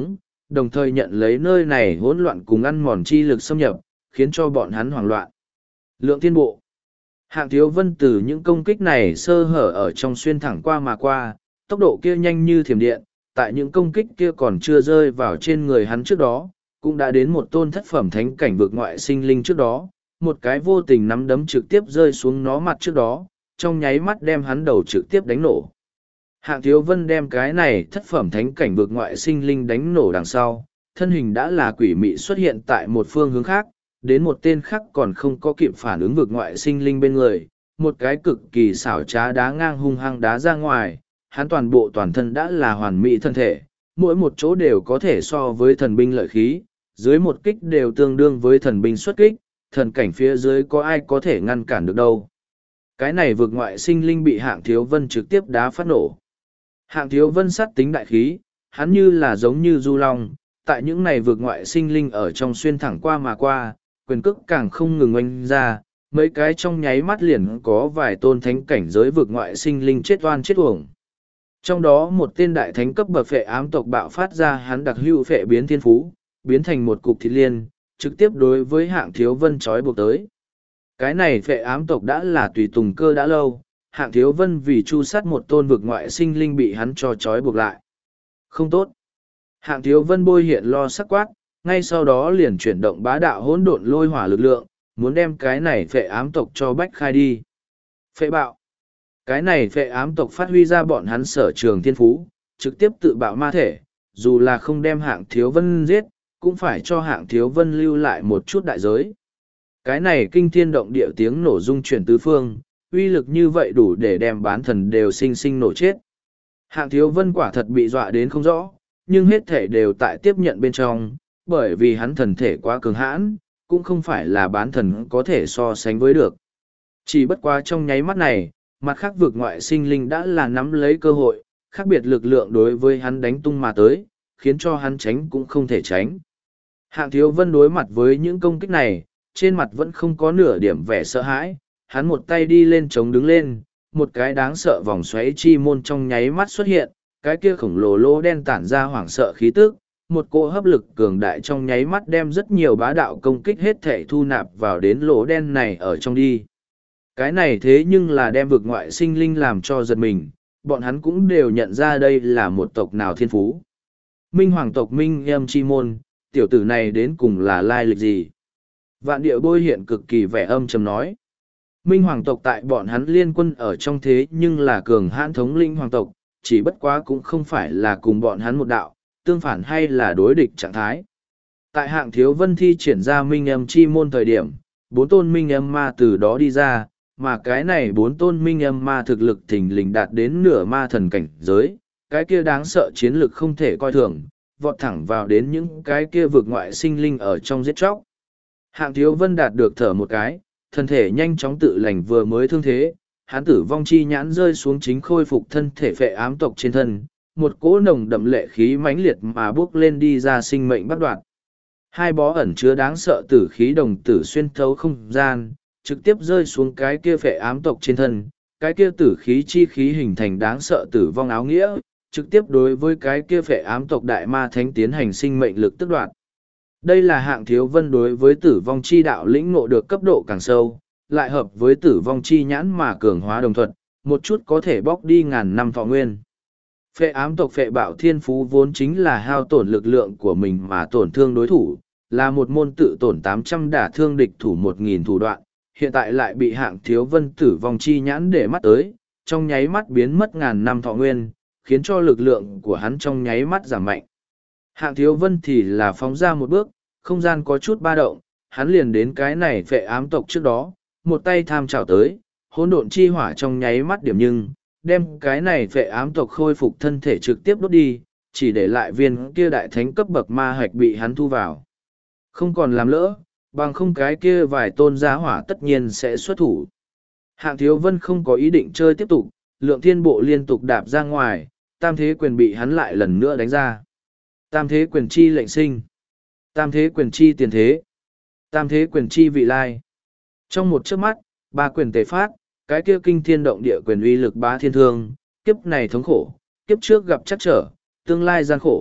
đồng thời nhận lấy nơi này hỗn loạn cùng ăn mòn chi lực xâm nhập, khiến cho bọn hắn hoảng loạn. Lượng thiên bộ. Hạng Thiếu Vân từ những công kích này sơ hở ở trong xuyên thẳng qua mà qua, tốc độ kia nhanh như thiểm điện, tại những công kích kia còn chưa rơi vào trên người hắn trước đó, cũng đã đến một tôn thất phẩm thánh cảnh vực ngoại sinh linh trước đó, một cái vô tình nắm đấm trực tiếp rơi xuống nó mặt trước đó, trong nháy mắt đem hắn đầu trực tiếp đánh nổ. Hạng Thiếu Vân đem cái này thất phẩm thánh cảnh vực ngoại sinh linh đánh nổ đằng sau, thân hình đã là quỷ mị xuất hiện tại một phương hướng khác, đến một tên khác còn không có kịp phản ứng vực ngoại sinh linh bên người, một cái cực kỳ xảo trá đá ngang hung hăng đá ra ngoài, hắn toàn bộ toàn thân đã là hoàn mỹ thân thể, mỗi một chỗ đều có thể so với thần binh lợi khí, dưới một kích đều tương đương với thần binh xuất kích, thần cảnh phía dưới có ai có thể ngăn cản được đâu. Cái này vực ngoại sinh linh bị Hạng Thiếu Vân trực tiếp đá phát nổ. Hạng Thiếu Vân sát tính đại khí, hắn như là giống như du long, tại những này vực ngoại sinh linh ở trong xuyên thẳng qua mà qua, quyền cước càng không ngừng oanh ra, mấy cái trong nháy mắt liền có vài tôn thánh cảnh giới vực ngoại sinh linh chết oan chết uổng. Trong đó một tên đại thánh cấp bậc phệ ám tộc bạo phát ra hắn đặc hữu phệ biến thiên phú, biến thành một cục thịt liên, trực tiếp đối với Hạng Thiếu Vân trói buộc tới. Cái này phệ ám tộc đã là tùy tùng cơ đã lâu, Hạng Thiếu Vân vì chu sát một tôn vực ngoại sinh linh bị hắn cho trói buộc lại. Không tốt. Hạng Thiếu Vân bôi hiện lo sắc quát, ngay sau đó liền chuyển động bá đạo hỗn độn lôi hỏa lực lượng, muốn đem cái này phệ ám tộc cho bách khai đi. Phệ bạo. Cái này phệ ám tộc phát huy ra bọn hắn sở trường thiên phú, trực tiếp tự bạo ma thể, dù là không đem Hạng Thiếu Vân giết, cũng phải cho Hạng Thiếu Vân lưu lại một chút đại giới. Cái này kinh thiên động địa tiếng nổ rung chuyển tứ phương, uy lực như vậy đủ để đem bán thần đều sinh sinh nổ chết. Hạng Thiếu Vân quả thật bị dọa đến không rõ, nhưng hết thể đều tại tiếp nhận bên trong, bởi vì hắn thần thể quá cường hãn, cũng không phải là bán thần có thể so sánh với được. Chỉ bất quá trong nháy mắt này, mặt khác vực ngoại sinh linh đã là nắm lấy cơ hội, khác biệt lực lượng đối với hắn đánh tung mà tới, khiến cho hắn tránh cũng không thể tránh. Hạng Thiếu Vân đối mặt với những công kích này, trên mặt vẫn không có nửa điểm vẻ sợ hãi, hắn một tay đi lên chống đứng lên, một cái đáng sợ vòng xoáy chi môn trong nháy mắt xuất hiện, cái kia khổng lồ lỗ đen tản ra hoảng sợ khí tức, một cỗ hấp lực cường đại trong nháy mắt đem rất nhiều bá đạo công kích hết thể thu nạp vào đến lỗ đen này ở trong đi. Cái này thế nhưng là đem vực ngoại sinh linh làm cho giật mình, bọn hắn cũng đều nhận ra đây là một tộc nào thiên phú. Minh Hoàng tộc Minh Em Chi Môn, tiểu tử này đến cùng là lai lịch gì? Vạn Địa bôi hiện cực kỳ vẻ âm trầm nói. Minh Hoàng tộc tại bọn hắn liên quân ở trong thế nhưng là cường hãn thống linh hoàng tộc, chỉ bất quá cũng không phải là cùng bọn hắn một đạo, tương phản hay là đối địch trạng thái. Tại Hạng Thiếu Vân thi triển ra Minh Âm Chi Môn thời điểm, 4 tôn Minh Âm Ma từ đó đi ra, mà cái này 4 tôn Minh Âm Ma thực lực thình lình đạt đến nửa ma thần cảnh giới, cái kia đáng sợ chiến lực không thể coi thường, vọt thẳng vào đến những cái kia vực ngoại sinh linh ở trong giết chóc. Hạng Thiếu Vân đạt được thở một cái, thân thể nhanh chóng tự lành vừa mới thương thế, hắn tử vong chi nhãn rơi xuống chính khôi phục thân thể phệ ám tộc trên thân, một cỗ nồng đậm lệ khí mãnh liệt mà bước lên đi ra sinh mệnh bắt đoạn. Hai bó ẩn chứa đáng sợ tử khí đồng tử xuyên thấu không gian, trực tiếp rơi xuống cái kia phệ ám tộc trên thân, cái kia tử khí chi khí hình thành đáng sợ tử vong áo nghĩa, trực tiếp đối với cái kia phệ ám tộc đại ma thánh tiến hành sinh mệnh lực tức đoạt. Đây là Hạng Thiếu Vân đối với tử vong chi đạo lĩnh ngộ được cấp độ càng sâu, lại hợp với tử vong chi nhãn mà cường hóa đồng thuật, một chút có thể bóc đi ngàn năm thọ nguyên. Phệ ám tộc phệ bạo thiên phú vốn chính là hao tổn lực lượng của mình mà tổn thương đối thủ, là một môn tự tổn 800 đả thương địch thủ 1000 thủ đoạn, hiện tại lại bị Hạng Thiếu Vân tử vong chi nhãn để mắt tới, trong nháy mắt biến mất ngàn năm thọ nguyên, khiến cho lực lượng của hắn trong nháy mắt giảm mạnh. Hạng Thiếu Vân thì là phóng ra một bước, không gian có chút ba động, hắn liền đến cái này phệ ám tộc trước đó, một tay tham trào tới, hỗn độn chi hỏa trong nháy mắt điểm nhưng, đem cái này phệ ám tộc khôi phục thân thể trực tiếp đốt đi, chỉ để lại viên kia đại thánh cấp bậc ma hạch bị hắn thu vào. Không còn làm lỡ, bằng không cái kia vài tôn giá hỏa tất nhiên sẽ xuất thủ. Hạng Thiếu Vân không có ý định chơi tiếp tục, Lượng Thiên Bộ liên tục đạp ra ngoài, tam thế quyền bị hắn lại lần nữa đánh ra. Tam thế quyền chi lệnh sinh. Tam thế quyền chi tiền thế. Tam thế quyền chi vị lai. Trong một chớp mắt, ba quyền tề phát, cái kia kinh thiên động địa quyền uy lực bá thiên thương, kiếp này thống khổ, kiếp trước gặp chắc trở, tương lai gian khổ,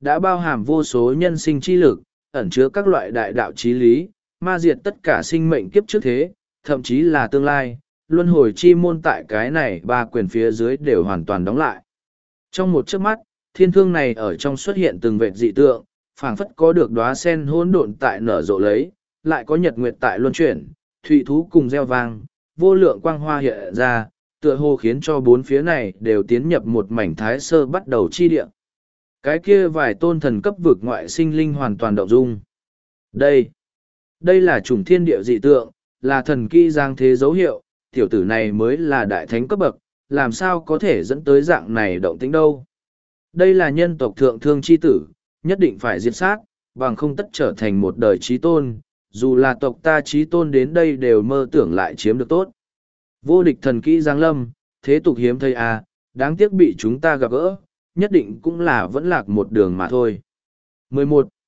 đã bao hàm vô số nhân sinh chi lực, ẩn chứa các loại đại đạo chí lý, ma diệt tất cả sinh mệnh kiếp trước thế, thậm chí là tương lai, luân hồi chi môn tại cái này ba quyền phía dưới đều hoàn toàn đóng lại. Trong một chớp mắt, thiên thương này ở trong xuất hiện từng vệt dị tượng, phảng phất có được đóa sen hỗn độn tại nở rộ lấy, lại có nhật nguyệt tại luân chuyển, thủy thú cùng gieo vang, vô lượng quang hoa hiện ra, tựa hồ khiến cho bốn phía này đều tiến nhập một mảnh thái sơ bắt đầu chi địa. Cái kia vài tôn thần cấp vực ngoại sinh linh hoàn toàn động dung. Đây là chủng thiên địa dị tượng, là thần kỹ giang thế dấu hiệu, tiểu tử này mới là đại thánh cấp bậc, làm sao có thể dẫn tới dạng này động tĩnh đâu. Đây là nhân tộc thượng thương chi tử, nhất định phải diệt sát, bằng không tất trở thành một đời trí tôn, dù là tộc ta trí tôn đến đây đều mơ tưởng lại chiếm được tốt. Vô địch thần kỹ giáng lâm, thế tục hiếm thấy à, đáng tiếc bị chúng ta gặp gỡ, nhất định cũng là vẫn lạc một đường mà thôi. 11.